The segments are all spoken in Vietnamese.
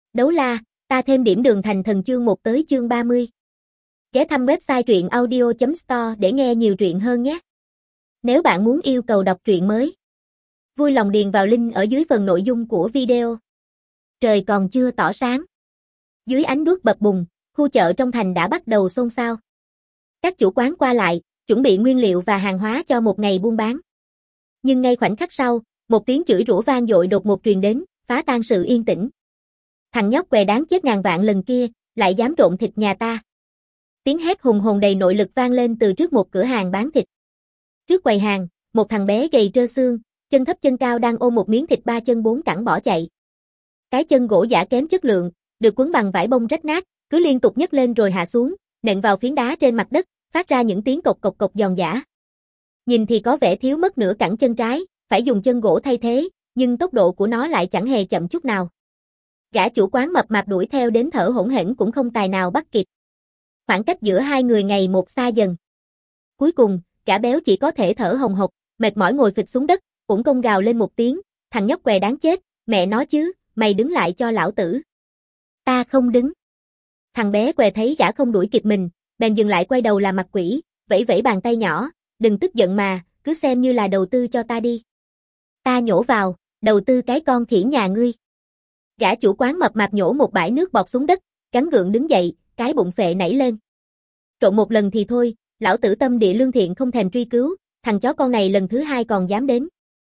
Đấu la, ta thêm điểm đường thành thần chương 1 tới chương 30. Ghé thăm website truyện audio.store để nghe nhiều truyện hơn nhé. Nếu bạn muốn yêu cầu đọc truyện mới, vui lòng điền vào link ở dưới phần nội dung của video. Trời còn chưa tỏ sáng. Dưới ánh đuốc bập bùng, khu chợ trong thành đã bắt đầu xôn xao. Các chủ quán qua lại, chuẩn bị nguyên liệu và hàng hóa cho một ngày buôn bán. Nhưng ngay khoảnh khắc sau, một tiếng chửi rủa vang dội đột ngột truyền đến, phá tan sự yên tĩnh. Thằng nhóc què đáng chết ngàn vạn lần kia, lại dám trộn thịt nhà ta. Tiếng hét hùng hồn đầy nội lực vang lên từ trước một cửa hàng bán thịt. Trước quầy hàng, một thằng bé gầy trơ xương, chân thấp chân cao đang ôm một miếng thịt 3 chân 4 cẳng bỏ chạy. Cái chân gỗ giả kém chất lượng, được quấn bằng vải bông rách nát, cứ liên tục nhấc lên rồi hạ xuống, nện vào phiến đá trên mặt đất, phát ra những tiếng cộc cộc cộc giòn giã. Nhìn thì có vẻ thiếu mất nửa cẳng chân trái, phải dùng chân gỗ thay thế, nhưng tốc độ của nó lại chẳng hề chậm chút nào. Gã chủ quán mập mạp đuổi theo đến thở hổn hển cũng không tài nào bắt kịp. Khoảng cách giữa hai người ngày một xa dần. Cuối cùng, gã béo chỉ có thể thở hồng hộc, mệt mỏi ngồi phịch xuống đất, uổng công gào lên một tiếng, thằng nhóc què đáng chết, mẹ nó chứ, mày đứng lại cho lão tử. Ta không đứng. Thằng bé què thấy gã không đuổi kịp mình, bèn dừng lại quay đầu làm mặt quỷ, vẫy vẫy bàn tay nhỏ, đừng tức giận mà, cứ xem như là đầu tư cho ta đi. Ta nhổ vào, đầu tư cái con khỉ nhà ngươi. Gã chủ quán mập mạp nhổ một bãi nước bọt xuống đất, gắng gượng đứng dậy, cái bụng phệ nảy lên. Trộn một lần thì thôi, lão tử tâm địa lương thiện không thèm truy cứu, thằng chó con này lần thứ hai còn dám đến.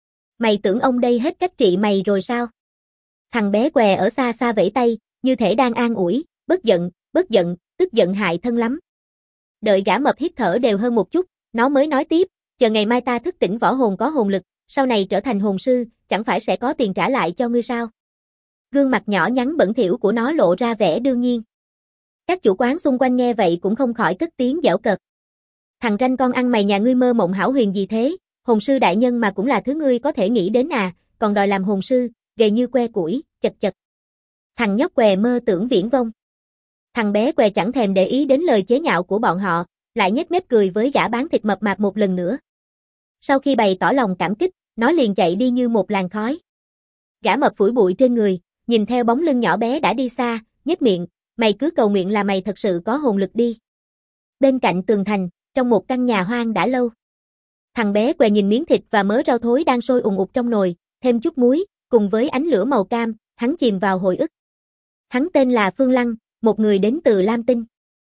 Mày tưởng ông đây hết cách trị mày rồi sao? Thằng bé què ở xa xa vẫy tay, như thể đang an ủi, bớt giận, tức giận hại thân lắm. Đợi gã mập hít thở đều hơn một chút, nó mới nói tiếp, chờ ngày mai ta thức tỉnh võ hồn có hồn lực, sau này trở thành hồn sư, chẳng phải sẽ có tiền trả lại cho ngươi sao? Gương mặt nhỏ nhắn bẩn thỉu của nó lộ ra vẻ đương nhiên. Các chủ quán xung quanh nghe vậy cũng không khỏi cất tiếng giễu cợt. Thằng ranh con ăn mày nhà ngươi mơ mộng hão huyền gì thế, hồn sư đại nhân mà cũng là thứ ngươi có thể nghĩ đến à, còn đòi làm hồn sư, gầy như que củi, chật chật. Thằng nhóc què mơ tưởng viễn vông. Thằng bé què chẳng thèm để ý đến lời chế nhạo của bọn họ, lại nhếch mép cười với gã bán thịt mập mạp một lần nữa. Sau khi bày tỏ lòng cảm kích, nó liền chạy đi như một làn khói. Gã mập phủi bụi trên người, nhìn theo bóng lưng nhỏ bé đã đi xa, nhếch miệng, mày cứ cầu nguyện là mày thật sự có hồn lực đi. Bên cạnh tường thành, trong một căn nhà hoang đã lâu. Thằng bé què nhìn miếng thịt và mớ rau thối đang sôi ùn ục trong nồi, thêm chút muối, cùng với ánh lửa màu cam, hắn chìm vào hồi ức. Hắn tên là Phương Lăng, một người đến từ Lam Tinh.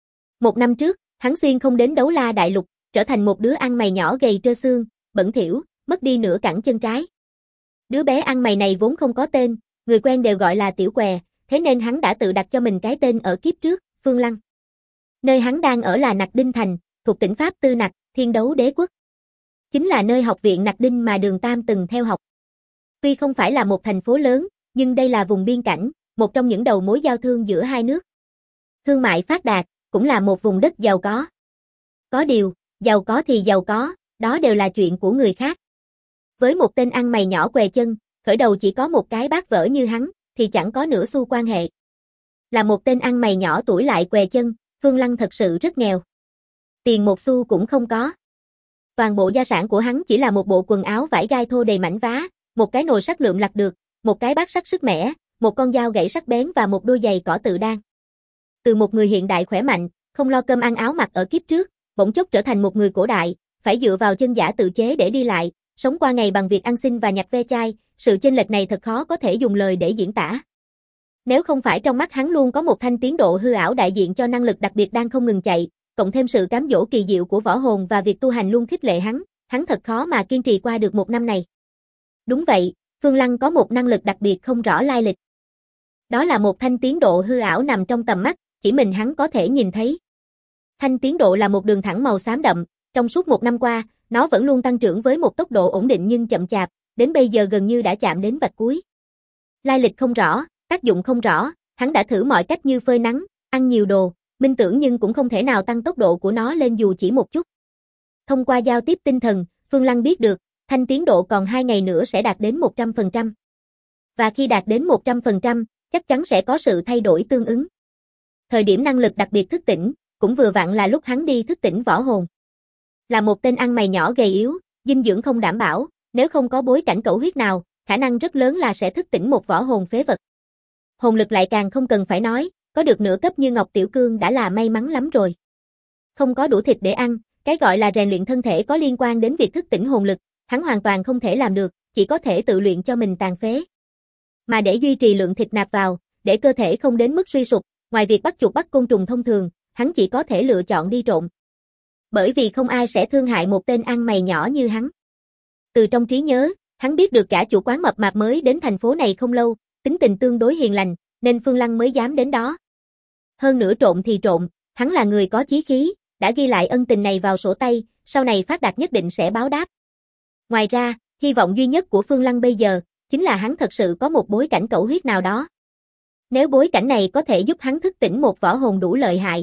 1 năm trước, hắn xuyên không đến Đấu La Đại Lục, trở thành một đứa ăn mày nhỏ gầy trơ xương, bẩn thỉu, mất đi nửa cẳng chân trái. Đứa bé ăn mày này vốn không có tên, người quen đều gọi là Tiểu Què, thế nên hắn đã tự đặt cho mình cái tên ở kiếp trước, Phương Lăng. Nơi hắn đang ở là Nặc Đinh Thành, thuộc tỉnh Pháp Tư Nặc, Thiên Đấu Đế Quốc. Chính là nơi học viện Nặc Đinh mà Đường Tam từng theo học. Tuy không phải là một thành phố lớn, nhưng đây là vùng biên cảnh, một trong những đầu mối giao thương giữa hai nước. Thương mại phát đạt, cũng là một vùng đất giàu có. Có điều, giàu có thì giàu có, đó đều là chuyện của người khác. Với một tên ăn mày nhỏ què chân, khởi đầu chỉ có một cái bát vỡ như hắn, thì chẳng có nửa xu quan hệ. Là một tên ăn mày nhỏ tuổi lại què chân, Phương Lăng thật sự rất nghèo. Tiền một xu cũng không có. Toàn bộ gia sản của hắn chỉ là một bộ quần áo vải gai thô đầy mảnh vá, một cái nồi sắt lượm lặt được, một cái bát sắt sức mẻ, một con dao gãy sắc bén và một đôi giày cỏ tự đan. Từ một người hiện đại khỏe mạnh, không lo cơm ăn áo mặc ở kiếp trước, bỗng chốc trở thành một người cổ đại, phải dựa vào chân giả tự chế để đi lại, sống qua ngày bằng việc ăn xin và nhặt ve chai, sự chênh lệch này thật khó có thể dùng lời để diễn tả. Nếu không phải trong mắt hắn luôn có một thanh tiến độ hư ảo đại diện cho năng lực đặc biệt đang không ngừng chạy, cộng thêm sự cám dỗ kỳ diệu của võ hồn và việc tu hành luôn khích lệ hắn thật khó mà kiên trì qua được 1 năm này. Đúng vậy, Phương Lăng có một năng lực đặc biệt không rõ lai lịch. Đó là một thanh tiến độ hư ảo nằm trong tầm mắt, chỉ mình hắn có thể nhìn thấy. Thanh tiến độ là một đường thẳng màu xám đậm, trong suốt 1 năm qua, nó vẫn luôn tăng trưởng với một tốc độ ổn định nhưng chậm chạp, đến bây giờ gần như đã chạm đến vạch cuối. Lai lịch không rõ, tác dụng không rõ, hắn đã thử mọi cách như phơi nắng, ăn nhiều đồ, minh tưởng nhưng cũng không thể nào tăng tốc độ của nó lên dù chỉ một chút. Thông qua giao tiếp tinh thần, Phương Lăng biết được, thanh tiến độ còn 2 ngày nữa sẽ đạt đến 100%. Và khi đạt đến 100%, chắc chắn sẽ có sự thay đổi tương ứng. Thời điểm năng lực đặc biệt thức tỉnh, cũng vừa vặn là lúc hắn đi thức tỉnh võ hồn. Là một tên ăn mày nhỏ gầy yếu, dinh dưỡng không đảm bảo, nếu không có bối cảnh cẩu huyết nào, khả năng rất lớn là sẽ thức tỉnh một võ hồn phế vật. hồn lực lại càng không cần phải nói, có được nửa cấp như Ngọc Tiểu Cương đã là may mắn lắm rồi. Không có đủ thịt để ăn, cái gọi là rèn luyện thân thể có liên quan đến việc thức tỉnh hồn lực, hắn hoàn toàn không thể làm được, chỉ có thể tự luyện cho mình tàn phế. Mà để duy trì lượng thịt nạp vào, để cơ thể không đến mức suy sụp, ngoài việc bắt chuột bắt côn trùng thông thường, hắn chỉ có thể lựa chọn đi trộm. Bởi vì không ai sẽ thương hại một tên ăn mày nhỏ như hắn. Từ trong trí nhớ, hắn biết được cả chủ quán mập mạp mới đến thành phố này không lâu, tính tình tương đối hiền lành, nên Phương Lăng mới dám đến đó. Hơn nữa trộm thì trộm, hắn là người có chí khí, đã ghi lại ân tình này vào sổ tay, sau này phát đạt nhất định sẽ báo đáp. Ngoài ra, hy vọng duy nhất của Phương Lăng bây giờ, chính là hắn thật sự có một bối cảnh cẩu huyết nào đó. Nếu bối cảnh này có thể giúp hắn thức tỉnh một võ hồn đủ lợi hại,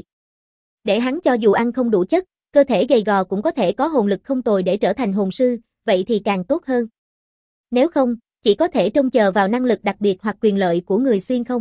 để hắn cho dù ăn không đủ chất, cơ thể gầy gò cũng có thể có hồn lực không tồi để trở thành hồn sư, vậy thì càng tốt hơn. Nếu không, chỉ có thể trông chờ vào năng lực đặc biệt hoặc quyền lợi của người xuyên không.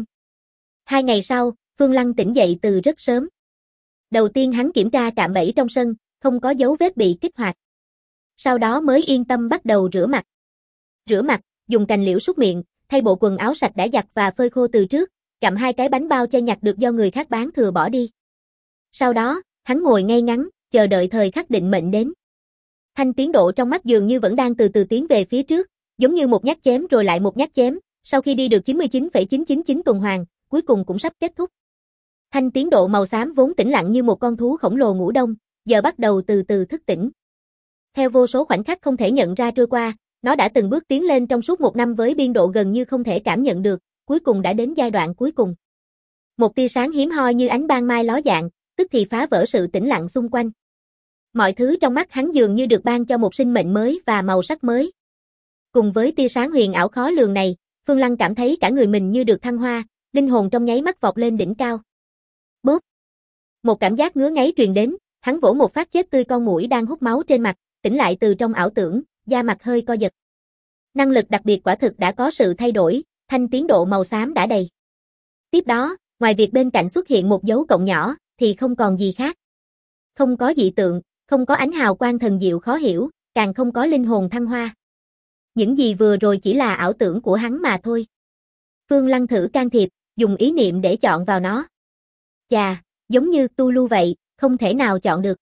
2 ngày sau, Phương Lăng tỉnh dậy từ rất sớm. Đầu tiên hắn kiểm tra cạm bẫy trong sân, không có dấu vết bị kích hoạt. Sau đó mới yên tâm bắt đầu rửa mặt. Rửa mặt, dùng cành liễu súc miệng, thay bộ quần áo sạch đã giặt và phơi khô từ trước, gặm 2 cái bánh bao chay nhặt được do người khác bán thừa bỏ đi. Sau đó, hắn ngồi ngay ngắn, chờ đợi thời khắc định mệnh đến. Thanh tiến độ trong mắt dường như vẫn đang từ từ tiến về phía trước, giống như một nhát chém rồi lại một nhát chém, sau khi đi được 99,999 tuần hoàn, cuối cùng cũng sắp kết thúc. Thanh tiến độ màu xám vốn tĩnh lặng như một con thú khổng lồ ngủ đông, giờ bắt đầu từ từ thức tỉnh. Theo vô số khoảnh khắc không thể nhận ra trôi qua, nó đã từng bước tiến lên trong suốt 1 năm với biên độ gần như không thể cảm nhận được, cuối cùng đã đến giai đoạn cuối cùng. Một tia sáng hiếm hoi như ánh ban mai ló dạng, tức thì phá vỡ sự tĩnh lặng xung quanh. Mọi thứ trong mắt hắn dường như được ban cho một sinh mệnh mới và màu sắc mới. Cùng với tia sáng huyền ảo khó lường này, Phương Lăng cảm thấy cả người mình như được thăng hoa, linh hồn trong nháy mắt vọt lên đỉnh cao. Bốp! Một cảm giác ngứa ngáy truyền đến, hắn vỗ một phát chết tươi con muỗi đang hút máu trên mặt, tỉnh lại từ trong ảo tưởng, da mặt hơi co giật. Năng lực đặc biệt quả thực đã có sự thay đổi, thanh tiến độ màu xám đã đầy. Tiếp đó, ngoài việc bên cạnh xuất hiện một dấu cộng nhỏ, thì không còn gì khác. Không có dị tượng, không có ánh hào quang thần diệu khó hiểu, càng không có linh hồn thăng hoa. Những gì vừa rồi chỉ là ảo tưởng của hắn mà thôi. Phương Lăng thử can thiệp, dùng ý niệm để chọn vào nó. Chà, giống như tu lu vậy, không thể nào chọn được.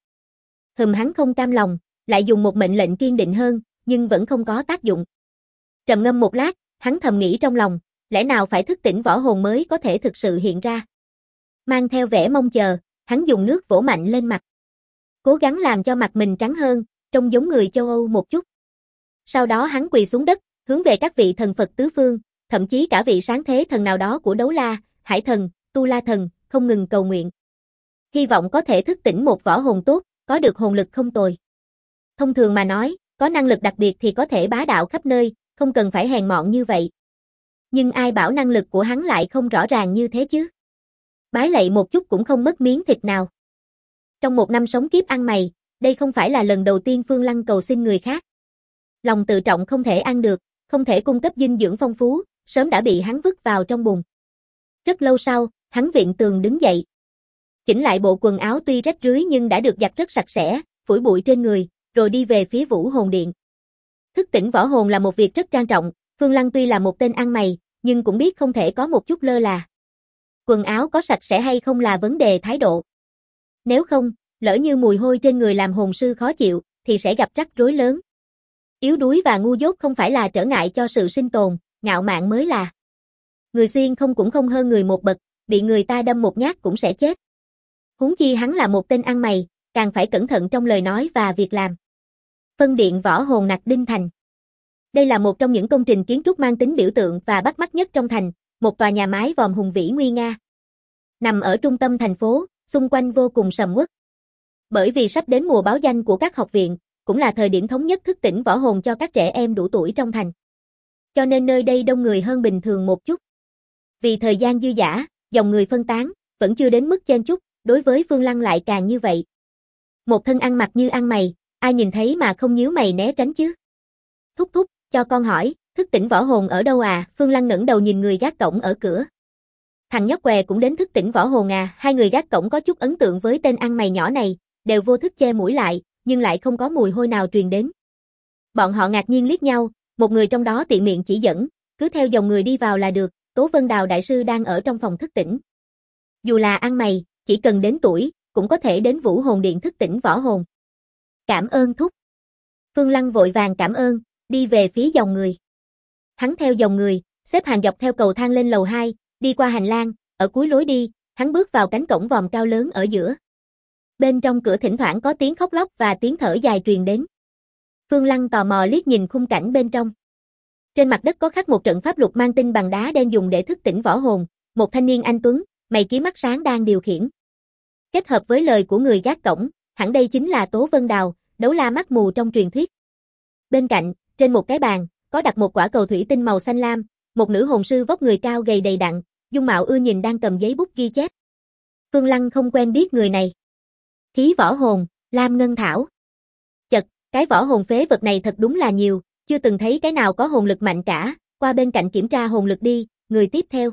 Hắn không cam lòng, lại dùng một mệnh lệnh kiên định hơn, nhưng vẫn không có tác dụng. Trầm ngâm một lát, hắn thầm nghĩ trong lòng, lẽ nào phải thức tỉnh võ hồn mới có thể thực sự hiện ra. Mang theo vẻ mong chờ, hắn dùng nước vỗ mạnh lên mặt. Cố gắng làm cho mặt mình trắng hơn, trông giống người châu Âu một chút. Sau đó hắn quỳ xuống đất, hướng về các vị thần Phật tứ phương, thậm chí cả vị sáng thế thần nào đó của Đấu La, Hải thần, Tu La thần, không ngừng cầu nguyện. Hy vọng có thể thức tỉnh một võ hồn tốt, có được hồn lực không tồi. Thông thường mà nói, có năng lực đặc biệt thì có thể bá đạo khắp nơi, không cần phải hèn mọn như vậy. Nhưng ai bảo năng lực của hắn lại không rõ ràng như thế chứ? Bái lạy một chút cũng không mất miếng thịt nào. Trong 1 năm sống kiếp ăn mày, đây không phải là lần đầu tiên Phương Lăng cầu xin người khác. Lòng tự trọng không thể ăn được, không thể cung cấp dinh dưỡng phong phú, sớm đã bị hắn vứt vào trong bùn. Rất lâu sau, hắn viện tường đứng dậy. Chỉnh lại bộ quần áo tuy rách rưới nhưng đã được giặt rất sạch sẽ, phủi bụi trên người, rồi đi về phía Vũ Hồn Điện. Thức tỉnh võ hồn là một việc rất trang trọng, Phương Lăng tuy là một tên ăn mày, nhưng cũng biết không thể có một chút lơ là. Quần áo có sạch sẽ hay không là vấn đề thái độ. Nếu không, lỡ như mùi hôi trên người làm hồn sư khó chịu, thì sẽ gặp rắc rối lớn. Yếu đuối và ngu dốt không phải là trở ngại cho sự sinh tồn, ngạo mạn mới là. Người xuyên không cũng không hơn người một bậc, bị người ta đâm một nhát cũng sẽ chết. Huống chi hắn là một tên ăn mày, càng phải cẩn thận trong lời nói và việc làm. Phân điện võ hồn Nặc Đinh Thành. Đây là một trong những công trình kiến trúc mang tính biểu tượng và bắt mắt nhất trong thành, một tòa nhà mái vòm hùng vĩ nguy nga. Nằm ở trung tâm thành phố, xung quanh vô cùng sầm uất. Bởi vì sắp đến mùa báo danh của các học viện, cũng là thời điểm thống nhất thức tỉnh võ hồn cho các trẻ em đủ tuổi trong thành. Cho nên nơi đây đông người hơn bình thường một chút. Vì thời gian dư dả, dòng người phân tán, vẫn chưa đến mức chen chúc, đối với Phương Lăng lại càng như vậy. Một thân ăn mặc như ăn mày, ai nhìn thấy mà không nhíu mày né tránh chứ? Thúc thúc, cho con hỏi, thức tỉnh võ hồn ở đâu à? Phương Lăng ngẩng đầu nhìn người gác cổng ở cửa. Thằng nhóc què cũng đến thức tỉnh võ hồn à? Hai người gác cổng có chút ấn tượng với tên ăn mày nhỏ này, đều vô thức che mũi lại, nhưng lại không có mùi hôi nào truyền đến. Bọn họ ngạc nhiên liếc nhau, một người trong đó tiện miệng chỉ dẫn, cứ theo dòng người đi vào là được, Tố Vân Đào đại sư đang ở trong phòng thức tỉnh. Dù là ăn mày, chỉ cần đến tuổi, cũng có thể đến Vũ Hồn Điện thức tỉnh võ hồn. Cảm ơn thúc. Phương Lăng vội vàng cảm ơn, đi về phía dòng người. Hắn theo dòng người, xếp hàng dọc theo cầu thang lên lầu 2, đi qua hành lang, ở cuối lối đi, hắn bước vào cánh cổng vòm cao lớn ở giữa. Bên trong cửa thỉnh thoảng có tiếng khóc lóc và tiếng thở dài truyền đến. Phương Lăng tò mò liếc nhìn khung cảnh bên trong. Trên mặt đất có khắc một trận pháp luật mang tinh bằng đá đen dùng để thức tỉnh võ hồn, một thanh niên anh tuấn, mày kiếm mắt sáng đang điều khiển. Kết hợp với lời của người gác cổng, hẳn đây chính là Tố Vân Đào, đấu la mắt mù trong truyền thuyết. Bên cạnh, trên một cái bàn, có đặt một quả cầu thủy tinh màu xanh lam, một nữ hồn sư vóc người cao gầy đầy đặn, dung mạo ưa nhìn đang cầm giấy bút ghi chép. Phương Lăng không quen biết người này. Khí võ hồn, Lam Ngân Thảo. Chật, cái võ hồn phế vật này thật đúng là nhiều, chưa từng thấy cái nào có hồn lực mạnh cả, qua bên cạnh kiểm tra hồn lực đi, người tiếp theo.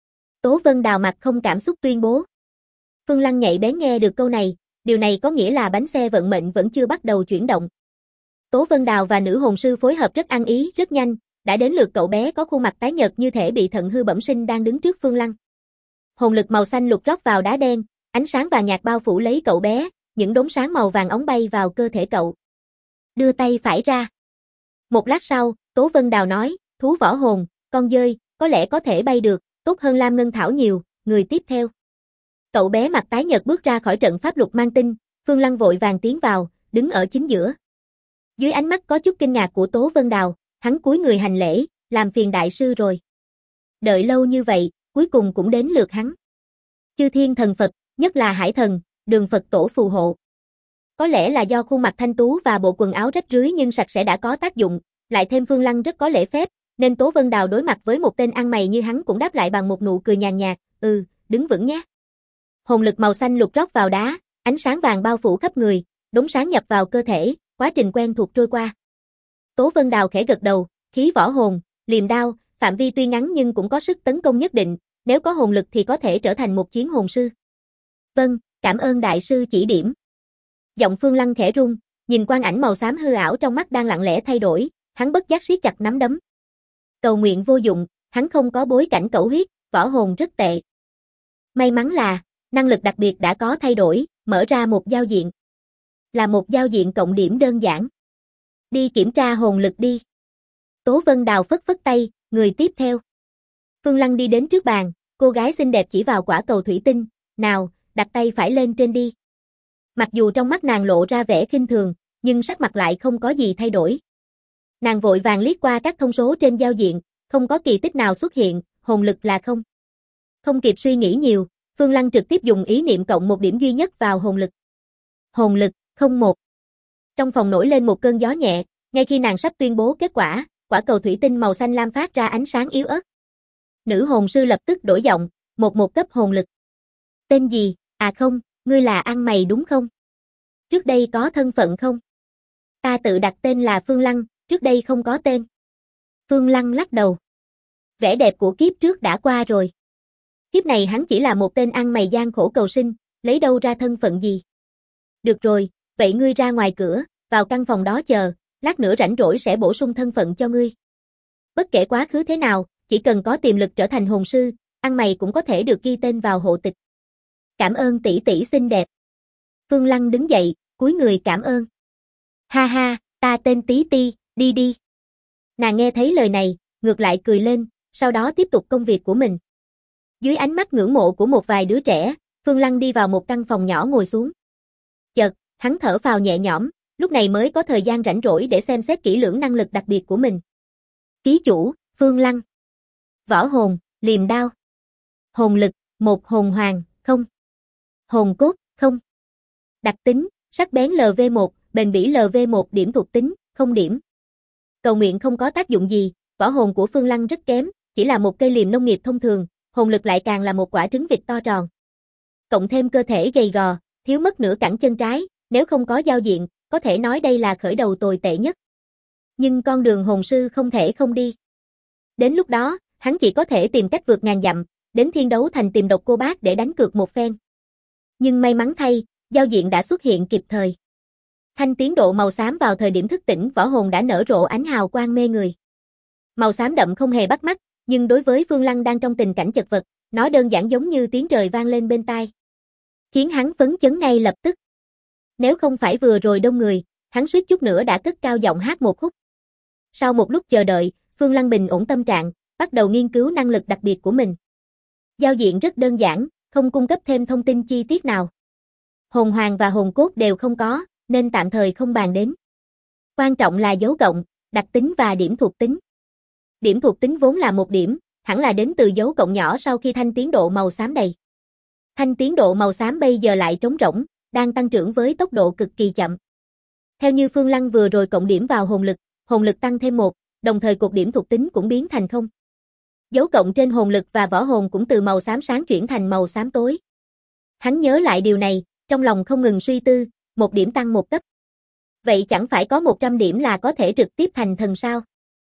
Tố Vân Đào mặt không cảm xúc tuyên bố. Phương Lăng nhạy bén nghe được câu này, điều này có nghĩa là bánh xe vận mệnh vẫn chưa bắt đầu chuyển động. Tố Vân Đào và nữ hồn sư phối hợp rất ăn ý, rất nhanh, đã đến lượt cậu bé có khuôn mặt tái nhợt như thể bị thận hư bẩm sinh đang đứng trước Phương Lăng. Hồn lực màu xanh lục rót vào đá đen, ánh sáng vàng nhạt bao phủ lấy cậu bé, những đốm sáng màu vàng óng bay vào cơ thể cậu. Đưa tay phải ra. Một lát sau, Tố Vân Đào nói, thú võ hồn, con dơi, có lẽ có thể bay được, tốt hơn Lam Ngân Thảo nhiều, người tiếp theo. Cậu bé mặt tái nhợt bước ra khỏi trận pháp luật mang tinh, Phương Lăng vội vàng tiến vào, đứng ở chính giữa. Dưới ánh mắt có chút kinh ngạc của Tố Vân Đào, hắn cúi người hành lễ, làm phiền đại sư rồi. Đợi lâu như vậy, cuối cùng cũng đến lượt hắn. Chư thiên thần Phật, nhất là Hải Thần, Đường Phật tổ phù hộ. Có lẽ là do khuôn mặt thanh tú và bộ quần áo rách rưới nhưng sạch sẽ đã có tác dụng, lại thêm Phương Lăng rất có lễ phép, nên Tố Vân Đào đối mặt với một tên ăn mày như hắn cũng đáp lại bằng một nụ cười nhàn nhạt, đứng vững nhé. Hồn lực màu xanh lục rót vào đá, ánh sáng vàng bao phủ khắp người, đốm sáng nhập vào cơ thể, quá trình quen thuộc trôi qua. Tố Vân Đào khẽ gật đầu, khí võ hồn, liềm đao, phạm vi tuy ngắn nhưng cũng có sức tấn công nhất định, nếu có hồn lực thì có thể trở thành một chiến hồn sư. Vâng, cảm ơn đại sư chỉ điểm. Giọng Phương Lăng khẽ rung, nhìn quang ảnh màu xám hư ảo trong mắt đang lặng lẽ thay đổi, hắn bất giác siết chặt nắm đấm. Cầu nguyện vô dụng, hắn không có bối cảnh cẩu huyết, võ hồn rất tệ. May mắn là, năng lực đặc biệt đã có thay đổi, mở ra một giao diện. Là một giao diện cộng điểm đơn giản. Đi kiểm tra hồn lực đi. Tố Vân Đào phất phất tay, người tiếp theo. Phương Lăng đi đến trước bàn, cô gái xinh đẹp chỉ vào quả cầu thủy tinh, nào, đặt tay phải lên trên đi. Mặc dù trong mắt nàng lộ ra vẻ khinh thường, nhưng sắc mặt lại không có gì thay đổi. Nàng vội vàng liếc qua các thông số trên giao diện, không có kỳ tích nào xuất hiện, hồn lực là không. Không kịp suy nghĩ nhiều, Phương Lăng trực tiếp dùng ý niệm cộng một điểm duy nhất vào hồn lực. Hồn lực, 01. Trong phòng nổi lên một cơn gió nhẹ, ngay khi nàng sắp tuyên bố kết quả, quả cầu thủy tinh màu xanh lam phát ra ánh sáng yếu ớt. Nữ hồn sư lập tức đổi giọng, một cấp hồn lực. Tên gì? À không, ngươi là ăn mày đúng không? Trước đây có thân phận không? Ta tự đặt tên là Phương Lăng, trước đây không có tên. Phương Lăng lắc đầu. Vẻ đẹp của kiếp trước đã qua rồi. Kiếp này hắn chỉ là một tên ăn mày gian khổ cầu sinh, lấy đâu ra thân phận gì? Được rồi, vậy ngươi ra ngoài cửa, vào căn phòng đó chờ, lát nữa rảnh rỗi sẽ bổ sung thân phận cho ngươi. Bất kể quá khứ thế nào, chỉ cần có tiềm lực trở thành hồn sư, ăn mày cũng có thể được ghi tên vào hộ tịch. Cảm ơn tỷ tỷ xinh đẹp. Phương Lăng đứng dậy, cúi người cảm ơn. Ha ha, ta tên Tí Ti, đi đi. Nàng nghe thấy lời này, ngược lại cười lên, sau đó tiếp tục công việc của mình. Dưới ánh mắt ngưỡng mộ của một vài đứa trẻ, Phương Lăng đi vào một căn phòng nhỏ ngồi xuống. Chợt, hắn thở phào nhẹ nhõm, lúc này mới có thời gian rảnh rỗi để xem xét kỹ lưỡng năng lực đặc biệt của mình. Ký chủ, Phương Lăng. Võ hồn, liềm đao. Hồn lực, 1 hồn hoàng, 0. Hồn cốt, 0. Đặc tính, sắc bén LV1, bền bỉ LV1 điểm thuộc tính, 0 điểm. Cầu nguyện không có tác dụng gì, võ hồn của Phương Lăng rất kém, chỉ là một cây liềm nông nghiệp thông thường, hồn lực lại càng là một quả trứng vịt to tròn. Cộng thêm cơ thể gầy gò, thiếu mất nửa cẳng chân trái, nếu không có giao diện, có thể nói đây là khởi đầu tồi tệ nhất. Nhưng con đường hồn sư không thể không đi. Đến lúc đó, hắn chỉ có thể tìm cách vượt ngàn dặm, đến Thiên Đấu Thành tìm Độc Cô Bác để đánh cược một phen. Nhưng may mắn thay, giao diện đã xuất hiện kịp thời. Thanh tiến độ màu xám vào thời điểm thức tỉnh võ hồn đã nở rộ ánh hào quang mê người. Màu xám đậm không hề bắt mắt, nhưng đối với Phương Lăng đang trong tình cảnh chật vật, nó đơn giản giống như tiếng trời vang lên bên tai. Khiến hắn phấn chấn ngay lập tức. Nếu không phải vừa rồi đông người, hắn suýt chút nữa đã cất cao giọng hát một khúc. Sau một lúc chờ đợi, Phương Lăng bình ổn tâm trạng, bắt đầu nghiên cứu năng lực đặc biệt của mình. Giao diện rất đơn giản, không cung cấp thêm thông tin chi tiết nào. Hồn hoàng và hồn cốt đều không có, nên tạm thời không bàn đến. Quan trọng là dấu cộng, đặc tính và điểm thuộc tính. Điểm thuộc tính vốn là một điểm, hẳn là đến từ dấu cộng nhỏ sau khi thanh tiến độ màu xám đầy. Thanh tiến độ màu xám bây giờ lại trống rỗng, đang tăng trưởng với tốc độ cực kỳ chậm. Theo như Phương Lăng vừa rồi cộng điểm vào hồn lực tăng thêm 1, đồng thời cột điểm thuộc tính cũng biến thành 0. Dấu cộng trên hồn lực và võ hồn cũng từ màu xám sáng chuyển thành màu xám tối. Hắn nhớ lại điều này, trong lòng không ngừng suy tư, 1 điểm tăng 1 cấp. Vậy chẳng phải có 100 điểm là có thể trực tiếp thành thần sao?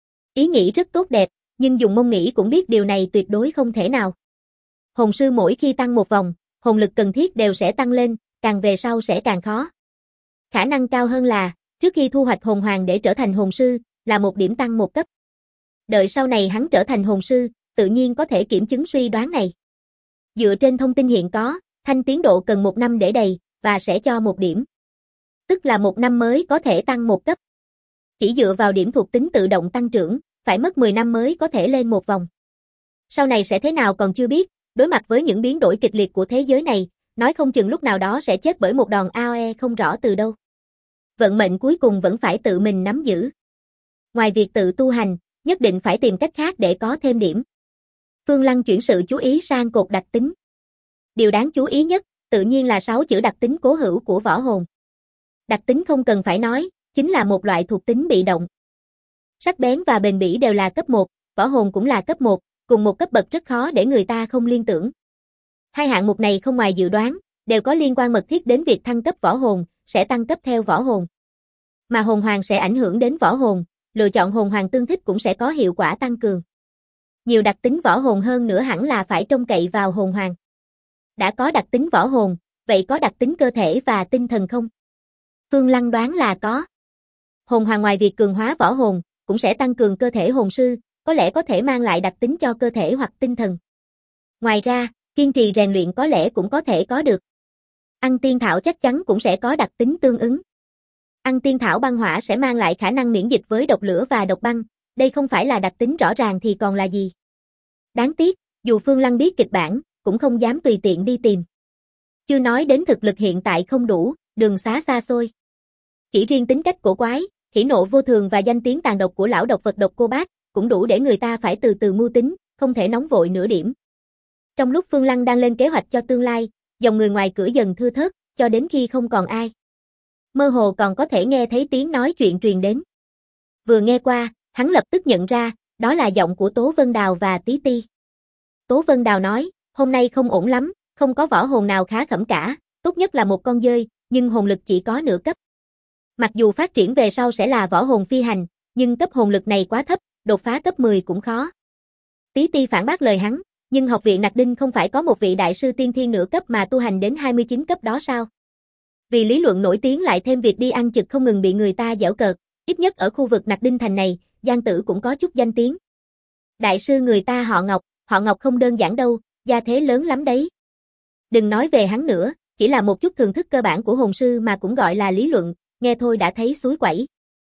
Ý nghĩ rất tốt đẹp, nhưng dùng mông nghĩ cũng biết điều này tuyệt đối không thể nào. Hồn sư mỗi khi tăng một vòng, hồn lực cần thiết đều sẽ tăng lên, càng về sau sẽ càng khó. Khả năng cao hơn là, trước khi thu hoạch hồn hoàng để trở thành hồn sư, là 1 điểm tăng 1 cấp. Đợi sau này hắn trở thành hồn sư, tự nhiên có thể kiểm chứng suy đoán này. Dựa trên thông tin hiện có, thanh tiến độ cần 1 năm để đầy, và sẽ cho 1 điểm. Tức là 1 năm mới có thể tăng 1 cấp. Chỉ dựa vào điểm thuộc tính tự động tăng trưởng, phải mất 10 năm mới có thể lên 1 vòng. Sau này sẽ thế nào còn chưa biết, đối mặt với những biến đổi kịch liệt của thế giới này, nói không chừng lúc nào đó sẽ chết bởi một đòn AOE không rõ từ đâu. Vận mệnh cuối cùng vẫn phải tự mình nắm giữ. Ngoài việc tự tu hành, nhất định phải tìm cách khác để có thêm điểm. Phương Lăng chuyển sự chú ý sang cột đặc tính. Điều đáng chú ý nhất, tự nhiên là 6 chữ đặc tính cố hữu của võ hồn. Đặc tính không cần phải nói, chính là một loại thuộc tính bị động. Sắc bén và bền bỉ đều là cấp 1, võ hồn cũng là cấp 1, cùng một cấp bậc rất khó để người ta không liên tưởng. Hai hạng mục này không ngoài dự đoán, đều có liên quan mật thiết đến việc thăng cấp võ hồn, sẽ tăng cấp theo võ hồn. Mà hồn hoàng sẽ ảnh hưởng đến võ hồn, lựa chọn hồn hoàng tương thích cũng sẽ có hiệu quả tăng cường. Nhiều đặc tính võ hồn hơn nữa hẳn là phải trông cậy vào hồn hoàng. Đã có đặc tính võ hồn, vậy có đặc tính cơ thể và tinh thần không? Phương Lăng đoán là có. Hồn hoàng ngoài việc cường hóa võ hồn, cũng sẽ tăng cường cơ thể hồn sư, có lẽ có thể mang lại đặc tính cho cơ thể hoặc tinh thần. Ngoài ra, kiên trì rèn luyện có lẽ cũng có thể có được. Ăn tiên thảo chắc chắn cũng sẽ có đặc tính tương ứng. Ăn tiên thảo băng hỏa sẽ mang lại khả năng miễn dịch với độc lửa và độc băng, đây không phải là đặc tính rõ ràng thì còn là gì. Đáng tiếc, dù Phương Lăng biết kịch bản, cũng không dám tùy tiện đi tìm. Chưa nói đến thực lực hiện tại không đủ, đường xá xa xôi. Chỉ riêng tính cách cổ quái, hỉ nộ vô thường và danh tiếng tàn độc của lão độc vật độc cô bác, cũng đủ để người ta phải từ từ mưu tính, không thể nóng vội nửa điểm. Trong lúc Phương Lăng đang lên kế hoạch cho tương lai, dòng người ngoài cửa dần thưa thớt, cho đến khi không còn ai. Mơ hồ còn có thể nghe thấy tiếng nói chuyện truyền đến. Vừa nghe qua, hắn lập tức nhận ra, đó là giọng của Tố Vân Đào và Tí Ti. Tố Vân Đào nói, hôm nay không ổn lắm, không có võ hồn nào khá khẩm cả, tốt nhất là một con dơi, nhưng hồn lực chỉ có nửa cấp. Mặc dù phát triển về sau sẽ là võ hồn phi hành, nhưng cấp hồn lực này quá thấp, đột phá cấp 10 cũng khó. Tí Ti phản bác lời hắn, nhưng học viện Nặc Đinh không phải có một vị đại sư tiên thiên nửa cấp mà tu hành đến 29 cấp đó sao? Vì lý luận nổi tiếng lại thêm việc đi ăn trực không ngừng bị người ta giễu cợt, ít nhất ở khu vực Nặc Đinh thành này, Giang Tử cũng có chút danh tiếng. Đại sư người ta họ Ngọc không đơn giản đâu, gia thế lớn lắm đấy. Đừng nói về hắn nữa, chỉ là một chút thường thức cơ bản của hồn sư mà cũng gọi là lý luận, nghe thôi đã thấy suối quẩy.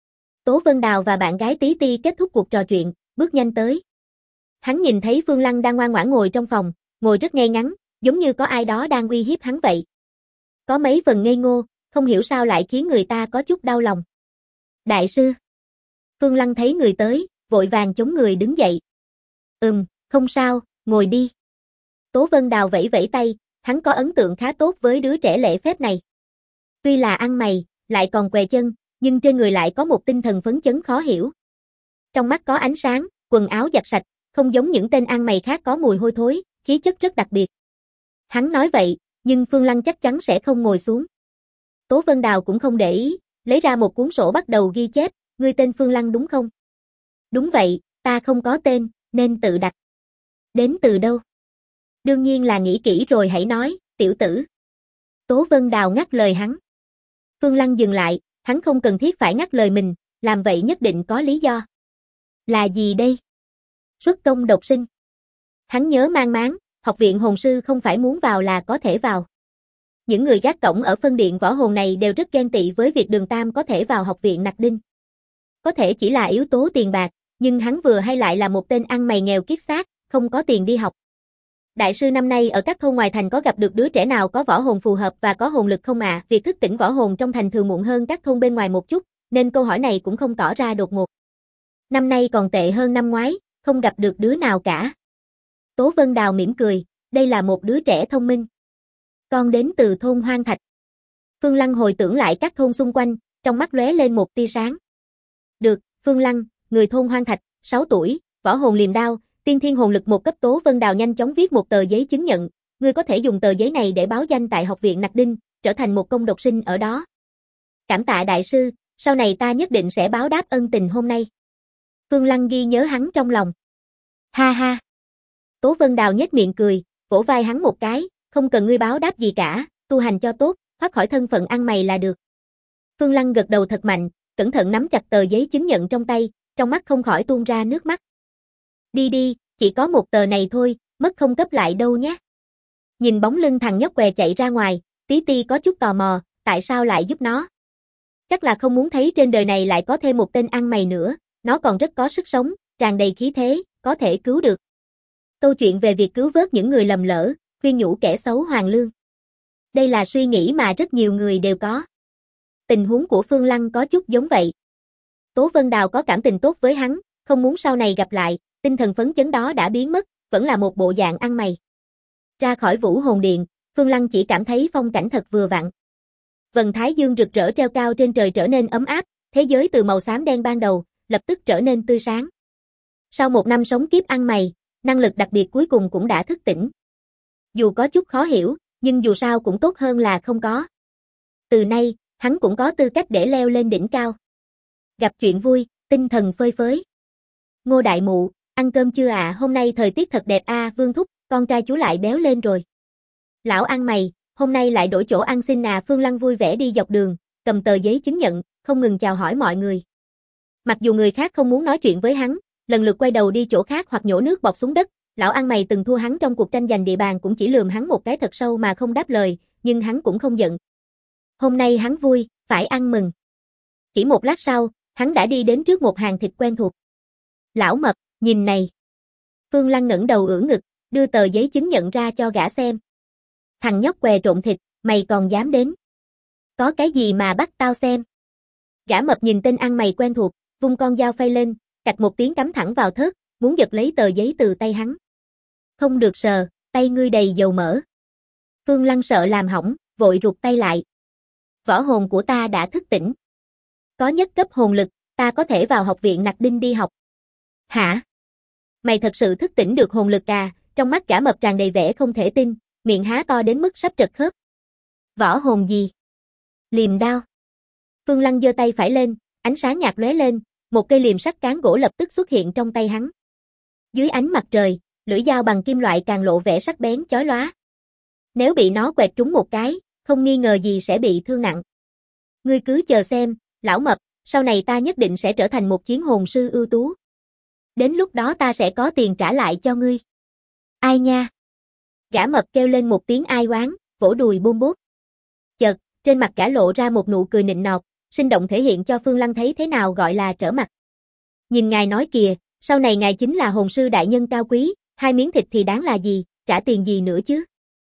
Tố Vân Đào và bạn gái Tí Ti kết thúc cuộc trò chuyện, bước nhanh tới. Hắn nhìn thấy Phương Lăng đang ngoan ngoãn ngồi trong phòng, ngồi rất ngay ngắn, giống như có ai đó đang uy hiếp hắn vậy. Có mấy phần ngây ngô, không hiểu sao lại khiến người ta có chút đau lòng. Đại sư. Phương Lăng thấy người tới, vội vàng chống người đứng dậy. Không sao, ngồi đi. Tố Vân Đào vẫy vẫy tay, hắn có ấn tượng khá tốt với đứa trẻ lễ phép này. Tuy là ăn mày, lại còn què chân, nhưng trên người lại có một tinh thần phấn chấn khó hiểu. Trong mắt có ánh sáng, quần áo giặt sạch, không giống những tên ăn mày khác có mùi hôi thối, khí chất rất đặc biệt. Hắn nói vậy, nhưng Phương Lăng chắc chắn sẽ không ngồi xuống. Tố Vân Đào cũng không để ý, lấy ra một cuốn sổ bắt đầu ghi chép, ngươi tên Phương Lăng đúng không? Đúng vậy, ta không có tên, nên tự đặt. Đến từ đâu? Đương nhiên là nghĩ kỹ rồi hãy nói, tiểu tử. Tố Vân Đào ngắt lời hắn. Phương Lăng dừng lại, hắn không cần thiết phải ngắt lời mình, làm vậy nhất định có lý do. Là gì đây? Xuất công độc sinh. Hắn nhớ mang máng, học viện hồn sư không phải muốn vào là có thể vào. Những người gác cổng ở phân điện võ hồn này đều rất ghen tị với việc Đường Tam có thể vào học viện Nặc Đinh. Có thể chỉ là yếu tố tiền bạc, nhưng hắn vừa hay lại là một tên ăn mày nghèo kiết xác, không có tiền đi học. Đại sư năm nay ở các thôn ngoài thành có gặp được đứa trẻ nào có võ hồn phù hợp và có hồn lực không ạ? Việc thức tỉnh võ hồn trong thành thường muộn hơn các thôn bên ngoài một chút, nên câu hỏi này cũng không tỏ ra đột ngột. Năm nay còn tệ hơn năm ngoái, không gặp được đứa nào cả. Tố Vân Đào mỉm cười, đây là một đứa trẻ thông minh. Con đến từ thôn Hoang Thạch. Phương Lăng hồi tưởng lại các thôn xung quanh, trong mắt lóe lên một tia sáng. Được, Phương Lăng, người thôn Hoang Thạch, 6 tuổi, võ hồn liềm đao, tiên thiên hồn lực 1 cấp. Tố Vân Đào nhanh chóng viết một tờ giấy chứng nhận, ngươi có thể dùng tờ giấy này để báo danh tại học viện Nặc Đinh, trở thành một công độc sinh ở đó. Cảm tạ đại sư, sau này ta nhất định sẽ báo đáp ân tình hôm nay. Phương Lăng ghi nhớ hắn trong lòng. Ha ha. Tố Vân Đào nhếch miệng cười, vỗ vai hắn một cái, không cần ngươi báo đáp gì cả, tu hành cho tốt, thoát khỏi thân phận ăn mày là được. Phương Lăng gật đầu thật mạnh, cẩn thận nắm chặt tờ giấy chứng nhận trong tay, trong mắt không khỏi tuôn ra nước mắt. Đi đi, chỉ có một tờ này thôi, mất không cấp lại đâu nhé. Nhìn bóng lưng thằng nhóc què chạy ra ngoài, Tí Ti có chút tò mò, tại sao lại giúp nó? Chắc là không muốn thấy trên đời này lại có thêm một tên ăn mày nữa, nó còn rất có sức sống, tràn đầy khí thế, có thể cứu được. Câu chuyện về việc cứu vớt những người lầm lỡ, khuyên nhủ kẻ xấu hoàn lương. Đây là suy nghĩ mà rất nhiều người đều có. Tình huống của Phương Lăng có chút giống vậy. Tố Vân Đào có cảm tình tốt với hắn, không muốn sau này gặp lại, tinh thần phấn chấn đó đã biến mất, vẫn là một bộ dạng ăn mày. Ra khỏi Vũ Hồn Điện, Phương Lăng chỉ cảm thấy phong cảnh thật vừa vặn. Vầng thái dương rực rỡ treo cao trên trời trở nên ấm áp, thế giới từ màu xám đen ban đầu, lập tức trở nên tươi sáng. Sau một năm sống kiếp ăn mày, năng lực đặc biệt cuối cùng cũng đã thức tỉnh. Dù có chút khó hiểu, nhưng dù sao cũng tốt hơn là không có. Từ nay, hắn cũng có tư cách để leo lên đỉnh cao. Gặp chuyện vui, tinh thần phơi phới. Ngô đại mụ, ăn cơm chưa ạ? Hôm nay thời tiết thật đẹp a. Vương thúc, con trai chú lại béo lên rồi. Lão ăn mày, hôm nay lại đổi chỗ ăn xin à. Phương Lăng vui vẻ đi dọc đường, cầm tờ giấy chứng nhận, không ngừng chào hỏi mọi người. Mặc dù người khác không muốn nói chuyện với hắn, lần lượt quay đầu đi chỗ khác hoặc nhổ nước bọt xuống đất, lão ăn mày từng thua hắn trong cuộc tranh giành địa bàn cũng chỉ lườm hắn một cái thật sâu mà không đáp lời, nhưng hắn cũng không giận. Hôm nay hắn vui, phải ăn mừng. Chỉ một lát sau, hắn đã đi đến trước một hàng thịt quen thuộc. Lão Mập, nhìn này. Phương Lăng ngẩng đầu ưỡn ngực, đưa tờ giấy chứng nhận ra cho gã xem. Thằng nhóc què trộn thịt, mày còn dám đến? Có cái gì mà bắt tao xem? Gã Mập nhìn tên ăn mày quen thuộc, vung con dao phay lên, cạch một tiếng cắm thẳng vào thớt, muốn giật lấy tờ giấy từ tay hắn. Không được sờ, tay ngươi đầy dầu mỡ. Phương Lăng sợ làm hỏng, vội rụt tay lại. Võ hồn của ta đã thức tỉnh. Có nhất cấp hồn lực, ta có thể vào học viện Nặc Đinh đi học. Hả? Mày thật sự thức tỉnh được hồn lực à? Trong mắt gã Mập tràn đầy vẻ không thể tin, miệng há to đến mức sắp trật khớp. Võ hồn gì? Liềm đao. Phương Lăng giơ tay phải lên, ánh sáng nhạt lóe lên, một cây liềm sắt cán gỗ lập tức xuất hiện trong tay hắn. Dưới ánh mặt trời, lưỡi dao bằng kim loại càng lộ vẻ sắc bén chói lóa. Nếu bị nó quẹt trúng một cái, không nghi ngờ gì sẽ bị thương nặng. Ngươi cứ chờ xem, lão Mập, sau này ta nhất định sẽ trở thành một chiến hồn sư ưu tú. Đến lúc đó ta sẽ có tiền trả lại cho ngươi. Ai nha? Gã Mập kêu lên một tiếng ai oán, vỗ đùi bôm bốp. Chợt, trên mặt gã lộ ra một nụ cười nịnh nọt, sinh động thể hiện cho Phương Lăng thấy thế nào gọi là trở mặt. Nhìn ngài nói kìa, sau này ngài chính là hồn sư đại nhân cao quý, 2 miếng thịt thì đáng là gì, trả tiền gì nữa chứ?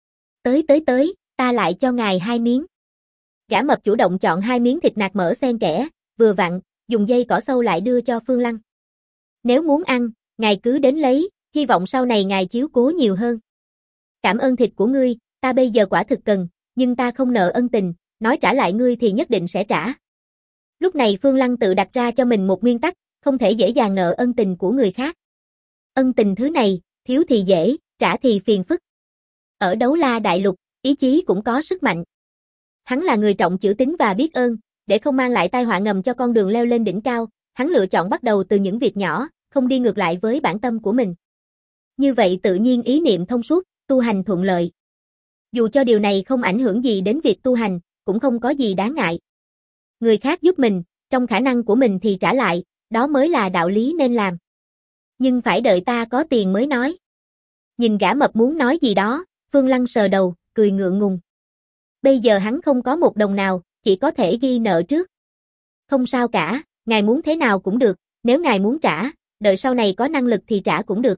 Tới, ta lại cho ngài 2 miếng. Gã Mập chủ động chọn 2 miếng thịt nạc mỡ xen kẽ, vừa vặn, dùng dây cỏ sâu lại đưa cho Phương Lăng. Nếu muốn ăn, ngài cứ đến lấy, hy vọng sau này ngài chiếu cố nhiều hơn. Cảm ơn thịt của ngươi, ta bây giờ quả thực cần, nhưng ta không nợ ân tình, nói trả lại ngươi thì nhất định sẽ trả. Lúc này Phương Lăng tự đặt ra cho mình một nguyên tắc, không thể dễ dàng nợ ân tình của người khác. Ân tình thứ này, thiếu thì dễ, trả thì phiền phức. Ở Đấu La Đại Lục, ý chí cũng có sức mạnh. Hắn là người trọng chữ tín và biết ơn, để không mang lại tai họa ngầm cho con đường leo lên đỉnh cao, hắn lựa chọn bắt đầu từ những việc nhỏ, không đi ngược lại với bản tâm của mình. Như vậy tự nhiên ý niệm thông suốt, tu hành thuận lợi. Dù cho điều này không ảnh hưởng gì đến việc tu hành, cũng không có gì đáng ngại. Người khác giúp mình, trong khả năng của mình thì trả lại, đó mới là đạo lý nên làm. Nhưng phải đợi ta có tiền mới nói. Nhìn gã mập muốn nói gì đó, Phương Lăng sờ đầu, cười ngượng ngùng. Bây giờ hắn không có một đồng nào, chỉ có thể ghi nợ trước. Không sao cả, ngài muốn thế nào cũng được, nếu ngài muốn trả, đợi sau này có năng lực thì trả cũng được.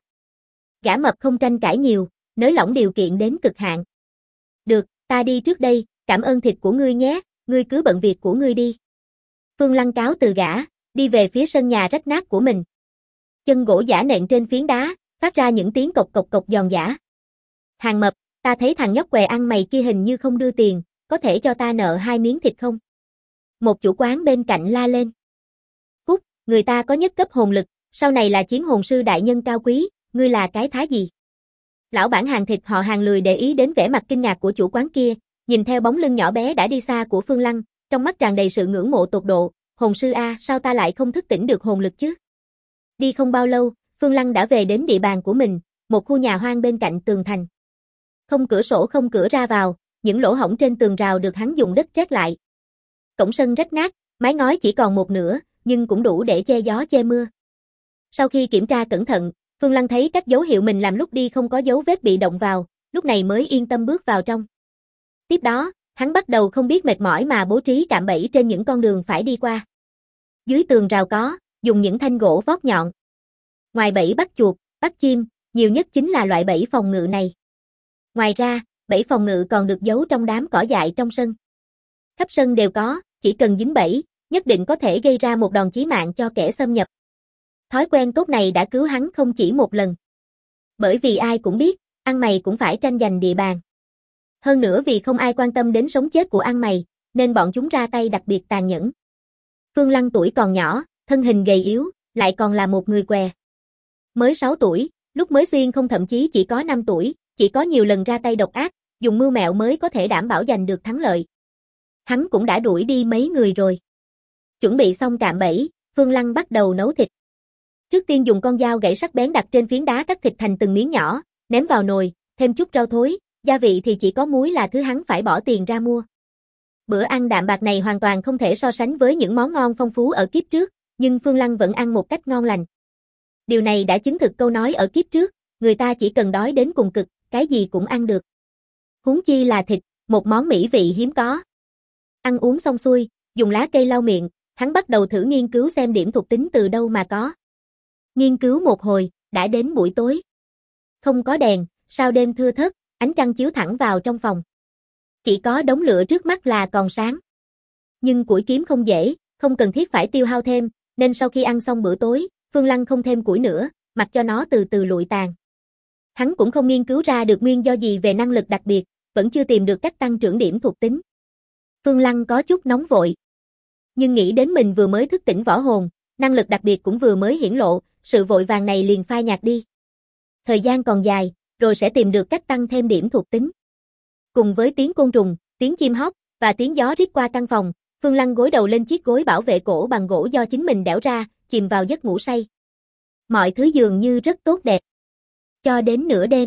Gã mập không tranh cãi nhiều, nới lỏng điều kiện đến cực hạn. Được, ta đi trước đây, cảm ơn thịt của ngươi nhé, ngươi cứ bận việc của ngươi đi. Phương Lăng cáo từ gã, đi về phía sân nhà rách nát của mình. Chân gỗ giả nện trên phiến đá, phát ra những tiếng cộc cộc cộc giòn giã. Hàng mập, ta thấy thằng nhóc què ăn mày kia hình như không đưa tiền, có thể cho ta nợ 2 miếng thịt không? Một chủ quán bên cạnh la lên. Cút, người ta có nhất cấp hồn lực, sau này là chiến hồn sư đại nhân cao quý, ngươi là cái thá gì? Lão bản hàng thịt họ Hàng lười để ý đến vẻ mặt kinh ngạc của chủ quán kia, nhìn theo bóng lưng nhỏ bé đã đi xa của Phương Lăng, trong mắt tràn đầy sự ngưỡng mộ tột độ, hồn sư a, sao ta lại không thức tỉnh được hồn lực chứ? Đi không bao lâu, Phương Lăng đã về đến địa bàn của mình, một khu nhà hoang bên cạnh tường thành. Không cửa sổ không cửa ra vào, những lỗ hổng trên tường rào được hắn dùng đất trét lại. Cổng sân rách nát, mái ngói chỉ còn một nửa, nhưng cũng đủ để che gió che mưa. Sau khi kiểm tra cẩn thận, Phương Lăng thấy các dấu hiệu mình làm lúc đi không có dấu vết bị động vào, lúc này mới yên tâm bước vào trong. Tiếp đó, hắn bắt đầu không biết mệt mỏi mà bố trí cạm bẫy trên những con đường phải đi qua. Dưới tường rào có, dùng những thanh gỗ vót nhọn. Ngoài bẫy bắt chuột, bắt chim, nhiều nhất chính là loại bẫy phòng ngự này. Ngoài ra, bẫy phòng ngự còn được giấu trong đám cỏ dại trong sân. Khắp sân đều có, chỉ cần dính bẫy, nhất định có thể gây ra một đòn chí mạng cho kẻ xâm nhập. Thói quen tốt này đã cứu hắn không chỉ một lần. Bởi vì ai cũng biết, ăn mày cũng phải tranh giành địa bàn. Hơn nữa vì không ai quan tâm đến sống chết của ăn mày, nên bọn chúng ra tay đặc biệt tàn nhẫn. Phương Lăng tuổi còn nhỏ, thân hình gầy yếu, lại còn là một người què. Mới 6 tuổi, lúc mới xuyên không thậm chí chỉ có 5 tuổi, chỉ có nhiều lần ra tay độc ác, dùng mưu mẹo mới có thể đảm bảo giành được thắng lợi. Hắn cũng đã đuổi đi mấy người rồi. Chuẩn bị xong cạm bẫy, Phương Lăng bắt đầu nấu thịt. Trước tiên dùng con dao gãy sắc bén đặt trên phiến đá cắt thịt thành từng miếng nhỏ, ném vào nồi, thêm chút rau thối, gia vị thì chỉ có muối là thứ hắn phải bỏ tiền ra mua. Bữa ăn đạm bạc này hoàn toàn không thể so sánh với những món ngon phong phú ở kiếp trước, nhưng Phương Lăng vẫn ăn một cách ngon lành. Điều này đã chứng thực câu nói ở kiếp trước, người ta chỉ cần đói đến cùng cực, cái gì cũng ăn được. Huống chi là thịt, một món mỹ vị hiếm có. Ăn uống xong xuôi, dùng lá cây lau miệng, hắn bắt đầu thử nghiên cứu xem điểm thuộc tính từ đâu mà có. Nghiên cứu một hồi, đã đến buổi tối. Không có đèn, sao đêm thưa thớt, ánh trăng chiếu thẳng vào trong phòng. Chỉ có đống lửa trước mắt là còn sáng. Nhưng củi kiếm không dễ, không cần thiết phải tiêu hao thêm, nên sau khi ăn xong bữa tối, Phương Lăng không thêm củi nữa, mặc cho nó từ từ lụi tàn. Hắn cũng không nghiên cứu ra được nguyên do gì về năng lực đặc biệt, vẫn chưa tìm được cách tăng trưởng điểm thuộc tính. Phương Lăng có chút nóng vội. Nhưng nghĩ đến mình vừa mới thức tỉnh võ hồn, năng lực đặc biệt cũng vừa mới hiển lộ, sự vội vàng này liền phai nhạt đi. Thời gian còn dài, rồi sẽ tìm được cách tăng thêm điểm thuộc tính. Cùng với tiếng côn trùng, tiếng chim hót và tiếng gió rít qua căn phòng, Phương Lăng gối đầu lên chiếc gối bảo vệ cổ bằng gỗ do chính mình đẽo ra, chìm vào giấc ngủ say. Mọi thứ dường như rất tốt đẹp. Cho đến nửa đêm.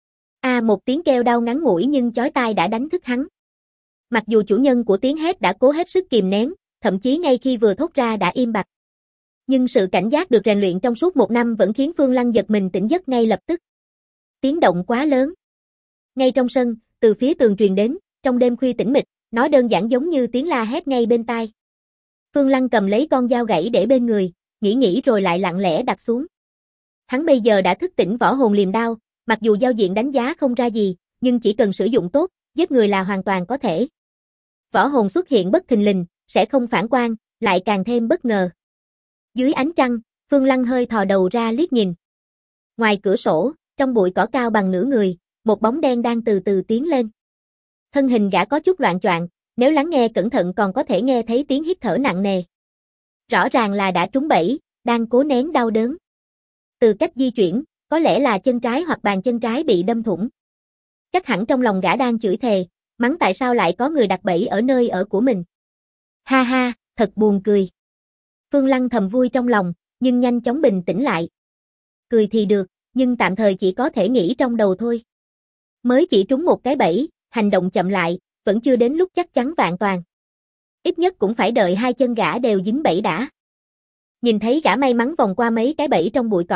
Một tiếng kêu đau ngắn ngủi nhưng chói tai đã đánh thức hắn. Mặc dù chủ nhân của tiếng hét đã cố hết sức kìm nén, thậm chí ngay khi vừa thốt ra đã im bặt. Nhưng sự cảnh giác được rèn luyện trong suốt 1 năm vẫn khiến Phương Lăng giật mình tỉnh giấc ngay lập tức. Tiếng động quá lớn. Ngay trong sân, từ phía tường truyền đến, trong đêm khuya tĩnh mịch, nó đơn giản giống như tiếng la hét ngay bên tai. Phương Lăng cầm lấy con dao gãy để bên người, nghĩ rồi lại lặng lẽ đặt xuống. Hắn bây giờ đã thức tỉnh võ hồn liềm đao, mặc dù giao diện đánh giá không ra gì, nhưng chỉ cần sử dụng tốt, giết người là hoàn toàn có thể. Võ hồn xuất hiện bất thình lình, sẽ không phản quang, lại càng thêm bất ngờ. Dưới ánh trăng, Phương Lăng hơi thò đầu ra liếc nhìn. Ngoài cửa sổ, trong bụi cỏ cao bằng nửa người, một bóng đen đang từ từ tiến lên. Thân hình gã có chút loạng choạng, nếu lắng nghe cẩn thận còn có thể nghe thấy tiếng hít thở nặng nề. Rõ ràng là đã trúng bẫy, đang cố nén đau đớn. Từ cách di chuyển, có lẽ là chân trái hoặc bàn chân trái bị đâm thủng. Chắc hẳn trong lòng gã đang chửi thề, mắng tại sao lại có người đặt bẫy ở nơi ở của mình. Ha ha, thật buồn cười. Phương Lăng thầm vui trong lòng, nhưng nhanh chóng bình tĩnh lại. Cười thì được, nhưng tạm thời chỉ có thể nghĩ trong đầu thôi. Mới chỉ trúng một cái bẫy, hành động chậm lại, vẫn chưa đến lúc chắc chắn vạn toàn. Ít nhất cũng phải đợi 2 chân gã đều dính bẫy đã. Nhìn thấy gã may mắn vòng qua mấy cái bẫy trong bụi cỏ,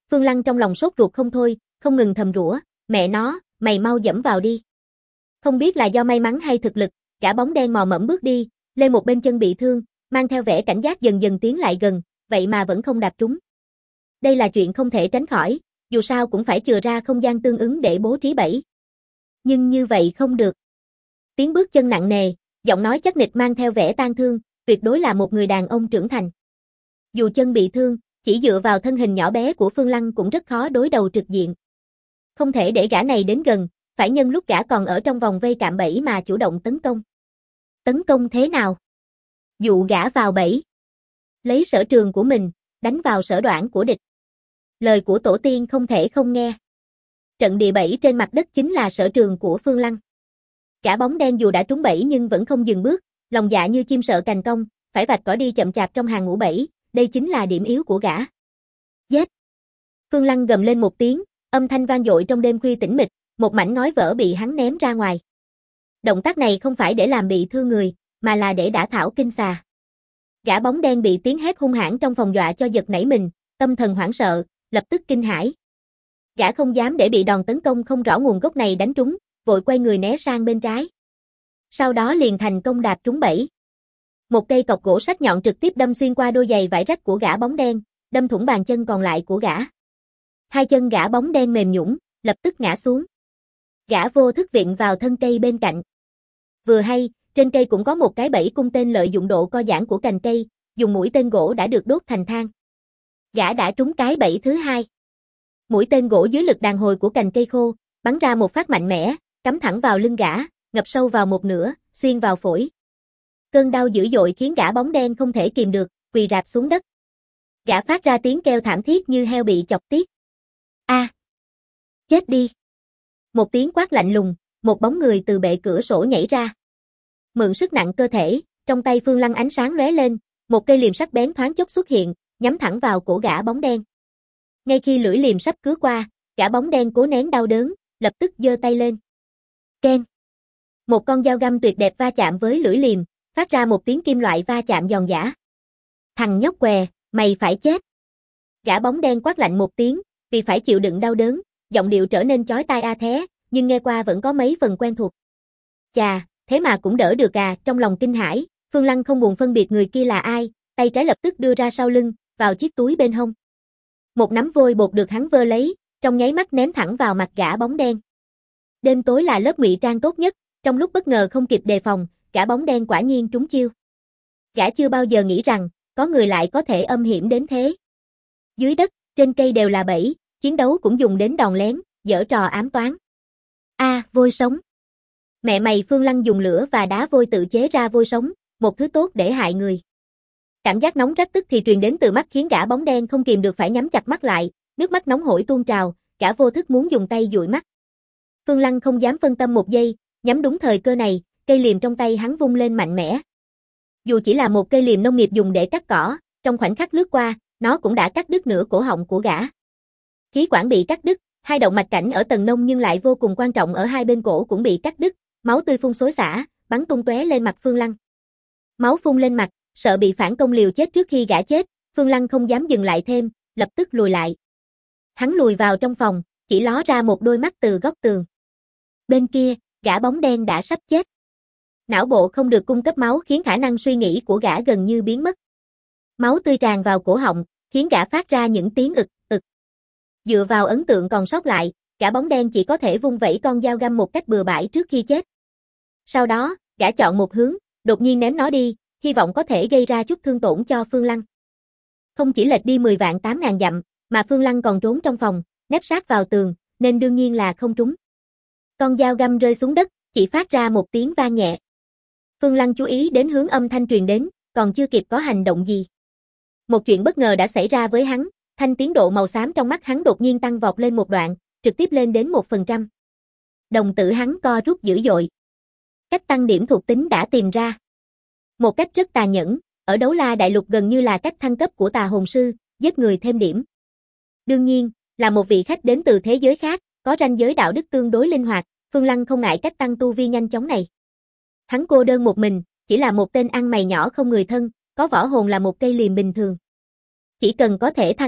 Phương Lăng trong lòng sốt ruột không thôi, không ngừng thầm rủa, mẹ nó, mày mau dẫm vào đi. Không biết là do may mắn hay thực lực, gã bóng đen mò mẫm bước đi, lên một bên chân bị thương, mang theo vẻ cảnh giác dần dần tiến lại gần, vậy mà vẫn không đạp trúng. Đây là chuyện không thể tránh khỏi, dù sao cũng phải chừa ra không gian tương ứng để bố trí bẫy. Nhưng như vậy không được. Tiếng bước chân nặng nề, giọng nói chắc nịch mang theo vẻ tang thương, tuyệt đối là một người đàn ông trưởng thành. Dù chân bị thương, chỉ dựa vào thân hình nhỏ bé của Phương Lăng cũng rất khó đối đầu trực diện. Không thể để gã này đến gần, phải nhân lúc gã còn ở trong vòng vây cạm bẫy mà chủ động tấn công. Tấn công thế nào? Dụ gã vào bẫy. Lấy sở trường của mình, đánh vào sở đoản của địch. Lời của tổ tiên không thể không nghe. Trận địa bẫy trên mặt đất chính là sở trường của Phương Lăng. Gã bóng đen dù đã trúng bẫy nhưng vẫn không dừng bước, lòng dạ như chim sợ cành cong, phải vạch cỏ đi chậm chạp trong hàng ngũ bẫy, đây chính là điểm yếu của gã. Giết! Phương Lăng gầm lên một tiếng, âm thanh vang dội trong đêm khuya tĩnh mịch, một mảnh ngói vỡ bị hắn ném ra ngoài. Động tác này không phải để làm bị thương người, mà là để đả thảo kinh xà. Gã bóng đen bị tiếng hét hung hãn trong phòng dọa cho giật nảy mình, tâm thần hoảng sợ, lập tức kinh hãi. Gã không dám để bị đòn tấn công không rõ nguồn gốc này đánh trúng, vội quay người né sang bên trái. Sau đó liền thành công đạp trúng bẫy. Một cây cọc gỗ sắc nhọn trực tiếp đâm xuyên qua đôi giày vải rách của gã bóng đen, đâm thủng bàn chân còn lại của gã. Hai chân gã bóng đen mềm nhũn, lập tức ngã xuống. Gã vô thức viện vào thân cây bên cạnh. Vừa hay, trên cây cũng có một cái bẫy cung tên lợi dụng độ co giãn của cành cây, dùng mũi tên gỗ đã được đốt thành than. Gã đã trúng cái bẫy thứ hai. Mũi tên gỗ dưới lực đàn hồi của cành cây khô, bắn ra một phát mạnh mẽ, cắm thẳng vào lưng gã, ngập sâu vào một nửa, xuyên vào phổi. Cơn đau dữ dội khiến gã bóng đen không thể kìm được, quỳ rạp xuống đất. Gã phát ra tiếng kêu thảm thiết như heo bị chọc tiết. A! Chết đi! Một tiếng quát lạnh lùng, một bóng người từ bệ cửa sổ nhảy ra. Mượn sức nặng cơ thể, trong tay Phương Lăng ánh sáng lóe lên, một cây liềm sắc bén thoáng chốc xuất hiện, nhắm thẳng vào cổ gã bóng đen. Ngay khi lưỡi liềm sắp cứa qua, gã bóng đen cố nén đau đớn, lập tức giơ tay lên. Keng! Một con dao găm tuyệt đẹp va chạm với lưỡi liềm, phát ra một tiếng kim loại va chạm giòn giã. Thằng nhóc què, mày phải chết! Gã bóng đen quát lạnh một tiếng, vì phải chịu đựng đau đớn, giọng điệu trở nên chói tai a thé, nhưng nghe qua vẫn có mấy phần quen thuộc. Chà, thế mà cũng đỡ được à, trong lòng kinh hãi, Phương Lăng không buồn phân biệt người kia là ai, tay trái lập tức đưa ra sau lưng, vào chiếc túi bên hông. Một nắm vôi bột được hắn vơ lấy, trong nháy mắt ném thẳng vào mặt gã bóng đen. Đêm tối là lớp ngụy trang tốt nhất, trong lúc bất ngờ không kịp đề phòng, gã bóng đen quả nhiên trúng chiêu. Gã chưa bao giờ nghĩ rằng, có người lại có thể âm hiểm đến thế. Dưới đất, trên cây đều là bẫy, chiến đấu cũng dùng đến đòn lén, giở trò ám toán. Vôi sống. Mẹ mày, Phương Lăng dùng lửa và đá vôi tự chế ra vôi sống, một thứ tốt để hại người. Cảm giác nóng rát tức thì truyền đến từ mắt khiến gã bóng đen không kìm được phải nhắm chặt mắt lại, nước mắt nóng hổi tuôn trào, gã vô thức muốn dùng tay dụi mắt. Phương Lăng không dám phân tâm một giây, nhắm đúng thời cơ này, cây liềm trong tay hắn vung lên mạnh mẽ. Dù chỉ là một cây liềm nông nghiệp dùng để cắt cỏ, trong khoảnh khắc lướt qua, nó cũng đã cắt đứt nửa cổ họng của gã. Khí quản bị cắt đứt, hai động mạch cảnh ở tầng nông nhưng lại vô cùng quan trọng ở hai bên cổ cũng bị cắt đứt, máu tươi phun xối xả, bắn tung tóe lên mặt Phương Lăng. Máu phun lên mặt, sợ bị phản công liều chết trước khi gã chết, Phương Lăng không dám dừng lại thêm, lập tức lùi lại. Hắn lùi vào trong phòng, chỉ ló ra một đôi mắt từ góc tường. Bên kia, gã bóng đen đã sắp chết. Não bộ không được cung cấp máu khiến khả năng suy nghĩ của gã gần như biến mất. Máu tươi tràn vào cổ họng, khiến gã phát ra những tiếng ực, ực. Dựa vào ấn tượng còn sót lại, gã bóng đen chỉ có thể vung vẩy con dao găm một cách bừa bãi trước khi chết. Sau đó, gã chọn một hướng, đột nhiên ném nó đi, hy vọng có thể gây ra chút thương tổn cho Phương Lăng. Không chỉ lệch đi 10 vạn 8.000 dặm, mà Phương Lăng còn trốn trong phòng, nép sát vào tường, nên đương nhiên là không trúng. Con dao găm rơi xuống đất, chỉ phát ra một tiếng vang nhẹ. Phương Lăng chú ý đến hướng âm thanh truyền đến, còn chưa kịp có hành động gì. Một chuyện bất ngờ đã xảy ra với hắn, thanh tiến độ màu xám trong mắt hắn đột nhiên tăng vọt lên một đoạn, trực tiếp lên đến 1%. Đồng tử hắn co rút dữ dội. Cách tăng điểm thuộc tính đã tìm ra. Một cách rất tàn nhẫn, ở Đấu La Đại Lục gần như là cách thăng cấp của Tà Hồn Sư, giết người thêm điểm. Đương nhiên, là một vị khách đến từ thế giới khác, có ranh giới đạo đức tương đối linh hoạt, Phương Lăng không ngại cách tăng tu vi nhanh chóng này. Hắn cô đơn một mình, chỉ là một tên ăn mày nhỏ không người thân, có võ hồn là một cây liềm bình thường. Chỉ cần có thể thăng cấp,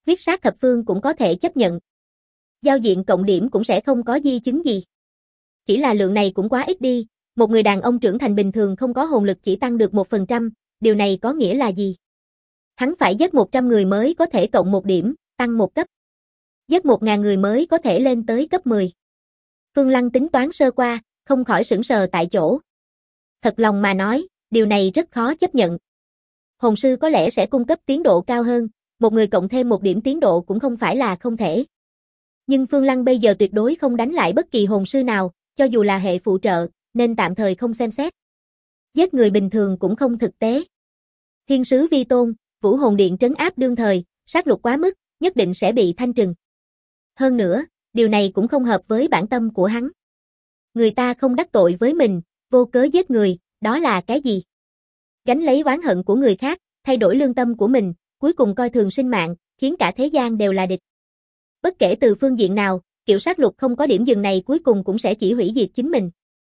Huyết sát thập phương cũng có thể chấp nhận. Giao diện cộng điểm cũng sẽ không có di chứng gì. Chỉ là lượng này cũng quá ít đi, một người đàn ông trưởng thành bình thường không có hồn lực chỉ tăng được 1%, điều này có nghĩa là gì? Hắn phải giết 100 người mới có thể cộng 1 điểm, tăng 1 cấp. Giết 1000 người mới có thể lên tới cấp 10. Phương Lăng tính toán sơ qua, không khỏi sững sờ tại chỗ. Thật lòng mà nói, điều này rất khó chấp nhận. Hồn sư có lẽ sẽ cung cấp tiến độ cao hơn, một người cộng thêm 1 điểm tiến độ cũng không phải là không thể. Nhưng Phương Lăng bây giờ tuyệt đối không đánh lại bất kỳ hồn sư nào, cho dù là hệ phụ trợ, nên tạm thời không xem xét. Giết người bình thường cũng không thực tế. Thiên sứ vi tôn, Vũ Hồn Điện trấn áp đương thời, sát lục quá mức, nhất định sẽ bị thanh trừng. Hơn nữa, điều này cũng không hợp với bản tâm của hắn. Người ta không đắc tội với mình, vô cớ giết người, đó là cái gì? Gánh lấy oán hận của người khác, thay đổi lương tâm của mình, cuối cùng coi thường sinh mạng, khiến cả thế gian đều là địch. Bất kể từ phương diện nào, kiểu sát lục không có điểm dừng này cuối cùng cũng sẽ chỉ hủy diệt chính mình.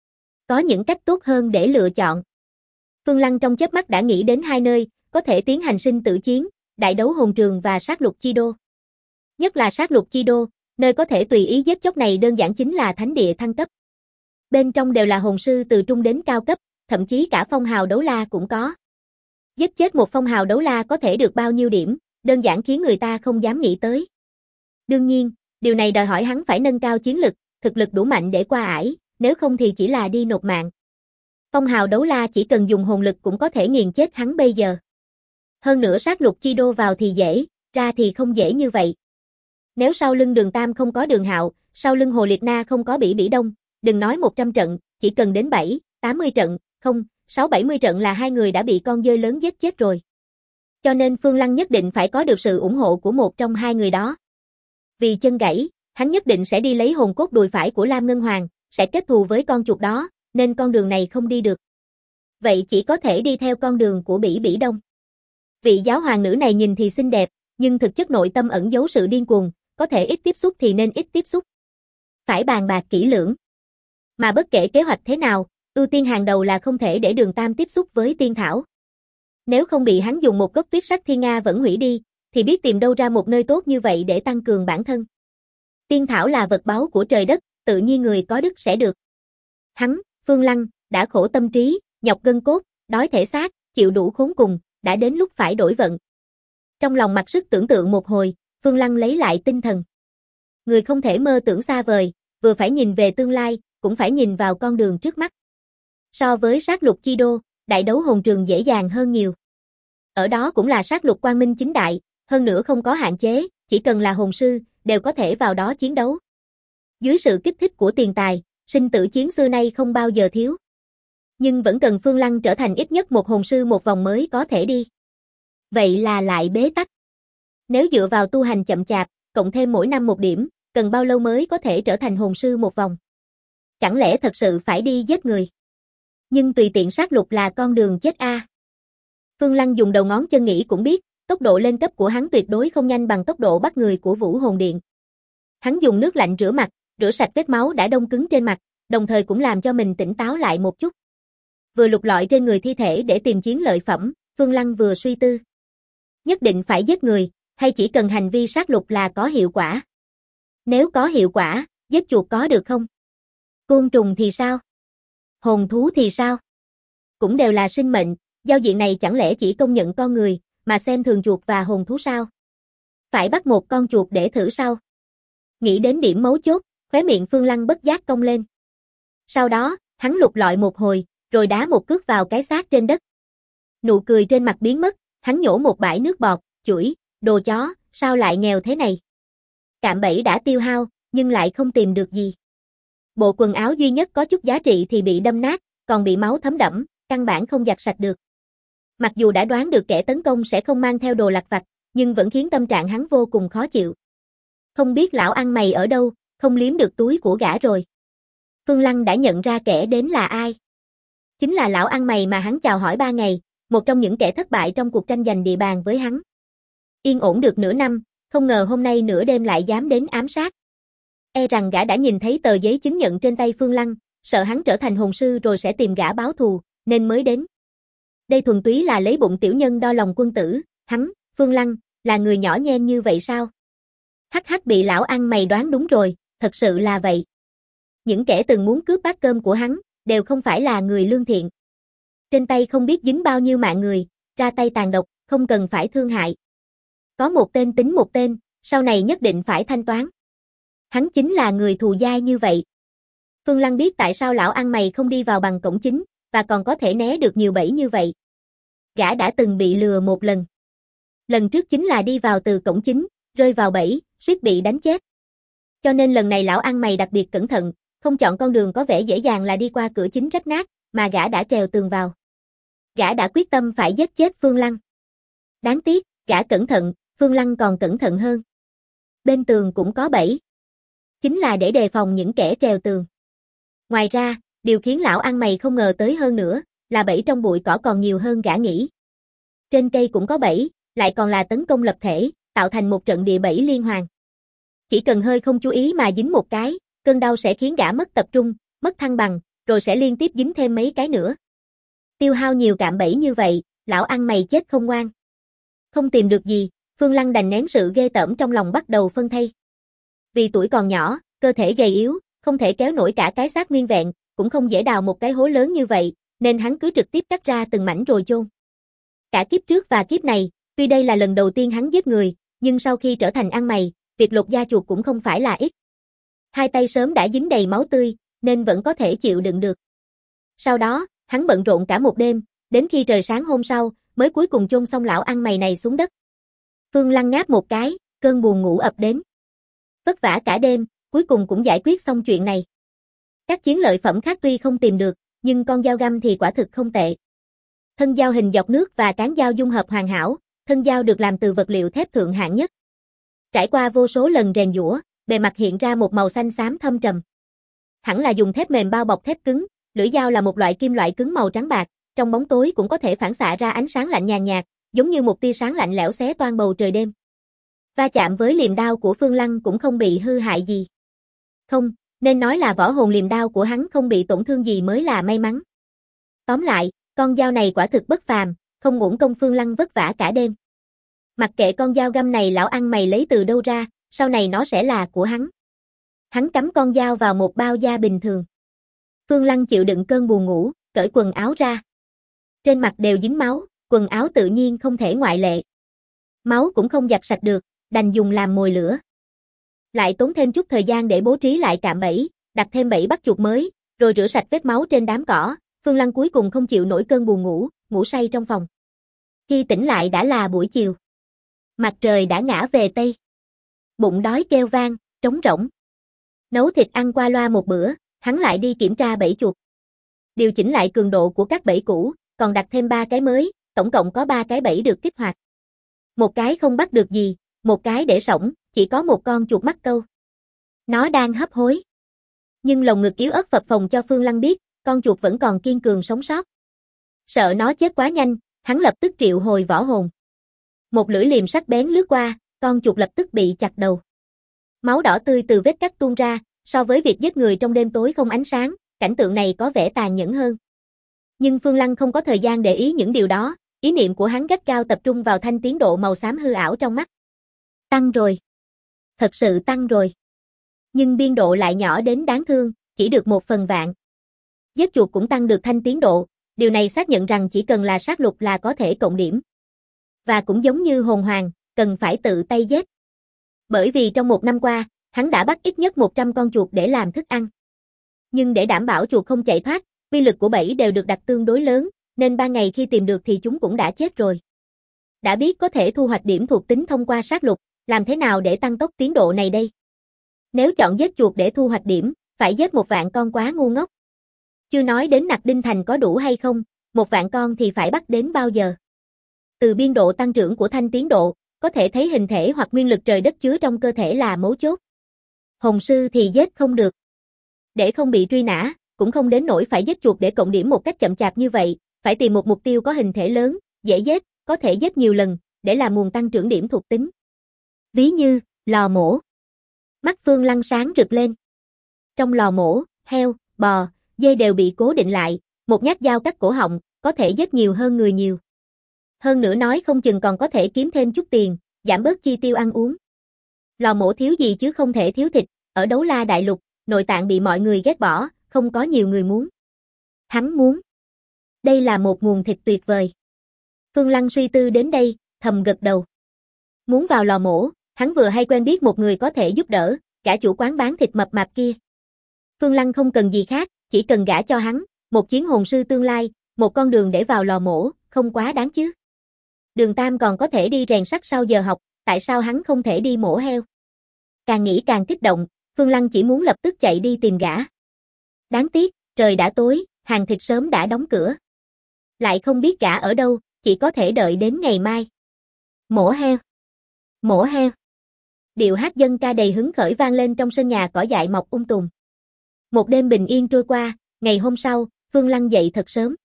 Có những cách tốt hơn để lựa chọn. Phương Lăng trong chớp mắt đã nghĩ đến 2 nơi, có thể tiến hành sinh tử chiến, đại đấu hồn trường và sát lục chi đô. Nhất là sát lục chi đô, nơi có thể tùy ý giết chóc này đơn giản chính là thánh địa thăng cấp. Bên trong đều là hồn sư từ trung đến cao cấp, thậm chí cả phong hào đấu la cũng có. Giết chết một phong hào đấu la có thể được bao nhiêu điểm, đơn giản khiến người ta không dám nghĩ tới. Đương nhiên, điều này đòi hỏi hắn phải nâng cao chiến lực, thực lực đủ mạnh để qua ải, nếu không thì chỉ là đi nộp mạng. Phong hào đấu la chỉ cần dùng hồn lực cũng có thể nghiền chết hắn bây giờ. Hơn nữa sát lục chi đô vào thì dễ, ra thì không dễ như vậy. Nếu sau lưng Đường Tam không có Đường Hạo, sau lưng Hồ Liệt Na không có Bỉ Bỉ Đông, đừng nói 100 trận, chỉ cần đến 7, 80 trận, không, 6-70 trận là 2 người đã bị con dơi lớn giết chết rồi. Cho nên Phương Lăng nhất định phải có được sự ủng hộ của một trong 2 người đó. Vì chân gãy, hắn nhất định sẽ đi lấy hồn cốt đùi phải của Lam Ngân Hoàng, sẽ kết thù với con chuột đó, nên con đường này không đi được. Vậy chỉ có thể đi theo con đường của Bỉ Bỉ Đông. Vị giáo hoàng nữ này nhìn thì xinh đẹp, nhưng thực chất nội tâm ẩn giấu sự điên cuồng, có thể ít tiếp xúc thì nên ít tiếp xúc. Phải bàn bạc kỹ lưỡng. Mà bất kể kế hoạch thế nào, ưu tiên hàng đầu là không thể để Đường Tam tiếp xúc với tiên thảo. Nếu không bị hắn dùng một gốc tuyết sắc thiên nga vẫn hủy đi, thì biết tìm đâu ra một nơi tốt như vậy để tăng cường bản thân. Tiên thảo là vật báu của trời đất, tự nhiên người có đức sẽ được. Hắn, Phương Lăng, đã khổ tâm trí, nhọc gân cốt, đói thể xác, chịu đủ khốn cùng, đã đến lúc phải đổi vận. Trong lòng mặc sức tưởng tượng một hồi, Phương Lăng lấy lại tinh thần. Người không thể mơ tưởng xa vời, vừa phải nhìn về tương lai, cũng phải nhìn vào con đường trước mắt. So với sát lục chi đô, đại đấu hồn trường dễ dàng hơn nhiều. Ở đó cũng là sát lục quang minh chính đại, hơn nữa không có hạn chế, chỉ cần là hồn sư, đều có thể vào đó chiến đấu. Dưới sự kích thích của tiền tài, sinh tử chiến xưa nay không bao giờ thiếu. Nhưng vẫn cần Phương Lăng trở thành ít nhất một hồn sư một vòng mới có thể đi. Vậy là lại bế tắc. Nếu dựa vào tu hành chậm chạp, cộng thêm mỗi năm 1 điểm, cần bao lâu mới có thể trở thành hồn sư một vòng? Chẳng lẽ thật sự phải đi giết người? Nhưng tùy tiện sát lục là con đường chết a. Phương Lăng dùng đầu ngón chân nghĩ cũng biết, tốc độ lên cấp của hắn tuyệt đối không nhanh bằng tốc độ bắt người của Vũ Hồn Điện. Hắn dùng nước lạnh rửa mặt, rửa sạch vết máu đã đông cứng trên mặt, đồng thời cũng làm cho mình tỉnh táo lại một chút. Vừa lục lọi trên người thi thể để tìm chiến lợi phẩm, Phương Lăng vừa suy tư. Nhất định phải giết người, hay chỉ cần hành vi sát lục là có hiệu quả? Nếu có hiệu quả, giết chuột có được không? Côn trùng thì sao? Hồn thú thì sao? Cũng đều là sinh mệnh, giao diện này chẳng lẽ chỉ công nhận con người, mà xem thường chuột và hồn thú sao? Phải bắt một con chuột để thử sao? Nghĩ đến điểm mấu chốt, khóe miệng Phương Lăng bất giác cong lên. Sau đó, hắn lục lọi một hồi, rồi đá một cước vào cái xác trên đất. Nụ cười trên mặt biến mất, hắn nhổ một bãi nước bọt, chửi, đồ chó, sao lại nghèo thế này? Cạm bẫy đã tiêu hao, nhưng lại không tìm được gì. Bộ quần áo duy nhất có chút giá trị thì bị đâm nát, còn bị máu thấm đẫm, căn bản không giặt sạch được. Mặc dù đã đoán được kẻ tấn công sẽ không mang theo đồ lặt vặt, nhưng vẫn khiến tâm trạng hắn vô cùng khó chịu. Không biết lão ăn mày ở đâu, không liếm được túi của gã rồi. Phương Lăng đã nhận ra kẻ đến là ai. Chính là lão ăn mày mà hắn chào hỏi 3 ngày, một trong những kẻ thất bại trong cuộc tranh giành địa bàn với hắn. Yên ổn được nửa năm, không ngờ hôm nay nửa đêm lại dám đến ám sát. E rằng gã đã nhìn thấy tờ giấy chứng nhận trên tay Phương Lăng, sợ hắn trở thành hồn sư rồi sẽ tìm gã báo thù, nên mới đến. Đây thuần túy là lấy bụng tiểu nhân đo lòng quân tử, hắn, Phương Lăng, Là người nhỏ nhen như vậy sao? Hắc hắc, bị lão ăn mày đoán đúng rồi, thật sự là vậy. Những kẻ từng muốn cướp bát cơm của hắn, đều không phải là người lương thiện. Trên tay không biết dính bao nhiêu mạng người, ra tay tàn độc, không cần phải thương hại. Có một tên tính một tên, sau này nhất định phải thanh toán. Hắn chính là người thù dai như vậy. Phương Lăng biết tại sao lão ăn mày không đi vào bằng cổng chính, và còn có thể né được nhiều bẫy như vậy. Gã đã từng bị lừa một lần. Lần trước chính là đi vào từ cổng chính, rơi vào bẫy, suýt bị đánh chết. Cho nên lần này lão ăn mày đặc biệt cẩn thận, không chọn con đường có vẻ dễ dàng là đi qua cửa chính rách nát, mà gã đã trèo tường vào. Gã đã quyết tâm phải giết chết Phương Lăng. Đáng tiếc, gã cẩn thận, Phương Lăng còn cẩn thận hơn. Bên tường cũng có bẫy. Chính là để đề phòng những kẻ trèo tường. Ngoài ra, điều khiến lão ăn mày không ngờ tới hơn nữa, là bẫy trong bụi cỏ còn nhiều hơn gã nghĩ. Trên cây cũng có bẫy, lại còn là tấn công lập thể, tạo thành một trận địa bẫy liên hoàn. Chỉ cần hơi không chú ý mà dính một cái, cơn đau sẽ khiến gã mất tập trung, mất thăng bằng, rồi sẽ liên tiếp dính thêm mấy cái nữa. Tiêu hao nhiều cạm bẫy như vậy, lão ăn mày chết không ngoan. Không tìm được gì, Phương Lăng đành nén sự ghê tởm trong lòng bắt đầu phân thây. Vì tuổi còn nhỏ, cơ thể gầy yếu, không thể kéo nổi cả cái xác nguyên vẹn, cũng không dễ đào một cái hố lớn như vậy, nên hắn cứ trực tiếp cắt ra từng mảnh rồi chôn. Cả kiếp trước và kiếp này, tuy đây là lần đầu tiên hắn giết người, nhưng sau khi trở thành ăn mày, việc lột da chuột cũng không phải là ít. Hai tay sớm đã dính đầy máu tươi, nên vẫn có thể chịu đựng được. Sau đó, hắn bận rộn cả một đêm, đến khi trời sáng hôm sau, mới cuối cùng chôn xong lão ăn mày này xuống đất. Phương Lăng ngáp một cái, cơn buồn ngủ ập đến. Vất vả cả đêm, cuối cùng cũng giải quyết xong chuyện này. Các chiến lợi phẩm khác tuy không tìm được, nhưng con dao găm thì quả thực không tệ. Thân dao hình dọc nước và cán dao dung hợp hoàn hảo, thân dao được làm từ vật liệu thép thượng hạng nhất. Trải qua vô số lần rèn giũa, bề mặt hiện ra một màu xanh xám thâm trầm. Hẳn là dùng thép mềm bao bọc thép cứng, lưỡi dao là một loại kim loại cứng màu trắng bạc, trong bóng tối cũng có thể phản xạ ra ánh sáng lạnh nhàn nhạt, giống như một tia sáng lạnh lẽo xé toang bầu trời đêm. Va chạm với liềm đao của Phương Lăng cũng không bị hư hại gì. Không, nên nói là võ hồn liềm đao của hắn không bị tổn thương gì mới là may mắn. Tóm lại, con dao này quả thực bất phàm, không uổng công Phương Lăng vất vả cả đêm. Mặc kệ con dao găm này lão ăn mày lấy từ đâu ra, sau này nó sẽ là của hắn. Hắn cắm con dao vào một bao da bình thường. Phương Lăng chịu đựng cơn buồn ngủ, cởi quần áo ra. Trên mặt đều dính máu, quần áo tự nhiên không thể ngoại lệ. Máu cũng không giặt sạch được, đành dùng làm mồi lửa. Lại tốn thêm chút thời gian để bố trí lại cạm bẫy, đặt thêm bẫy bắt chuột mới, rồi rửa sạch vết máu trên đám cỏ. Phương Lăng cuối cùng không chịu nổi cơn buồn ngủ, ngủ say trong phòng. Khi tỉnh lại đã là buổi chiều. Mặt trời đã ngã về Tây. Bụng đói kêu vang, trống rỗng. Nấu thịt ăn qua loa một bữa, hắn lại đi kiểm tra bẫy chuột. Điều chỉnh lại cường độ của các bẫy cũ, còn đặt thêm 3 cái mới, tổng cộng có 3 cái bẫy được kích hoạt. Một cái không bắt được gì, một cái để sõng, chỉ có một con chuột mắc câu. Nó đang hấp hối. Nhưng lồng ngực yếu ớt phập phồng cho Phương Lăng biết, con chuột vẫn còn kiên cường sống sót. Sợ nó chết quá nhanh, hắn lập tức triệu hồi võ hồn. Một lưỡi liềm sắc bén lướt qua, con chuột lập tức bị chặt đầu. Máu đỏ tươi từ vết cắt tuôn ra, so với việc giết người trong đêm tối không ánh sáng, cảnh tượng này có vẻ tàn nhẫn hơn. Nhưng Phương Lăng không có thời gian để ý những điều đó, ý niệm của hắn gắt gao tập trung vào thanh tiến độ màu xám hư ảo trong mắt. Tăng rồi. Thật sự tăng rồi. Nhưng biên độ lại nhỏ đến đáng thương, chỉ được 1/1000. Giết chuột cũng tăng được thanh tiến độ, điều này xác nhận rằng chỉ cần là sát lục là có thể cộng điểm. Và cũng giống như hồn hoàng, cần phải tự tay giết. Bởi vì trong một năm qua, hắn đã bắt ít nhất 100 con chuột để làm thức ăn. Nhưng để đảm bảo chuột không chạy thoát, uy lực của bẫy đều được đặt tương đối lớn, nên 3 ngày khi tìm được thì chúng cũng đã chết rồi. Đã biết có thể thu hoạch điểm thuộc tính thông qua sát lục, làm thế nào để tăng tốc tiến độ này đây? Nếu chọn giết chuột để thu hoạch điểm, phải giết 1.000.000 con quá ngu ngốc. Chưa nói đến nặc đinh thành có đủ hay không, 1.000.000 con thì phải bắt đến bao giờ? Từ biên độ tăng trưởng của thanh tiến độ, có thể thấy hình thể hoặc nguyên lực trời đất chứa trong cơ thể là mấu chốt. Hồn sư thì giết không được. Để không bị truy nã, cũng không đến nỗi phải giết chuột để cộng điểm một cách chậm chạp như vậy, phải tìm một mục tiêu có hình thể lớn, dễ giết, có thể giết nhiều lần, để làm nguồn tăng trưởng điểm thuộc tính. Ví như, lò mổ. Mắt Phương Lăng sáng rực lên. Trong lò mổ, heo, bò, dê đều bị cố định lại, một nhát dao cắt cổ họng, có thể giết nhiều hơn người nhiều. Hơn nữa nói không chừng còn có thể kiếm thêm chút tiền, giảm bớt chi tiêu ăn uống. Lò mổ thiếu gì chứ không thể thiếu thịt, ở Đấu La Đại Lục, nội tạng bị mọi người ghét bỏ, không có nhiều người muốn. Hắn muốn. Đây là một nguồn thịt tuyệt vời. Phương Lăng suy tư đến đây, thầm gật đầu. Muốn vào lò mổ, hắn vừa hay quen biết một người có thể giúp đỡ, gã chủ quán bán thịt mập mạp kia. Phương Lăng không cần gì khác, chỉ cần gả cho hắn, một chiến hồn sư tương lai, một con đường để vào lò mổ, không quá đáng chứ. Đường Tam còn có thể đi rèn sắt sau giờ học, tại sao hắn không thể đi mổ heo? Càng nghĩ càng kích động, Phương Lăng chỉ muốn lập tức chạy đi tìm gã. Đáng tiếc, trời đã tối, hàng thịt sớm đã đóng cửa. Lại không biết gã ở đâu, chỉ có thể đợi đến ngày mai. Mổ heo. Mổ heo. Điệu hát dân ca đầy hứng khởi vang lên trong sân nhà cỏ dại mọc tùm. Một đêm bình yên trôi qua, ngày hôm sau, Phương Lăng dậy thật sớm.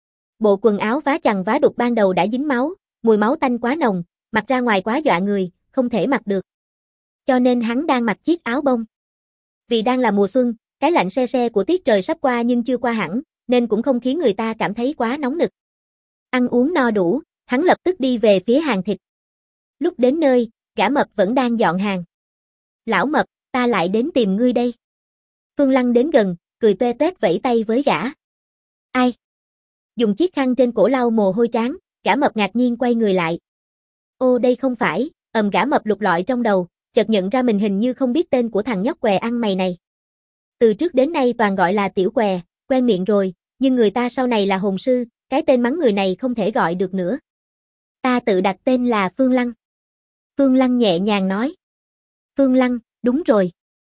Bộ quần áo vá chằng vá đục ban đầu đã dính máu, mùi máu tanh quá nồng, mặc ra ngoài quá dọa người, không thể mặc được. Cho nên hắn đang mặc chiếc áo bông. Vì đang là mùa xuân, cái lạnh se se của tiết trời sắp qua nhưng chưa qua hẳn, nên cũng không khiến người ta cảm thấy quá nóng nực. Ăn uống no đủ, hắn lập tức đi về phía hàng thịt. Lúc đến nơi, gã mập vẫn đang dọn hàng. Lão mập, ta lại đến tìm ngươi đây. Phương Lăng đến gần, cười toe toét vẫy tay với gã. Ai? Dùng chiếc khăn trên cổ lau mồ hôi trán, gã mập ngạc nhiên quay người lại. Ô đây không phải, gã mập lục lọi trong đầu, chợt nhận ra mình hình như không biết tên của thằng nhóc què ăn mày này. Từ trước đến nay toàn gọi là tiểu què, quen miệng rồi, nhưng người ta sau này là hồn sư, cái tên mắng người này không thể gọi được nữa. Ta tự đặt tên là Phương Lăng. Phương Lăng nhẹ nhàng nói. Phương Lăng, đúng rồi.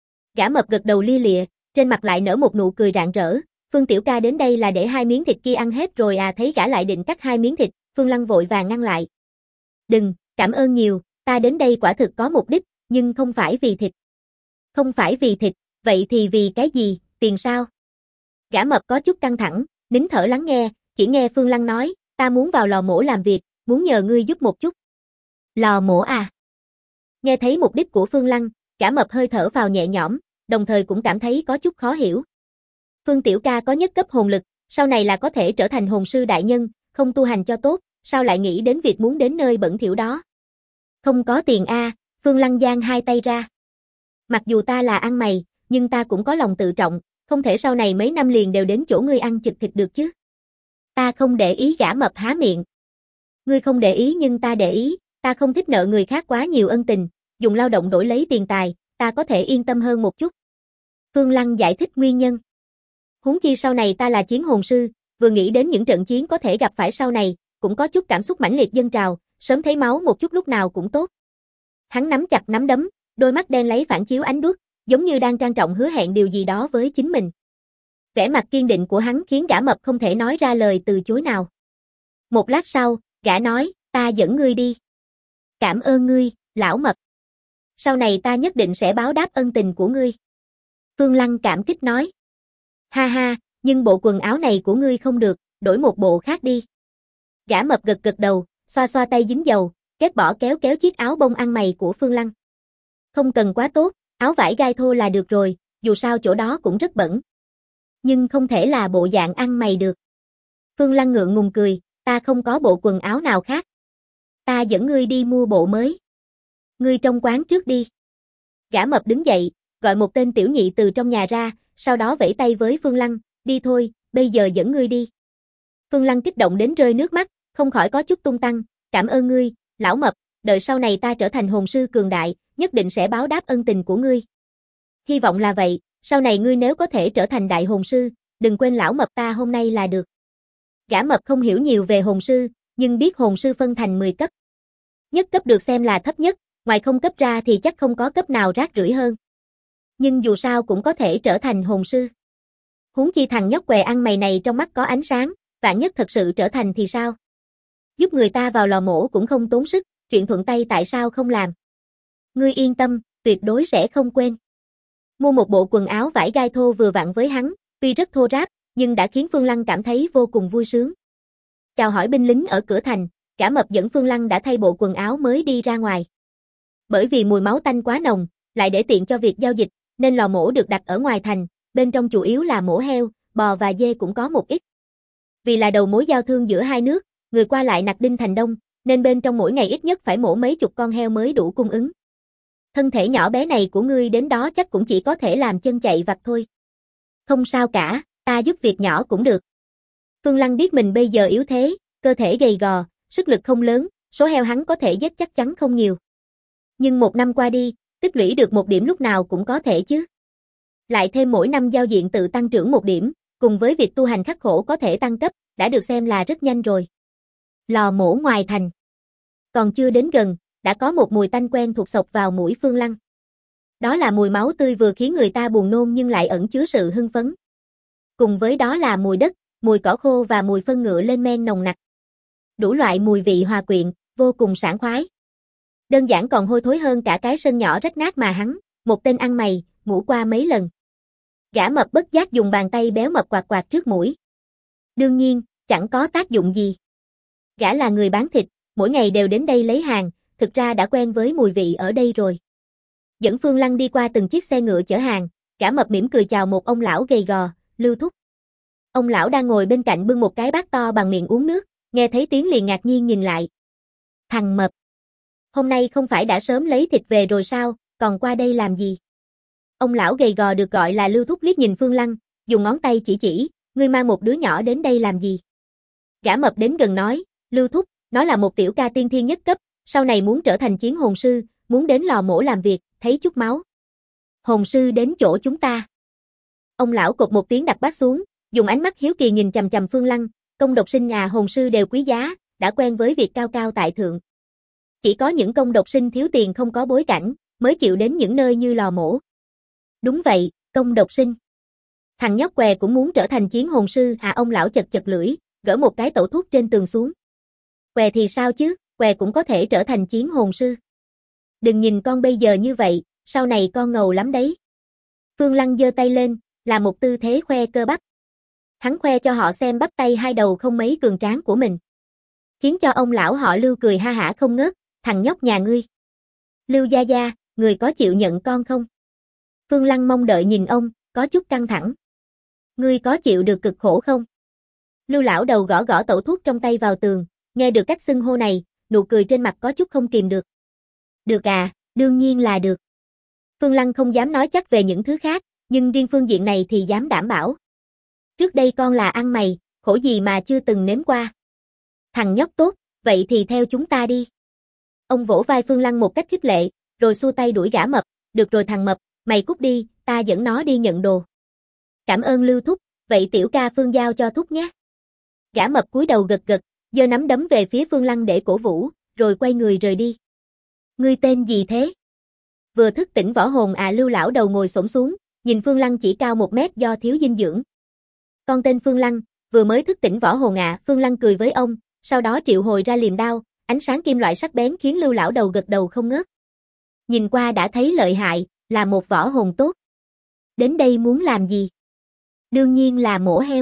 Gã mập gật đầu lia lịa, trên mặt lại nở một nụ cười rạng rỡ. Phương tiểu ca đến đây là để 2 miếng thịt kia ăn hết rồi à? Thấy gã lại định cắt 2 miếng thịt, Phương Lăng vội vàng ngăn lại. Đừng, cảm ơn nhiều, ta đến đây quả thực có mục đích, nhưng không phải vì thịt. Không phải vì thịt, vậy thì vì cái gì, tiền sao? Gã mập có chút căng thẳng, nín thở lắng nghe, chỉ nghe Phương Lăng nói, ta muốn vào lò mổ làm việc, muốn nhờ ngươi giúp một chút. Lò mổ à? Nghe thấy mục đích của Phương Lăng, gã mập hơi thở vào nhẹ nhõm, đồng thời cũng cảm thấy có chút khó hiểu. Phương tiểu ca có nhất cấp hồn lực, sau này là có thể trở thành hồn sư đại nhân, không tu hành cho tốt, sao lại nghĩ đến việc muốn đến nơi bẩn thỉu đó? Không có tiền a, Phương Lăng giang hai tay ra. Mặc dù ta là ăn mày, nhưng ta cũng có lòng tự trọng, không thể sau này mấy năm liền đều đến chỗ ngươi ăn chực thịt được chứ. Ta không để ý, gã mập há miệng. Ngươi không để ý nhưng ta để ý, ta không thích nợ người khác quá nhiều ân tình, dùng lao động đổi lấy tiền tài, ta có thể yên tâm hơn một chút. Phương Lăng giải thích nguyên nhân. Huống chi sau này ta là chiến hồn sư, vừa nghĩ đến những trận chiến có thể gặp phải sau này, cũng có chút cảm xúc mãnh liệt dâng trào, sớm thấy máu một chút lúc nào cũng tốt. Hắn nắm chặt nắm đấm, đôi mắt đen lấy phản chiếu ánh đuốc, giống như đang trang trọng hứa hẹn điều gì đó với chính mình. Vẻ mặt kiên định của hắn khiến gã mập không thể nói ra lời từ chối nào. Một lát sau, gã nói, ta dẫn ngươi đi. Cảm ơn ngươi, lão mập. Sau này ta nhất định sẽ báo đáp ân tình của ngươi. Phương Lăng cảm kích nói. Ha ha, nhưng bộ quần áo này của ngươi không được, đổi một bộ khác đi. Gã mập gật gật đầu, xoa xoa tay dính dầu, ghét bỏ kéo kéo chiếc áo bông ăn mày của Phương Lăng. Không cần quá tốt, áo vải gai thô là được rồi, dù sao chỗ đó cũng rất bẩn. Nhưng không thể là bộ dạng ăn mày được. Phương Lăng ngượng ngùng cười, ta không có bộ quần áo nào khác. Ta dẫn ngươi đi mua bộ mới. Ngươi trong quán trước đi. Gã mập đứng dậy, gọi một tên tiểu nhị từ trong nhà ra, sau đó vẫy tay với Phương Lăng, đi thôi, bây giờ dẫn ngươi đi. Phương Lăng kích động đến rơi nước mắt, không khỏi có chút tung tăng, cảm ơn ngươi, lão mập, đợi sau này ta trở thành hồn sư cường đại, nhất định sẽ báo đáp ân tình của ngươi. Hy vọng là vậy, sau này ngươi nếu có thể trở thành đại hồn sư, đừng quên lão mập ta hôm nay là được. Gã mập không hiểu nhiều về hồn sư, nhưng biết hồn sư phân thành 10 cấp. Nhất cấp được xem là thấp nhất, ngoài không cấp ra thì chắc không có cấp nào rác rưởi hơn. Nhưng dù sao cũng có thể trở thành hồn sư. Huống chi thằng nhóc què ăn mày này trong mắt có ánh sáng, vạn nhất thật sự trở thành thì sao? Giúp người ta vào lò mổ cũng không tốn sức, chuyện thuận tay tại sao không làm? Ngươi yên tâm, tuyệt đối sẽ không quên. Mua một bộ quần áo vải gai thô vừa vặn với hắn, tuy rất thô ráp, nhưng đã khiến Phương Lăng cảm thấy vô cùng vui sướng. Chào hỏi binh lính ở cửa thành, gã mập dẫn Phương Lăng đã thay bộ quần áo mới đi ra ngoài. Bởi vì mùi máu tanh quá nồng, lại để tiện cho việc giao dịch, nên lò mổ được đặt ở ngoài thành, bên trong chủ yếu là mổ heo, bò và dê cũng có một ít. Vì là đầu mối giao thương giữa hai nước, người qua lại nặc đinh thành đông, nên bên trong mỗi ngày ít nhất phải mổ mấy chục con heo mới đủ cung ứng. Thân thể nhỏ bé này của ngươi đến đó chắc cũng chỉ có thể làm chân chạy vặt thôi. Không sao cả, ta giúp việc nhỏ cũng được. Phương Lăng biết mình bây giờ yếu thế, cơ thể gầy gò, sức lực không lớn, số heo hắn có thể giết chắc chắn không nhiều. Nhưng một năm qua đi, tích lũy được một điểm lúc nào cũng có thể chứ. Lại thêm mỗi năm giao diện tự tăng trưởng một điểm, cùng với việc tu hành khắc khổ có thể tăng cấp, đã được xem là rất nhanh rồi. Lò mổ ngoài thành. Còn chưa đến gần, đã có một mùi tanh quen thuộc xộc vào mũi Phương Lăng. Đó là mùi máu tươi vừa khiến người ta buồn nôn nhưng lại ẩn chứa sự hưng phấn. Cùng với đó là mùi đất, mùi cỏ khô và mùi phân ngựa lên men nồng nặc. Đủ loại mùi vị hòa quyện, vô cùng sảng khoái. Đơn giản còn hôi thối hơn cả cái sân nhỏ rách nát mà hắn, một tên ăn mày, ngủ qua mấy lần. Gã mập bất giác dùng bàn tay béo mập quạt quạt trước mũi. Đương nhiên, chẳng có tác dụng gì. Gã là người bán thịt, mỗi ngày đều đến đây lấy hàng, thực ra đã quen với mùi vị ở đây rồi. Dẫn Phương Lăng đi qua từng chiếc xe ngựa chở hàng, gã mập mỉm cười chào một ông lão gầy gò, Lưu thúc. Ông lão đang ngồi bên cạnh bưng một cái bát to bằng miệng uống nước, nghe thấy tiếng liền ngạc nhiên nhìn lại. Thằng mập, hôm nay không phải đã sớm lấy thịt về rồi sao, còn qua đây làm gì? Ông lão gầy gò được gọi là Lưu thúc liếc nhìn Phương Lăng, dùng ngón tay chỉ, ngươi mang một đứa nhỏ đến đây làm gì? Gã mập đến gần nói, Lưu thúc, nó là một tiểu ca tiên thiên nhất cấp, sau này muốn trở thành chiến hồn sư, muốn đến lò mổ làm việc, thấy chút máu. Hồn sư đến chỗ chúng ta. Ông lão cột một tiếng đặt bát xuống, dùng ánh mắt hiếu kỳ nhìn chằm chằm Phương Lăng, công độc sinh hồn sư đều quý giá, đã quen với việc cao cao tại thượng. Chỉ có những công độc sinh thiếu tiền không có bối cảnh, mới chịu đến những nơi như lò mổ. Đúng vậy, công độc sinh. Thằng nhóc què cũng muốn trở thành chiến hồn sư ông lão chật chật lưỡi, gỡ một cái tẩu thuốc trên tường xuống. Què thì sao chứ, què cũng có thể trở thành chiến hồn sư. Đừng nhìn con bây giờ như vậy, sau này con ngầu lắm đấy. Phương Lăng giơ tay lên, là một tư thế khoe cơ bắp. Hắn khoe cho họ xem bắp tay hai đầu không mấy cường tráng của mình. Khiến cho ông lão họ Lưu cười ha hả không ngớt, thằng nhóc nhà ngươi. Lưu gia gia, người có chịu nhận con không? Phương Lăng mong đợi nhìn ông, có chút căng thẳng. Ngươi có chịu được cực khổ không? Lưu lão đầu gõ gõ tẩu thuốc trong tay vào tường, nghe được cách xưng hô này, nụ cười trên mặt có chút không kìm được. Được à, đương nhiên là được. Phương Lăng không dám nói chắc về những thứ khác, nhưng riêng phương diện này thì dám đảm bảo. Trước đây con là ăn mày, khổ gì mà chưa từng nếm qua. Thằng nhóc tốt, vậy thì theo chúng ta đi. Ông vỗ vai Phương Lăng một cách khích lệ, rồi xua tay đuổi gã mập, được rồi thằng mập, mày cút đi, ta dẫn nó đi nhận đồ. Cảm ơn Lưu thúc, vậy tiểu ca Phương giao cho thúc nhé. Gã mập cúi đầu gật gật, giơ nắm đấm về phía Phương Lăng để cổ vũ, rồi quay người rời đi. Ngươi tên gì thế? Vừa thức tỉnh võ hồn Lưu lão đầu ngồi xổm xuống, nhìn Phương Lăng chỉ cao 1 mét do thiếu dinh dưỡng. Con tên Phương Lăng, vừa mới thức tỉnh võ hồn Phương Lăng cười với ông, sau đó triệu hồi ra liềm đao, ánh sáng kim loại sắc bén khiến Lưu lão đầu gật đầu không ngớt. Nhìn qua đã thấy lợi hại, là một võ hồn tốt. Đến đây muốn làm gì? Đương nhiên là mổ heo.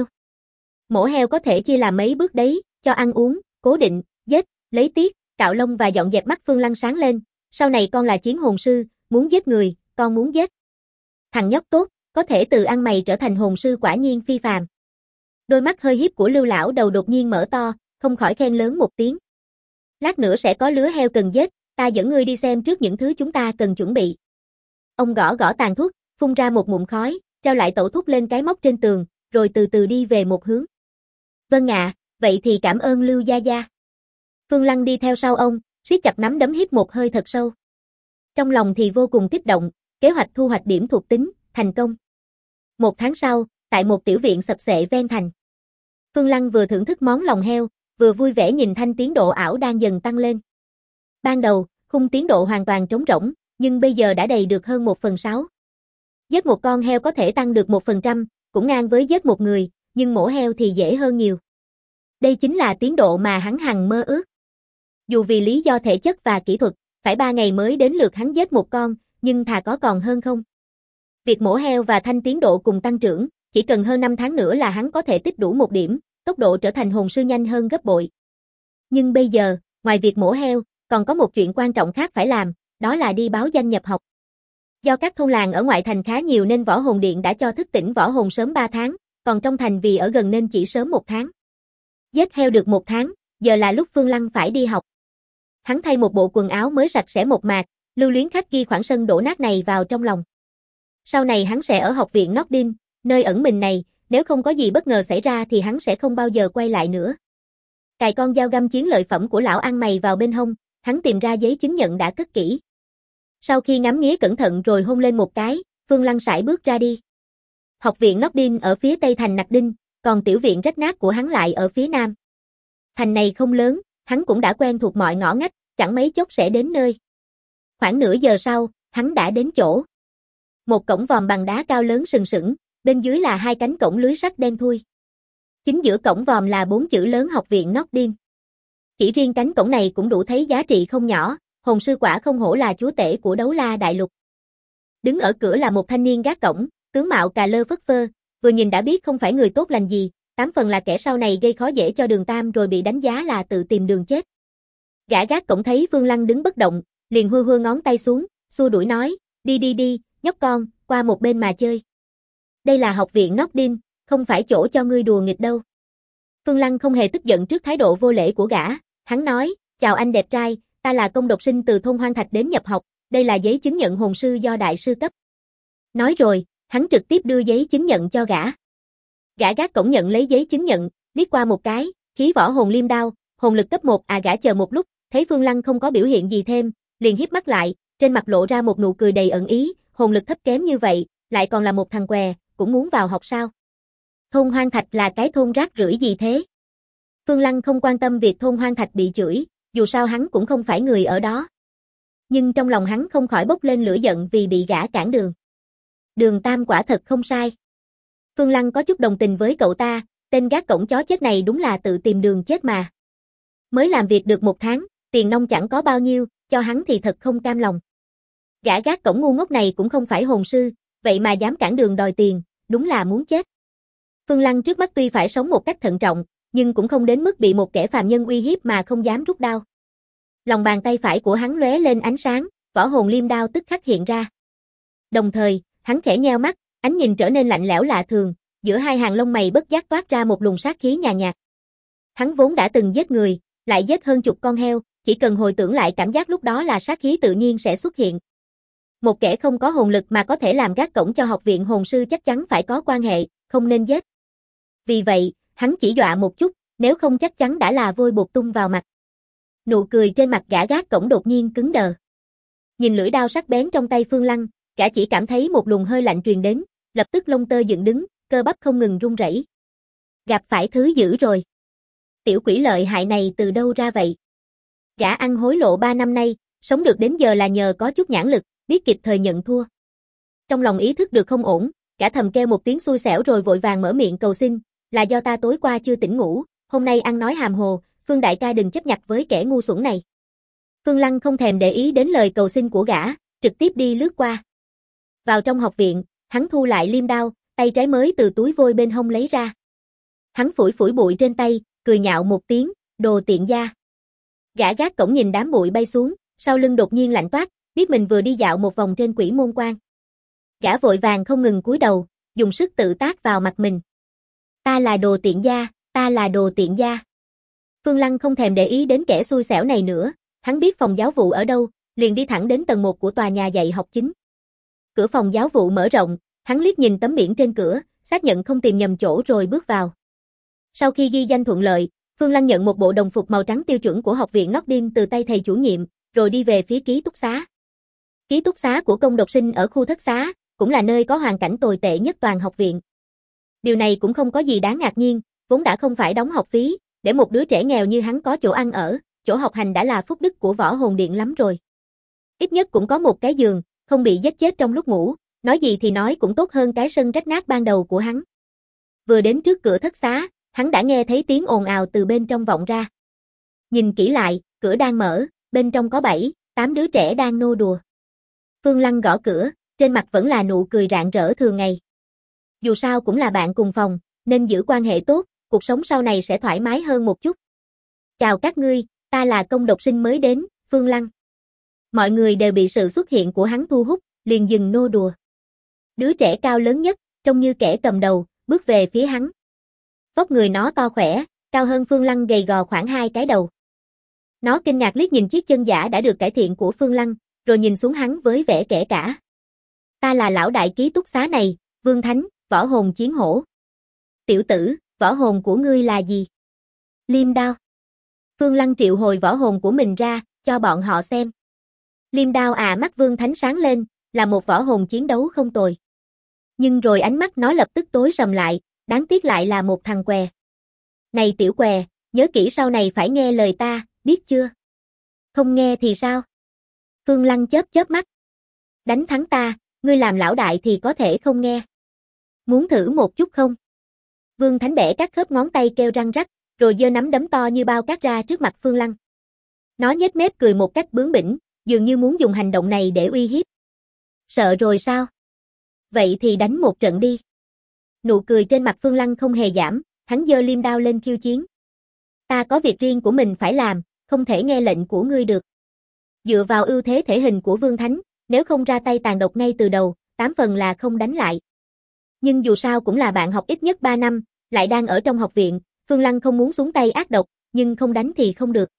Mổ heo có thể chia làm mấy bước đấy, cho ăn uống, cố định, giết, lấy tiết, cạo lông và dọn dẹp. Mắt Phương Lăng sáng lên, sau này con là chiến hồn sư, muốn giết người, con muốn giết. Thằng nhóc tốt, có thể từ ăn mày trở thành hồn sư quả nhiên phi phàm. Đôi mắt hơi híp của Lưu lão đầu đột nhiên mở to, không khỏi khen lớn một tiếng. Lát nữa sẽ có lứa heo cần giết, ta dẫn ngươi đi xem trước những thứ chúng ta cần chuẩn bị. Ông gõ gõ tàn thuốc, phun ra một ngụm khói, treo lại tẩu thuốc lên cái móc trên tường, rồi từ từ đi về một hướng. Vâng ạ, vậy thì cảm ơn Lưu gia gia. Phương Lăng đi theo sau ông, siết chặt nắm đấm hít một hơi thật sâu. Trong lòng thì vô cùng kích động, kế hoạch thu hoạch điểm thuộc tính, thành công. 1 tháng sau, tại một tiểu viện sập xệ ven thành. Phương Lăng vừa thưởng thức món lòng heo, vừa vui vẻ nhìn thanh tiến độ ảo đang dần tăng lên. Ban đầu, khung tiến độ hoàn toàn trống rỗng, nhưng bây giờ đã đầy được hơn 1/6. Giết một con heo có thể tăng được 1%, cũng ngang với giết một người, nhưng mổ heo thì dễ hơn nhiều. Đây chính là tiến độ mà hắn hằng mơ ước. Dù vì lý do thể chất và kỹ thuật, phải 3 ngày mới đến lượt hắn giết một con, nhưng thà có còn hơn không. Việc mổ heo và thanh tiến độ cùng tăng trưởng, chỉ cần hơn 5 tháng nữa là hắn có thể tích đủ 1 điểm, tốc độ trở thành hồn sư nhanh hơn gấp bội. Nhưng bây giờ, ngoài việc mổ heo, còn có một chuyện quan trọng khác phải làm, đó là đi báo danh nhập học. Do các thôn làng ở ngoại thành khá nhiều nên võ hồn điện đã cho thức tỉnh võ hồn sớm 3 tháng, còn trong thành vì ở gần nên chỉ sớm 1 tháng. Giết heo được 1 tháng, giờ là lúc Phương Lăng phải đi học. hắn thay một bộ quần áo mới sạch sẽ mộc mạc, lưu luyến khắc ghi khoảng sân đổ nát này vào trong lòng. Sau này hắn sẽ ở học viện Nordin, nơi ẩn mình này, nếu không có gì bất ngờ xảy ra thì hắn sẽ không bao giờ quay lại nữa. Cài con dao găm chiến lợi phẩm của lão ăn mày vào bên hông, hắn tìm ra giấy chứng nhận đã cất kỹ. Sau khi ngắm nghía cẩn thận rồi hôn lên một cái, Phương Lăng sải bước ra đi. Học viện Nordin ở phía tây thành Nặc Đinh, còn tiểu viện rách nát của hắn lại ở phía nam. Thành này không lớn, hắn cũng đã quen thuộc mọi ngõ ngách, chẳng mấy chốc sẽ đến nơi. Khoảng nửa giờ sau, hắn đã đến chỗ. Một cổng vòm bằng đá cao lớn sừng sững, bên dưới là hai cánh cổng lưới sắt đen thui. Chính giữa cổng vòm là 4 chữ lớn học viện Nordin. Chỉ riêng cánh cổng này cũng đủ thấy giá trị không nhỏ, hồn sư quả không hổ là chúa tể của Đấu La Đại Lục. Đứng ở cửa là một thanh niên gác cổng, tướng mạo cà lơ phất phơ, vừa nhìn đã biết không phải người tốt lành gì, 8 phần là kẻ sau này gây khó dễ cho Đường Tam rồi bị đánh giá là tự tìm đường chết. Gã gác cổng thấy Phương Lăng đứng bất động, liền hưa hưa ngón tay xuống, xua đuổi nói, đi, nhóc con, qua một bên mà chơi. Đây là học viện Nordin, không phải chỗ cho ngươi đùa nghịch đâu. Phương Lăng không hề tức giận trước thái độ vô lễ của gã, hắn nói, chào anh đẹp trai, ta là công độc sinh từ thôn Hoang Thạch đến nhập học, đây là giấy chứng nhận hồn sư do đại sư cấp. Nói rồi, hắn trực tiếp đưa giấy chứng nhận cho gã. Gã gác cổng nhận lấy giấy chứng nhận, liếc qua một cái, khí võ hồn liêm đao, hồn lực cấp 1 gã chờ một lúc, thấy Phương Lăng không có biểu hiện gì thêm, liền híp mắt lại, trên mặt lộ ra một nụ cười đầy ẩn ý, hồn lực thấp kém như vậy, lại còn là một thằng què, cũng muốn vào học sao? Thôn Hoang Thạch là cái thôn rác rưởi gì thế? Phương Lăng không quan tâm việc thôn Hoang Thạch bị chửi, dù sao hắn cũng không phải người ở đó. Nhưng trong lòng hắn không khỏi bốc lên lửa giận vì bị gã cản đường. Đường Tam quả thật không sai. Phương Lăng có chút đồng tình với cậu ta, tên gác cổng chó chết này đúng là tự tìm đường chết mà. Mới làm việc được 1 tháng, tiền nong chẳng có bao nhiêu, cho hắn thì thật không cam lòng. Gã gác cổng ngu ngốc này cũng không phải hồn sư, vậy mà dám cản đường đòi tiền, đúng là muốn chết. Phương Lăng trước mắt tuy phải sống một cách thận trọng, nhưng cũng không đến mức bị một kẻ phàm nhân uy hiếp mà không dám rút đao. Lòng bàn tay phải của hắn lóe lên ánh sáng, võ hồn liêm đao tức khắc hiện ra. Đồng thời, hắn khẽ nheo mắt, ánh nhìn trở nên lạnh lẽo lạ thường, giữa hai hàng lông mày bất giác toát ra một luồng sát khí nhàn nhạt. Hắn vốn đã từng giết người, lại giết hơn chục con heo, chỉ cần hồi tưởng lại cảm giác lúc đó là sát khí tự nhiên sẽ xuất hiện. Một kẻ không có hồn lực mà có thể làm gác cổng cho học viện hồn sư chắc chắn phải có quan hệ, không nên giết. Vì vậy, hắn chỉ dọa một chút, nếu không chắc chắn đã là vôi bột tung vào mặt. Nụ cười trên mặt gã gác cổng đột nhiên cứng đờ. Nhìn lưỡi đao sắc bén trong tay Phương Lăng, gã chỉ cảm thấy một luồng hơi lạnh truyền đến, lập tức lông tơ dựng đứng, cơ bắp không ngừng run rẩy. Gặp phải thứ dữ rồi. Tiểu quỷ lợi hại này từ đâu ra vậy? Gã ăn hối lộ 3 năm nay, sống được đến giờ là nhờ có chút nhãn lực, biết kịp thời nhận thua. Trong lòng ý thức được không ổn, gã thầm kêu một tiếng xui xẻo rồi vội vàng mở miệng cầu xin, là do ta tối qua chưa tỉnh ngủ, hôm nay ăn nói hàm hồ, Phương đại ca đừng chấp nhặt với kẻ ngu xuẩn này. Phương Lăng không thèm để ý đến lời cầu xin của gã, trực tiếp đi lướt qua. Vào trong học viện, hắn thu lại liêm đao, tay trái mới từ túi vôi bên hông lấy ra. Hắn phủi phủi bụi trên tay, cười nhạo một tiếng, đồ tiện gia. Gã gác cổng nhìn đám bụi bay xuống, sau lưng đột nhiên lạnh toát, biết mình vừa đi dạo một vòng trên quỷ môn quan. Gã vội vàng không ngừng cúi đầu, dùng sức tự tát vào mặt mình. Ta là đồ tiện gia, ta là đồ tiện gia. Phương Lăng không thèm để ý đến kẻ xui xẻo này nữa, hắn biết phòng giáo vụ ở đâu, liền đi thẳng đến tầng 1 của tòa nhà dạy học chính. Cửa phòng giáo vụ mở rộng, hắn liếc nhìn tấm biển trên cửa, xác nhận không tìm nhầm chỗ rồi bước vào. Sau khi ghi danh thuận lợi, Phương Lăng nhận một bộ đồng phục màu trắng tiêu chuẩn của học viện Nordin từ tay thầy chủ nhiệm, rồi đi về phía ký túc xá. Ký túc xá của công độc sinh ở khu thất xá, cũng là nơi có hoàn cảnh tồi tệ nhất toàn học viện. Điều này cũng không có gì đáng ngạc nhiên, vốn đã không phải đóng học phí, để một đứa trẻ nghèo như hắn có chỗ ăn ở, chỗ học hành đã là phúc đức của võ hồn điện lắm rồi. Ít nhất cũng có một cái giường, không bị giết chết trong lúc ngủ, nói gì thì nói cũng tốt hơn cái sân rách nát ban đầu của hắn. Vừa đến trước cửa thất xá, hắn đã nghe thấy tiếng ồn ào từ bên trong vọng ra. Nhìn kỹ lại, cửa đang mở, bên trong có 7, 8 đứa trẻ đang nô đùa. Phương Lăng gõ cửa, trên mặt vẫn là nụ cười rạng rỡ thường ngày. Dù sao cũng là bạn cùng phòng, nên giữ quan hệ tốt, cuộc sống sau này sẽ thoải mái hơn một chút. Chào các ngươi, ta là công độc sinh mới đến, Phương Lăng. Mọi người đều bị sự xuất hiện của hắn thu hút, liền dừng nô đùa. Đứa trẻ cao lớn nhất, trông như kẻ cầm đầu, bước về phía hắn. Vóc người nó to khỏe, cao hơn Phương Lăng gầy gò khoảng 2 cái đầu. Nó kinh ngạc liếc nhìn chiếc chân giả đã được cải thiện của Phương Lăng, rồi nhìn xuống hắn với vẻ kể cả. Ta là lão đại ký túc xá này, Vương Thánh, võ hồn chiến hổ. Tiểu tử, võ hồn của ngươi là gì? Liêm đao. Phương Lăng triệu hồi võ hồn của mình ra, cho bọn họ xem. Liêm đao à, mắt Vương Thánh sáng lên, là một võ hồn chiến đấu không tồi. Nhưng rồi ánh mắt nó lập tức tối sầm lại, đáng tiếc lại là một thằng què. Này tiểu què, nhớ kỹ sau này phải nghe lời ta, biết chưa? Không nghe thì sao? Phương Lăng chớp chớp mắt. Đánh thắng ta, ngươi làm lão đại thì có thể không nghe. Muốn thử một chút không? Vương Thánh bẻ các khớp ngón tay kêu răng rắc, rồi giơ nắm đấm to như bao cát ra trước mặt Phương Lăng. Nó nhếch mép cười một cách bướng bỉnh, dường như muốn dùng hành động này để uy hiếp. Sợ rồi sao? Vậy thì đánh một trận đi. Nụ cười trên mặt Phương Lăng không hề giảm, hắn giơ liêm đao lên khiêu chiến. Ta có việc riêng của mình phải làm, không thể nghe lệnh của ngươi được. Dựa vào ưu thế thể hình của Vương Thánh, nếu không ra tay tàn độc ngay từ đầu, 8 phần là không đánh lại. Nhưng dù sao cũng là bạn học ít nhất 3 năm, lại đang ở trong học viện, Phương Lăng không muốn xuống tay ác độc, nhưng không đánh thì không được.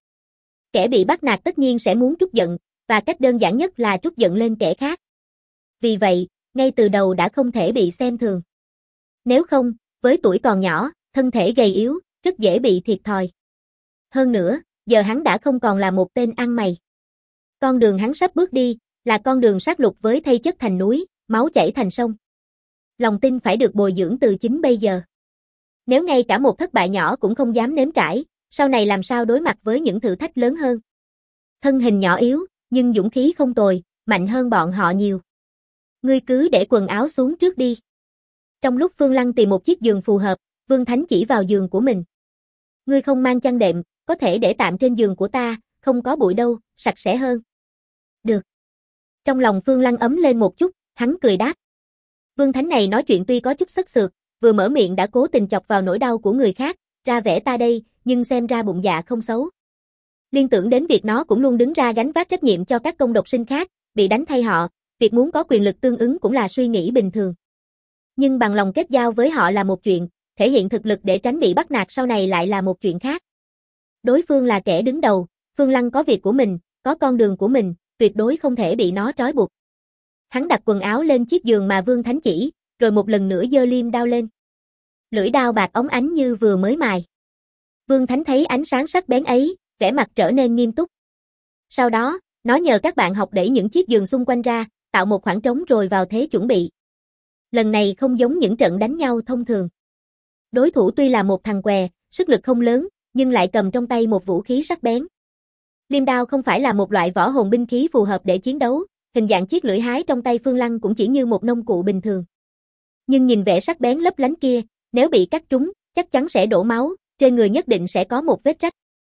Kẻ bị bắt nạt tất nhiên sẽ muốn trút giận, và cách đơn giản nhất là trút giận lên kẻ khác. Vì vậy, ngay từ đầu đã không thể bị xem thường. Nếu không, với tuổi còn nhỏ, thân thể gầy yếu, rất dễ bị thiệt thòi. Hơn nữa, giờ hắn đã không còn là một tên ăn mày. Con đường hắn sắp bước đi, là con đường sát lục với thây chất thành núi, máu chảy thành sông. Lòng tin phải được bồi dưỡng từ chính bây giờ. Nếu ngay cả một thất bại nhỏ cũng không dám nếm trải, sau này làm sao đối mặt với những thử thách lớn hơn. Thân hình nhỏ yếu, nhưng dũng khí không tồi, mạnh hơn bọn họ nhiều. Ngươi cứ để quần áo xuống trước đi. Trong lúc Phương Lăng tìm một chiếc giường phù hợp, Vương Thánh chỉ vào giường của mình. Ngươi không mang chăn đệm, có thể để tạm trên giường của ta, không có bụi đâu, sạch sẽ hơn. Được. Trong lòng Phương Lăng ấm lên một chút, hắn cười đáp. Vương Thánh này nói chuyện tuy có chút sất sượt, vừa mở miệng đã cố tình chọc vào nỗi đau của người khác, ra vẻ ta đây, nhưng xem ra bụng dạ không xấu. Liên tưởng đến việc nó cũng luôn đứng ra gánh vác trách nhiệm cho các công độc sinh khác, bị đánh thay họ, việc muốn có quyền lực tương ứng cũng là suy nghĩ bình thường. Nhưng bằng lòng kết giao với họ là một chuyện, thể hiện thực lực để tránh bị bắt nạt sau này lại là một chuyện khác. Đối phương là kẻ đứng đầu, Phương Lăng có việc của mình, có con đường của mình, tuyệt đối không thể bị nó trói buộc. Hắn đặt quần áo lên chiếc giường mà Vương Thánh chỉ, rồi một lần nữa giơ liêm đao lên. Lưỡi đao bạc óng ánh như vừa mới mài. Vương Thánh thấy ánh sáng sắc bén ấy, vẻ mặt trở nên nghiêm túc. Sau đó, nó nhờ các bạn học đẩy những chiếc giường xung quanh ra, tạo một khoảng trống rồi vào thế chuẩn bị. Lần này không giống những trận đánh nhau thông thường. Đối thủ tuy là một thằng què, sức lực không lớn, nhưng lại cầm trong tay một vũ khí sắc bén. Liêm đao không phải là một loại võ hồn binh khí phù hợp để chiến đấu, hình dạng chiếc lưỡi hái trong tay Phương Lăng cũng chỉ như một nông cụ bình thường. Nhưng nhìn vẻ sắc bén lấp lánh kia, nếu bị cắt trúng, chắc chắn sẽ đổ máu, trên người nhất định sẽ có một vết rách.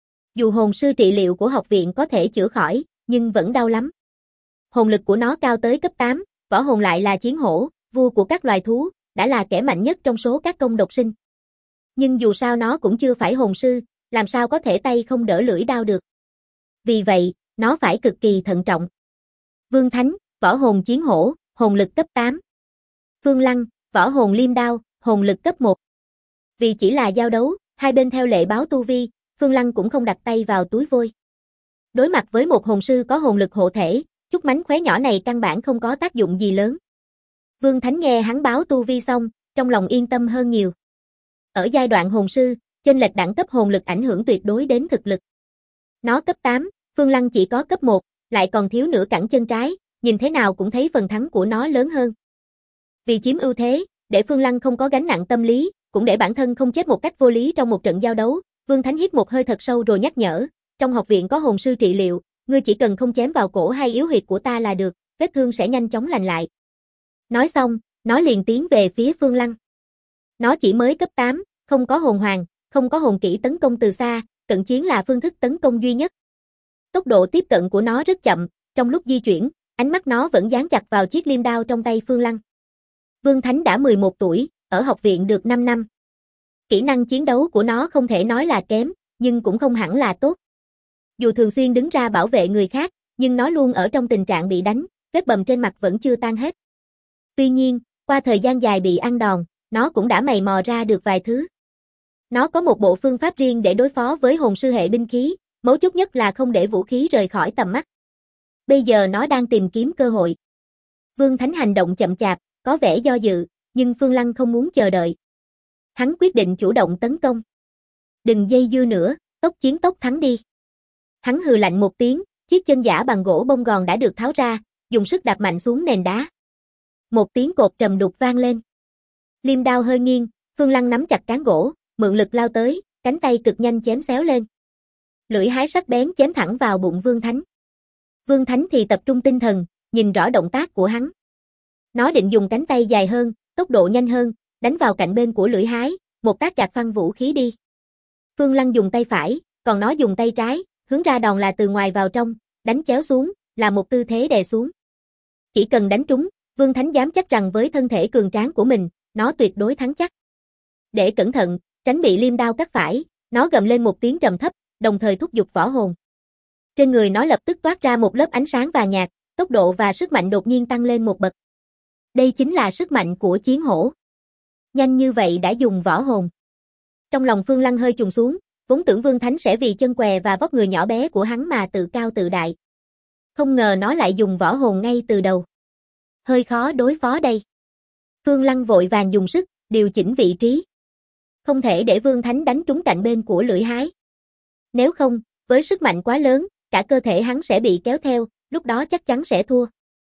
Dù hồn sư trị liệu của học viện có thể chữa khỏi, nhưng vẫn đau lắm. Hồn lực của nó cao tới cấp 8, võ hồn lại là chiến hổ, vua của các loài thú, đã là kẻ mạnh nhất trong số các công độc sinh. Nhưng dù sao nó cũng chưa phải hồn sư, làm sao có thể tay không đỡ lưỡi đao được. Vì vậy, nó phải cực kỳ thận trọng. Vương Thánh, võ hồn chiến hổ, hồn lực cấp 8. Phương Lăng, võ hồn liêm đao, hồn lực cấp 1. Vì chỉ là giao đấu, hai bên theo lệ báo tu vi, Phương Lăng cũng không đặt tay vào túi vôi. Đối mặt với một hồn sư có hồn lực hộ thể, chút mánh khóe nhỏ này căn bản không có tác dụng gì lớn. Vương Thánh nghe hắn báo tu vi xong, trong lòng yên tâm hơn nhiều. Ở giai đoạn hồn sư, chênh lệch đẳng cấp hồn lực ảnh hưởng tuyệt đối đến thực lực. Nó cấp 8, Phương Lăng chỉ có cấp 1, lại còn thiếu nửa cẳng chân trái, nhìn thế nào cũng thấy phần thắng của nó lớn hơn. Vì chiếm ưu thế, để Phương Lăng không có gánh nặng tâm lý, cũng để bản thân không chết một cách vô lý trong một trận giao đấu, Vương Thánh hít một hơi thật sâu rồi nhắc nhở, trong học viện có hồn sư trị liệu, ngươi chỉ cần không chém vào cổ hay yếu huyệt của ta là được, vết thương sẽ nhanh chóng lành lại. Nói xong, nó liền tiến về phía Phương Lăng. Nó chỉ mới cấp 8, không có hồn hoàng, không có hồn kỹ tấn công từ xa, cận chiến là phương thức tấn công duy nhất. Tốc độ tiếp cận của nó rất chậm, trong lúc di chuyển, ánh mắt nó vẫn dán chặt vào chiếc liêm đao trong tay Phương Lăng. Vương Thánh đã 11 tuổi, ở học viện được 5 năm. Kỹ năng chiến đấu của nó không thể nói là kém, nhưng cũng không hẳn là tốt. Dù thường xuyên đứng ra bảo vệ người khác, nhưng nó luôn ở trong tình trạng bị đánh, vết bầm trên mặt vẫn chưa tan hết. Tuy nhiên, qua thời gian dài bị ăn đòn, nó cũng đã mày mò ra được vài thứ. Nó có một bộ phương pháp riêng để đối phó với hồn sư hệ binh khí, Mấu chốt nhất là không để vũ khí rời khỏi tầm mắt. Bây giờ nó đang tìm kiếm cơ hội. Vương Thánh hành động chậm chạp, có vẻ do dự, nhưng Phương Lăng không muốn chờ đợi. Hắn quyết định chủ động tấn công. Đừng dây dưa nữa, tốc chiến tốc thắng đi. Hắn hừ lạnh một tiếng, chiếc chân giả bằng gỗ bông gòn đã được tháo ra, dùng sức đạp mạnh xuống nền đá. Một tiếng cột trầm đục vang lên. Liêm đao hơi nghiêng, Phương Lăng nắm chặt cán gỗ, mượn lực lao tới, cánh tay cực nhanh chém xéo lên. Lưỡi hái sắc bén chém thẳng vào bụng Vương Thánh. Vương Thánh thì tập trung tinh thần, nhìn rõ động tác của hắn. Nó định dùng cánh tay dài hơn, tốc độ nhanh hơn, đánh vào cạnh bên của lưỡi hái, một tác gạt phăng vũ khí đi. Phương Lăng dùng tay phải, còn nó dùng tay trái, hướng ra đòn là từ ngoài vào trong, đánh chéo xuống, là một tư thế đè xuống. Chỉ cần đánh trúng, Vương Thánh dám chắc rằng với thân thể cường tráng của mình, nó tuyệt đối thắng chắc. Để cẩn thận, tránh bị liêm đao cắt phải, nó gầm lên một tiếng trầm thấp, đồng thời thúc giục võ hồn. Trên người nó lập tức toát ra một lớp ánh sáng vàng nhạt, tốc độ và sức mạnh đột nhiên tăng lên một bậc. Đây chính là sức mạnh của chiến hổ. Nhanh như vậy đã dùng võ hồn. Trong lòng Phương Lăng hơi trùng xuống, vốn tưởng Vương Thánh sẽ vì chân què và vóc người nhỏ bé của hắn mà tự cao tự đại. Không ngờ nó lại dùng võ hồn ngay từ đầu. Hơi khó đối phó đây. Phương Lăng vội vàng dùng sức, điều chỉnh vị trí. Không thể để Vương Thánh đánh trúng cạnh bên của lưỡi hái. Nếu không, với sức mạnh quá lớn, cả cơ thể hắn sẽ bị kéo theo, lúc đó chắc chắn sẽ thua.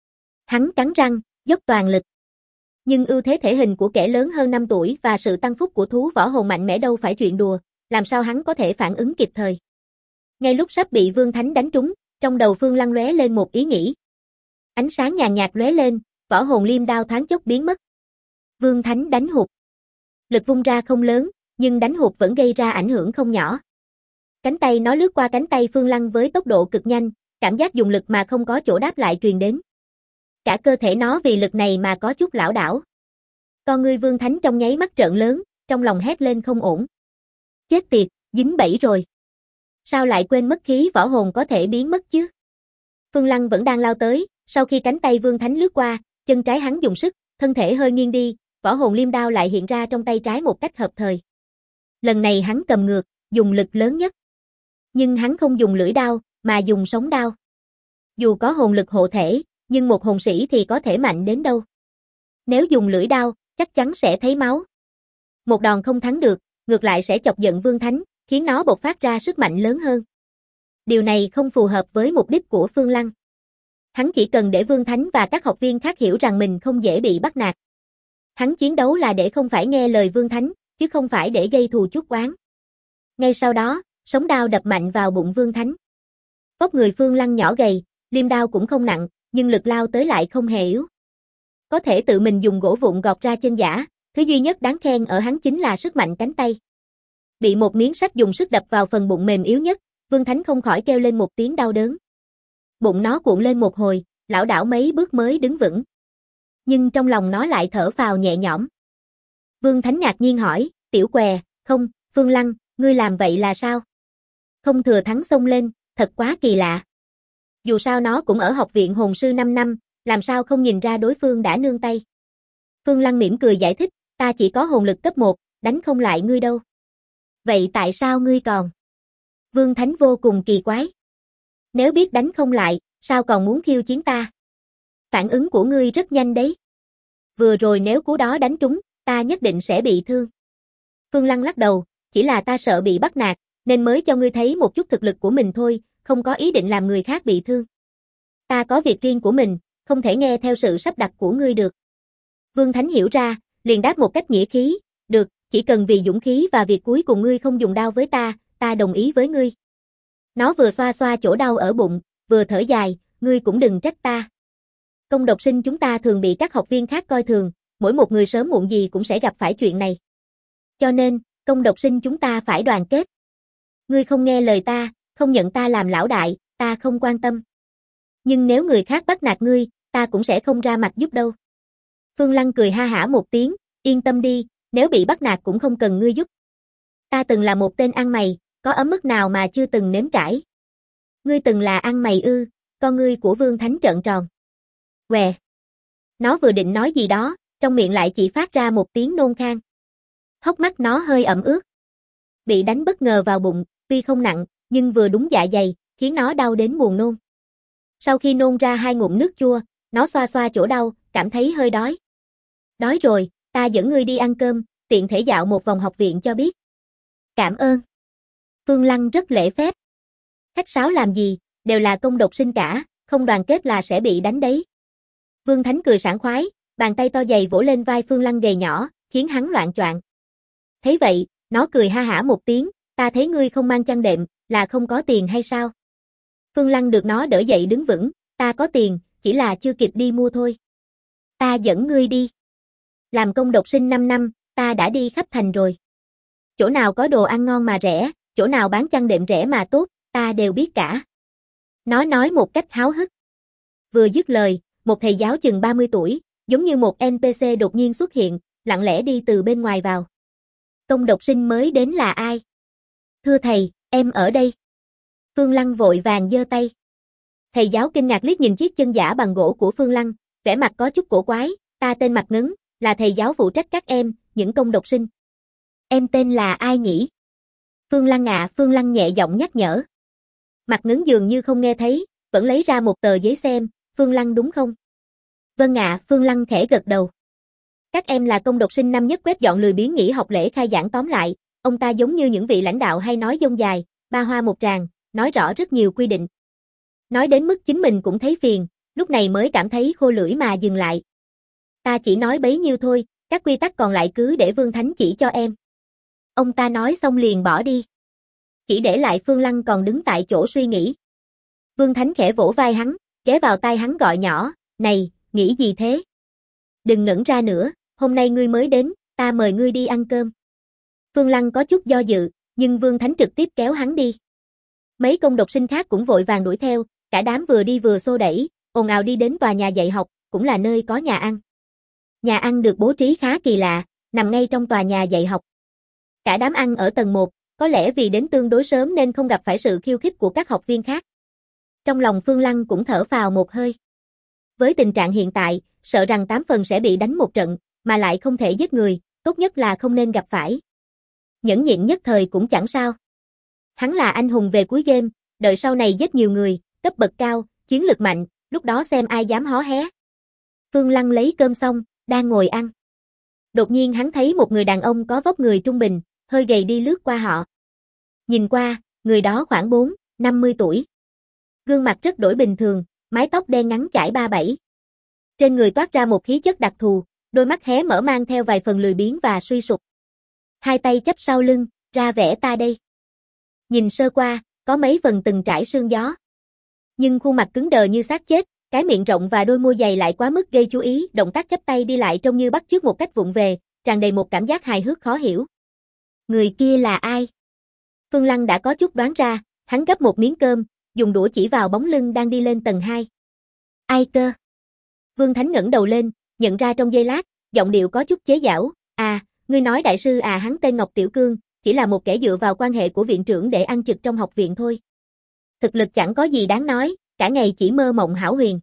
Hắn cắn răng, dốc toàn lực. Nhưng ưu thế thể hình của kẻ lớn hơn 5 tuổi và sự tăng phúc của thú võ hồn mạnh mẽ đâu phải chuyện đùa, làm sao hắn có thể phản ứng kịp thời. Ngay lúc sắp bị Vương Thánh đánh trúng, trong đầu Phương Lăng lóe lên một ý nghĩ. Ánh sáng nhàn nhạt lóe lên, võ hồn liêm đao thoáng chốc biến mất. Vương Thánh đánh hụt. Lực vung ra không lớn, nhưng đánh hụt vẫn gây ra ảnh hưởng không nhỏ. Cánh tay nó lướt qua cánh tay Phương Lăng với tốc độ cực nhanh, cảm giác dùng lực mà không có chỗ đáp lại truyền đến. Cả cơ thể nó vì lực này mà có chút lảo đảo. Con ngươi Vương Thánh trong nháy mắt trợn lớn, trong lòng hét lên không ổn. Chết tiệt, dính bẫy rồi. Sao lại quên mất khí võ hồn có thể biến mất chứ? Phương Lăng vẫn đang lao tới, sau khi cánh tay Vương Thánh lướt qua, chân trái hắn dùng sức, thân thể hơi nghiêng đi, võ hồn liêm đao lại hiện ra trong tay trái một cách hợp thời. Lần này hắn cầm ngược, dùng lực lớn nhất. Nhưng hắn không dùng lưỡi đao, mà dùng sống đao. Dù có hồn lực hộ thể, nhưng một hồn sĩ thì có thể mạnh đến đâu. Nếu dùng lưỡi đao, chắc chắn sẽ thấy máu. Một đòn không thắng được, ngược lại sẽ chọc giận Vương Thánh, khiến nó bộc phát ra sức mạnh lớn hơn. Điều này không phù hợp với mục đích của Phương Lăng. Hắn chỉ cần để Vương Thánh và các học viên khác hiểu rằng mình không dễ bị bắt nạt. Hắn chiến đấu là để không phải nghe lời Vương Thánh, chứ không phải để gây thù chuốc oán. Ngay sau đó, sống đao đập mạnh vào bụng Vương Thánh. Vóc người Phương Lăng nhỏ gầy, liêm đao cũng không nặng, nhưng lực lao tới lại không hề yếu. Có thể tự mình dùng gỗ vụn gọt ra chân giả, thứ duy nhất đáng khen ở hắn chính là sức mạnh cánh tay. Bị một miếng sắt dùng sức đập vào phần bụng mềm yếu nhất, Vương Thánh không khỏi kêu lên một tiếng đau đớn. Bụng nó cuộn lên một hồi, lảo đảo mấy bước mới đứng vững. Nhưng trong lòng nó lại thở phào nhẹ nhõm. Vương Thánh ngạc nhiên hỏi, tiểu què, không, Phương Lăng, ngươi làm vậy là sao? Không thừa thắng xông lên, thật quá kỳ lạ. Dù sao nó cũng ở học viện hồn sư 5 năm, làm sao không nhìn ra đối phương đã nương tay. Phương Lăng mỉm cười giải thích, ta chỉ có hồn lực cấp 1, đánh không lại ngươi đâu. Vậy tại sao ngươi còn? Vương Thánh vô cùng kỳ quái. Nếu biết đánh không lại, sao còn muốn khiêu chiến ta? Phản ứng của ngươi rất nhanh đấy. Vừa rồi nếu cú đó đánh trúng, ta nhất định sẽ bị thương. Phương Lăng lắc đầu, chỉ là ta sợ bị bắt nạt, nên mới cho ngươi thấy một chút thực lực của mình thôi, không có ý định làm người khác bị thương. Ta có việc riêng của mình, không thể nghe theo sự sắp đặt của ngươi được. Vương Thánh hiểu ra, liền đáp một cách nghĩa khí, được, chỉ cần vì dũng khí và việc cuối cùng ngươi không dùng đao với ta đồng ý với ngươi. Nó vừa xoa xoa chỗ đau ở bụng, vừa thở dài, ngươi cũng đừng trách ta. Công độc sinh chúng ta thường bị các học viên khác coi thường, mỗi một người sớm muộn gì cũng sẽ gặp phải chuyện này. Cho nên, công độc sinh chúng ta phải đoàn kết. Ngươi không nghe lời ta, không nhận ta làm lão đại, ta không quan tâm. Nhưng nếu người khác bắt nạt ngươi, ta cũng sẽ không ra mặt giúp đâu. Phương Lăng cười ha hả một tiếng, yên tâm đi, nếu bị bắt nạt cũng không cần ngươi giúp. Ta từng là một tên ăn mày, có ấm mức nào mà chưa từng nếm trải. Ngươi từng là ăn mày ư? Con ngươi của Vương Thánh trợn tròn. Què. Nó vừa định nói gì đó, trong miệng lại chỉ phát ra một tiếng nôn khan. Hốc mắt nó hơi ẩm ướt. Bị đánh bất ngờ vào bụng, tuy không nặng, nhưng vừa đúng dạ dày, khiến nó đau đến buồn nôn. Sau khi nôn ra 2 ngụm nước chua, nó xoa xoa chỗ đau, cảm thấy hơi đói. Đói rồi, ta dẫn ngươi đi ăn cơm, tiện thể dạo một vòng học viện cho biết. Cảm ơn. Phương Lăng rất lễ phép. Khách sáo làm gì, đều là công độc sinh cả, không đoàn kết là sẽ bị đánh đấy. Vương Thánh cười sảng khoái, bàn tay to dày vỗ lên vai Phương Lăng gầy nhỏ, khiến hắn loạng choạng. Thấy vậy, nó cười ha hả một tiếng, ta thấy ngươi không mang chăn đệm, là không có tiền hay sao? Phương Lăng được nó đỡ dậy đứng vững, ta có tiền, chỉ là chưa kịp đi mua thôi. Ta dẫn ngươi đi. Làm công độc sinh 5 năm, ta đã đi khắp thành rồi. Chỗ nào có đồ ăn ngon mà rẻ, chỗ nào bán chăn đệm rẻ mà tốt, ta đều biết cả. Nó nói một cách háo hức. Vừa dứt lời, một thầy giáo chừng 30 tuổi, giống như một NPC đột nhiên xuất hiện, lặng lẽ đi từ bên ngoài vào. Công độc sinh mới đến là ai? Thưa thầy, em ở đây. Phương Lăng vội vàng giơ tay. Thầy giáo kinh ngạc liếc nhìn chiếc chân giả bằng gỗ của Phương Lăng, vẻ mặt có chút cổ quái, ta tên Mạc Ngấn, là thầy giáo phụ trách các em, những công độc sinh. Em tên là ai nhỉ? Phương Lăng ạ, Phương Lăng nhẹ giọng nhắc nhở. Mạc Ngấn dường như không nghe thấy, vẫn lấy ra một tờ giấy xem, Phương Lăng đúng không? Vâng ạ, Phương Lăng khẽ gật đầu. Các em là công độc sinh năm nhất quét dọn lười biếng nghỉ học lễ khai giảng tóm lại, ông ta giống như những vị lãnh đạo hay nói dông dài, ba hoa một tràng, nói rõ rất nhiều quy định. Nói đến mức chính mình cũng thấy phiền, lúc này mới cảm thấy khô lưỡi mà dừng lại. Ta chỉ nói bấy nhiêu thôi, các quy tắc còn lại cứ để Vương Thánh chỉ cho em. Ông ta nói xong liền bỏ đi. Chỉ để lại Phương Lăng còn đứng tại chỗ suy nghĩ. Vương Thánh khẽ vỗ vai hắn, ghé vào tai hắn gọi nhỏ, này, nghĩ gì thế? Đừng ngẩn ra nữa, hôm nay ngươi mới đến, ta mời ngươi đi ăn cơm. Phương Lăng có chút do dự, nhưng Vương Thánh trực tiếp kéo hắn đi. Mấy công độc sinh khác cũng vội vàng đuổi theo, cả đám vừa đi vừa xô đẩy, ồn ào đi đến tòa nhà dạy học, cũng là nơi có nhà ăn. Nhà ăn được bố trí khá kỳ lạ, nằm ngay trong tòa nhà dạy học. Cả đám ăn ở tầng 1, có lẽ vì đến tương đối sớm nên không gặp phải sự khiêu khích của các học viên khác. Trong lòng Phương Lăng cũng thở phào một hơi. Với tình trạng hiện tại, sợ rằng 8 phần sẽ bị đánh một trận, mà lại không thể giết người, tốt nhất là không nên gặp phải. Nhẫn nhịn nhất thời cũng chẳng sao. Hắn là anh hùng về cuối game, đợi sau này giết nhiều người, cấp bậc cao, chiến lực mạnh, lúc đó xem ai dám hó hé. Phương Lăng lấy cơm xong, đang ngồi ăn. Đột nhiên hắn thấy một người đàn ông có vóc người trung bình, hơi gầy đi lướt qua họ. Nhìn qua, người đó khoảng 50 tuổi. Gương mặt rất đổi bình thường, mái tóc đen ngắn chải 37. Trên người toát ra một khí chất đặc thù, đôi mắt hé mở mang theo vài phần lười biếng và suy sụp. Hai tay chắp sau lưng, ra vẻ ta đây. Nhìn sơ qua, có mấy phần từng trải sương gió. Nhưng khuôn mặt cứng đờ như xác chết, cái miệng rộng và đôi môi dày lại quá mức gây chú ý, động tác chắp tay đi lại trông như bắt chước một cách vụng về, tràn đầy một cảm giác hài hước khó hiểu. Người kia là ai? Phương Lăng đã có chút đoán ra, hắn gấp một miếng cơm, dùng đũa chỉ vào bóng lưng đang đi lên tầng 2. Ai cơ? Vương Thánh ngẩng đầu lên, nhận ra trong giây lát, giọng điệu có chút chế giễu, à, ngươi nói đại sư à, hắn tên Ngọc Tiểu Cương, chỉ là một kẻ dựa vào quan hệ của viện trưởng để ăn trực trong học viện thôi. Thực lực chẳng có gì đáng nói, cả ngày chỉ mơ mộng hão huyền.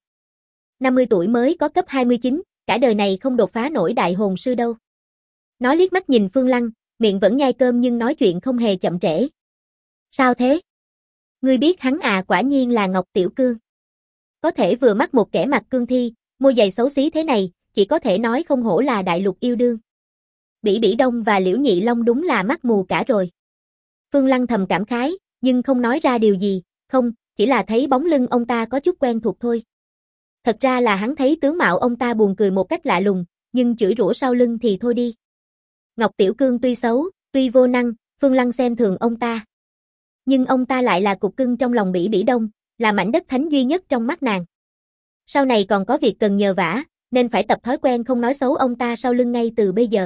50 tuổi mới có cấp 29, cả đời này không đột phá nổi đại hồn sư đâu. Nó liếc mắt nhìn Phương Lăng, miệng vẫn nhai cơm nhưng nói chuyện không hề chậm trễ. Sao thế? Ngươi biết hắn à, quả nhiên là Ngọc Tiểu Cương. Có thể vừa mắt một kẻ mặt cương thi, môi dày xấu xí thế này, chỉ có thể nói không hổ là đại lục yêu đương. Bỉ Bỉ Đông và Liễu Nhị Long đúng là mắt mù cả rồi. Phương Lăng thầm cảm khái, nhưng không nói ra điều gì, không, chỉ là thấy bóng lưng ông ta có chút quen thuộc thôi. Thật ra là hắn thấy tướng mạo ông ta buồn cười một cách lạ lùng, nhưng chửi rủa sau lưng thì thôi đi. Ngọc Tiểu Cương tuy xấu, tuy vô năng, Phương Lăng xem thường ông ta. Nhưng ông ta lại là cục cưng trong lòng Bỉ Bỉ Đông, là mảnh đất thánh duy nhất trong mắt nàng. Sau này còn có việc cần nhờ vả, nên phải tập thói quen không nói xấu ông ta sau lưng ngay từ bây giờ.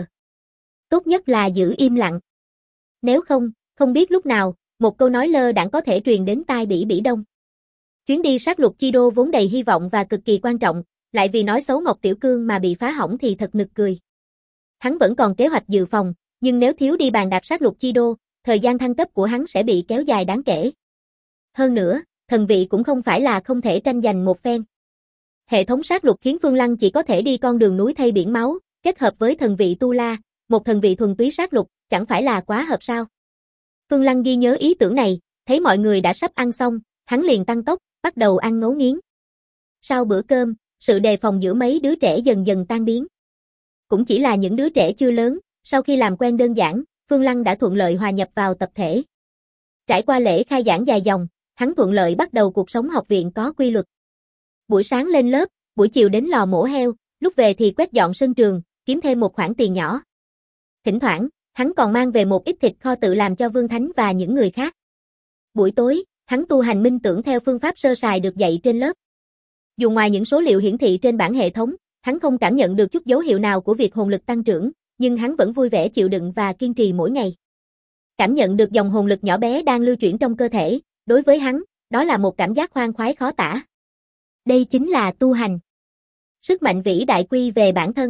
Tốt nhất là giữ im lặng. Nếu không, không biết lúc nào, một câu nói lơ đãng có thể truyền đến tai Bỉ Bỉ Đông. Chuyến đi sát lục chi đô vốn đầy hy vọng và cực kỳ quan trọng, lại vì nói xấu Ngọc Tiểu Cương mà bị phá hỏng thì thật nực cười. Hắn vẫn còn kế hoạch dự phòng, nhưng nếu thiếu đi bàn đạp sát lục chi đô, thời gian thăng cấp của hắn sẽ bị kéo dài đáng kể. Hơn nữa, thần vị cũng không phải là không thể tranh giành một phen. Hệ thống sát lục khiến Phương Lăng chỉ có thể đi con đường núi thay biển máu, kết hợp với thần vị Tu La, một thần vị thuần túy sát lục, chẳng phải là quá hợp sao? Phương Lăng ghi nhớ ý tưởng này, Thấy mọi người đã sắp ăn xong, hắn liền tăng tốc, bắt đầu ăn ngấu nghiến. Sau bữa cơm, sự đề phòng giữa mấy đứa trẻ dần dần tan biến. Cũng chỉ là những đứa trẻ chưa lớn, sau khi làm quen đơn giản, Phương Lăng đã thuận lợi hòa nhập vào tập thể. Trải qua lễ khai giảng dài dòng, hắn thuận lợi bắt đầu cuộc sống học viện có quy luật. Buổi sáng lên lớp, buổi chiều đến lò mổ heo, lúc về thì quét dọn sân trường, kiếm thêm một khoản tiền nhỏ. Thỉnh thoảng, hắn còn mang về một ít thịt kho tự làm cho Vương Thánh và những người khác. Buổi tối, hắn tu hành minh tưởng theo phương pháp sơ sài được dạy trên lớp. Dù ngoài những số liệu hiển thị trên bảng hệ thống, hắn không cảm nhận được chút dấu hiệu nào của việc hồn lực tăng trưởng, nhưng hắn vẫn vui vẻ chịu đựng và kiên trì mỗi ngày. Cảm nhận được dòng hồn lực nhỏ bé đang lưu chuyển trong cơ thể, đối với hắn, đó là một cảm giác khoan khoái khó tả. Đây chính là tu hành. Sức mạnh vĩ đại quy về bản thân.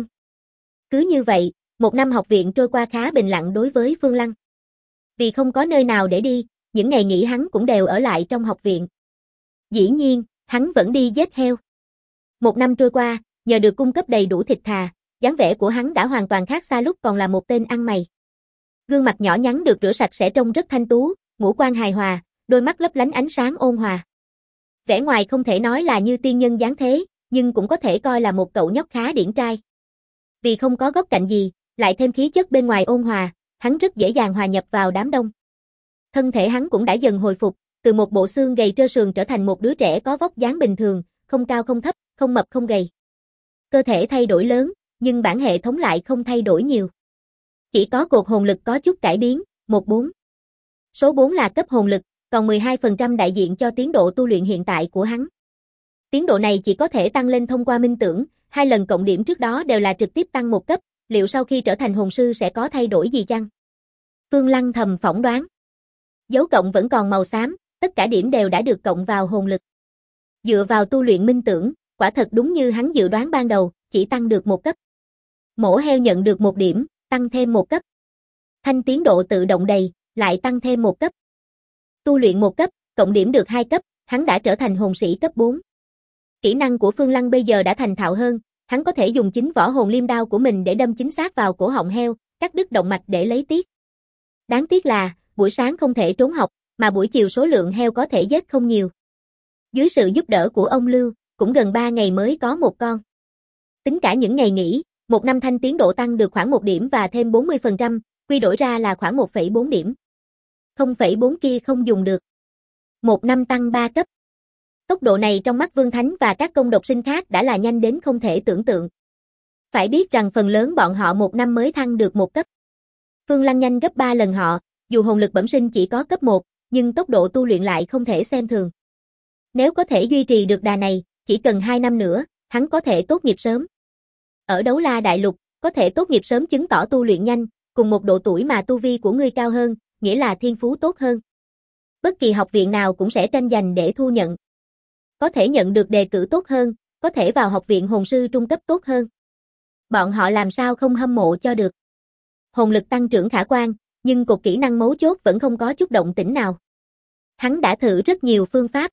Cứ như vậy, một năm học viện trôi qua khá bình lặng đối với Phương Lăng. Vì không có nơi nào để đi, những ngày nghỉ hắn cũng đều ở lại trong học viện. Dĩ nhiên, hắn vẫn đi giết heo. Một năm trôi qua, nhờ được cung cấp đầy đủ thịt thà, dáng vẻ của hắn đã hoàn toàn khác xa lúc còn là một tên ăn mày. Gương mặt nhỏ nhắn được rửa sạch sẽ trông rất thanh tú, ngũ quan hài hòa, đôi mắt lấp lánh ánh sáng ôn hòa. Vẻ ngoài không thể nói là như tiên nhân dáng thế, nhưng cũng có thể coi là một cậu nhóc khá điển trai. Vì không có góc cạnh gì, lại thêm khí chất bên ngoài ôn hòa, hắn rất dễ dàng hòa nhập vào đám đông. Thân thể hắn cũng đã dần hồi phục, từ một bộ xương gầy trơ sườn trở thành một đứa trẻ có vóc dáng bình thường, không cao không thấp, không mập không gầy. Cơ thể thay đổi lớn, nhưng bản hệ thống lại không thay đổi nhiều. Chỉ có cột hồn lực có chút cải biến, 14. Số 4 là cấp hồn lực, còn 12% đại diện cho tiến độ tu luyện hiện tại của hắn. Tiến độ này chỉ có thể tăng lên thông qua minh tưởng, 2 lần cộng điểm trước đó đều là trực tiếp tăng một cấp, liệu sau khi trở thành hồn sư sẽ có thay đổi gì chăng? Phương Lăng thầm phỏng đoán. Dấu cộng vẫn còn màu xám, tất cả điểm đều đã được cộng vào hồn lực. Dựa vào tu luyện minh tưởng, quả thật đúng như hắn dự đoán ban đầu, chỉ tăng được một cấp. Mổ heo nhận được 1 điểm, tăng thêm 1 cấp. Thanh tiến độ tự động đầy, lại tăng thêm 1 cấp. Tu luyện 1 cấp, cộng điểm được 2 cấp, hắn đã trở thành hồn sĩ cấp 4. Kỹ năng của Phương Lăng bây giờ đã thành thạo hơn, hắn có thể dùng chính võ hồn liêm đao của mình để đâm chính xác vào cổ họng heo, cắt đứt động mạch để lấy tiết. Đáng tiếc là, buổi sáng không thể trốn học, mà buổi chiều số lượng heo có thể giết không nhiều. Dưới sự giúp đỡ của ông Lưu, cũng gần 3 ngày mới có một con. Tính cả những ngày nghỉ, một năm thanh tiến độ tăng được khoảng 1 điểm và thêm 40%, quy đổi ra là khoảng 1,4 điểm. 0,4 kia không dùng được. Một năm tăng 3 cấp. Tốc độ này trong mắt Vương Thánh và các công độc sinh khác đã là nhanh đến không thể tưởng tượng. Phải biết rằng phần lớn bọn họ một năm mới thăng được 1 cấp. Phương Lăng nhanh gấp 3 lần họ, dù hồn lực bẩm sinh chỉ có cấp 1, nhưng tốc độ tu luyện lại không thể xem thường. Nếu có thể duy trì được đà này, chỉ cần 2 năm nữa, hắn có thể tốt nghiệp sớm. Ở Đấu La Đại Lục, có thể tốt nghiệp sớm chứng tỏ tu luyện nhanh, cùng một độ tuổi mà tu vi của ngươi cao hơn, nghĩa là thiên phú tốt hơn. Bất kỳ học viện nào cũng sẽ tranh giành để thu nhận. Có thể nhận được đề cử tốt hơn, có thể vào học viện hồn sư trung cấp tốt hơn. Bọn họ làm sao không hâm mộ cho được. Hồn lực tăng trưởng khả quan, nhưng cột kỹ năng mấu chốt vẫn không có chút động tĩnh nào. Hắn đã thử rất nhiều phương pháp.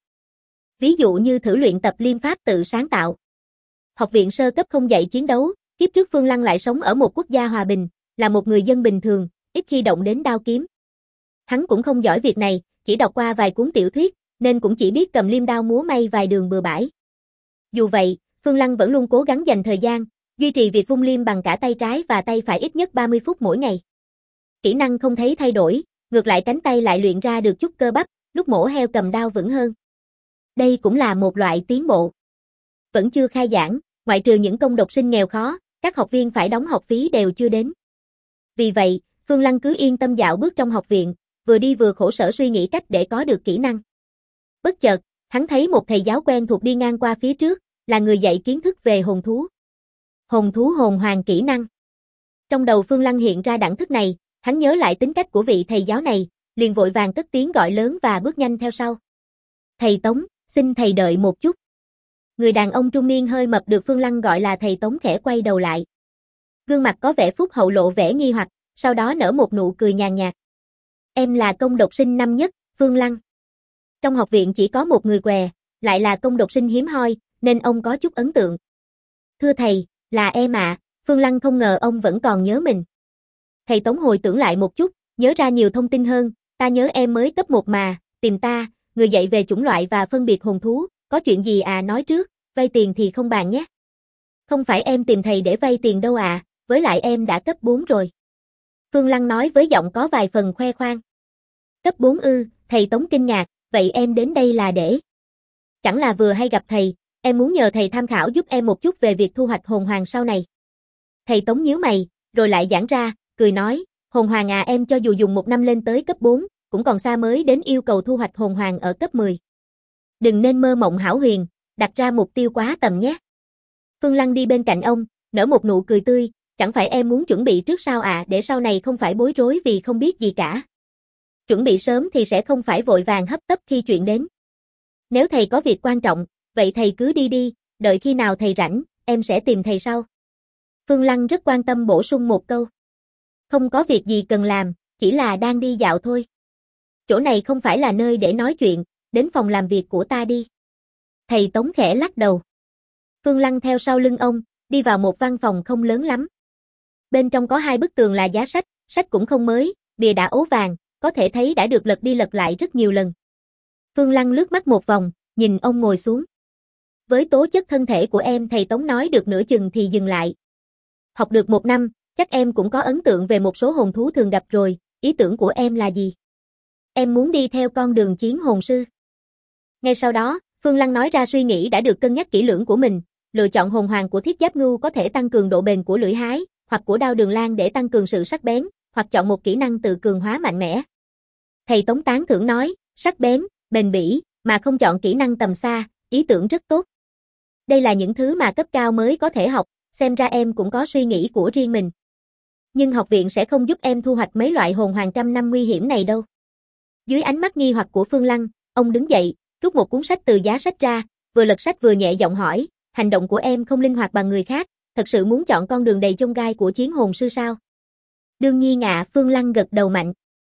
Ví dụ như thử luyện tập liêm pháp tự sáng tạo. Học viện sơ cấp không dạy chiến đấu, kiếp trước Phương Lăng lại sống ở một quốc gia hòa bình, là một người dân bình thường, ít khi động đến đao kiếm. Hắn cũng không giỏi việc này, chỉ đọc qua vài cuốn tiểu thuyết, nên cũng chỉ biết cầm liêm đao múa may vài đường bừa bãi. Dù vậy, Phương Lăng vẫn luôn cố gắng dành thời gian, duy trì việc vung liêm bằng cả tay trái và tay phải ít nhất 30 phút mỗi ngày. Kỹ năng không thấy thay đổi, ngược lại cánh tay lại luyện ra được chút cơ bắp, lúc mổ heo cầm đao vững hơn. Đây cũng là một loại tiến bộ. Vẫn chưa khai giảng, ngoại trừ những công độc sinh nghèo khó, các học viên phải đóng học phí đều chưa đến. Vì vậy, Phương Lăng cứ yên tâm dạo bước trong học viện, vừa đi vừa khổ sở suy nghĩ cách để có được kỹ năng. Bất chợt, hắn thấy một thầy giáo quen thuộc đi ngang qua phía trước, là người dạy kiến thức về hồn thú. Hồn thú hồn hoàng kỹ năng. Trong đầu Phương Lăng hiện ra đẳng thức này, hắn nhớ lại tính cách của vị thầy giáo này, liền vội vàng cất tiếng gọi lớn và bước nhanh theo sau. Thầy Tống, xin thầy đợi một chút. Người đàn ông trung niên hơi mập được Phương Lăng gọi là thầy Tống khẽ quay đầu lại. Gương mặt có vẻ phúc hậu lộ vẻ nghi hoặc, sau đó nở một nụ cười nhàn nhạt. Em là công độc sinh năm nhất, Phương Lăng. Trong học viện chỉ có một người què, lại là công độc sinh hiếm hoi, nên ông có chút ấn tượng. Thưa thầy, là em ạ, Phương Lăng không ngờ ông vẫn còn nhớ mình. Thầy Tống hồi tưởng lại một chút, nhớ ra nhiều thông tin hơn, ta nhớ em mới cấp 1 mà, tìm ta, người dạy về chủng loại và phân biệt hồn thú, có chuyện gì à nói trước, vay tiền thì không bàn nhé. Không phải em tìm thầy để vay tiền đâu à, với lại em đã cấp 4 rồi. Phương Lăng nói với giọng có vài phần khoe khoang. Cấp 4 ư, thầy Tống kinh ngạc, vậy em đến đây là để... Chẳng là vừa hay gặp thầy, em muốn nhờ thầy tham khảo giúp em một chút về việc thu hoạch hồn hoàng sau này. Thầy Tống nhíu mày, rồi lại giãn ra, cười nói, hồn hoàng à em cho dù dùng 1 năm lên tới cấp 4, cũng còn xa mới đến yêu cầu thu hoạch hồn hoàng ở cấp 10. Đừng nên mơ mộng hão huyền, đặt ra mục tiêu quá tầm nhé. Phương Lăng đi bên cạnh ông, nở một nụ cười tươi, chẳng phải em muốn chuẩn bị trước sao à để sau này không phải bối rối vì không biết gì cả. Chuẩn bị sớm thì sẽ không phải vội vàng hấp tấp khi chuyện đến. Nếu thầy có việc quan trọng, vậy thầy cứ đi đi, đợi khi nào thầy rảnh, em sẽ tìm thầy sau. Phương Lăng rất quan tâm bổ sung một câu. Không có việc gì cần làm, chỉ là đang đi dạo thôi. Chỗ này không phải là nơi để nói chuyện, đến phòng làm việc của ta đi. Thầy Tống khẽ lắc đầu. Phương Lăng theo sau lưng ông, đi vào một văn phòng không lớn lắm. Bên trong có 2 bức tường là giá sách, sách cũng không mới, bìa đã ố vàng, có thể thấy đã được lật đi lật lại rất nhiều lần. Phương Lăng lướt mắt một vòng, nhìn ông ngồi xuống. Với tố chất thân thể của em thầy Tống nói được nửa chừng thì dừng lại. Học được 1 năm, chắc em cũng có ấn tượng về một số hồn thú thường gặp rồi, ý tưởng của em là gì? Em muốn đi theo con đường chiến hồn sư. Ngay sau đó, Phương Lăng nói ra suy nghĩ đã được cân nhắc kỹ lưỡng của mình, lựa chọn hồn hoàng của thiết giáp ngưu có thể tăng cường độ bền của lưỡi hái, hoặc của đao đường lang để tăng cường sự sắc bén, hoặc chọn một kỹ năng tự cường hóa mạnh mẽ. Thầy Tống tán thưởng nói, sắc bén, bền bỉ, mà không chọn kỹ năng tầm xa, ý tưởng rất tốt. Đây là những thứ mà cấp cao mới có thể học, xem ra em cũng có suy nghĩ của riêng mình. Nhưng học viện sẽ không giúp em thu hoạch mấy loại hồn hoàng trăm năm nguy hiểm này đâu. Dưới ánh mắt nghi hoặc của Phương Lăng, ông đứng dậy, rút một cuốn sách từ giá sách ra, vừa lật sách vừa nhẹ giọng hỏi, hành động của em không linh hoạt bằng người khác, thật sự muốn chọn con đường đầy chông gai của chiến hồn sư sao? Đương nhiên ạ, Phương Lăng gật đầu mạnh.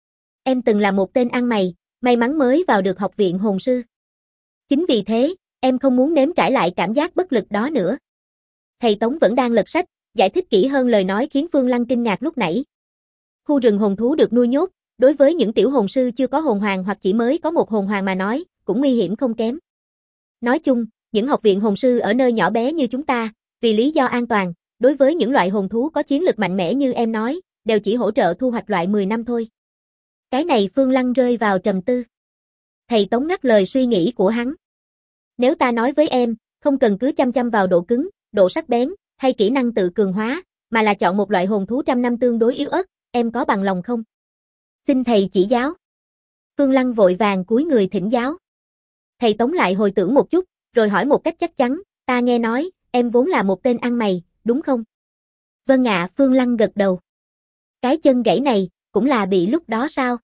Em từng là một tên ăn mày, may mắn mới vào được học viện hồn sư. Chính vì thế, em không muốn nếm trải lại cảm giác bất lực đó nữa. Thầy Tống vẫn đang lật sách, giải thích kỹ hơn lời nói khiến Phương Lăng kinh ngạc lúc nãy. Khu rừng hồn thú được nuôi nhốt, đối với những tiểu hồn sư chưa có hồn hoàng hoặc chỉ mới có một hồn hoàng mà nói, cũng nguy hiểm không kém. Nói chung, những học viện hồn sư ở nơi nhỏ bé như chúng ta, vì lý do an toàn, đối với những loại hồn thú có chiến lực mạnh mẽ như em nói, đều chỉ hỗ trợ thu hoạch loại 10 năm thôi. Cái này Phương Lăng rơi vào trầm tư. Thầy Tống ngắt lời suy nghĩ của hắn. Nếu ta nói với em, không cần cứ chăm chăm vào độ cứng, độ sắc bén, hay kỹ năng tự cường hóa, mà là chọn một loại hồn thú trăm năm tương đối yếu ớt, em có bằng lòng không? Xin thầy chỉ giáo. Phương Lăng vội vàng cúi người thỉnh giáo. Thầy Tống lại hồi tưởng một chút, rồi hỏi một cách chắc chắn, ta nghe nói, em vốn là một tên ăn mày, đúng không? Vâng ạ, Phương Lăng gật đầu. Cái chân gãy này, cũng là bị lúc đó sao?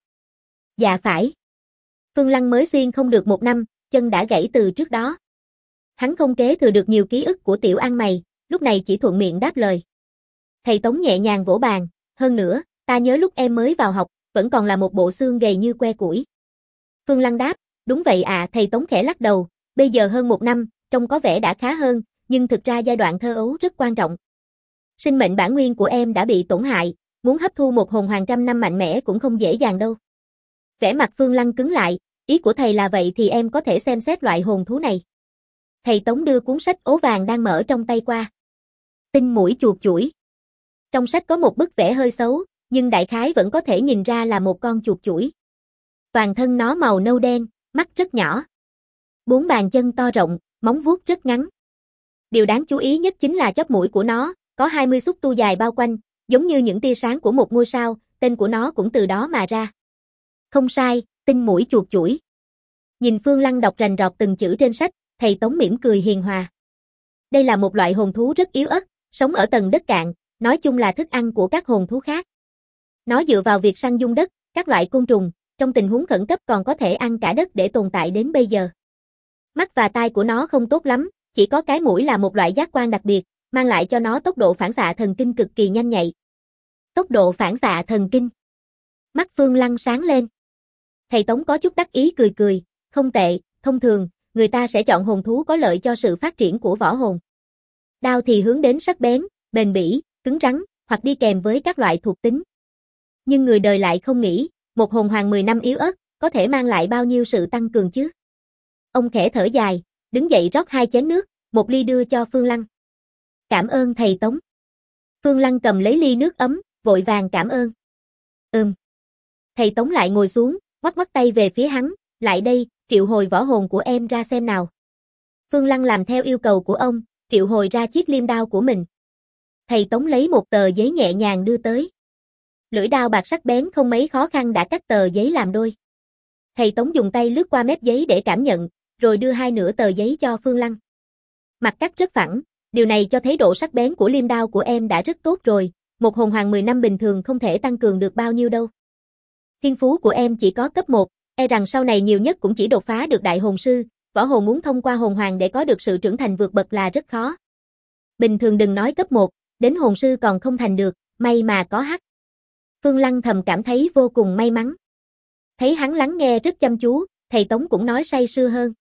Dạ phải. Phương Lăng mới xuyên không được 1 năm, chân đã gãy từ trước đó. Hắn không kế thừa được nhiều ký ức của tiểu ăn mày, lúc này chỉ thuận miệng đáp lời. Thầy Tống nhẹ nhàng vỗ bàn, hơn nữa, ta nhớ lúc em mới vào học, vẫn còn là một bộ xương gầy như que củi. Phương Lăng đáp, đúng vậy ạ, thầy Tống khẽ lắc đầu, bây giờ hơn 1 năm, trông có vẻ đã khá hơn, nhưng thực ra giai đoạn thơ ấu rất quan trọng. Sinh mệnh bản nguyên của em đã bị tổn hại, muốn hấp thu một hồn hoàng trăm năm mạnh mẽ cũng không dễ dàng đâu. Vẻ mặt Phương Lăng cứng lại, ý của thầy là vậy thì em có thể xem xét loại hồn thú này. Thầy Tống đưa cuốn sách ố vàng đang mở trong tay qua. Tinh mũi chuột chuỗi. Trong sách có một bức vẽ hơi xấu, nhưng đại khái vẫn có thể nhìn ra là một con chuột chuỗi. Toàn thân nó màu nâu đen, mắt rất nhỏ. 4 bàn chân to rộng, móng vuốt rất ngắn. Điều đáng chú ý nhất chính là chóp mũi của nó, có 20 xúc tu dài bao quanh, giống như những tia sáng của một ngôi sao, tên của nó cũng từ đó mà ra. Không sai, tinh mũi chuột chuỗi. Nhìn Phương Lăng đọc rành rọt từng chữ trên sách, thầy Tống mỉm cười hiền hòa. Đây là một loại hồn thú rất yếu ớt, sống ở tầng đất cạn, nói chung là thức ăn của các hồn thú khác. Nó dựa vào việc săn dung đất, các loại côn trùng, trong tình huống khẩn cấp còn có thể ăn cả đất để tồn tại đến bây giờ. Mắt và tai của nó không tốt lắm, chỉ có cái mũi là một loại giác quan đặc biệt, mang lại cho nó tốc độ phản xạ thần kinh cực kỳ nhanh nhạy. Tốc độ phản xạ thần kinh. Mắt Phương Lăng sáng lên. Thầy Tống có chút đắc ý cười cười, không tệ, thông thường, người ta sẽ chọn hồn thú có lợi cho sự phát triển của võ hồn. Đao thì hướng đến sắc bén, bền bỉ, cứng rắn, hoặc đi kèm với các loại thuộc tính. Nhưng người đời lại không nghĩ, một hồn hoàng 10 năm yếu ớt, có thể mang lại bao nhiêu sự tăng cường chứ? Ông khẽ thở dài, đứng dậy rót 2 chén nước, một ly đưa cho Phương Lăng. Cảm ơn thầy Tống. Phương Lăng cầm lấy ly nước ấm, vội vàng cảm ơn. Thầy Tống lại ngồi xuống, ngoắc ngoắc tay về phía hắn, lại đây, triệu hồi võ hồn của em ra xem nào. Phương Lăng làm theo yêu cầu của ông, triệu hồi ra chiếc liêm đao của mình. Thầy Tống lấy một tờ giấy nhẹ nhàng đưa tới. Lưỡi đao bạc sắc bén không mấy khó khăn đã cắt tờ giấy làm đôi. Thầy Tống dùng tay lướt qua mép giấy để cảm nhận, rồi đưa 2 nửa tờ giấy cho Phương Lăng. Mặt cắt rất phẳng, điều này cho thấy độ sắc bén của liêm đao của em đã rất tốt rồi, một hồn hoàng 10 năm bình thường không thể tăng cường được bao nhiêu đâu. Thiên phú của em chỉ có cấp 1, e rằng sau này nhiều nhất cũng chỉ đột phá được đại hồn sư, võ hồn muốn thông qua hồn hoàng để có được sự trưởng thành vượt bậc là rất khó. Bình thường đừng nói cấp 1, đến hồn sư còn không thành được, may mà có H. Phương Lăng thầm cảm thấy vô cùng may mắn. Thấy hắn lắng nghe rất chăm chú, thầy Tống cũng nói say sưa hơn.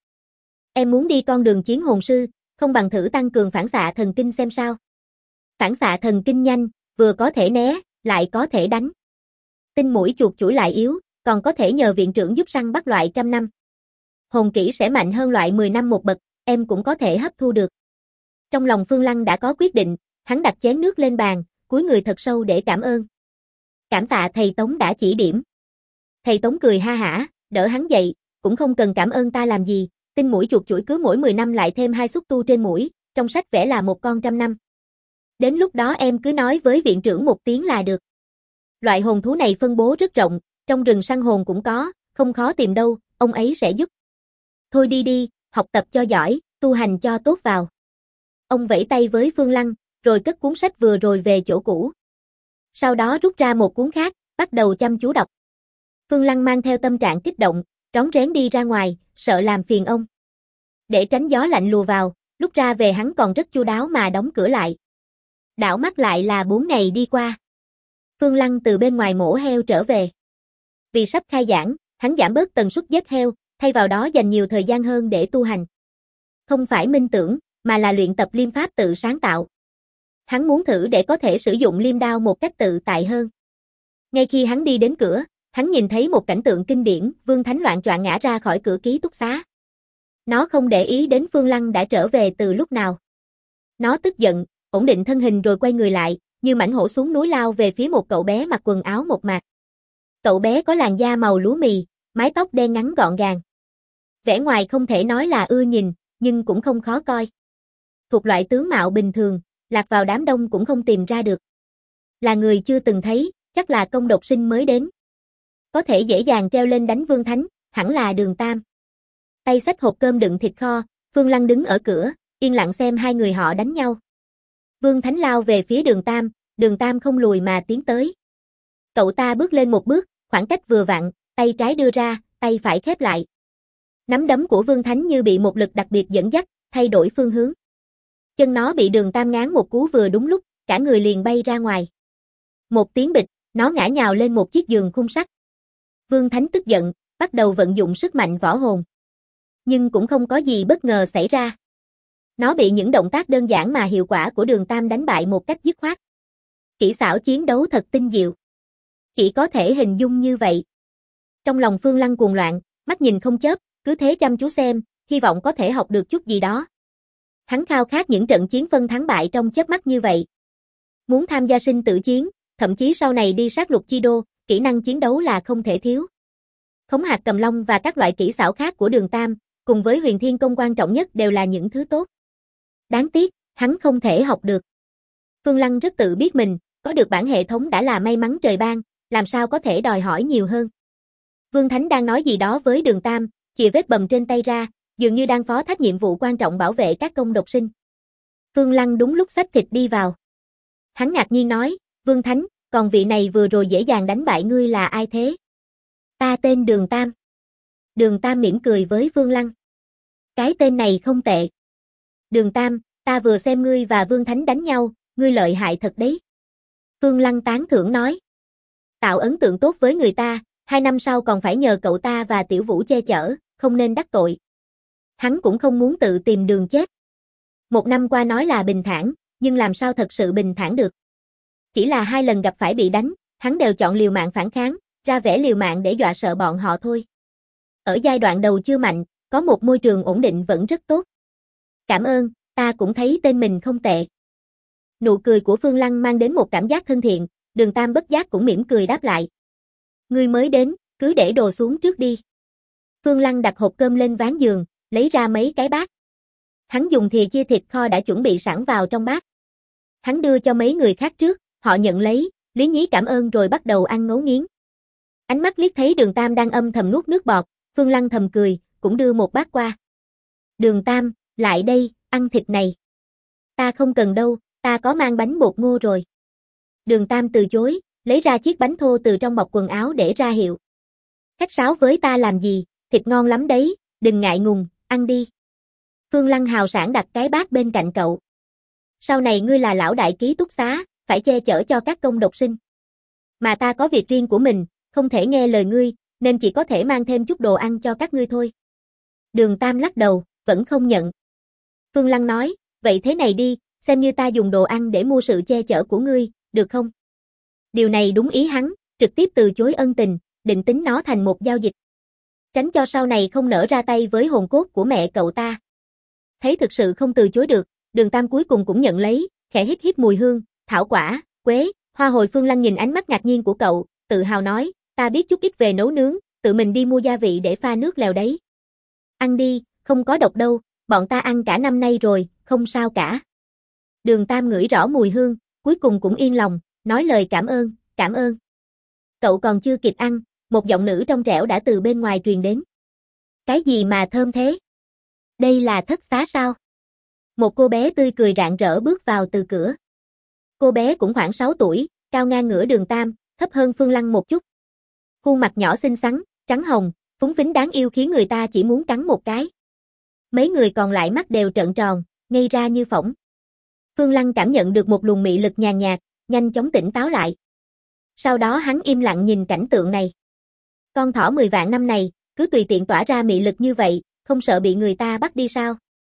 Em muốn đi con đường chiến hồn sư, không bằng thử tăng cường phản xạ thần kinh xem sao. Phản xạ thần kinh nhanh, vừa có thể né, lại có thể đánh. Tinh mũi chuột chuỗi lại yếu, còn có thể nhờ viện trưởng giúp săn bắt loại 100 năm. Hồn kỹ sẽ mạnh hơn loại 10 năm một bậc, em cũng có thể hấp thu được. Trong lòng Phương Lăng đã có quyết định, hắn đặt chén nước lên bàn, cúi người thật sâu để cảm ơn. Cảm tạ thầy Tống đã chỉ điểm. Thầy Tống cười ha hả, đỡ hắn dậy, cũng không cần cảm ơn ta làm gì, tinh mũi chuột chuỗi cứ mỗi 10 năm lại thêm 2 xúc tu trên mũi, trong sách vẽ là một con 100 năm. Đến lúc đó em cứ nói với viện trưởng một tiếng là được. Loại hồn thú này phân bố rất rộng, trong rừng săn hồn cũng có, không khó tìm đâu, ông ấy sẽ giúp. Thôi đi đi, học tập cho giỏi, tu hành cho tốt vào. Ông vẫy tay với Phương Lăng, rồi cất cuốn sách vừa rồi về chỗ cũ. Sau đó rút ra một cuốn khác, bắt đầu chăm chú đọc. Phương Lăng mang theo tâm trạng kích động, rón rén đi ra ngoài, sợ làm phiền ông. Để tránh gió lạnh lùa vào, lúc ra về hắn còn rất chu đáo mà đóng cửa lại. Đảo mắt lại là 4 ngày đi qua. Phương Lăng từ bên ngoài mổ heo trở về. Vì sắp khai giảng, hắn giảm bớt tần suất giết heo, thay vào đó dành nhiều thời gian hơn để tu hành. Không phải minh tưởng, mà là luyện tập liêm pháp tự sáng tạo. Hắn muốn thử để có thể sử dụng liêm đao một cách tự tại hơn. Ngay khi hắn đi đến cửa, hắn nhìn thấy một cảnh tượng kinh điển, Vương Thánh loạng choạng ngã ra khỏi cửa ký túc xá. Nó không để ý đến Phương Lăng đã trở về từ lúc nào. Nó tức giận, ổn định thân hình rồi quay người lại, như mãnh hổ xuống núi lao về phía một cậu bé mặc quần áo mộc mạc. Cậu bé có làn da màu lúa mì, mái tóc đen ngắn gọn gàng. Vẻ ngoài không thể nói là ưa nhìn, nhưng cũng không khó coi. Thuộc loại tướng mạo bình thường, lạc vào đám đông cũng không tìm ra được. Là người chưa từng thấy, chắc là công độc sinh mới đến. Có thể dễ dàng treo lên đánh Vương Thánh, hẳn là Đường Tam. Tay xách hộp cơm đựng thịt kho, Phương Lăng đứng ở cửa, yên lặng xem hai người họ đánh nhau. Vương Thánh lao về phía Đường Tam không lùi mà tiến tới. Cậu ta bước lên một bước, khoảng cách vừa vặn, tay trái đưa ra, tay phải khép lại. Nắm đấm của Vương Thánh như bị một lực đặc biệt dẫn dắt, thay đổi phương hướng. Chân nó bị Đường Tam ngáng một cú vừa đúng lúc, cả người liền bay ra ngoài. Một tiếng bịch, nó ngã nhào lên một chiếc giường khung sắt. Vương Thánh tức giận, bắt đầu vận dụng sức mạnh võ hồn. Nhưng cũng không có gì bất ngờ xảy ra. Nó bị những động tác đơn giản mà hiệu quả của Đường Tam đánh bại một cách dứt khoát. Kỹ xảo chiến đấu thật tinh diệu. Chỉ có thể hình dung như vậy. Trong lòng Phương Lăng cuồng loạn, mắt nhìn không chớp, cứ thế chăm chú xem, hy vọng có thể học được chút gì đó. Hắn khao khát những trận chiến phân thắng bại trong chớp mắt như vậy. Muốn tham gia sinh tử chiến, thậm chí sau này đi sát lục chi đô, kỹ năng chiến đấu là không thể thiếu. Khống hạt cầm long và các loại kỹ xảo khác của Đường Tam, cùng với huyền thiên công quan trọng nhất đều là những thứ tốt. Đáng tiếc, hắn không thể học được. Phương Lăng rất tự biết mình, có được bản hệ thống đã là may mắn trời ban, làm sao có thể đòi hỏi nhiều hơn. Vương Thánh đang nói gì đó với Đường Tam, chìa vết bầm trên tay ra, dường như đang phó thác nhiệm vụ quan trọng bảo vệ các công độc sinh. Phương Lăng đúng lúc xách thịt đi vào. Hắn ngạc nhiên nói, Vương Thánh, còn vị này vừa rồi dễ dàng đánh bại ngươi là ai thế? Ta tên Đường Tam. Đường Tam mỉm cười với Phương Lăng. Cái tên này không tệ. Đường Tam, ta vừa xem ngươi và Vương Thánh đánh nhau, ngươi lợi hại thật đấy. Phương Lăng tán thưởng nói. Tạo ấn tượng tốt với người ta, 2 năm sau còn phải nhờ cậu ta và Tiểu Vũ che chở, không nên đắc tội. Hắn cũng không muốn tự tìm đường chết. 1 năm qua nói là bình thản, nhưng làm sao thật sự bình thản được. Chỉ là 2 lần gặp phải bị đánh, hắn đều chọn liều mạng phản kháng, ra vẻ liều mạng để dọa sợ bọn họ thôi. ở giai đoạn đầu chưa mạnh, có một môi trường ổn định vẫn rất tốt. Cảm ơn, ta cũng thấy tên mình không tệ. Nụ cười của Phương Lăng mang đến một cảm giác thân thiện, Đường Tam bất giác cũng mỉm cười đáp lại. Ngươi mới đến, cứ để đồ xuống trước đi. Phương Lăng đặt hộp cơm lên ván giường, lấy ra mấy cái bát. Hắn dùng thìa chia thịt kho đã chuẩn bị sẵn vào trong bát. Hắn đưa cho mấy người khác trước, họ nhận lấy, lý nhí cảm ơn rồi bắt đầu ăn ngấu nghiến. Ánh mắt liếc thấy Đường Tam đang âm thầm nuốt nước bọt, Phương Lăng thầm cười, cũng đưa một bát qua. Đường Tam, lại đây, ăn thịt này. Ta không cần đâu, ta có mang bánh bột ngô rồi. Đường Tam từ chối, lấy ra chiếc bánh thô từ trong bọc quần áo để ra hiệu. Khách sáo với ta làm gì, thịt ngon lắm đấy, đừng ngại ngùng, ăn đi. Phương Lăng hào sảng đặt cái bát bên cạnh cậu. Sau này ngươi là lão đại ký túc xá, phải che chở cho các công độc sinh. Mà ta có việc riêng của mình, không thể nghe lời ngươi, nên chỉ có thể mang thêm chút đồ ăn cho các ngươi thôi. Đường Tam lắc đầu, vẫn không nhận. Phương Lăng nói, vậy thế này đi, xem như ta dùng đồ ăn để mua sự che chở của ngươi, được không? Điều này đúng ý hắn, trực tiếp từ chối ân tình, định tính nó thành một giao dịch. Tránh cho sau này không nỡ ra tay với hồn cốt của mẹ cậu ta. Thấy thực sự không từ chối được, Đường Tam cuối cùng cũng nhận lấy, khẽ hít hít mùi hương, thảo quả, quế, hoa hồi. Phương Lăng nhìn ánh mắt ngạc nhiên của cậu, tự hào nói, ta biết chút ít về nấu nướng, tự mình đi mua gia vị để pha nước lèo đấy. Ăn đi, không có độc đâu, bọn ta ăn cả năm nay rồi, không sao cả. Đường Tam ngửi rõ mùi hương, cuối cùng cũng yên lòng, nói lời cảm ơn, cảm ơn. Cậu còn chưa kịp ăn, một giọng nữ trong trẻo đã từ bên ngoài truyền đến. Cái gì mà thơm thế? Đây là thất xá sao? Một cô bé tươi cười rạng rỡ bước vào từ cửa. Cô bé cũng khoảng 6 tuổi, cao ngang ngửa Đường Tam, thấp hơn Phương Lăng một chút. Khuôn mặt nhỏ xinh xắn, trắng hồng, phúng phính đáng yêu khiến người ta chỉ muốn cắn một cái. Mấy người còn lại mắt đều trợn tròn, ngây ra như phỗng. Phương Lăng cảm nhận được một luồng mị lực nhàn nhạt, nhanh chóng tỉnh táo lại. Sau đó hắn im lặng nhìn cảnh tượng này. Con thỏ 10 vạn năm này, cứ tùy tiện tỏa ra mị lực như vậy, không sợ bị người ta bắt đi sao?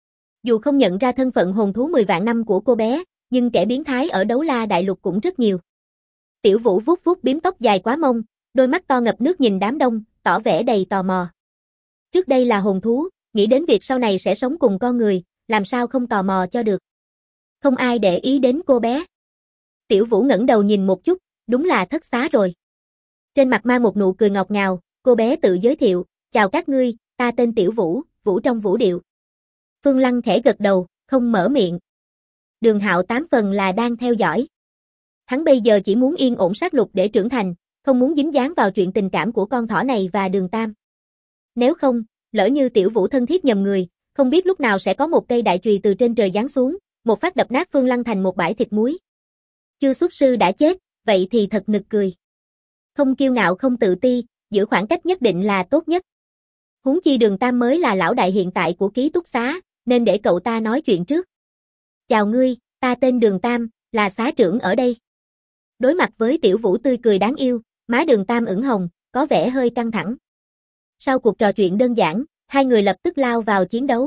Dù không nhận ra thân phận hồn thú 10 vạn năm của cô bé, nhưng kẻ biến thái ở Đấu La Đại Lục cũng rất nhiều. Tiểu Vũ vuốt vuốt bím tóc dài quá mông, đôi mắt to ngập nước nhìn đám đông, tỏ vẻ đầy tò mò. Trước đây là hồn thú, nghĩ đến việc sau này sẽ sống cùng con người, làm sao không tò mò cho được. Không ai để ý đến cô bé. Tiểu Vũ ngẩng đầu nhìn một chút, đúng là thất xá rồi. Trên mặt mang một nụ cười ngọt ngào, cô bé tự giới thiệu, chào các ngươi, ta tên Tiểu Vũ, Vũ trong vũ điệu. Phương Lăng khẽ gật đầu, không mở miệng. Đường Hạo 8 phần là đang theo dõi. Hắn bây giờ chỉ muốn yên ổn sát lục để trưởng thành, không muốn dính dáng vào chuyện tình cảm của con thỏ này và Đường Tam. Nếu không, lỡ như Tiểu Vũ thân thiết nhầm người, không biết lúc nào sẽ có một cây đại chùy từ trên trời giáng xuống, một phát đập nát Phương Lăng thành một bãi thịt muối. Chưa xuất sư đã chết, vậy thì thật nực cười. Không kiêu ngạo không tự ti, giữ khoảng cách nhất định là tốt nhất. Huống chi Đường Tam mới là lão đại hiện tại của ký túc xá, nên để cậu ta nói chuyện trước. Chào ngươi, ta tên Đường Tam, là xá trưởng ở đây. Đối mặt với Tiểu Vũ tươi cười đáng yêu, má Đường Tam ửng hồng, có vẻ hơi căng thẳng. Sau cuộc trò chuyện đơn giản, hai người lập tức lao vào chiến đấu.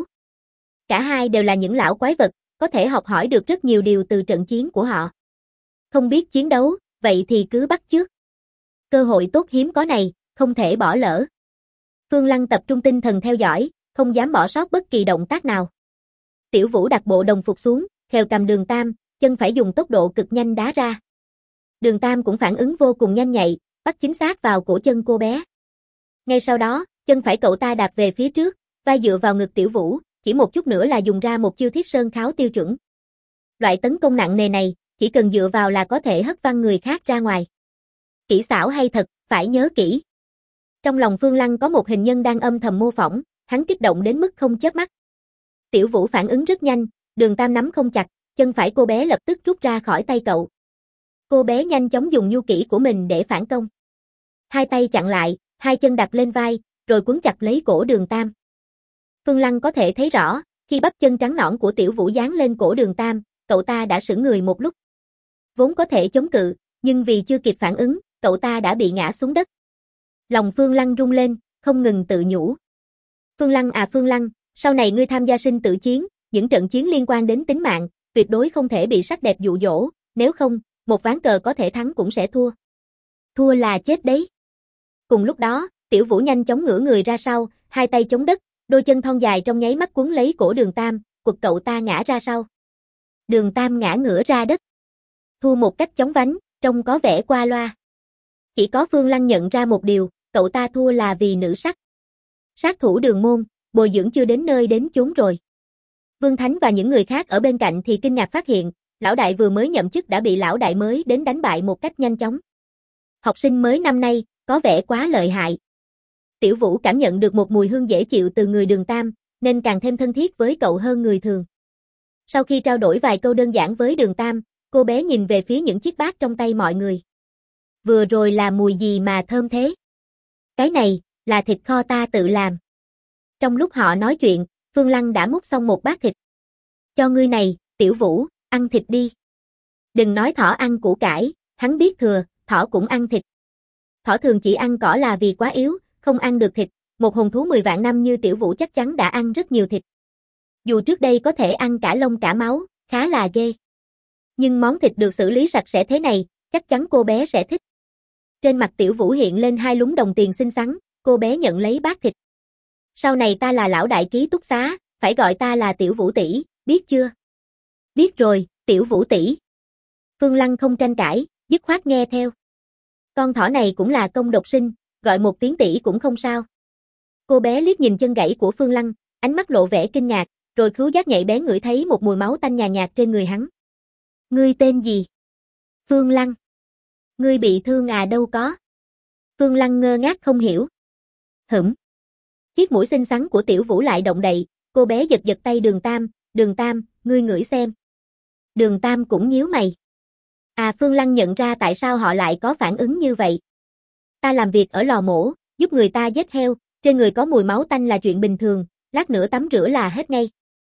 Cả hai đều là những lão quái vật, có thể học hỏi được rất nhiều điều từ trận chiến của họ. Không biết chiến đấu, vậy thì cứ bắt chước. Cơ hội tốt hiếm có này, không thể bỏ lỡ. Phương Lăng tập trung tinh thần theo dõi, không dám bỏ sót bất kỳ động tác nào. Tiểu Vũ đặt bộ đồng phục xuống, khều cầm Đường Tam, chân phải dùng tốc độ cực nhanh đá ra. Đường Tam cũng phản ứng vô cùng nhanh nhạy, bắt chính xác vào cổ chân cô bé. Ngay sau đó, chân phải cậu ta đạp về phía trước, vai dựa vào ngực Tiểu Vũ, chỉ một chút nữa là dùng ra một chiêu thiết sơn kháo tiêu chuẩn. Loại tấn công nặng nề này, chỉ cần dựa vào là có thể hất văng người khác ra ngoài. Kỹ xảo hay thật, phải nhớ kỹ. Trong lòng Phương Lăng có một hình nhân đang âm thầm mô phỏng, hắn kích động đến mức không chớp mắt. Tiểu Vũ phản ứng rất nhanh, Đường Tam nắm không chặt, chân phải cô bé lập tức rút ra khỏi tay cậu. Cô bé nhanh chóng dùng nhu kỹ của mình để phản công. Hai tay chặn lại, hai chân đặt lên vai, rồi quấn chặt lấy cổ Đường Tam. Phương Lăng có thể thấy rõ, khi bắp chân trắng nõn của Tiểu Vũ dán lên cổ Đường Tam, cậu ta đã sững người một lúc. Vốn có thể chống cự, nhưng vì chưa kịp phản ứng, cậu ta đã bị ngã xuống đất. Lòng Phương Lăng rung lên, không ngừng tự nhủ. Phương Lăng à Phương Lăng, sau này ngươi tham gia sinh tử chiến, những trận chiến liên quan đến tính mạng, tuyệt đối không thể bị sắc đẹp dụ dỗ, nếu không, một ván cờ có thể thắng cũng sẽ thua. Thua là chết đấy. Cùng lúc đó, Tiểu Vũ nhanh chóng ngửa người ra sau, hai tay chống đất, đôi chân thon dài trong nháy mắt cuốn lấy cổ Đường Tam, quật cậu ta ngã ra sau. Đường Tam ngã ngửa ra đất. Thua một cách chóng vánh, trông có vẻ qua loa. Chỉ có Phương Lăng nhận ra một điều, cậu ta thua là vì nữ sắc. Sát thủ Đường môn, bồi dưỡng chưa đến nơi đến chốn rồi. Vương Thánh và những người khác ở bên cạnh thì kinh ngạc phát hiện, lão đại vừa mới nhậm chức đã bị lão đại mới đến đánh bại một cách nhanh chóng. Học sinh mới năm nay, có vẻ quá lợi hại. Tiểu Vũ cảm nhận được một mùi hương dễ chịu từ người Đường Tam, nên càng thêm thân thiết với cậu hơn người thường. Sau khi trao đổi vài câu đơn giản với Đường Tam, cô bé nhìn về phía những chiếc bát trong tay mọi người. Vừa rồi là mùi gì mà thơm thế? Cái này, là thịt kho ta tự làm. Trong lúc họ nói chuyện, Phương Lăng đã múc xong một bát thịt. Cho ngươi này, Tiểu Vũ, ăn thịt đi. Đừng nói thỏ ăn củ cải, hắn biết thừa, thỏ cũng ăn thịt. Thỏ thường chỉ ăn cỏ là vì quá yếu, không ăn được thịt, một hồn thú 10 vạn năm như Tiểu Vũ chắc chắn đã ăn rất nhiều thịt. Dù trước đây có thể ăn cả lông cả máu, khá là ghê. Nhưng món thịt được xử lý sạch sẽ thế này, chắc chắn cô bé sẽ thích. Trên mặt Tiểu Vũ hiện lên hai lúm đồng tiền xinh xắn, cô bé nhận lấy bát thịt. Sau này ta là lão đại ký túc xá, phải gọi ta là Tiểu Vũ tỷ, biết chưa? Biết rồi, Tiểu Vũ tỷ. Phương Lăng không tranh cãi, dứt khoát nghe theo. Con thỏ này cũng là công độc sinh, gọi một tiếng tỷ cũng không sao. Cô bé liếc nhìn chân gãy của Phương Lăng, ánh mắt lộ vẻ kinh ngạc, rồi khứu giác nhạy bén ngửi thấy một mùi máu tanh nhàn nhạt trên người hắn. Ngươi tên gì? Phương Lăng. Ngươi bị thương à? Đâu có. Phương Lăng ngơ ngác không hiểu. Chiếc mũi xinh xắn của Tiểu Vũ lại động đậy, cô bé giật giật tay Đường Tam, ngươi ngửi xem. Đường Tam cũng nhíu mày. À, Phương Lăng nhận ra tại sao họ lại có phản ứng như vậy. Ta làm việc ở lò mổ, giúp người ta giết heo, trên người có mùi máu tanh là chuyện bình thường, lát nữa tắm rửa là hết ngay.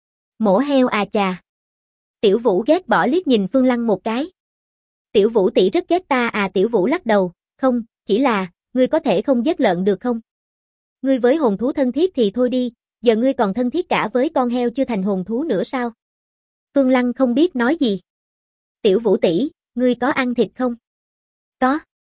Mổ heo à chà. Tiểu Vũ ghét bỏ liếc nhìn Phương Lăng một cái. Tiểu Vũ tỷ rất ghét ta à? Tiểu Vũ lắc đầu, không, chỉ là, ngươi có thể không giết lợn được không? Ngươi với hồn thú thân thiết thì thôi đi, giờ ngươi còn thân thiết cả với con heo chưa thành hồn thú nữa sao? Phương Lăng không biết nói gì. Tiểu Vũ tỷ, ngươi có ăn thịt không? Có.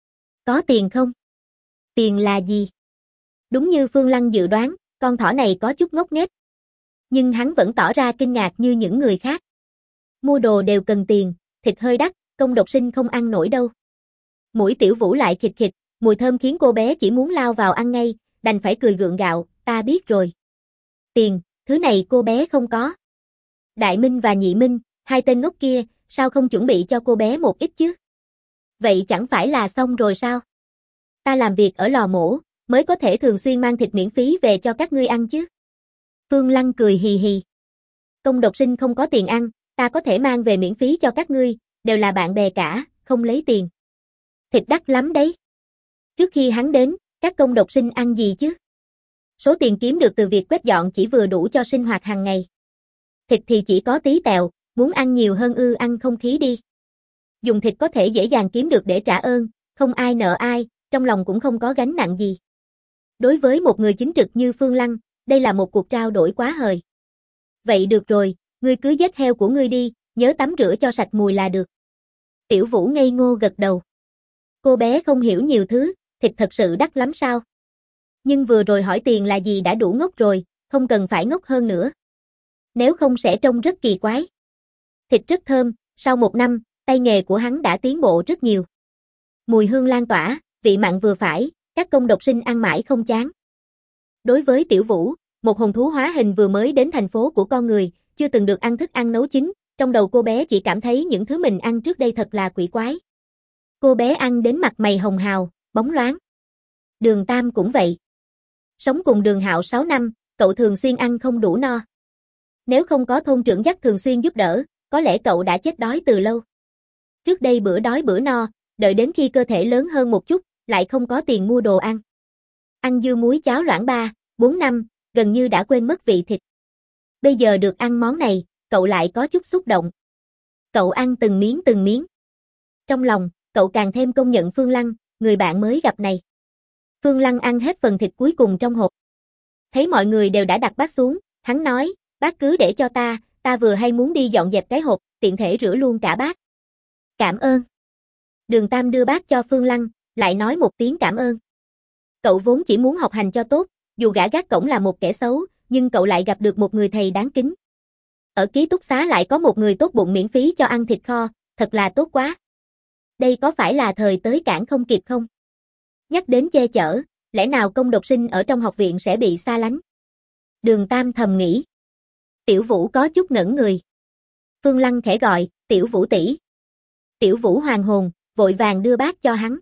Có tiền không? Tiền là gì? Đúng như Phương Lăng dự đoán, con thỏ này có chút ngốc nghếch. Nhưng hắn vẫn tỏ ra kinh ngạc như những người khác. Mua đồ đều cần tiền, thịt hơi đắt, công độc sinh không ăn nổi đâu. Mũi Tiểu Vũ lại khịt khịt, mùi thơm khiến cô bé chỉ muốn lao vào ăn ngay, đành phải cười gượng gạo, ta biết rồi. Tiền, thứ này cô bé không có. Đại Minh và Nhị Minh, hai tên ngốc kia, sao không chuẩn bị cho cô bé một ít chứ? Vậy chẳng phải là xong rồi sao? Ta làm việc ở lò mổ, mới có thể thường xuyên mang thịt miễn phí về cho các ngươi ăn chứ. Phương Lăng cười hì hì. Công độc sinh không có tiền ăn, ta có thể mang về miễn phí cho các ngươi, đều là bạn bè cả, không lấy tiền. Thịt đắt lắm đấy. Trước khi hắn đến, các công độc sinh ăn gì chứ? Số tiền kiếm được từ việc quét dọn chỉ vừa đủ cho sinh hoạt hàng ngày. Thịt thì chỉ có tí tẹo, muốn ăn nhiều hơn ăn không khí đi. Dùng thịt có thể dễ dàng kiếm được để trả ơn, không ai nợ ai, trong lòng cũng không có gánh nặng gì. Đối với một người chính trực như Phương Lăng, đây là một cuộc trao đổi quá hời. Vậy được rồi, ngươi cứ giết heo của ngươi đi, nhớ tắm rửa cho sạch mùi là được. Tiểu Vũ ngây ngô gật đầu. Cô bé không hiểu nhiều thứ, thịt thật sự đắt lắm sao? Nhưng vừa rồi hỏi tiền là gì đã đủ ngốc rồi, không cần phải ngốc hơn nữa. Nếu không sẽ trông rất kỳ quái. Thịt rất thơm, sau một năm, tay nghề của hắn đã tiến bộ rất nhiều. Mùi hương lan tỏa, vị mặn vừa phải, các công độc sinh ăn mãi không chán. Đối với Tiểu Vũ, một hồn thú hóa hình vừa mới đến thành phố của con người, chưa từng được ăn thức ăn nấu chín, trong đầu cô bé chỉ cảm thấy những thứ mình ăn trước đây thật là quỷ quái. Cô bé ăn đến mặt mày hồng hào, bóng loáng. Đường Tam cũng vậy. Sống cùng Đường Hạo 6 năm, cậu thường xuyên ăn không đủ no. Nếu không có thôn trưởng dắt thường xuyên giúp đỡ, có lẽ cậu đã chết đói từ lâu. Trước đây bữa đói bữa no, đợi đến khi cơ thể lớn hơn một chút, lại không có tiền mua đồ ăn. Ăn dưa muối cháo loãng 3, 4 năm, gần như đã quên mất vị thịt. Bây giờ được ăn món này, cậu lại có chút xúc động. Cậu ăn từng miếng. Trong lòng, cậu càng thêm công nhận Phương Lăng, người bạn mới gặp này. Phương Lăng ăn hết phần thịt cuối cùng trong hộp. Thấy mọi người đều đã đặt bát xuống, hắn nói, bác cứ để cho ta vừa hay muốn đi dọn dẹp cái hộp, tiện thể rửa luôn cả bát. Cảm ơn. Đường Tam đưa bát cho Phương Lăng, lại nói một tiếng cảm ơn. Cậu vốn chỉ muốn học hành cho tốt, dù gã gác cổng là một kẻ xấu, nhưng cậu lại gặp được một người thầy đáng kính. Ở ký túc xá lại có một người tốt bụng miễn phí cho ăn thịt kho, thật là tốt quá. Đây có phải là thời tới cản không kịp không? Nhắc đến che chở, lẽ nào công độc sinh ở trong học viện sẽ bị xa lánh? Đường Tam thầm nghĩ. Tiểu Vũ có chút ngẩn người. Phương Lăng khẽ gọi, Tiểu Vũ tỷ. Tiểu Vũ hoàng hồn, vội vàng đưa bát cho hắn.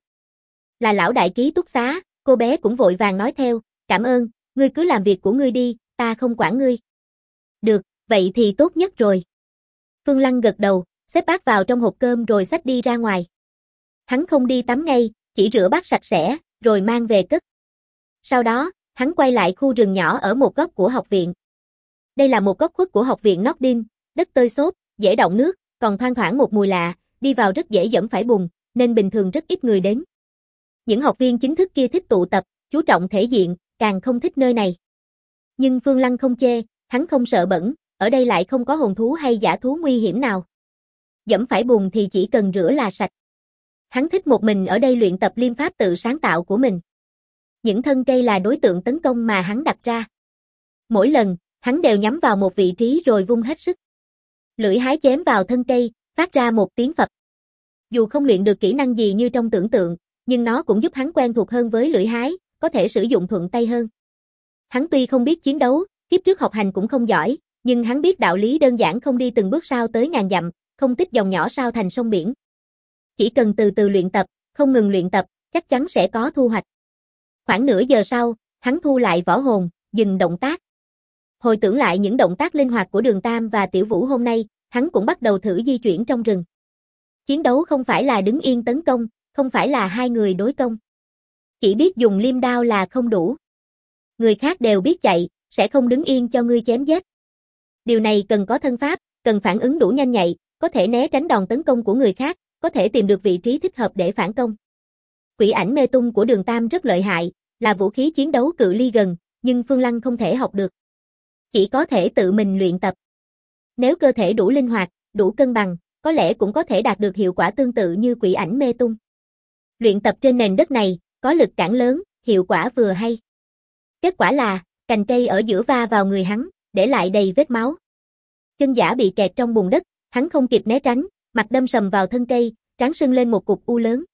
Là lão đại ký túc xá, cô bé cũng vội vàng nói theo, cảm ơn, ngươi cứ làm việc của ngươi đi, ta không quản ngươi. Được, vậy thì tốt nhất rồi. Phương Lăng gật đầu, xếp bát vào trong hộp cơm rồi xách đi ra ngoài. Hắn không đi tắm ngay, chỉ rửa bát sạch sẽ, rồi mang về cất. Sau đó, hắn quay lại khu rừng nhỏ ở một góc của học viện. Đây là một góc khuất của học viện Nordin, đất tơi xốp, dễ đọng nước, còn thoang thoảng một mùi lạ, đi vào rất dễ dẫm phải bùn, nên bình thường rất ít người đến. Những học viên chính thức kia thích tụ tập, chú trọng thể diện, càng không thích nơi này. Nhưng Phương Lăng không chê, hắn không sợ bẩn, ở đây lại không có hồn thú hay dã thú nguy hiểm nào. Dẫm phải bùn thì chỉ cần rửa là sạch. Hắn thích một mình ở đây luyện tập liêm pháp tự sáng tạo của mình. Những thân cây là đối tượng tấn công mà hắn đặt ra. Mỗi lần, hắn đều nhắm vào một vị trí rồi vung hết sức. Lưỡi hái chém vào thân cây, phát ra một tiếng phập. Dù không luyện được kỹ năng gì như trong tưởng tượng, nhưng nó cũng giúp hắn quen thuộc hơn với lưỡi hái, có thể sử dụng thuận tay hơn. Hắn tuy không biết chiến đấu, kiếp trước học hành cũng không giỏi, nhưng hắn biết đạo lý đơn giản không đi từng bước sao tới ngàn dặm, không tích dòng nhỏ sao thành sông biển. Chỉ cần từ từ luyện tập, không ngừng luyện tập, chắc chắn sẽ có thu hoạch. Khoảng nửa giờ sau, hắn thu lại võ hồn, dừng động tác. Hồi tưởng lại những động tác linh hoạt của Đường Tam và Tiểu Vũ hôm nay, hắn cũng bắt đầu thử di chuyển trong rừng. Chiến đấu không phải là đứng yên tấn công, không phải là hai người đối công. Chỉ biết dùng liêm đao là không đủ. Người khác đều biết chạy, sẽ không đứng yên cho ngươi chém giết. Điều này cần có thân pháp, cần phản ứng đủ nhanh nhạy, có thể né tránh đòn tấn công của người khác, có thể tìm được vị trí thích hợp để phản công. Quỷ ảnh mê tung của Đường Tam rất lợi hại, là vũ khí chiến đấu cự ly gần, nhưng Phương Lăng không thể học được. Chỉ có thể tự mình luyện tập. Nếu cơ thể đủ linh hoạt, đủ cân bằng, có lẽ cũng có thể đạt được hiệu quả tương tự như quỷ ảnh mê tung. Luyện tập trên nền đất này, có lực cản lớn, hiệu quả vừa hay. Kết quả là, cành cây ở giữa va vào người hắn, để lại đầy vết máu. Chân giả bị kẹt trong bùn đất, hắn không kịp né tránh, mặt đâm sầm vào thân cây, trán sưng lên một cục u lớn.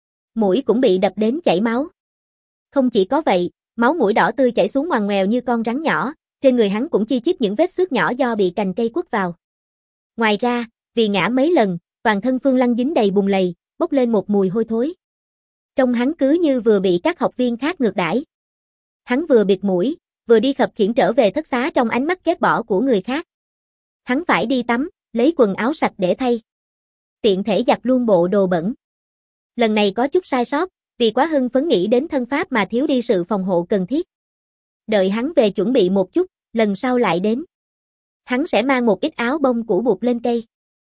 Mũi cũng bị đập đến chảy máu. Không chỉ có vậy, máu mũi đỏ tươi chảy xuống ngoằn ngoèo như con rắn nhỏ, trên người hắn cũng chi chít những vết xước nhỏ do bị cành cây quất vào. Ngoài ra, vì ngã mấy lần, toàn thân Phương Lăng dính đầy bùn lầy, bốc lên một mùi hôi thối. Trông hắn cứ như vừa bị các học viên khác ngược đãi. Hắn vừa bịt mũi, vừa đi khập khiễng trở về thất xá trong ánh mắt ghét bỏ của người khác. Hắn phải đi tắm, lấy quần áo sạch để thay. Tiện thể giặt luôn bộ đồ bẩn. Lần này có chút sai sót, vì quá hưng phấn nghĩ đến thân pháp mà thiếu đi sự phòng hộ cần thiết. Đợi hắn về chuẩn bị một chút, lần sau lại đến. Hắn sẽ mang một ít áo bông cũ buộc lên cây.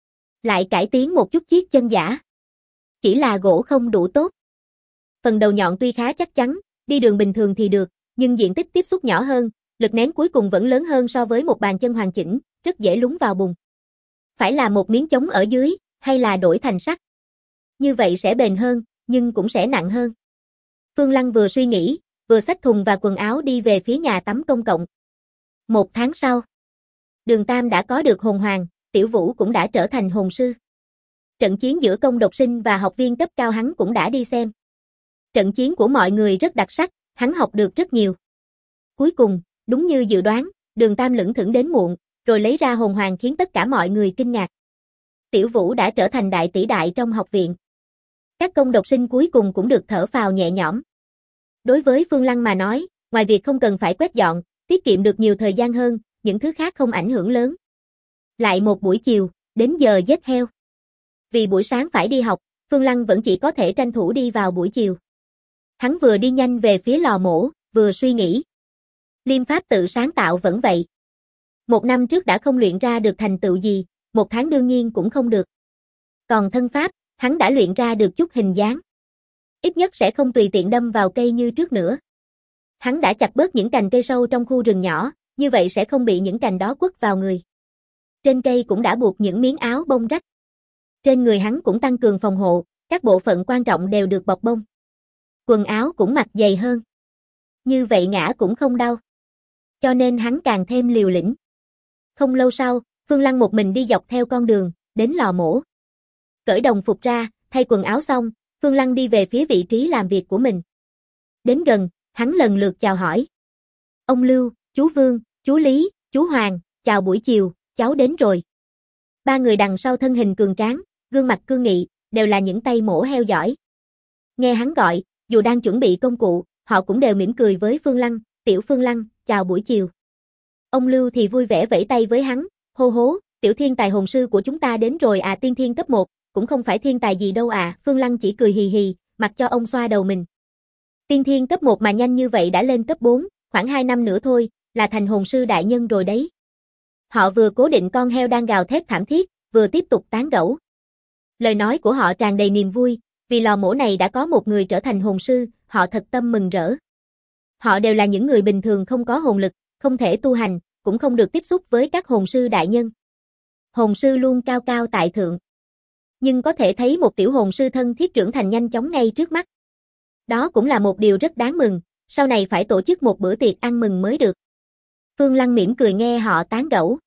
Lại cải tiến một chút chiếc chân giả. Chỉ là gỗ không đủ tốt. Phần đầu nhọn tuy khá chắc chắn, đi đường bình thường thì được, nhưng diện tích tiếp xúc nhỏ hơn, lực nén cuối cùng vẫn lớn hơn so với một bàn chân hoàn chỉnh, rất dễ lún vào bùn. Phải là một miếng chống ở dưới, hay là đổi thành sắt. Như vậy sẽ bền hơn, nhưng cũng sẽ nặng hơn. Phương Lăng vừa suy nghĩ, vừa xách thùng và quần áo đi về phía nhà tắm công cộng. 1 tháng sau, Đường Tam đã có được hồn hoàng, Tiểu Vũ cũng đã trở thành hồn sư. Trận chiến giữa công độc sinh và học viên cấp cao hắn cũng đã đi xem. Trận chiến của mọi người rất đặc sắc, hắn học được rất nhiều. Cuối cùng, đúng như dự đoán, Đường Tam lững thững đến muộn, rồi lấy ra hồn hoàng khiến tất cả mọi người kinh ngạc. Tiểu Vũ đã trở thành đại tỷ đại trong học viện. Các công độc sinh cuối cùng cũng được thở phào nhẹ nhõm. Đối với Phương Lăng mà nói, ngoài việc không cần phải quét dọn, tiết kiệm được nhiều thời gian hơn, những thứ khác không ảnh hưởng lớn. Lại một buổi chiều, đến giờ giết heo. Vì buổi sáng phải đi học, Phương Lăng vẫn chỉ có thể tranh thủ đi vào buổi chiều. Hắn vừa đi nhanh về phía lò mổ, vừa suy nghĩ. Liêm pháp tự sáng tạo vẫn vậy. 1 năm trước đã không luyện ra được thành tựu gì, 1 tháng đương nhiên cũng không được. Còn thân pháp, hắn đã luyện ra được chút hình dáng. Ít nhất sẽ không tùy tiện đâm vào cây như trước nữa. Hắn đã chặt bớt những cành cây sâu trong khu rừng nhỏ, như vậy sẽ không bị những cành đó quất vào người. Trên cây cũng đã buộc những miếng áo bông rách. Trên người hắn cũng tăng cường phòng hộ, các bộ phận quan trọng đều được bọc bông. Quần áo cũng mặc dày hơn. Như vậy ngã cũng không đau. Cho nên hắn càng thêm liều lĩnh. Không lâu sau, Phương Lăng một mình đi dọc theo con đường, đến lò mổ. Cởi đồng phục ra, thay quần áo xong, Phương Lăng đi về phía vị trí làm việc của mình. Đến gần, hắn lần lượt chào hỏi. Ông Lưu, chú Vương, chú Lý, chú Hoàng, chào buổi chiều, cháu đến rồi. Ba người đằng sau thân hình cường tráng, gương mặt cương nghị, đều là những tay mổ heo giỏi. Nghe hắn gọi, dù đang chuẩn bị công cụ, họ cũng đều mỉm cười với Phương Lăng, tiểu Phương Lăng, chào buổi chiều. Ông Lưu thì vui vẻ vẫy tay với hắn, hô hố, tiểu thiên tài hồn sư của chúng ta đến rồi à, tiên thiên cấp 1, cũng không phải thiên tài gì đâu à, Phương Lăng chỉ cười hì hì, mặc cho ông xoa đầu mình. Tiên thiên cấp 1 mà nhanh như vậy đã lên cấp 4, khoảng 2 năm nữa thôi, là thành hồn sư đại nhân rồi đấy. Họ vừa cố định con heo đang gào thét thảm thiết, vừa tiếp tục tán gẫu. Lời nói của họ tràn đầy niềm vui, vì lò mổ này đã có một người trở thành hồn sư, họ thật tâm mừng rỡ. Họ đều là những người bình thường không có hồn lực, không thể tu hành, cũng không được tiếp xúc với các hồn sư đại nhân. Hồn sư luôn cao cao tại thượng. Nhưng có thể thấy một tiểu hồn sư thân thiết trưởng thành nhanh chóng ngay trước mắt. Đó cũng là một điều rất đáng mừng, sau này phải tổ chức một bữa tiệc ăn mừng mới được. Phương Lăng mỉm cười nghe họ tán gẫu.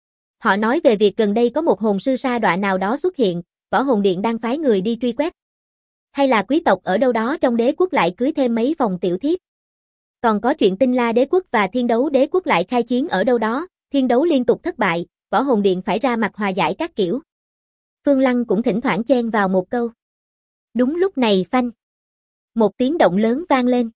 Họ nói về việc gần đây có một hồn sư sa đọa nào đó xuất hiện, Võ Hồn Điện đang phái người đi truy quét. Hay là quý tộc ở đâu đó trong đế quốc lại cưới thêm mấy phòng tiểu thiếp. Còn có chuyện Tinh La đế quốc và Thiên Đấu đế quốc lại khai chiến ở đâu đó, thiên đấu liên tục thất bại, Võ Hồn Điện phải ra mặt hòa giải các kiểu. Phương Lăng cũng thỉnh thoảng chen vào một câu. Đúng lúc này phanh. Một tiếng động lớn vang lên.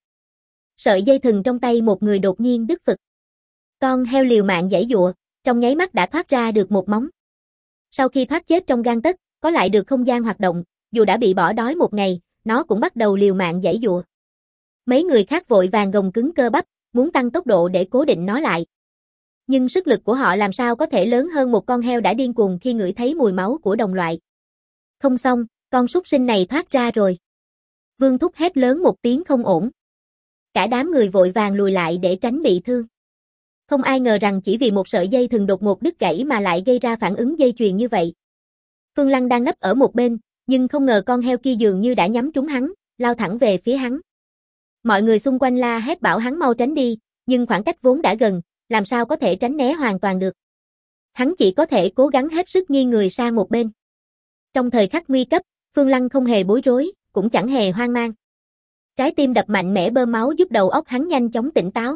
Sợi dây thừng trong tay một người đột nhiên đứt phực. Con heo liều mạng giãy giụa, trong nháy mắt đã thoát ra được một móng. Sau khi thoát chết trong gang tấc, có lại được không gian hoạt động, dù đã bị bỏ đói một ngày, nó cũng bắt đầu liều mạng giãy giụa. Mấy người khác vội vàng gồng cứng cơ bắp, muốn tăng tốc độ để cố định nó lại. Nhưng sức lực của họ làm sao có thể lớn hơn một con heo đã điên cuồng khi ngửi thấy mùi máu của đồng loại. Không xong, con súc sinh này thoát ra rồi. Vương Thúc hét lớn một tiếng không ổn. Cả đám người vội vàng lùi lại để tránh bị thương. Không ai ngờ rằng chỉ vì một sợi dây thừng đột ngột đứt gãy mà lại gây ra phản ứng dây chuyền như vậy. Phương Lăng đang nấp ở một bên, nhưng không ngờ con heo kia dường như đã nhắm trúng hắn, lao thẳng về phía hắn. Mọi người xung quanh la hét bảo hắn mau tránh đi, nhưng khoảng cách vốn đã gần, làm sao có thể tránh né hoàn toàn được. Hắn chỉ có thể cố gắng hết sức nghiêng người sang một bên. Trong thời khắc nguy cấp, Phương Lăng không hề bối rối, cũng chẳng hề hoang mang. Trái tim đập mạnh mẽ bơm máu giúp đầu óc hắn nhanh chóng tỉnh táo.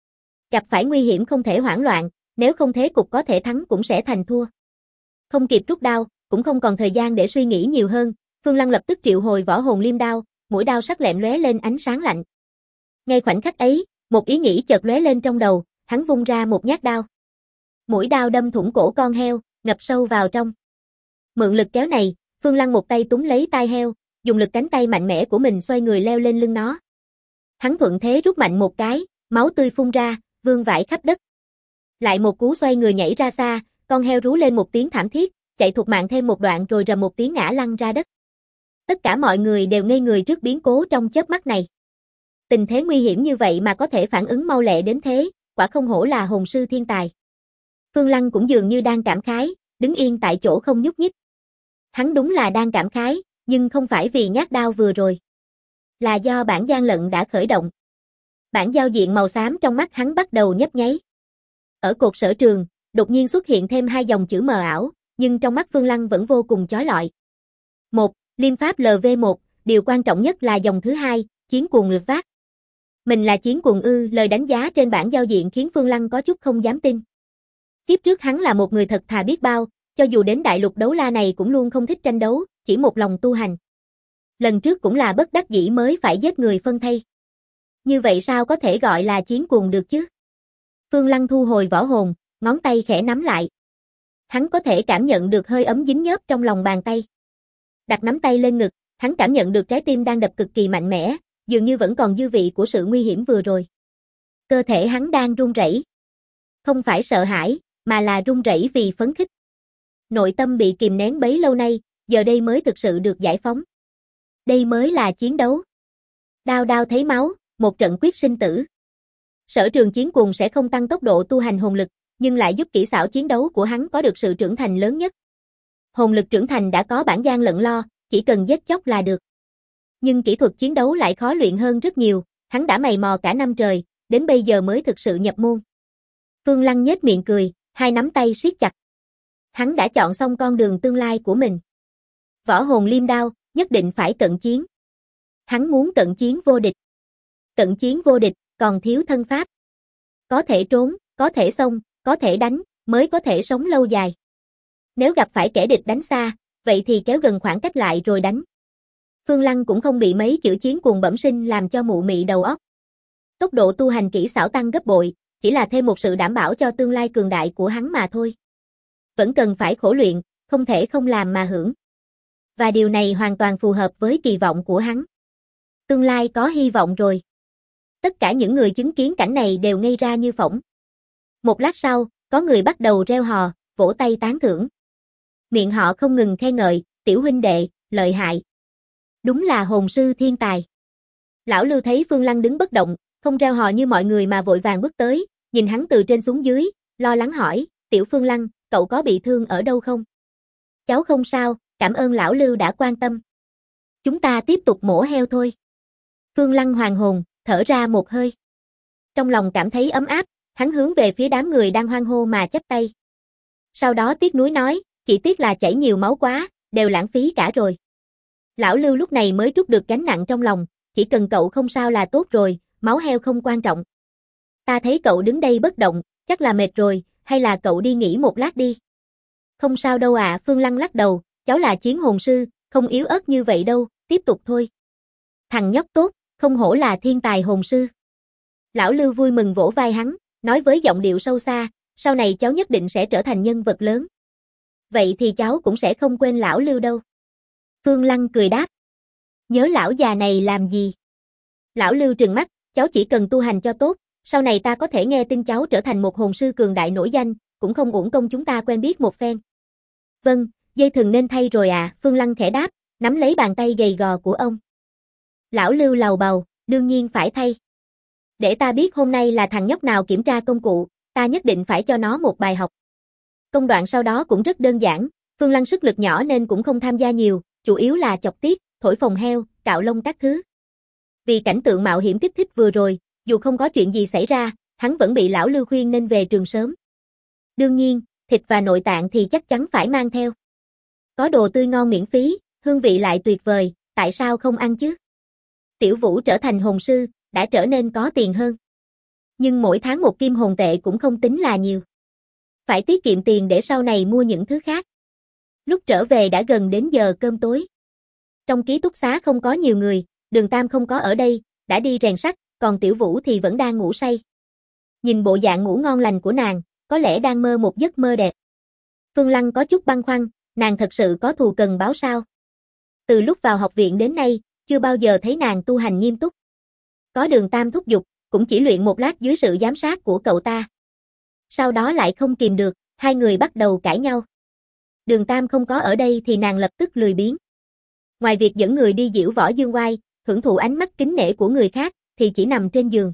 Gặp phải nguy hiểm không thể hoảng loạn, nếu không thế cục có thể thắng cũng sẽ thành thua. Không kịp rút đao, cũng không còn thời gian để suy nghĩ nhiều hơn, Phương Lăng lập tức triệu hồi võ hồn liêm đao, mũi đao sắc lẹm lóe lên ánh sáng lạnh. Ngay khoảnh khắc ấy, một ý nghĩ chợt lóe lên trong đầu, hắn vung ra một nhát đao. Mũi đao đâm thủng cổ con heo, ngập sâu vào trong. Mượn lực kéo này, Phương Lăng một tay túm lấy tai heo, dùng lực cánh tay mạnh mẽ của mình xoay người leo lên lưng nó. Hắn thuận thế rút mạnh một cái, máu tươi phun ra, vương vãi khắp đất. Lại một cú xoay người nhảy ra xa, con heo rú lên một tiếng thảm thiết, chạy thục mạng thêm một đoạn rồi rầm một tiếng ngã lăn ra đất. Tất cả mọi người đều ngây người trước biến cố trong chớp mắt này. Tình thế nguy hiểm như vậy mà có thể phản ứng mau lẹ đến thế, quả không hổ là hồn sư thiên tài. Phương Lăng cũng dường như đang cảm khái, đứng yên tại chỗ không nhúc nhích. Hắn đúng là đang cảm khái, nhưng không phải vì nhát đao vừa rồi. Là do bản gian lận đã khởi động. Bản giao diện màu xám trong mắt hắn bắt đầu nhấp nháy. Ở cột sở trường, đột nhiên xuất hiện thêm hai dòng chữ mờ ảo, nhưng trong mắt Phương Lăng vẫn vô cùng chói lọi. 1. Liêm pháp LV1, điều quan trọng nhất là dòng thứ hai, chiến cuồng lực vác. Mình là chiến cuồng ư, lời đánh giá trên bản giao diện khiến Phương Lăng có chút không dám tin. Kiếp trước hắn là một người thật thà biết bao, cho dù đến đại lục đấu la này cũng luôn không thích tranh đấu, chỉ một lòng tu hành. Lần trước cũng là bất đắc dĩ mới phải giết người phân thây. Như vậy sao có thể gọi là chiến cuồng được chứ? Phương Lăng thu hồi võ hồn, ngón tay khẽ nắm lại. Hắn có thể cảm nhận được hơi ấm dính nhớp trong lòng bàn tay. Đặt nắm tay lên ngực, hắn cảm nhận được trái tim đang đập cực kỳ mạnh mẽ, dường như vẫn còn dư vị của sự nguy hiểm vừa rồi. Cơ thể hắn đang run rẩy. Không phải sợ hãi, mà là run rẩy vì phấn khích. Nội tâm bị kìm nén bấy lâu nay, giờ đây mới thực sự được giải phóng. Đây mới là chiến đấu. Đao đao thấy máu, một trận quyết sinh tử. Sở trường chiến cuồng sẽ không tăng tốc độ tu hành hồn lực, nhưng lại giúp kỹ xảo chiến đấu của hắn có được sự trưởng thành lớn nhất. Hồn lực trưởng thành đã có bản gian lận lo, chỉ cần giết chóc là được. Nhưng kỹ thuật chiến đấu lại khó luyện hơn rất nhiều, hắn đã mày mò cả năm trời, đến bây giờ mới thực sự nhập môn. Phương Lăng nhếch miệng cười, hai nắm tay siết chặt. Hắn đã chọn xong con đường tương lai của mình. Võ hồn liêm đao, nhất định phải cận chiến. Hắn muốn cận chiến vô địch. Cận chiến vô địch, còn thiếu thân pháp. Có thể trốn, có thể xông, có thể đánh, mới có thể sống lâu dài. Nếu gặp phải kẻ địch đánh xa, vậy thì kéo gần khoảng cách lại rồi đánh. Phương Lăng cũng không bị mấy chữ chiến cuồng bẩm sinh làm cho mụ mị đầu óc. Tốc độ tu hành kỹ xảo tăng gấp bội, chỉ là thêm một sự đảm bảo cho tương lai cường đại của hắn mà thôi. Vẫn cần phải khổ luyện, không thể không làm mà hưởng. Và điều này hoàn toàn phù hợp với kỳ vọng của hắn. Tương lai có hy vọng rồi. Tất cả những người chứng kiến cảnh này đều ngây ra như phỗng. Một lát sau, có người bắt đầu reo hò, vỗ tay tán thưởng. Miệng họ không ngừng khen ngợi, tiểu huynh đệ, lợi hại. Đúng là hồn sư thiên tài. Lão Lưu thấy Phương Lăng đứng bất động, không reo hò như mọi người mà vội vàng bước tới, nhìn hắn từ trên xuống dưới, lo lắng hỏi, tiểu Phương Lăng, cậu có bị thương ở đâu không? Cháu không sao, cảm ơn lão Lưu đã quan tâm. Chúng ta tiếp tục mổ heo thôi. Phương Lăng hoàn hồn, thở ra một hơi. Trong lòng cảm thấy ấm áp, hắn hướng về phía đám người đang hoan hô mà chắp tay. Sau đó tiếc nuối nói, chỉ tiếc là chảy nhiều máu quá, đều lãng phí cả rồi. Lão Lưu lúc này mới trút được gánh nặng trong lòng, chỉ cần cậu không sao là tốt rồi, máu heo không quan trọng. Ta thấy cậu đứng đây bất động, chắc là mệt rồi, hay là cậu đi nghỉ một lát đi. Không sao đâu ạ, Phương Lăng lắc đầu, cháu là chiến hồn sư, không yếu ớt như vậy đâu, tiếp tục thôi. Thằng nhóc tốt, không hổ là thiên tài hồn sư. Lão Lưu vui mừng vỗ vai hắn, nói với giọng điệu sâu xa, sau này cháu nhất định sẽ trở thành nhân vật lớn. Vậy thì cháu cũng sẽ không quên lão Lưu đâu. Phương Lăng cười đáp. Nhớ lão già này làm gì? Lão Lưu trừng mắt, cháu chỉ cần tu hành cho tốt, sau này ta có thể nghe tin cháu trở thành một hồn sư cường đại nổi danh, cũng không uổng công chúng ta quen biết một phen. Vâng, dây thừng nên thay rồi à, Phương Lăng khẽ đáp, nắm lấy bàn tay gầy gò của ông. Lão Lưu lầu bầu, đương nhiên phải thay. Để ta biết hôm nay là thằng nhóc nào kiểm tra công cụ, ta nhất định phải cho nó một bài học. Công đoạn sau đó cũng rất đơn giản, Phương Lăng sức lực nhỏ nên cũng không tham gia nhiều, chủ yếu là chọc tiết, thổi phồng heo, cạo lông các thứ. Vì cảnh tượng mạo hiểm kích thích vừa rồi, dù không có chuyện gì xảy ra, hắn vẫn bị lão Lưu khuyên nên về trường sớm. Đương nhiên, thịt và nội tạng thì chắc chắn phải mang theo. Có đồ tươi ngon miễn phí, hương vị lại tuyệt vời, tại sao không ăn chứ? Tiểu Vũ trở thành hồn sư, đã trở nên có tiền hơn. Nhưng mỗi tháng một kim hồn tệ cũng không tính là nhiều. Phải tiết kiệm tiền để sau này mua những thứ khác. Lúc trở về đã gần đến giờ cơm tối. Trong ký túc xá không có nhiều người, Đường Tam không có ở đây, đã đi rèn sắt, còn Tiểu Vũ thì vẫn đang ngủ say. Nhìn bộ dạng ngủ ngon lành của nàng, có lẽ đang mơ một giấc mơ đẹp. Phương Lăng có chút băn khoăn, nàng thật sự có thù cần báo sao? Từ lúc vào học viện đến nay, chưa bao giờ thấy nàng tu hành nghiêm túc. Có Đường Tam thúc giục, cũng chỉ luyện một lát dưới sự giám sát của cậu ta. Sau đó lại không kìm được, hai người bắt đầu cãi nhau. Đường Tam không có ở đây thì nàng lập tức lười biếng. Ngoài việc dẫn người đi diễu võ dương oai, hưởng thụ ánh mắt kính nể của người khác, thì chỉ nằm trên giường.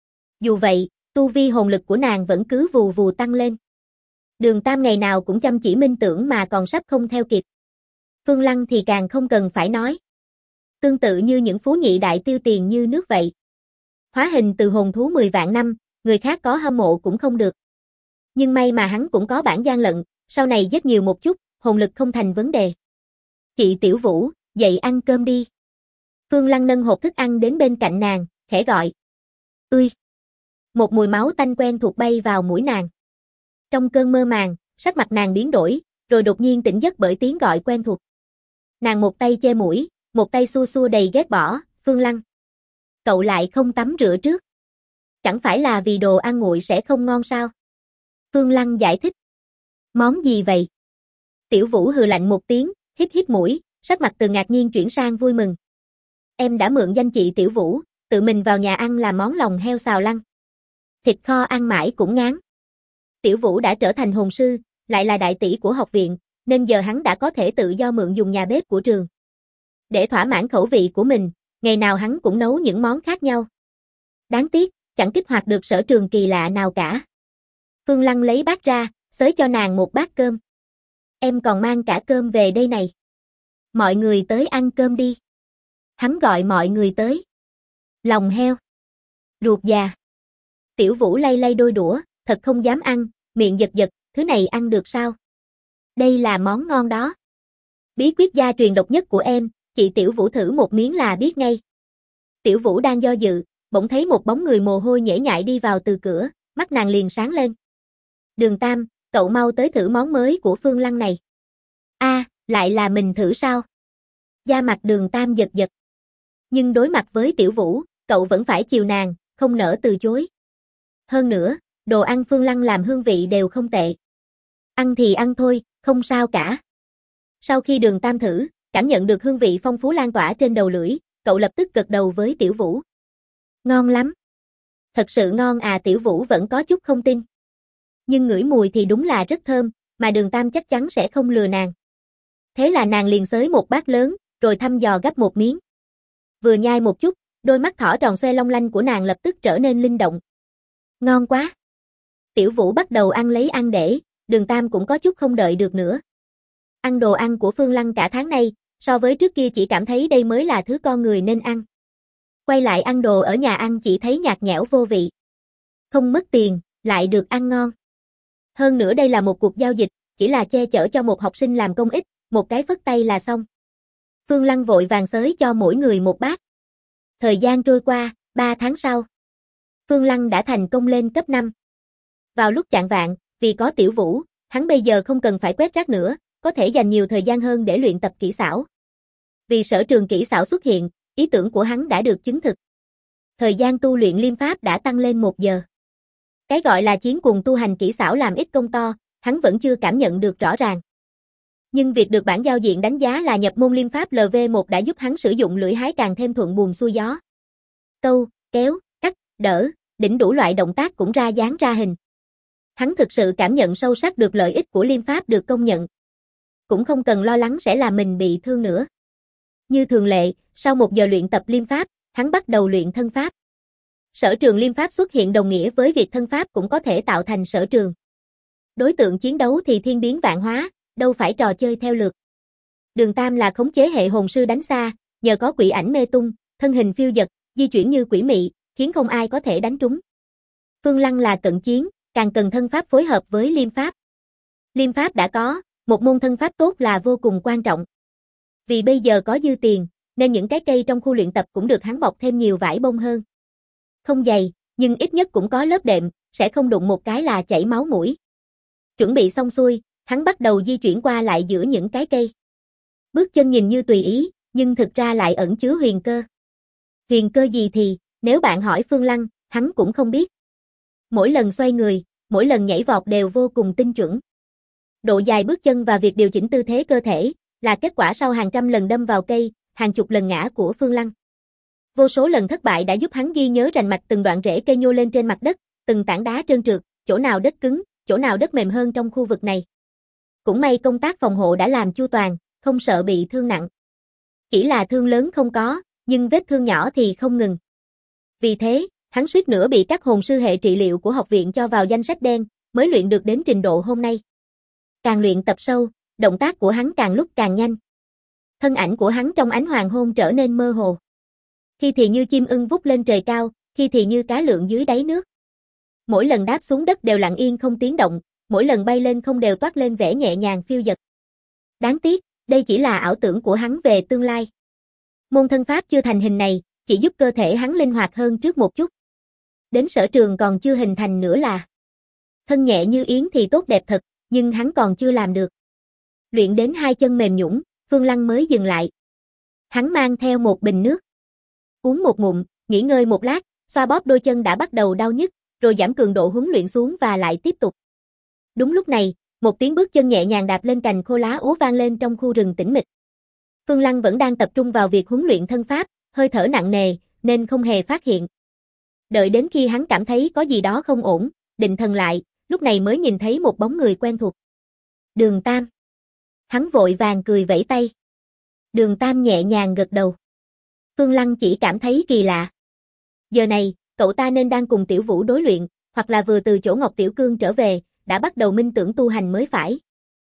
Dù vậy, tu vi hồn lực của nàng vẫn cứ vù vù tăng lên. Đường Tam ngày nào cũng chăm chỉ minh tưởng mà còn sắp không theo kịp. Phương Lăng thì càng không cần phải nói. Tương tự như những phú nhị đại tiêu tiền như nước vậy. Hóa hình từ hồn thú 10 vạn năm, người khác có hâm mộ cũng không được. Nhưng may mà hắn cũng có bản gian lận, sau này giết nhiều một chút, hồn lực không thành vấn đề. Chị Tiểu Vũ, dậy ăn cơm đi. Phương Lăng nâng hộp thức ăn đến bên cạnh nàng, khẽ gọi. Ươi! Một mùi máu tanh quen thuộc bay vào mũi nàng. Trong cơn mơ màng, sắc mặt nàng biến đổi, rồi đột nhiên tỉnh giấc bởi tiếng gọi quen thuộc. Nàng một tay che mũi, một tay xua xua đầy ghét bỏ, Phương Lăng. Cậu lại không tắm rửa trước. Chẳng phải là vì đồ ăn nguội sẽ không ngon sao? Phương Lăng giải thích. Món gì vậy? Tiểu Vũ hừ lạnh một tiếng, hít hít mũi, sắc mặt từ ngạc nhiên chuyển sang vui mừng. Em đã mượn danh chị Tiểu Vũ, tự mình vào nhà ăn làm món lòng heo xào lăng. Thịt kho ăn mãi cũng ngán. Tiểu Vũ đã trở thành hồn sư, lại là đại tỷ của học viện, nên giờ hắn đã có thể tự do mượn dùng nhà bếp của trường. Để thỏa mãn khẩu vị của mình, ngày nào hắn cũng nấu những món khác nhau. Đáng tiếc, chẳng kích hoạt được sở trường kỳ lạ nào cả. Phương Lăng lấy bát ra, xới cho nàng một bát cơm. Em còn mang cả cơm về đây này. Mọi người tới ăn cơm đi. Hắn gọi mọi người tới. Lòng heo. Ruột già. Tiểu Vũ lay lay đôi đũa, thật không dám ăn, miệng giật giật, thứ này ăn được sao? Đây là món ngon đó. Bí quyết gia truyền độc nhất của em, chị Tiểu Vũ thử một miếng là biết ngay. Tiểu Vũ đang do dự, bỗng thấy một bóng người mồ hôi nhễ nhại đi vào từ cửa, mắt nàng liền sáng lên. Đường Tam, cậu mau tới thử món mới của Phương Lăng này. Lại là mình thử sao? Da mặt Đường Tam giật giật. Nhưng đối mặt với Tiểu Vũ, cậu vẫn phải chiều nàng, không nỡ từ chối. Hơn nữa, đồ ăn Phương Lăng làm hương vị đều không tệ. Ăn thì ăn thôi, không sao cả. Sau khi Đường Tam thử, cảm nhận được hương vị phong phú lan tỏa trên đầu lưỡi, cậu lập tức gật đầu với Tiểu Vũ. Ngon lắm. Thật sự ngon à, Tiểu Vũ vẫn có chút không tin. Nhưng ngửi mùi thì đúng là rất thơm, mà Đường Tam chắc chắn sẽ không lừa nàng. Thế là nàng liền xới một bát lớn, rồi thăm dò gắp một miếng. Vừa nhai một chút, đôi mắt thỏ tròn xoe long lanh của nàng lập tức trở nên linh động. Ngon quá. Tiểu Vũ bắt đầu ăn lấy ăn để, Đường Tam cũng có chút không đợi được nữa. Ăn đồ ăn của Phương Lăng cả tháng nay, so với trước kia chỉ cảm thấy đây mới là thứ con người nên ăn. Quay lại ăn đồ ở nhà ăn chỉ thấy nhạt nhẽo vô vị. Không mất tiền, lại được ăn ngon. Hơn nữa đây là một cuộc giao dịch, chỉ là che chở cho một học sinh làm công ích, một cái phất tay là xong. Phương Lăng vội vàng xới cho mỗi người một bát. Thời gian trôi qua, 3 tháng sau. Phương Lăng đã thành công lên cấp 5. Vào lúc chạng vạng, vì có Tiểu Vũ, hắn bây giờ không cần phải quét rác nữa, có thể dành nhiều thời gian hơn để luyện tập kỹ xảo. Vì sở trường kỹ xảo xuất hiện, ý tưởng của hắn đã được chứng thực. Thời gian tu luyện liêm pháp đã tăng lên 1 giờ. Cái gọi là chiến cùng tu hành kỹ xảo làm ít công to, hắn vẫn chưa cảm nhận được rõ ràng. Nhưng việc được bản giao diện đánh giá là nhập môn liêm pháp LV1 đã giúp hắn sử dụng lưỡi hái càng thêm thuận buồm xuôi gió. Câu, kéo, cắt, đỡ, đỉnh đủ loại động tác cũng ra dáng ra hình. Hắn thực sự cảm nhận sâu sắc được lợi ích của liêm pháp được công nhận. Cũng không cần lo lắng sẽ làm mình bị thương nữa. Như thường lệ, sau 1 giờ luyện tập liêm pháp, hắn bắt đầu luyện thân pháp. Sở trường liêm pháp xuất hiện đồng nghĩa với việc thân pháp cũng có thể tạo thành sở trường. Đối tượng chiến đấu thì thiên biến vạn hóa, đâu phải trò chơi theo lượt. Đường Tam là khống chế hệ hồn sư đánh xa, nhờ có quỷ ảnh mê tung, thân hình phiêu dật, di chuyển như quỷ mị, khiến không ai có thể đánh trúng. Phương Lăng là cận chiến, càng cần thân pháp phối hợp với liêm pháp. Liêm pháp đã có, một môn thân pháp tốt là vô cùng quan trọng. Vì bây giờ có dư tiền, nên những cái cây trong khu luyện tập cũng được hắn bọc thêm nhiều vải bông hơn. Không dày, nhưng ít nhất cũng có lớp đệm, sẽ không đụng một cái là chảy máu mũi. Chuẩn bị xong xuôi, hắn bắt đầu di chuyển qua lại giữa những cái cây. Bước chân nhìn như tùy ý, nhưng thực ra lại ẩn chứa huyền cơ. Huyền cơ gì thì, nếu bạn hỏi Phương Lăng, hắn cũng không biết. Mỗi lần xoay người, mỗi lần nhảy vọt đều vô cùng tinh chuẩn. Độ dài bước chân và việc điều chỉnh tư thế cơ thể, là kết quả sau hàng trăm lần đâm vào cây, hàng chục lần ngã của Phương Lăng. Vô số lần thất bại đã giúp hắn ghi nhớ rành mạch từng đoạn rễ cây nhô lên trên mặt đất, từng tảng đá trơn trượt, chỗ nào đất cứng, chỗ nào đất mềm hơn trong khu vực này. Cũng may công tác phòng hộ đã làm chu toàn, không sợ bị thương nặng. Chỉ là thương lớn không có, nhưng vết thương nhỏ thì không ngừng. Vì thế, hắn suýt nữa bị các hồn sư hệ trị liệu của học viện cho vào danh sách đen, mới luyện được đến trình độ hôm nay. Càng luyện tập sâu, động tác của hắn càng lúc càng nhanh. Thân ảnh của hắn trong ánh hoàng hôn trở nên mơ hồ. Khi thì như chim ưng vút lên trời cao, khi thì như cá lượn dưới đáy nước. Mỗi lần đáp xuống đất đều lặng yên không tiếng động, mỗi lần bay lên không đều toát lên vẻ nhẹ nhàng phiêu dật. Đáng tiếc, đây chỉ là ảo tưởng của hắn về tương lai. Môn thân pháp chưa thành hình này, chỉ giúp cơ thể hắn linh hoạt hơn trước một chút. Đến sở trường còn chưa hình thành nữa là. Thân nhẹ như yến thì tốt đẹp thật, nhưng hắn còn chưa làm được. Luyện đến 2 chân mềm nhũn, Phương Lăng mới dừng lại. Hắn mang theo một bình nước. Uống một ngụm, nghỉ ngơi một lát, xoa bóp đôi chân đã bắt đầu đau nhức, rồi giảm cường độ huấn luyện xuống và lại tiếp tục. Đúng lúc này, một tiếng bước chân nhẹ nhàng đạp lên cành khô lá úa vang lên trong khu rừng tĩnh mịch. Phương Lăng vẫn đang tập trung vào việc huấn luyện thân pháp, hơi thở nặng nề, nên không hề phát hiện. Đợi đến khi hắn cảm thấy có gì đó không ổn, định thần lại, lúc này mới nhìn thấy một bóng người quen thuộc. Đường Tam. Hắn vội vàng cười vẫy tay. Đường Tam nhẹ nhàng gật đầu. Phương Lăng chỉ cảm thấy kỳ lạ. Giờ này, cậu ta nên đang cùng Tiểu Vũ đối luyện, hoặc là vừa từ chỗ Ngọc Tiểu Cương trở về, đã bắt đầu minh tưởng tu hành mới phải.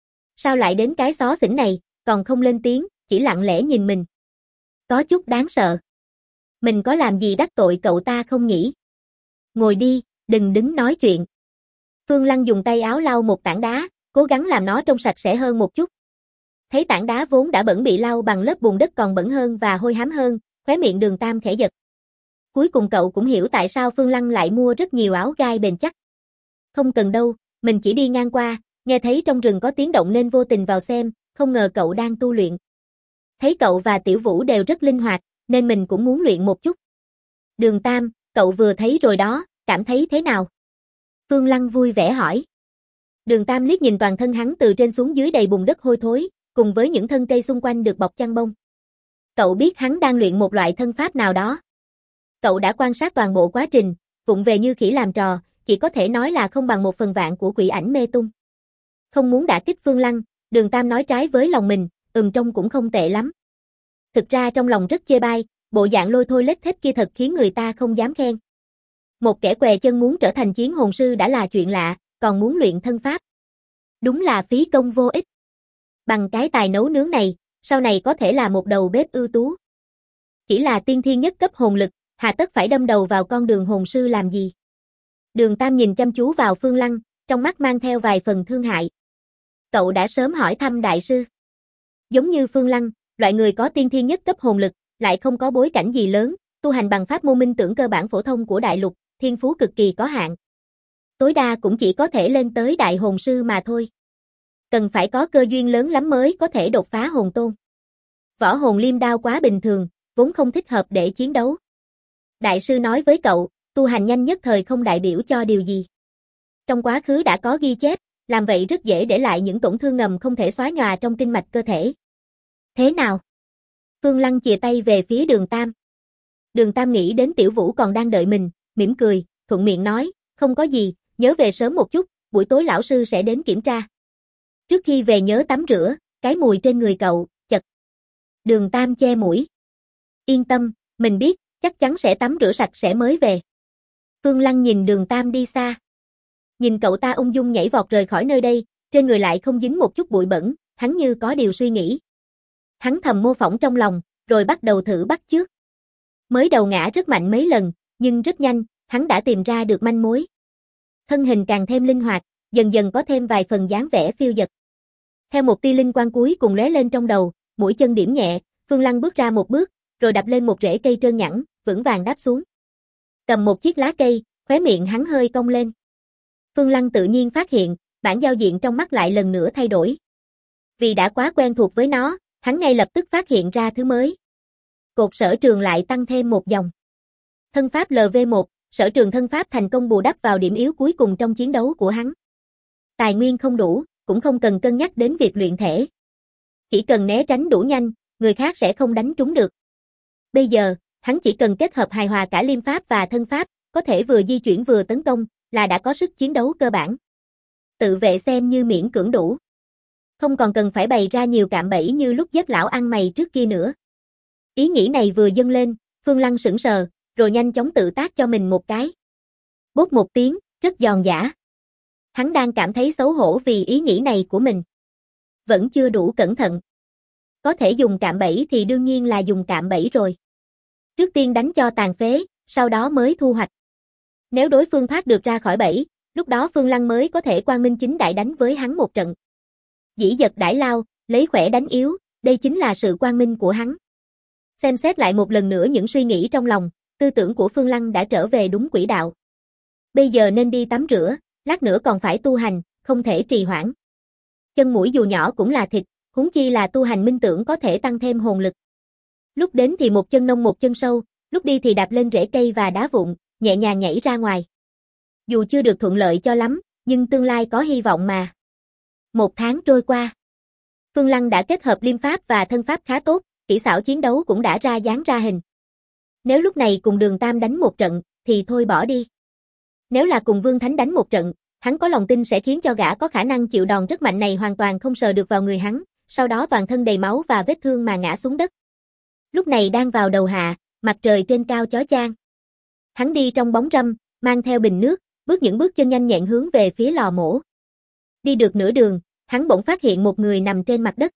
Sao lại đến cái xó xỉnh này, còn không lên tiếng, chỉ lặng lẽ nhìn mình. Có chút đáng sợ. Mình có làm gì đắc tội cậu ta không nhỉ? Ngồi đi, đừng đứng nói chuyện. Phương Lăng dùng tay áo lau một tảng đá, cố gắng làm nó trông sạch sẽ hơn một chút. Thấy tảng đá vốn đã bẩn bị lau bằng lớp bùn đất còn bẩn hơn và hôi hám hơn, khóe miệng Đường Tam khẽ giật. Cuối cùng cậu cũng hiểu tại sao Phương Lăng lại mua rất nhiều áo gai bền chắc. Không cần đâu, mình chỉ đi ngang qua, nghe thấy trong rừng có tiếng động nên vô tình vào xem, không ngờ cậu đang tu luyện. Thấy cậu và Tiểu Vũ đều rất linh hoạt, nên mình cũng muốn luyện một chút. Đường Tam, cậu vừa thấy rồi đó, cảm thấy thế nào? Phương Lăng vui vẻ hỏi. Đường Tam liếc nhìn toàn thân hắn từ trên xuống dưới đầy bùn đất hôi thối, cùng với những thân cây xung quanh được bọc chăn bông. Cậu biết hắn đang luyện một loại thân pháp nào đó. Cậu đã quan sát toàn bộ quá trình, vụng về như khỉ làm trò, chỉ có thể nói là không bằng 1/1000 của Quỷ Ảnh Mê Tung. Không muốn đả kích Phương Lăng, Đường Tam nói trái với lòng mình, trông cũng không tệ lắm. Thực ra trong lòng rất chê bai, bộ dạng lôi thôi lết thết kia thật khiến người ta không dám khen. Một kẻ què chân muốn trở thành chiến hồn sư đã là chuyện lạ, còn muốn luyện thân pháp. Đúng là phí công vô ích. Bằng cái tài nấu nướng này, sau này có thể là một đầu bếp ưu tú. Chỉ là tiên thiên nhất cấp hồn lực, hà tất phải đâm đầu vào con đường hồn sư làm gì? Đường Tam nhìn chăm chú vào Phương Lăng, trong mắt mang theo vài phần thương hại. Cậu đã sớm hỏi thăm đại sư. Giống như Phương Lăng, loại người có tiên thiên nhất cấp hồn lực, lại không có bối cảnh gì lớn, tu hành bằng pháp môn minh tưởng cơ bản phổ thông của đại lục, thiên phú cực kỳ có hạn. Tối đa cũng chỉ có thể lên tới đại hồn sư mà thôi. Cần phải có cơ duyên lớn lắm mới có thể đột phá hồn tôn. Võ hồn liêm đao quá bình thường, vốn không thích hợp để chiến đấu. Đại sư nói với cậu, tu hành nhanh nhất thời không đại biểu cho điều gì. Trong quá khứ đã có ghi chép, làm vậy rất dễ để lại những tổn thương ngầm không thể xóa nhòa trong kinh mạch cơ thể. Thế nào? Phương Lăng chìa tay về phía Đường Tam. Đường Tam nghĩ đến Tiểu Vũ còn đang đợi mình, mỉm cười, thuận miệng nói, không có gì, nhớ về sớm một chút, buổi tối lão sư sẽ đến kiểm tra. Trước khi về nhớ tắm rửa, cái mùi trên người cậu, chật. Đường Tam che mũi. Yên tâm, mình biết, chắc chắn sẽ tắm rửa sạch sẽ mới về. Phương Lăng nhìn Đường Tam đi xa. Nhìn cậu ta ung dung nhảy vọt rời khỏi nơi đây, trên người lại không dính một chút bụi bẩn, hắn như có điều suy nghĩ. Hắn thầm mô phỏng trong lòng, rồi bắt đầu thử bắt chước. Mới đầu ngã rất mạnh mấy lần, nhưng rất nhanh, hắn đã tìm ra được manh mối. Thân hình càng thêm linh hoạt, dần dần có thêm vài phần dáng vẻ phiêu dật. Theo một tia linh quang cuối cùng lóe lên trong đầu, mũi chân điểm nhẹ, Phương Lăng bước ra một bước, rồi đạp lên một rễ cây trơn nhẵn, vững vàng đáp xuống. Cầm một chiếc lá cây, khóe miệng hắn hơi cong lên. Phương Lăng tự nhiên phát hiện, bản giao diện trong mắt lại lần nữa thay đổi. Vì đã quá quen thuộc với nó, hắn ngay lập tức phát hiện ra thứ mới. Cột sở trường lại tăng thêm một dòng. Thân pháp LV1, sở trường thân pháp thành công bù đắp vào điểm yếu cuối cùng trong chiến đấu của hắn. Tài nguyên không đủ, cũng không cần cân nhắc đến việc luyện thể. Chỉ cần né tránh đủ nhanh, người khác sẽ không đánh trúng được. Bây giờ, hắn chỉ cần kết hợp hài hòa cả liêm pháp và thân pháp, có thể vừa di chuyển vừa tấn công, là đã có sức chiến đấu cơ bản. Tự vệ xem như miễn cưỡng đủ. Không còn cần phải bày ra nhiều cạm bẫy như lúc giết lão ăn mày trước kia nữa. Ý nghĩ này vừa dâng lên, Phương Lăng sững sờ, rồi nhanh chóng tự tác cho mình một cái. Bốp một tiếng, rất giòn giã. Hắn đang cảm thấy xấu hổ vì ý nghĩ này của mình. Vẫn chưa đủ cẩn thận. Có thể dùng cạm bẫy thì đương nhiên là dùng cạm bẫy rồi. Trước tiên đánh cho tàn phế, sau đó mới thu hoạch. Nếu đối phương thoát được ra khỏi bẫy, lúc đó Phương Lăng mới có thể quang minh chính đại đánh với hắn một trận. Dĩ dật đãi lao, lấy khỏe đánh yếu, đây chính là sự quang minh của hắn. Xem xét lại một lần nữa những suy nghĩ trong lòng, tư tưởng của Phương Lăng đã trở về đúng quỹ đạo. Bây giờ nên đi tắm rửa, lát nữa còn phải tu hành, không thể trì hoãn. Chân mũi dù nhỏ cũng là thịt, huống chi là tu hành minh tưởng có thể tăng thêm hồn lực. Lúc đến thì một chân nông một chân sâu, lúc đi thì đạp lên rễ cây và đá vụn, nhẹ nhàng nhảy ra ngoài. Dù chưa được thuận lợi cho lắm, nhưng tương lai có hy vọng mà. 1 tháng trôi qua. Phương Lăng đã kết hợp liêm pháp và thân pháp khá tốt, kỹ xảo chiến đấu cũng đã ra dáng ra hình. Nếu lúc này cùng Đường Tam đánh một trận, thì thôi bỏ đi. Nếu là cùng Vương Thánh đánh một trận, hắn có lòng tin sẽ khiến cho gã có khả năng chịu đòn rất mạnh này hoàn toàn không sờ được vào người hắn, sau đó toàn thân đầy máu và vết thương mà ngã xuống đất. Lúc này đang vào đầu hạ, mặt trời trên cao chói chang. Hắn đi trong bóng râm, mang theo bình nước, bước những bước chân nhanh nhẹn hướng về phía lò mổ. Đi được nửa đường, hắn bỗng phát hiện một người nằm trên mặt đất.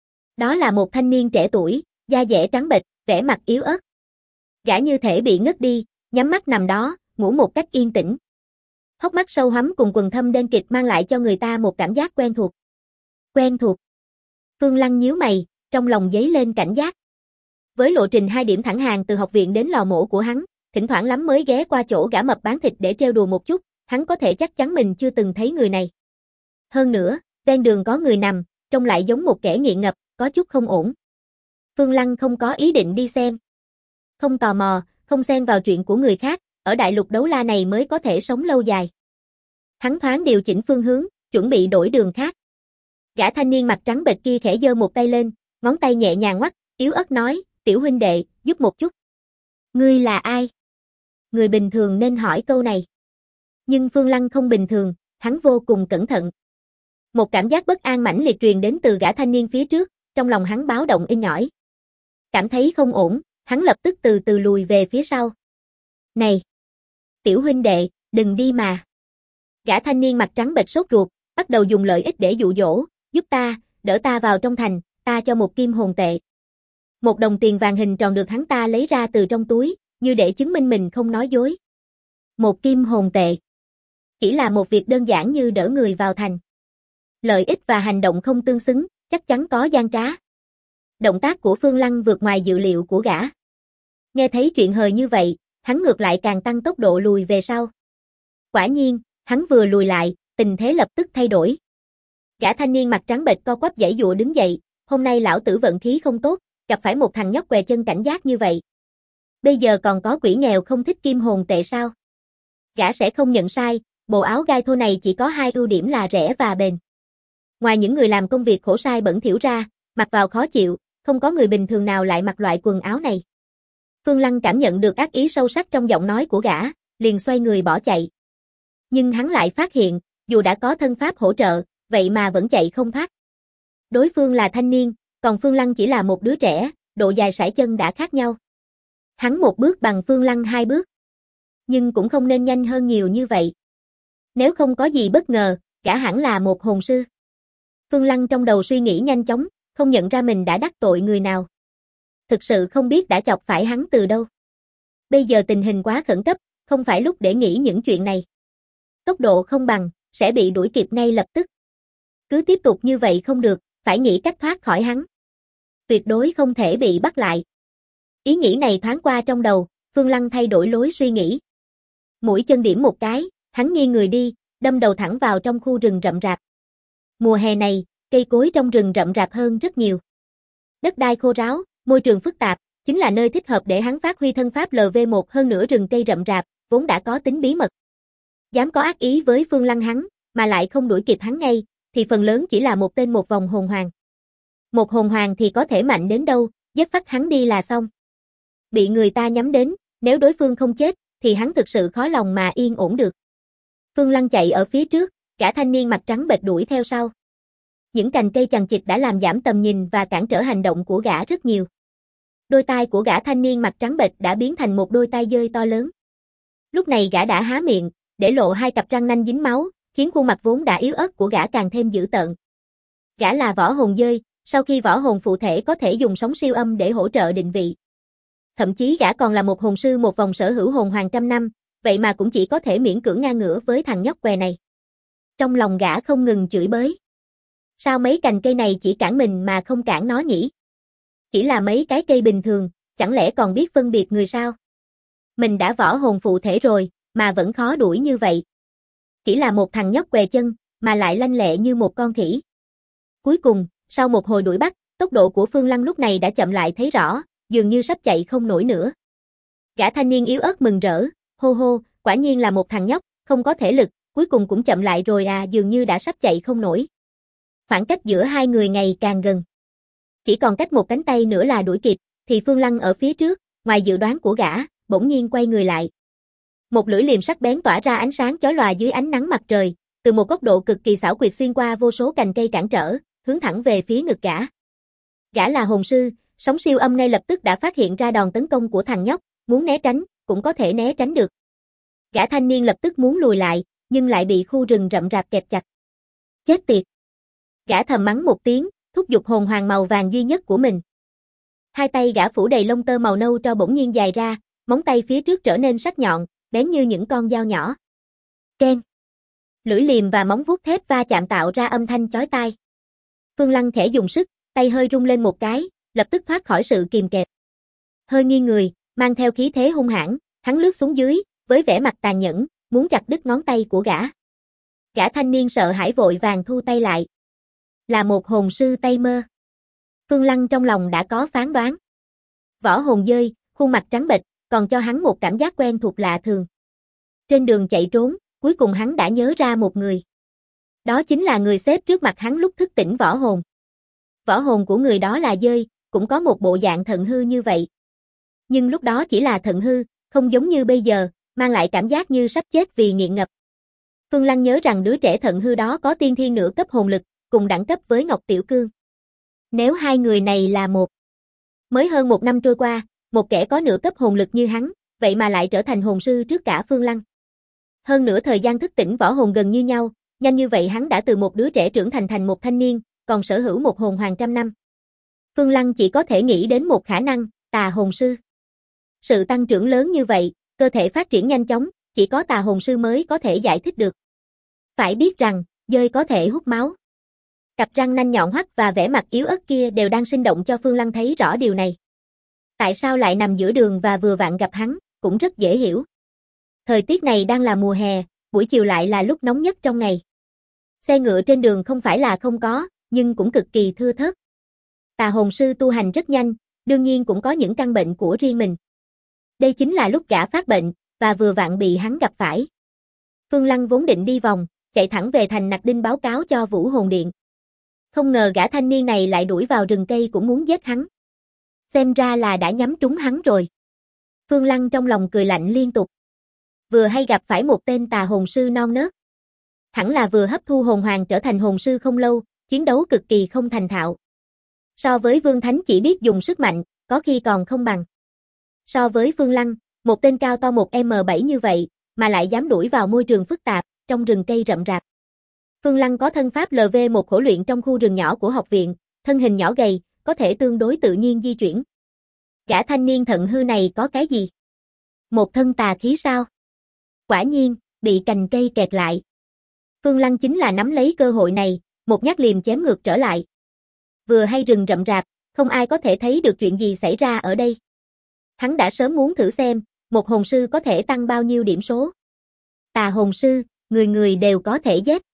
Đó là một thanh niên trẻ tuổi, da dẻ trắng bệch, vẻ mặt yếu ớt. Gã như thể bị ngất đi, nhắm mắt nằm đó, ngủ một cách yên tĩnh. Hốc mắt sâu hoắm cùng quần thâm đen kịt mang lại cho người ta một cảm giác quen thuộc. Quen thuộc. Phương Lăng nhíu mày, trong lòng dấy lên cảnh giác. Với lộ trình 2 điểm thẳng hàng từ học viện đến lò mổ của hắn, thỉnh thoảng lắm mới ghé qua chỗ gã mập bán thịt để trêu đùa một chút, hắn có thể chắc chắn mình chưa từng thấy người này. Hơn nữa, ven đường có người nằm, trông lại giống một kẻ nghiện ngập, có chút không ổn. Phương Lăng không có ý định đi xem. Không tò mò, không xen vào chuyện của người khác, ở đại lục đấu la này mới có thể sống lâu dài. Hắn thoáng điều chỉnh phương hướng, chuẩn bị đổi đường khác. Gã thanh niên mặt trắng bệch kia khẽ giơ một tay lên, ngón tay nhẹ nhàng ngoắc, yếu ớt nói, tiểu huynh đệ, giúp một chút. Ngươi là ai? Người bình thường nên hỏi câu này. Nhưng Phương Lăng không bình thường, hắn vô cùng cẩn thận. Một cảm giác bất an mãnh liệt truyền đến từ gã thanh niên phía trước, trong lòng hắn báo động in nhỏi. Cảm thấy không ổn, hắn lập tức từ từ lùi về phía sau. Này! Tiểu huynh đệ, đừng đi mà. Gã thanh niên mặt trắng bệch sốt ruột, bắt đầu dùng lợi ích để dụ dỗ, giúp ta, đỡ ta vào trong thành, ta cho một kim hồn tệ. Một đồng tiền vàng hình tròn được hắn ta lấy ra từ trong túi, như để chứng minh mình không nói dối. Một kim hồn tệ. Chỉ là một việc đơn giản như đỡ người vào thành. Lợi ích và hành động không tương xứng, chắc chắn có gian trá. Động tác của Phương Lăng vượt ngoài dự liệu của gã. Nghe thấy chuyện hời như vậy, hắn ngược lại càng tăng tốc độ lùi về sau. Quả nhiên, hắn vừa lùi lại, tình thế lập tức thay đổi. Gã thanh niên mặt trắng bệch co quắp giãy giụa đứng dậy, hôm nay lão tử vận khí không tốt, gặp phải một thằng nhóc què chân cảnh giác như vậy. Bây giờ còn có quỷ nghèo không thích kim hồn tệ sao? Gã sẽ không nhận sai, bộ áo gai thô này chỉ có 2 ưu điểm là rẻ và bền. Ngoài những người làm công việc khổ sai bẩn thỉu ra, mặc vào khó chịu, không có người bình thường nào lại mặc loại quần áo này. Phương Lăng cảm nhận được ác ý sâu sắc trong giọng nói của gã, liền xoay người bỏ chạy. Nhưng hắn lại phát hiện, dù đã có thân pháp hỗ trợ, vậy mà vẫn chạy không thoát. Đối phương là thanh niên, còn Phương Lăng chỉ là một đứa trẻ, độ dài sải chân đã khác nhau. Hắn một bước bằng Phương Lăng 2 bước. Nhưng cũng không nên nhanh hơn nhiều như vậy. Nếu không có gì bất ngờ, gã hẳn là một hồn sư. Phương Lăng trong đầu suy nghĩ nhanh chóng, không nhận ra mình đã đắc tội người nào. Thực sự không biết đã chọc phải hắn từ đâu. Bây giờ tình hình quá khẩn cấp, không phải lúc để nghĩ những chuyện này. Tốc độ không bằng, sẽ bị đuổi kịp ngay lập tức. Cứ tiếp tục như vậy không được, phải nghĩ cách thoát khỏi hắn. Tuyệt đối không thể bị bắt lại. Ý nghĩ này thoáng qua trong đầu, Phương Lăng thay đổi lối suy nghĩ. Mũi chân điểm một cái, hắn nghiêng người đi, đâm đầu thẳng vào trong khu rừng rậm rạp. Mùa hè này, cây cối trong rừng rậm rạp hơn rất nhiều. Đất đai khô ráo, môi trường phức tạp, chính là nơi thích hợp để hắn phát huy thân pháp LV1 hơn nữa rừng cây rậm rạp, vốn đã có tính bí mật. Dám có ác ý với Phương Lăng hắn, mà lại không đuổi kịp hắn ngay, thì phần lớn chỉ là một tên một vòng hồn hoàng. Một hồn hoàng thì có thể mạnh đến đâu, dứt phát hắn đi là xong. Bị người ta nhắm đến, nếu đối phương không chết, thì hắn thực sự khó lòng mà yên ổn được. Phương Lăng chạy ở phía trước, cả thanh niên mặt trắng bệch đuổi theo sau. Những cành cây chằng chịt đã làm giảm tầm nhìn và cản trở hành động của gã rất nhiều. Đôi tai của gã thanh niên mặt trắng bệch đã biến thành một đôi tai dơi to lớn. Lúc này gã đã há miệng, để lộ 2 cặp răng nanh dính máu, khiến khuôn mặt vốn đã yếu ớt của gã càng thêm dữ tợn. Gã là võ hồn dơi, sau khi võ hồn phụ thể có thể dùng sóng siêu âm để hỗ trợ định vị. Thậm chí gã còn là một hồn sư một vòng sở hữu hồn hoàng trăm năm, vậy mà cũng chỉ có thể miễn cưỡng ngang ngửa với thằng nhóc què này. Trong lòng gã không ngừng chửi bới. Sao mấy cành cây này chỉ cản mình mà không cản nó nhỉ? Chỉ là mấy cái cây bình thường, chẳng lẽ còn biết phân biệt người sao? Mình đã võ hồn phụ thể rồi, mà vẫn khó đuổi như vậy. Chỉ là một thằng nhóc què chân, mà lại lanh lẹ như một con khỉ. Cuối cùng, sau một hồi đuổi bắt, tốc độ của Phương Lăng lúc này đã chậm lại thấy rõ, dường như sắp chạy không nổi nữa. Gã thanh niên yếu ớt mừng rỡ, hô hô, quả nhiên là một thằng nhóc, không có thể lực, cuối cùng cũng chậm lại rồi à, dường như đã sắp chạy không nổi. Khoảng cách giữa hai người ngày càng gần. Chỉ còn cách một cánh tay nữa là đuổi kịp, thì Phương Lăng ở phía trước, ngoài dự đoán của gã, bỗng nhiên quay người lại. Một lưỡi liềm sắc bén tỏa ra ánh sáng chói lòa dưới ánh nắng mặt trời, từ một góc độ cực kỳ xảo quyệt xuyên qua vô số cành cây cản trở, hướng thẳng về phía ngực gã. Gã là hồn sư, sóng siêu âm ngay lập tức đã phát hiện ra đòn tấn công của thằng nhóc, muốn né tránh, cũng có thể né tránh được. Gã thanh niên lập tức muốn lùi lại, nhưng lại bị khu rừng rậm rạp kẹp chặt. Chết tiệt! Gã thầm mắng một tiếng, thúc giục hồn hoàng màu vàng duy nhất của mình. Hai tay gã phủ đầy lông tơ màu nâu tro bỗng nhiên dài ra, móng tay phía trước trở nên sắc nhọn, bén như những con dao nhỏ. Keng. Lưỡi liềm và móng vuốt thép va chạm tạo ra âm thanh chói tai. Phương Lăng khẽ dùng sức, tay hơi rung lên một cái, lập tức thoát khỏi sự kìm kẹp. Hơi nghiêng người, mang theo khí thế hung hãn, hắn lướt xuống dưới, với vẻ mặt tàn nhẫn, muốn chặt đứt ngón tay của gã. Gã thanh niên sợ hãi vội vàng thu tay lại. Là một hồn sư Tây Mơ. Phương Lăng trong lòng đã có phán đoán. Võ hồn dơi, khuôn mặt trắng bệch, còn cho hắn một cảm giác quen thuộc lạ thường. Trên đường chạy trốn, cuối cùng hắn đã nhớ ra một người. Đó chính là người xếp trước mặt hắn lúc thức tỉnh võ hồn. Võ hồn của người đó là dơi, cũng có một bộ dạng thận hư như vậy. Nhưng lúc đó chỉ là thận hư, không giống như bây giờ, mang lại cảm giác như sắp chết vì nghiện ngập. Phương Lăng nhớ rằng đứa trẻ thận hư đó có tiên thiên nửa cấp hồn lực, cùng đẳng cấp với Ngọc Tiểu Cương. Nếu hai người này là một. Mới hơn một năm trôi qua, một kẻ có nửa cấp hồn lực như hắn, vậy mà lại trở thành hồn sư trước cả Phương Lăng. Hơn nữa thời gian thức tỉnh võ hồn gần như nhau, nhanh như vậy hắn đã từ một đứa trẻ trưởng thành một thanh niên, còn sở hữu một hồn hoàng trăm năm. Phương Lăng chỉ có thể nghĩ đến một khả năng, tà hồn sư. Sự tăng trưởng lớn như vậy, cơ thể phát triển nhanh chóng, chỉ có tà hồn sư mới có thể giải thích được. Phải biết rằng, dơi có thể hút máu. Cặp răng nanh nhọn hoắt và vẻ mặt yếu ớt kia đều đang sinh động cho Phương Lăng thấy rõ điều này. Tại sao lại nằm giữa đường và vừa vặn gặp hắn, cũng rất dễ hiểu. Thời tiết này đang là mùa hè, buổi chiều lại là lúc nóng nhất trong ngày. Xe ngựa trên đường không phải là không có, nhưng cũng cực kỳ thưa thớt. Tà hồn sư tu hành rất nhanh, đương nhiên cũng có những căn bệnh của riêng mình. Đây chính là lúc gã phát bệnh, và vừa vặn bị hắn gặp phải. Phương Lăng vốn định đi vòng, chạy thẳng về thành Nặc Đinh báo cáo cho Vũ Hồn Điện. Không ngờ gã thanh niên này lại đuổi vào rừng cây cũng muốn giết hắn. Xem ra là đã nhắm trúng hắn rồi. Phương Lăng trong lòng cười lạnh liên tục. Vừa hay gặp phải một tên tà hồn sư non nớt. Hẳn là vừa hấp thu hồn hoàng trở thành hồn sư không lâu, chiến đấu cực kỳ không thành thạo. So với Vương Thánh chỉ biết dùng sức mạnh, có khi còn không bằng. So với Phương Lăng, một tên cao to 1m7 như vậy, mà lại dám đuổi vào môi trường phức tạp, trong rừng cây rậm rạp. Phương Lăng có thân pháp LV1 khổ luyện trong khu rừng nhỏ của học viện, thân hình nhỏ gầy, có thể tương đối tự nhiên di chuyển. Gã thanh niên thận hư này có cái gì? Một thân tà khí sao? Quả nhiên, bị cành cây kẹt lại. Phương Lăng chính là nắm lấy cơ hội này, một nhát liềm chém ngược trở lại. Vừa hay rừng rậm rạp, không ai có thể thấy được chuyện gì xảy ra ở đây. Hắn đã sớm muốn thử xem, một hồn sư có thể tăng bao nhiêu điểm số. Tà hồn sư, người người đều có thể giết.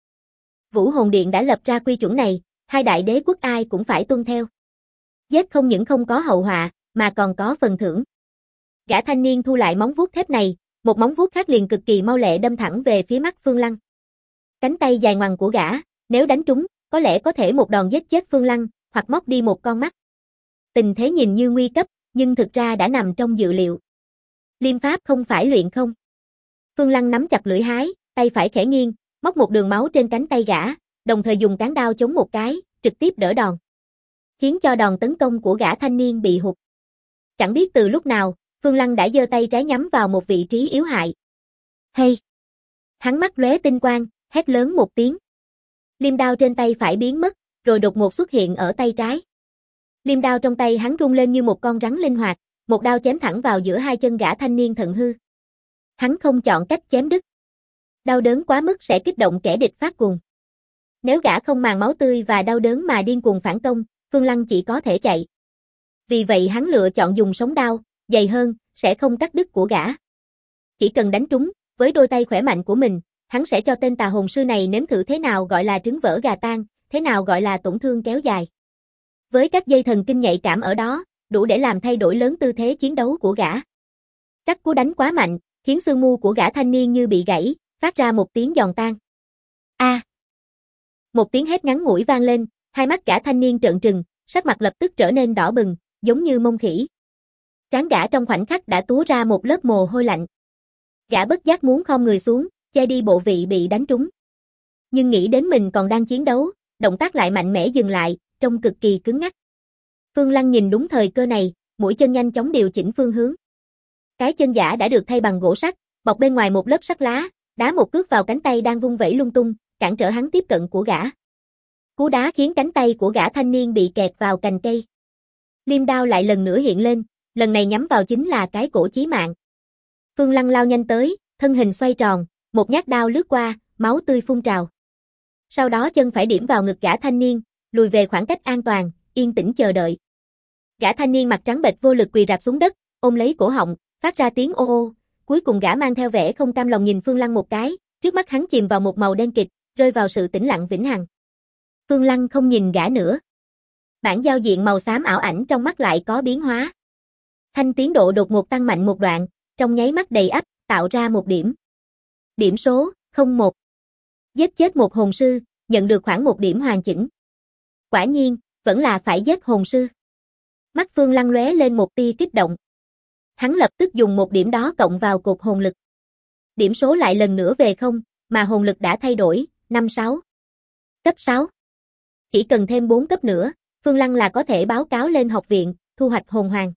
Vũ Hồn Điện đã lập ra quy chuẩn này, hai đại đế quốc ai cũng phải tuân theo. Giết không những không có hậu họa, mà còn có phần thưởng. Gã thanh niên thu lại móng vuốt thép này, một móng vuốt khác liền cực kỳ mau lẹ đâm thẳng về phía mắt Phương Lăng. Cánh tay dài ngoằng của gã, nếu đánh trúng, có lẽ có thể một đòn giết chết Phương Lăng, hoặc móc đi một con mắt. Tình thế nhìn như nguy cấp, nhưng thực ra đã nằm trong dự liệu. Liêm pháp không phải luyện không. Phương Lăng nắm chặt lưỡi hái, tay phải khẽ nghiêng, móc một đường máu trên cánh tay gã, đồng thời dùng cán đao chống một cái, trực tiếp đỡ đòn. Khiến cho đòn tấn công của gã thanh niên bị hụt. Chẳng biết từ lúc nào, Phương Lăng đã giơ tay trái nhắm vào một vị trí yếu hại. Hay! Hắn mắt lóe tinh quang, hét lớn một tiếng. Liêm đao trên tay phải biến mất, rồi đột ngột xuất hiện ở tay trái. Liêm đao trong tay hắn rung lên như một con rắn linh hoạt, một đao chém thẳng vào giữa hai chân gã thanh niên thận hư. Hắn không chọn cách chém đứt. Đau đớn quá mức sẽ kích động kẻ địch phát cuồng. Nếu gã không màng máu tươi và đau đớn mà điên cuồng phản công, Phương Lăng chỉ có thể chạy. Vì vậy hắn lựa chọn dùng sống đao, dày hơn, sẽ không cắt đứt của gã. Chỉ cần đánh trúng, với đôi tay khỏe mạnh của mình, hắn sẽ cho tên tà hồn sư này nếm thử thế nào gọi là trứng vỡ gà tan, thế nào gọi là tổn thương kéo dài. Với các dây thần kinh nhạy cảm ở đó, đủ để làm thay đổi lớn tư thế chiến đấu của gã. Các cú đánh quá mạnh, khiến xương mu của gã thanh niên như bị gãy, phát ra một tiếng giòn tan. A! Một tiếng hét ngắn ngủi vang lên, hai mắt gã thanh niên trợn trừng, sắc mặt lập tức trở nên đỏ bừng, giống như mông khỉ. Trán gã trong khoảnh khắc đã túa ra một lớp mồ hôi lạnh. Gã bất giác muốn khom người xuống, che đi bộ vị bị đánh trúng. Nhưng nghĩ đến mình còn đang chiến đấu, động tác lại mạnh mẽ dừng lại, trông cực kỳ cứng ngắc. Phương Lăng nhìn đúng thời cơ này, mũi chân nhanh chóng điều chỉnh phương hướng. Cái chân giả đã được thay bằng gỗ sắt, bọc bên ngoài một lớp sắt lá, đá một cước vào cánh tay đang vung vẩy lung tung, cản trở hắn tiếp cận của gã. Cú đá khiến cánh tay của gã thanh niên bị kẹt vào cành cây. Liêm đao lại lần nữa hiện lên, lần này nhắm vào chính là cái cổ chí mạng. Phương Lăng lao nhanh tới, thân hình xoay tròn, một nhát đao lướt qua, máu tươi phun trào. Sau đó chân phải điểm vào ngực gã thanh niên, lùi về khoảng cách an toàn, yên tĩnh chờ đợi. Gã thanh niên mặt trắng bệch vô lực quỳ rạp xuống đất, ôm lấy cổ họng, phát ra tiếng ô ô. Cuối cùng gã mang theo vẻ không cam lòng nhìn Phương Lăng một cái, trước mắt hắn chìm vào một màu đen kịt, rơi vào sự tĩnh lặng vĩnh hằng. Phương Lăng không nhìn gã nữa. Bản giao diện màu xám ảo ảnh trong mắt lại có biến hóa. Thanh tiến độ đột ngột tăng mạnh một đoạn, trong nháy mắt đầy ắp, tạo ra một điểm. Điểm số 01. Giết chết một hồn sư, nhận được khoảng 1 điểm hoàn chỉnh. Quả nhiên, vẫn là phải giết hồn sư. Mắt Phương Lăng lóe lên một tia kích động. Hắn lập tức dùng 1 điểm đó cộng vào cột hồn lực. Điểm số lại lần nữa về 0, mà hồn lực đã thay đổi, 5-6. Cấp 6. Chỉ cần thêm 4 cấp nữa, Phương Lăng là có thể báo cáo lên học viện, thu hoạch hồn hoàng.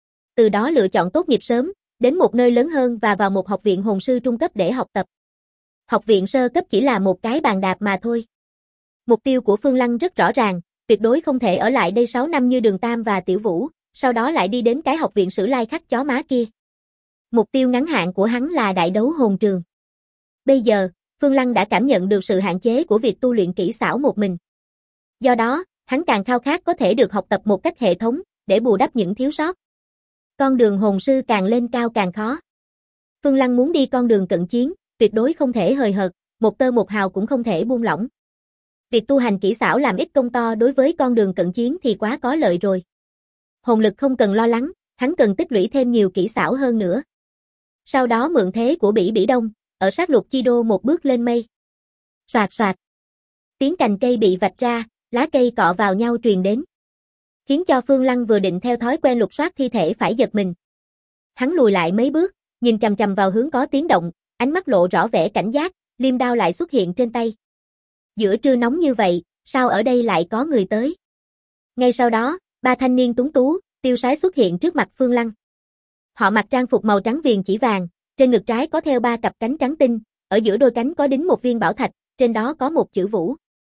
Từ đó lựa chọn tốt nghiệp sớm, đến một nơi lớn hơn và vào một học viện hồn sư trung cấp để học tập. Học viện sơ cấp chỉ là một cái bàn đạp mà thôi. Mục tiêu của Phương Lăng rất rõ ràng, tuyệt đối không thể ở lại đây 6 năm như Đường Tam và Tiểu Vũ, sau đó lại đi đến cái học viện Sử Lai Khắc chó má kia. Mục tiêu ngắn hạn của hắn là đại đấu hồn trường. Bây giờ, Phương Lăng đã cảm nhận được sự hạn chế của việc tu luyện kỹ xảo một mình. Do đó, hắn càng khao khát có thể được học tập một cách hệ thống, để bù đắp những thiếu sót. Con đường hồn sư càng lên cao càng khó. Phương Lăng muốn đi con đường cận chiến, tuyệt đối không thể hời hợt, một tơ một hào cũng không thể buông lỏng. Việc tu hành kỹ xảo làm ít công to đối với con đường cận chiến thì quá có lợi rồi. Hồn lực không cần lo lắng, hắn cần tích lũy thêm nhiều kỹ xảo hơn nữa. Sau đó mượn thế của Bỉ Bỉ Đông, ở sát lục chi đô một bước lên mây. Soạt soạt. Tiếng cành cây bị vạch ra, lá cây cọ vào nhau truyền đến. Khiến cho Phương Lăng vừa định theo thói quen lục soát thi thể phải giật mình. Hắn lùi lại mấy bước, nhìn chằm chằm vào hướng có tiếng động, ánh mắt lộ rõ vẻ cảnh giác, liêm đao lại xuất hiện trên tay. Giữa trưa nóng như vậy, sao ở đây lại có người tới? Ngay sau đó, 3 thanh niên tuấn tú, tiêu sái xuất hiện trước mặt Phương Lăng. Họ mặc trang phục màu trắng viền chỉ vàng, trên ngực trái có theo 3 cặp cánh trắng tinh, ở giữa đôi cánh có đính một viên bảo thạch, trên đó có một chữ Vũ.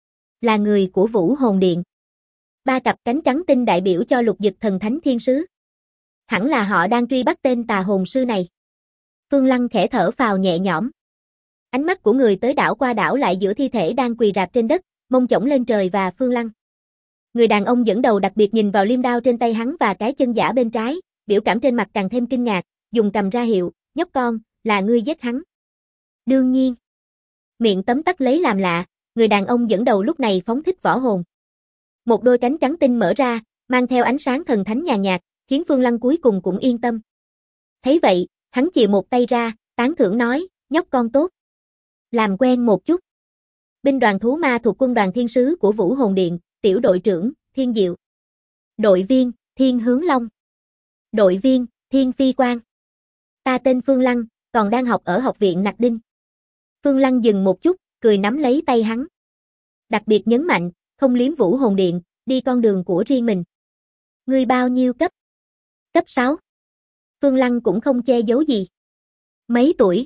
Là người của Vũ Hồn Điện. 3 cặp cánh trắng tinh đại biểu cho lục dực thần thánh thiên sứ. Hẳn là họ đang truy bắt tên tà hồn sư này. Phương Lăng khẽ thở phào nhẹ nhõm. Ánh mắt của người tới đảo qua đảo lại giữa thi thể đang quỳ rạp trên đất, mông chổng lên trời và Phương Lăng. Người đàn ông dẫn đầu đặc biệt nhìn vào liêm đao trên tay hắn và cái chân giả bên trái, biểu cảm trên mặt càng thêm kinh ngạc, dùng cầm ra hiệu, nhóc con, là ngươi giết hắn. Đương nhiên. Miệng tấm tắc lấy làm lạ, người đàn ông dẫn đầu lúc này phóng thích võ hồn. Một đôi cánh trắng tinh mở ra, mang theo ánh sáng thần thánh nhàn nhạt, khiến Phương Lăng cuối cùng cũng yên tâm. Thấy vậy, hắn chìa một tay ra, tán thưởng nói, nhóc con tốt. Làm quen một chút. Binh đoàn thú ma thuộc quân đoàn thiên sứ của Vũ Hồn Điện, tiểu đội trưởng, Thiên Diệu. Đội viên, Thiên Hướng Long. Đội viên, Thiên Phi Quang. Ta tên Phương Lăng, còn đang học ở học viện Nặc Đinh. Phương Lăng dừng một chút, cười nắm lấy tay hắn. Đặc biệt nhấn mạnh, không liếm Vũ Hồn Điện, đi con đường của riêng mình. Ngươi bao nhiêu cấp? Cấp 6. Phương Lăng cũng không che giấu gì. Mấy tuổi?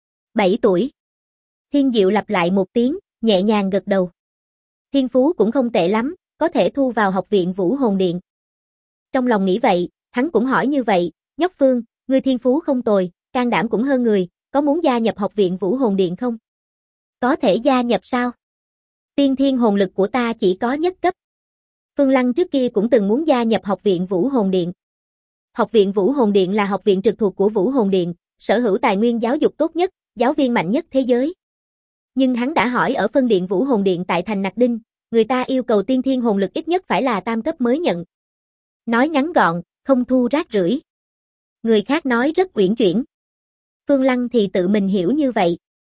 7 tuổi. Thiên Diệu lặp lại một tiếng, nhẹ nhàng gật đầu. Thiên phú cũng không tệ lắm, có thể thu vào học viện Vũ Hồn Điện. Trong lòng nghĩ vậy, hắn cũng hỏi như vậy, nhóc Phương, ngươi thiên phú không tồi, can đảm cũng hơn người, có muốn gia nhập học viện Vũ Hồn Điện không? Có thể gia nhập sao? Tiên thiên hồn lực của ta chỉ có nhất cấp. Phương Lăng trước kia cũng từng muốn gia nhập học viện Vũ Hồn Điện. Học viện Vũ Hồn Điện là học viện trực thuộc của Vũ Hồn Điện, sở hữu tài nguyên giáo dục tốt nhất, giáo viên mạnh nhất thế giới. Nhưng hắn đã hỏi ở phân điện Vũ Hồn Điện tại thành Nặc Đinh, người ta yêu cầu tiên thiên hồn lực ít nhất phải là tam cấp mới nhận. Nói ngắn gọn, không thu rác rưởi. Người khác nói rất uyển chuyển. Phương Lăng thì tự mình hiểu như vậy.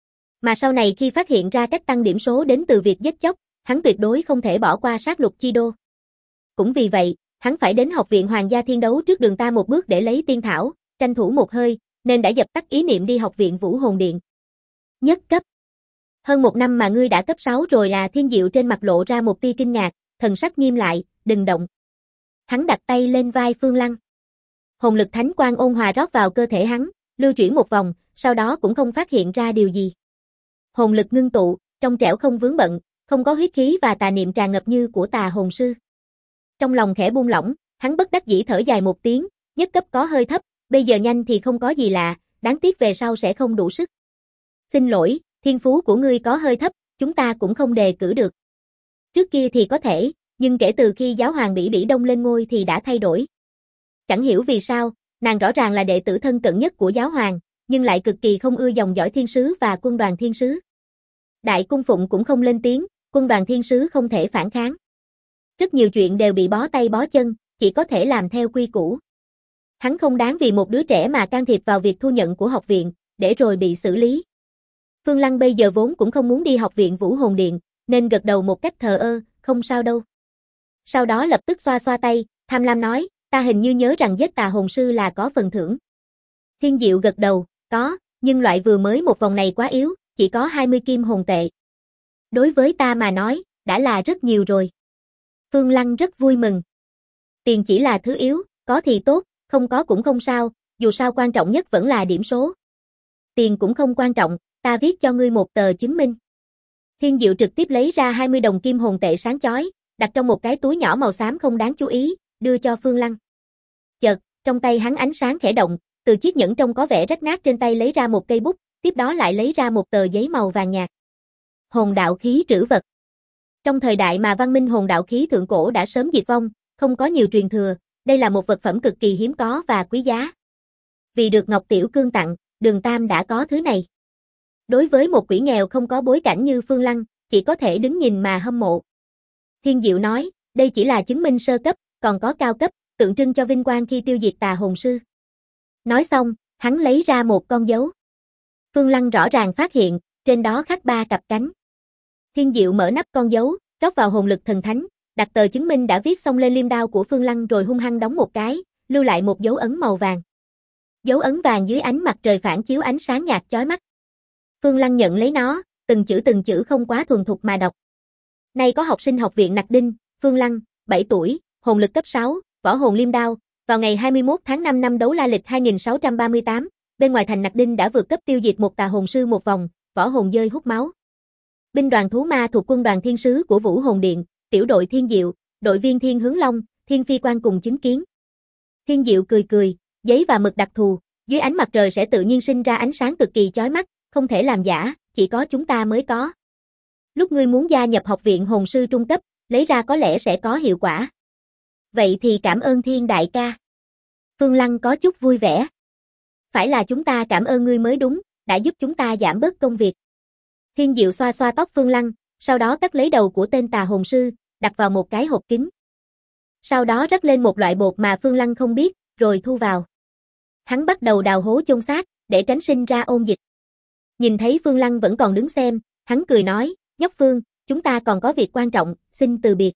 Mà sau này khi phát hiện ra cách tăng điểm số đến từ việc giết chóc, hắn tuyệt đối không thể bỏ qua sát lục chi đô. Cũng vì vậy, hắn phải đến học viện Hoàng gia Thiên Đấu trước Đường Tam một bước để lấy tiên thảo, tranh thủ một hơi, nên đã dập tắt ý niệm đi học viện Vũ Hồn Điện. Nhất cấp. Hơn 1 năm mà ngươi đã cấp 6 rồi à? Thiên Diệu trên mặt lộ ra một tia kinh ngạc, thần sắc nghiêm lại, đừng động. Hắn đặt tay lên vai Phương Lăng. Hồn lực thánh quang ôn hòa rót vào cơ thể hắn, lưu chuyển một vòng, sau đó cũng không phát hiện ra điều gì. Hồn lực ngưng tụ, trong trẻo không vướng bận, không có huyết khí và tà niệm tràn ngập như của tà hồn sư. Trong lòng khẽ buông lỏng, hắn bất đắc dĩ thở dài một tiếng, nhất cấp có hơi thấp, bây giờ nhanh thì không có gì lạ, đáng tiếc về sau sẽ không đủ sức. Xin lỗi, thiên phú của ngươi có hơi thấp, chúng ta cũng không đề cử được. Trước kia thì có thể, nhưng kể từ khi giáo hoàng Bỉ Bỉ Đông lên ngôi thì đã thay đổi. Chẳng hiểu vì sao, nàng rõ ràng là đệ tử thân cận nhất của giáo hoàng, nhưng lại cực kỳ không ưa dòng dõi thiên sứ và quân đoàn thiên sứ. Đại cung phụng cũng không lên tiếng, quân đoàn thiên sứ không thể phản kháng. Rất nhiều chuyện đều bị bó tay bó chân, chỉ có thể làm theo quy củ. Hắn không đáng vì một đứa trẻ mà can thiệp vào việc thu nhận của học viện, để rồi bị xử lý. Phương Lăng bây giờ vốn cũng không muốn đi học viện Vũ Hồn Điện, nên gật đầu một cách thờ ơ, không sao đâu. Sau đó lập tức xoa xoa tay, tham lam nói, ta hình như nhớ rằng giết tà hồn sư là có phần thưởng. Thiên Diệu gật đầu, có, nhưng loại vừa mới một vòng này quá yếu, chỉ có 20 kim hồn tệ. Đối với ta mà nói, đã là rất nhiều rồi. Phương Lăng rất vui mừng. Tiền chỉ là thứ yếu, có thì tốt, không có cũng không sao, dù sao quan trọng nhất vẫn là điểm số. Tiền cũng không quan trọng, ta viết cho ngươi một tờ chứng minh. Thiên Diệu trực tiếp lấy ra 20 đồng kim hồn tệ sáng chói, đặt trong một cái túi nhỏ màu xám không đáng chú ý, đưa cho Phương Lăng. Chợt, trong tay hắn ánh sáng khẽ động, từ chiếc nhẫn trông có vẻ rách nát trên tay lấy ra một cây bút, tiếp đó lại lấy ra một tờ giấy màu vàng nhạt. Hồn đạo khí trữ vật. Trong thời đại mà văn minh hồn đạo khí thượng cổ đã sớm diệt vong, không có nhiều truyền thừa, đây là một vật phẩm cực kỳ hiếm có và quý giá. Vì được Ngọc Tiểu Cương tặng, Đường Tam đã có thứ này. Đối với một quỷ nghèo không có bối cảnh như Phương Lăng, chỉ có thể đứng nhìn mà hâm mộ. Thiên Diệu nói, đây chỉ là chứng minh sơ cấp, còn có cao cấp, tượng trưng cho vinh quang khi tiêu diệt tà hồn sư. Nói xong, hắn lấy ra một con dấu. Phương Lăng rõ ràng phát hiện, trên đó khắc 3 cặp cánh. Thiên Diệu mở nắp con dấu, rót vào hồn lực thần thánh, đặt tờ chứng minh đã viết xong lên liêm đao của Phương Lăng rồi hung hăng đóng một cái, lưu lại một dấu ấn màu vàng. Dấu ấn vàng dưới ánh mặt trời phản chiếu ánh sáng nhạt chói mắt. Phương Lăng nhận lấy nó, từng chữ không quá thuần thục mà đọc. Nay có học sinh học viện Nặc Đinh, Phương Lăng, 7 tuổi, hồn lực cấp 6, võ hồn liêm đao, vào ngày 21 tháng 5 năm đấu la lịch 2638, bên ngoài thành Nặc Đinh đã vượt cấp tiêu diệt một tà hồn sư một vòng, võ hồn dơi hút máu. Binh đoàn thú ma thuộc quân đoàn thiên sứ của Vũ Hồn Điện, tiểu đội Thiên Diệu, đội viên Thiên Hướng Long, Thiên Phi Quan cùng chứng kiến. Thiên Diệu cười cười, giấy và mực đặc thù, dưới ánh mặt trời sẽ tự nhiên sinh ra ánh sáng cực kỳ chói mắt, không thể làm giả, chỉ có chúng ta mới có. Lúc ngươi muốn gia nhập học viện hồn sư trung cấp, lấy ra có lẽ sẽ có hiệu quả. Vậy thì cảm ơn Thiên đại ca. Phương Lăng có chút vui vẻ. Phải là chúng ta cảm ơn ngươi mới đúng, đã giúp chúng ta giảm bớt công việc. Thiên Diệu xoa xoa tóc Phương Lăng, sau đó cắt lấy đầu của tên tà hồn sư, đặt vào một cái hộp kính. Sau đó rắc lên một loại bột mà Phương Lăng không biết, rồi thu vào. Hắn bắt đầu đào hố chôn xác, để tránh sinh ra ôn dịch. Nhìn thấy Phương Lăng vẫn còn đứng xem, hắn cười nói, nhóc Phương, chúng ta còn có việc quan trọng, xin từ biệt.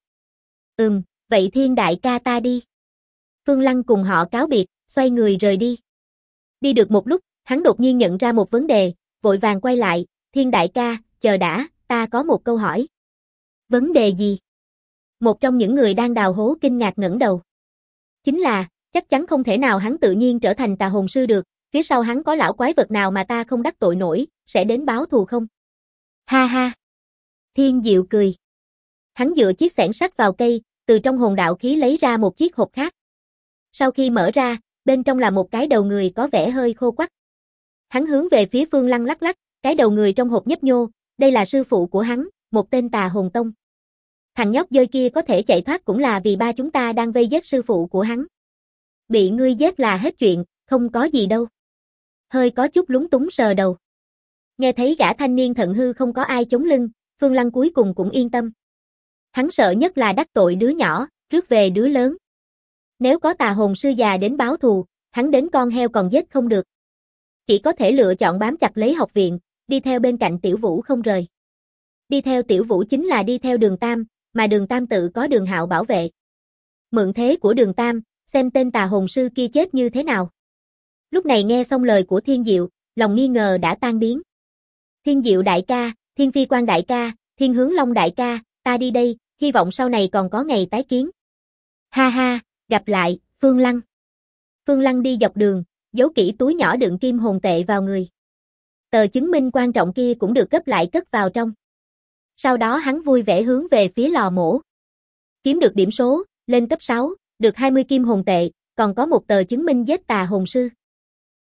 Vậy Thiên đại ca ta đi. Phương Lăng cùng họ cáo biệt, xoay người rời đi. Đi được một lúc, hắn đột nhiên nhận ra một vấn đề, vội vàng quay lại, Thiên đại ca, chờ đã, ta có một câu hỏi. Vấn đề gì? Một trong những người đang đào hố kinh ngạc ngẩng đầu. Chính là, chắc chắn không thể nào hắn tự nhiên trở thành tà hồn sư được, phía sau hắn có lão quái vật nào mà ta không đắc tội nổi, sẽ đến báo thù không? Ha ha! Thiên Diệu cười. Hắn dựa chiếc xẻng sắt vào cây, từ trong hồn đạo khí lấy ra một chiếc hộp khác. Sau khi mở ra, bên trong là một cái đầu người có vẻ hơi khô quắt. Hắn hướng về phía Phương Lăng lắc lắc, cái đầu người trong hộp nhấp nhô, đây là sư phụ của hắn, một tên tà hồn tông. Thằng nhóc dơi kia có thể chạy thoát cũng là vì ba chúng ta đang vây giết sư phụ của hắn. Bị ngươi giết là hết chuyện, không có gì đâu. Hơi có chút lúng túng sờ đầu. Nghe thấy gã thanh niên thận hư không có ai chống lưng, Phương Lăng cuối cùng cũng yên tâm. Hắn sợ nhất là đắc tội đứa nhỏ, rước về đứa lớn. Nếu có tà hồn sư già đến báo thù, hắn đến con heo còn giết không được. Chỉ có thể lựa chọn bám chặt lấy học viện, đi theo bên cạnh Tiểu Vũ không rời. Đi theo Tiểu Vũ chính là đi theo Đường Tam, mà Đường Tam tự có Đường Hạo bảo vệ. Mượn thế của Đường Tam, xem tên tà hồn sư kia chết như thế nào. Lúc này nghe xong lời của Thiên Diệu, lòng nghi ngờ đã tan biến. Thiên Diệu đại ca, Thiên Phi Quan đại ca, Thiên Hướng Long đại ca, ta đi đây, hy vọng sau này còn có ngày tái kiến. Ha ha, gặp lại, Phương Lăng. Phương Lăng đi dọc đường, giấu kỹ túi nhỏ đựng kim hồn tệ vào người. Tờ chứng minh quan trọng kia cũng được gấp lại cất vào trong. Sau đó hắn vui vẻ hướng về phía lò mổ. Kiếm được điểm số, lên cấp 6, được 20 kim hồn tệ, còn có một tờ chứng minh giết tà hồn sư.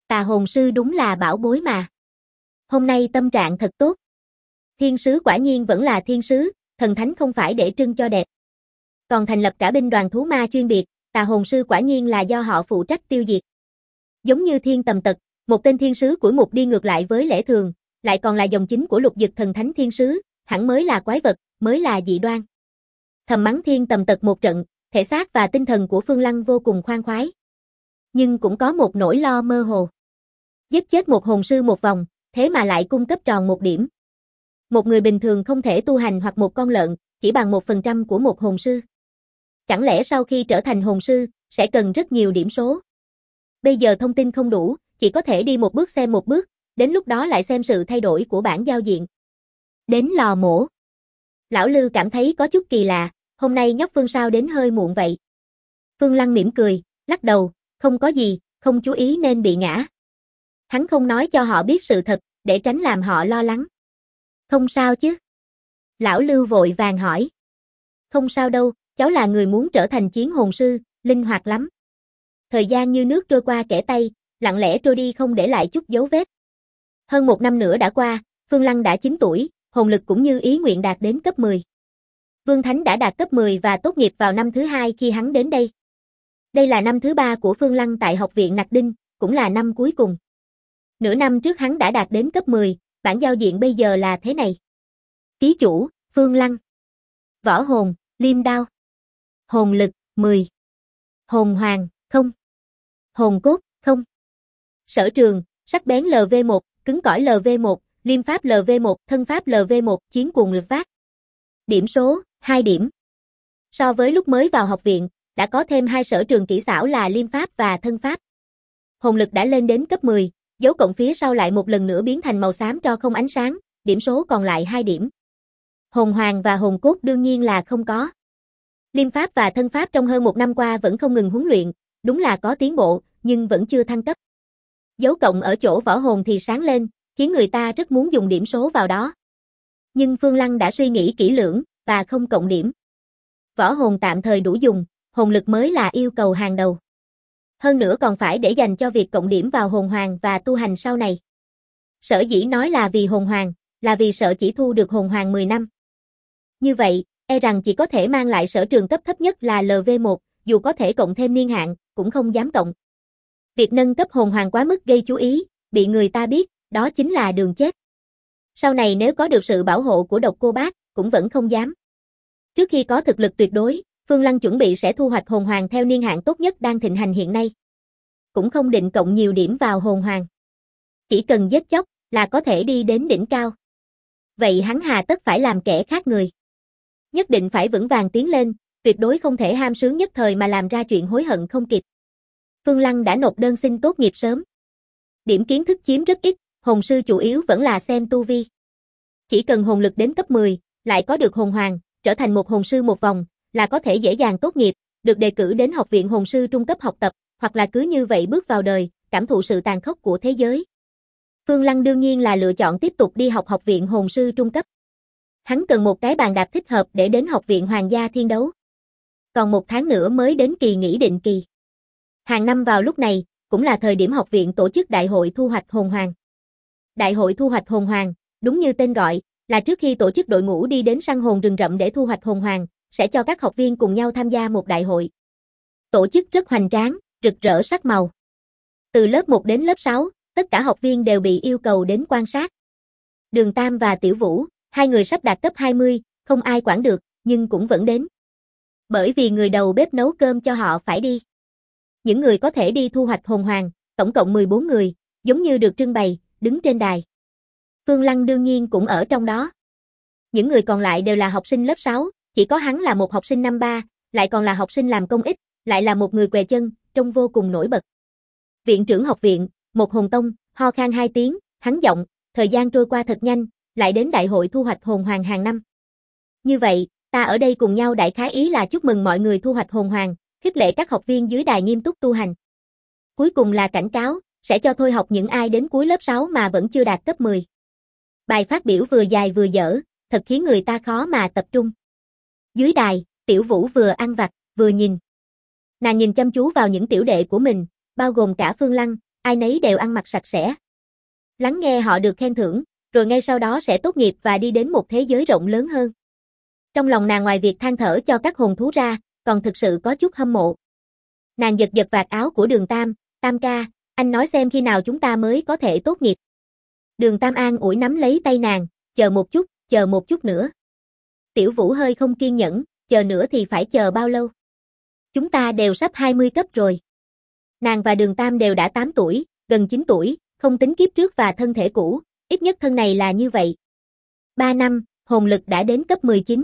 Tà hồn sư đúng là bảo bối mà. Hôm nay tâm trạng thật tốt. Thiên sứ quả nhiên vẫn là thiên sứ, thần thánh không phải để trưng cho đẹp. Còn thành lập cả binh đoàn thú ma chuyên biệt, tà hồn sư quả nhiên là do họ phụ trách tiêu diệt. Giống như Thiên Tầm Tật, một tên thiên sứ của mục đi ngược lại với lẽ thường, lại còn là dòng chính của lục dực thần thánh thiên sứ, hẳn mới là quái vật, mới là dị đoan. Thầm mắng Thiên Tầm Tật một trận, thể xác và tinh thần của Phương Lăng vô cùng khoan khoái. Nhưng cũng có một nỗi lo mơ hồ. Giết chết một hồn sư một vòng, thế mà lại cung cấp tròn một điểm. Một người bình thường không thể tu hành hoặc một con lợn, chỉ bằng 1% của một hồn sư. Chẳng lẽ sau khi trở thành hồn sư, sẽ cần rất nhiều điểm số? Bây giờ thông tin không đủ, chỉ có thể đi một bước xem một bước, đến lúc đó lại xem sự thay đổi của bảng giao diện. Đến lò mổ. Lão Lư cảm thấy có chút kỳ lạ, hôm nay nhóc Phương sao đến hơi muộn vậy? Phương Lăng mỉm cười, lắc đầu, không có gì, không chú ý nên bị ngã. Hắn không nói cho họ biết sự thật, để tránh làm họ lo lắng. Không sao chứ? Lão Lưu vội vàng hỏi. Không sao đâu, cháu là người muốn trở thành chiến hồn sư, linh hoạt lắm. Thời gian như nước trôi qua kẻ tay, lặng lẽ trôi đi không để lại chút dấu vết. Hơn 1 năm nữa đã qua, Phương Lăng đã 9 tuổi, hồn lực cũng như ý nguyện đạt đến cấp 10. Vương Thánh đã đạt cấp 10 và tốt nghiệp vào năm thứ 2 khi hắn đến đây. Đây là năm thứ 3 của Phương Lăng tại học viện Nặc Đinh, cũng là năm cuối cùng. Nửa năm trước hắn đã đạt đến cấp 10, bảng giao diện bây giờ là thế này. Ký chủ, Phương Lăng. Võ hồn, liêm đao. Hồn lực, 10. Hồn hoàng, 0. Hồn cốt, 0. Sở trường, sắc bén LV1, cứng cỏi LV1, liêm pháp LV1, thân pháp LV1, chiến cuồng lực phát. Điểm số, 2 điểm. So với lúc mới vào học viện, đã có thêm 2 sở trường kỹ xảo là liêm pháp và thân pháp. Hồn lực đã lên đến cấp 10, dấu cộng phía sau lại một lần nữa biến thành màu xám cho không ánh sáng, điểm số còn lại 2 điểm. Hồn hoàng và hồn cốt đương nhiên là không có. Liêm pháp và thân pháp trong hơn 1 năm qua vẫn không ngừng huấn luyện, đúng là có tiến bộ, nhưng vẫn chưa thăng cấp. Dấu cộng ở chỗ võ hồn thì sáng lên, khiến người ta rất muốn dùng điểm số vào đó. Nhưng Phương Lăng đã suy nghĩ kỹ lưỡng, và không cộng điểm. Võ hồn tạm thời đủ dùng, hồn lực mới là yêu cầu hàng đầu. Hơn nữa còn phải để dành cho việc cộng điểm vào hồn hoàng và tu hành sau này. Sở dĩ nói là vì hồn hoàng, là vì sợ chỉ thu được hồn hoàng 10 năm. Như vậy, e rằng chỉ có thể mang lại sở trường cấp thấp nhất là LV1, dù có thể cộng thêm niên hạn, cũng không dám cộng. Việc nâng cấp hồn hoàng quá mức gây chú ý, bị người ta biết, đó chính là đường chết. Sau này nếu có được sự bảo hộ của Độc Cô Bác, cũng vẫn không dám. Trước khi có thực lực tuyệt đối, Phương Lăng chuẩn bị sẽ thu hoạch hồn hoàng theo niên hạn tốt nhất đang thịnh hành hiện nay. Cũng không định cộng nhiều điểm vào hồn hoàng. Chỉ cần giết chóc là có thể đi đến đỉnh cao. Vậy hắn hà tất phải làm kẻ khác người. Nhất định phải vững vàng tiến lên, tuyệt đối không thể ham sướng nhất thời mà làm ra chuyện hối hận không kịp. Phương Lăng đã nộp đơn xin tốt nghiệp sớm. Điểm kiến thức chiếm rất ít, hồn sư chủ yếu vẫn là xem tu vi. Chỉ cần hồn lực đến cấp 10, lại có được hồn hoàng, trở thành một hồn sư một vòng, là có thể dễ dàng tốt nghiệp, được đề cử đến học viện hồn sư trung cấp học tập, hoặc là cứ như vậy bước vào đời, cảm thụ sự tàn khốc của thế giới. Phương Lăng đương nhiên là lựa chọn tiếp tục đi học học viện hồn sư trung cấp. Hắn cần một cái bàn đạp thích hợp để đến học viện Hoàng gia Thiên Đấu. Còn 1 tháng nữa mới đến kỳ nghỉ định kỳ. Hàng năm vào lúc này, cũng là thời điểm học viện tổ chức đại hội thu hoạch hồn hoàng. Đại hội thu hoạch hồn hoàng, đúng như tên gọi, là trước khi tổ chức đội ngũ đi đến săn hồn rừng rậm để thu hoạch hồn hoàng, sẽ cho các học viên cùng nhau tham gia một đại hội. Tổ chức rất hoành tráng, rực rỡ sắc màu. Từ lớp 1 đến lớp 6, tất cả học viên đều bị yêu cầu đến quan sát. Đường Tam và Tiểu Vũ, 2 người sắp đạt cấp 20, không ai quản được, nhưng cũng vẫn đến. Bởi vì người đầu bếp nấu cơm cho họ phải đi. Những người có thể đi thu hoạch hồn hoàng, tổng cộng 14 người, giống như được trưng bày, đứng trên đài. Phương Lăng đương nhiên cũng ở trong đó. Những người còn lại đều là học sinh lớp 6, chỉ có hắn là một học sinh năm 3, lại còn là học sinh làm công ích, lại là một người què chân, trông vô cùng nổi bật. Viện trưởng học viện, một hồn tông, ho khan 2 tiếng, hắn giọng, thời gian trôi qua thật nhanh, lại đến đại hội thu hoạch hồn hoàng hàng năm. Như vậy, ta ở đây cùng nhau đại khái ý là chúc mừng mọi người thu hoạch hồn hoàng, khích lệ các học viên dưới đài nghiêm túc tu hành. Cuối cùng là cảnh cáo, sẽ cho thôi học những ai đến cuối lớp 6 mà vẫn chưa đạt cấp 10. Bài phát biểu vừa dài vừa dở, thật khiến người ta khó mà tập trung. Dưới đài, Tiểu Vũ vừa ăn vặt, vừa nhìn. Nàng nhìn chăm chú vào những tiểu đệ của mình, bao gồm cả Phương Lăng, ai nấy đều ăn mặc sạch sẽ. Lắng nghe họ được khen thưởng, rồi ngay sau đó sẽ tốt nghiệp và đi đến một thế giới rộng lớn hơn. Trong lòng nàng ngoài việc than thở cho các hồn thú ra, còn thực sự có chút hâm mộ. Nàng giật giật vạt áo của Đường Tam, Tam ca, anh nói xem khi nào chúng ta mới có thể tốt nghiệp. Đường Tam an ủi nắm lấy tay nàng, chờ một chút nữa. Tiểu Vũ hơi không kiên nhẫn, chờ nữa thì phải chờ bao lâu? Chúng ta đều sắp 20 cấp rồi. Nàng và Đường Tam đều đã 8 tuổi, gần 9 tuổi, không tính kiếp trước và thân thể cũ, ít nhất thân này là như vậy. 3 năm, hồn lực đã đến cấp 19.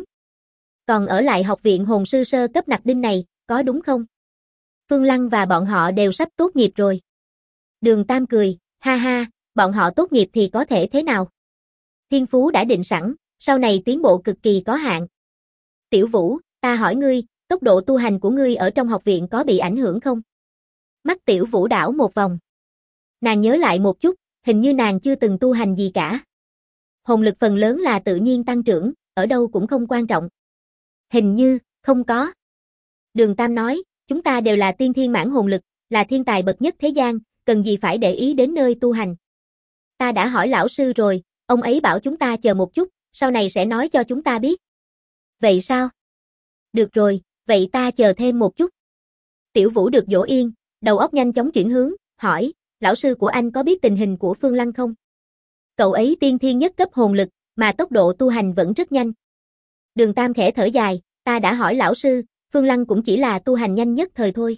Còn ở lại học viện hồn sư sơ cấp nặc đinh này, có đúng không? Phương Lăng và bọn họ đều sắp tốt nghiệp rồi. Đường Tam cười, ha ha, bọn họ tốt nghiệp thì có thể thế nào? Thiên phú đã định sẵn, sau này tiến bộ cực kỳ có hạn. Tiểu Vũ, ta hỏi ngươi, tốc độ tu hành của ngươi ở trong học viện có bị ảnh hưởng không? Mắt Tiểu Vũ đảo một vòng. Nàng nhớ lại một chút, hình như nàng chưa từng tu hành gì cả. Hồn lực phần lớn là tự nhiên tăng trưởng, ở đâu cũng không quan trọng. Hình như, không có. Đường Tam nói, chúng ta đều là tiên thiên mãn hồn lực, là thiên tài bậc nhất thế gian, cần gì phải để ý đến nơi tu hành. Ta đã hỏi lão sư rồi, ông ấy bảo chúng ta chờ một chút, sau này sẽ nói cho chúng ta biết. Vậy sao? Được rồi, vậy ta chờ thêm một chút. Tiểu Vũ được dỗ yên, đầu óc nhanh chóng chuyển hướng, hỏi, lão sư của anh có biết tình hình của Phương Lăng không? Cậu ấy tiên thiên nhất cấp hồn lực, mà tốc độ tu hành vẫn rất nhanh. Đường Tam khẽ thở dài, ta đã hỏi lão sư, Phương Lăng cũng chỉ là tu hành nhanh nhất thời thôi.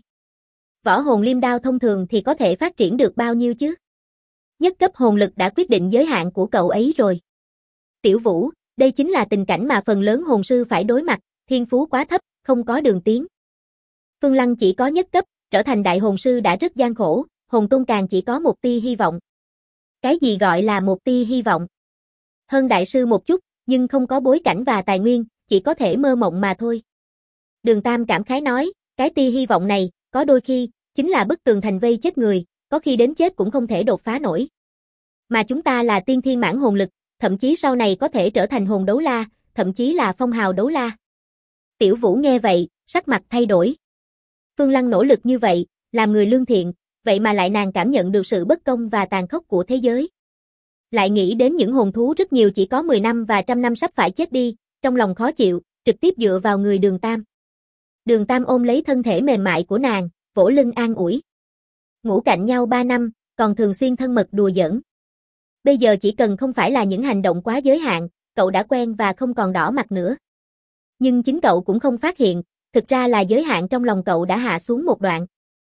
Võ hồn liêm đao thông thường thì có thể phát triển được bao nhiêu chứ? Nhất cấp hồn lực đã quyết định giới hạn của cậu ấy rồi. Tiểu Vũ, đây chính là tình cảnh mà phần lớn hồn sư phải đối mặt, thiên phú quá thấp, không có đường tiến. Phương Lăng chỉ có nhất cấp, trở thành đại hồn sư đã rất gian khổ, hồn tôn càng chỉ có một tia hy vọng. Cái gì gọi là một tia hy vọng? Hơn đại sư một chút, nhưng không có bối cảnh và tài nguyên, chỉ có thể mơ mộng mà thôi. Đường Tam cảm khái nói, cái tia hy vọng này, có đôi khi, chính là bức tường thành vây chết người, có khi đến chết cũng không thể đột phá nổi. Mà chúng ta là tiên thiên mãn hồn lực, thậm chí sau này có thể trở thành hồn đấu la, thậm chí là phong hào đấu la. Tiểu Vũ nghe vậy, sắc mặt thay đổi. Phương Lăng nỗ lực như vậy, làm người lương thiện, vậy mà lại nàng cảm nhận được sự bất công và tàn khốc của thế giới. Lại nghĩ đến những hồn thú rất nhiều chỉ có 10 năm và 100 năm sắp phải chết đi, trong lòng khó chịu, trực tiếp dựa vào người Đường Tam. Đường Tam ôm lấy thân thể mềm mại của nàng, vỗ lưng an ủi. Ngủ cạnh nhau 3 năm, còn thường xuyên thân mật đùa giỡn. Bây giờ chỉ cần không phải là những hành động quá giới hạn, cậu đã quen và không còn đỏ mặt nữa. Nhưng chính cậu cũng không phát hiện, thực ra là giới hạn trong lòng cậu đã hạ xuống một đoạn.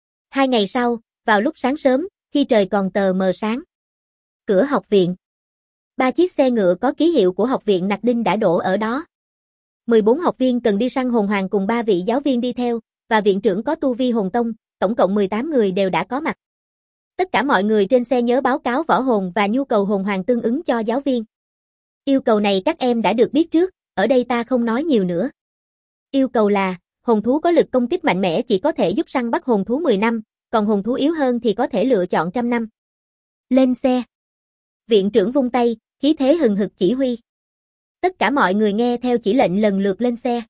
2 ngày sau, vào lúc sáng sớm, khi trời còn tờ mờ sáng. Cửa học viện. 3 chiếc xe ngựa có ký hiệu của học viện Nặc Đinh đã đổ ở đó. 14 học viên cần đi săn hồn hoàng cùng 3 vị giáo viên đi theo, và viện trưởng có tu vi hồn tông, tổng cộng 18 người đều đã có mặt. Tất cả mọi người trên xe nhớ báo cáo võ hồn và nhu cầu hồn hoàng tương ứng cho giáo viên. Yêu cầu này các em đã được biết trước, ở đây ta không nói nhiều nữa. Yêu cầu là, hồn thú có lực công kích mạnh mẽ chỉ có thể giúp săn bắt hồn thú 10 năm, còn hồn thú yếu hơn thì có thể lựa chọn 100 năm. Lên xe. Viện trưởng vung tay, khí thế hừng hực chỉ huy. Tất cả mọi người nghe theo chỉ lệnh lần lượt lên xe.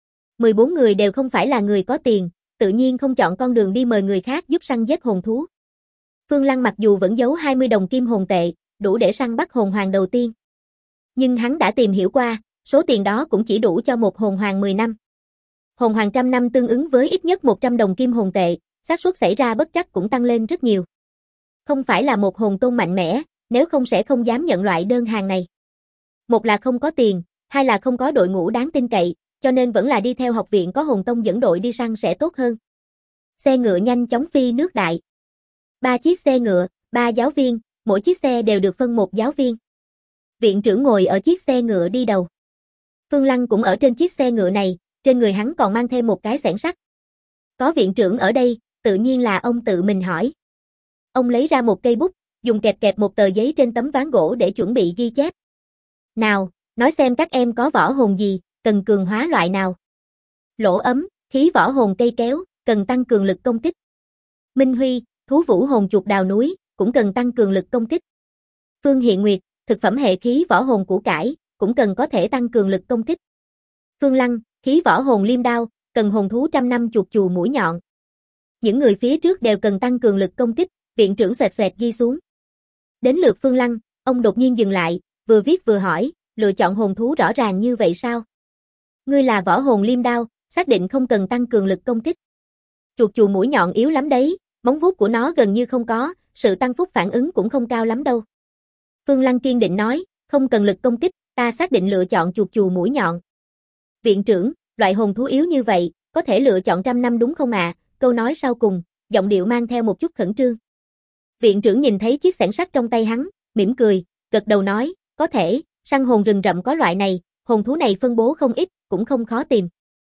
14 người đều không phải là người có tiền, tự nhiên không chọn con đường đi mời người khác giúp săn giết hồn thú. Phương Lăng mặc dù vẫn giấu 20 đồng kim hồn tệ, đủ để săn bắt hồn hoàng đầu tiên. Nhưng hắn đã tìm hiểu qua, số tiền đó cũng chỉ đủ cho một hồn hoàng 10 năm. Hồn hoàng 100 năm tương ứng với ít nhất 100 đồng kim hồn tệ, xác suất xảy ra bất trắc cũng tăng lên rất nhiều. Không phải là một hồn tôn mạnh mẽ, nếu không sẽ không dám nhận loại đơn hàng này. Một là không có tiền, hai là không có đội ngũ đáng tin cậy, cho nên vẫn là đi theo học viện có hồn tông dẫn đội đi săn sẽ tốt hơn. Xe ngựa nhanh chóng phi nước đại. 3 chiếc xe ngựa, 3 giáo viên, mỗi chiếc xe đều được phân một giáo viên. Viện trưởng ngồi ở chiếc xe ngựa đi đầu. Phương Lăng cũng ở trên chiếc xe ngựa này, trên người hắn còn mang thêm một cái xẻng sắt. Có viện trưởng ở đây, tự nhiên là ông tự mình hỏi. Ông lấy ra một cây bút, dùng kẹp một tờ giấy trên tấm ván gỗ để chuẩn bị ghi chép. Nào, nói xem các em có võ hồn gì, cần cường hóa loại nào. Lỗ ấm, khí võ hồn cây kéo, cần tăng cường lực công kích. Minh Huy, thú vũ hồn chuột đào núi, cũng cần tăng cường lực công kích. Phương Hiện Nguyệt, thực phẩm hệ khí võ hồn củ cải, cũng cần có thể tăng cường lực công kích. Phương Lăng, khí võ hồn liêm đao, cần hồn thú 100 năm chuột chù mũi nhọn. Những người phía trước đều cần tăng cường lực công kích, Viện trưởng xoẹt xoẹt ghi xuống. Đến lượt Phương Lăng, ông đột nhiên dừng lại, vừa viết vừa hỏi, lựa chọn hồn thú rõ ràng như vậy sao? Ngươi là võ hồn liêm đao, xác định không cần tăng cường lực công kích. Chuột chù mũi nhọn yếu lắm đấy, móng vuốt của nó gần như không có, sự tăng phúc phản ứng cũng không cao lắm đâu. Phương Lăng kiên định nói, không cần lực công kích, ta xác định lựa chọn chuột chù mũi nhọn. Viện trưởng, loại hồn thú yếu như vậy, có thể lựa chọn 100 năm đúng không ạ? Câu nói sau cùng, giọng điệu mang theo một chút khẩn trương. Viện trưởng nhìn thấy chiếc xẻng sắt trong tay hắn, mỉm cười, gật đầu nói, có thể, săn hồn rừng rậm có loại này, hồn thú này phân bố không ít, cũng không khó tìm.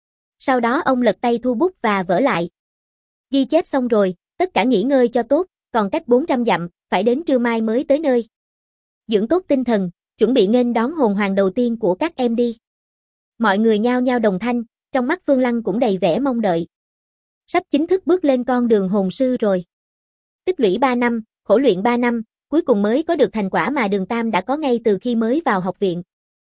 Sau đó ông lật tay thu bút và vỡ lại. Ghi chép xong rồi, tất cả nghỉ ngơi cho tốt, còn cách 400 dặm, phải đến trưa mai mới tới nơi. Dưỡng tốt tinh thần, chuẩn bị nghênh đón hồn hoàng đầu tiên của các em đi. Mọi người nhao nhao đồng thanh, trong mắt Phương Lăng cũng đầy vẻ mong đợi. Sắp chính thức bước lên con đường hồn sư rồi. Tích lũy 3 năm, khổ luyện 3 năm, cuối cùng mới có được thành quả mà Đường Tam đã có ngay từ khi mới vào học viện.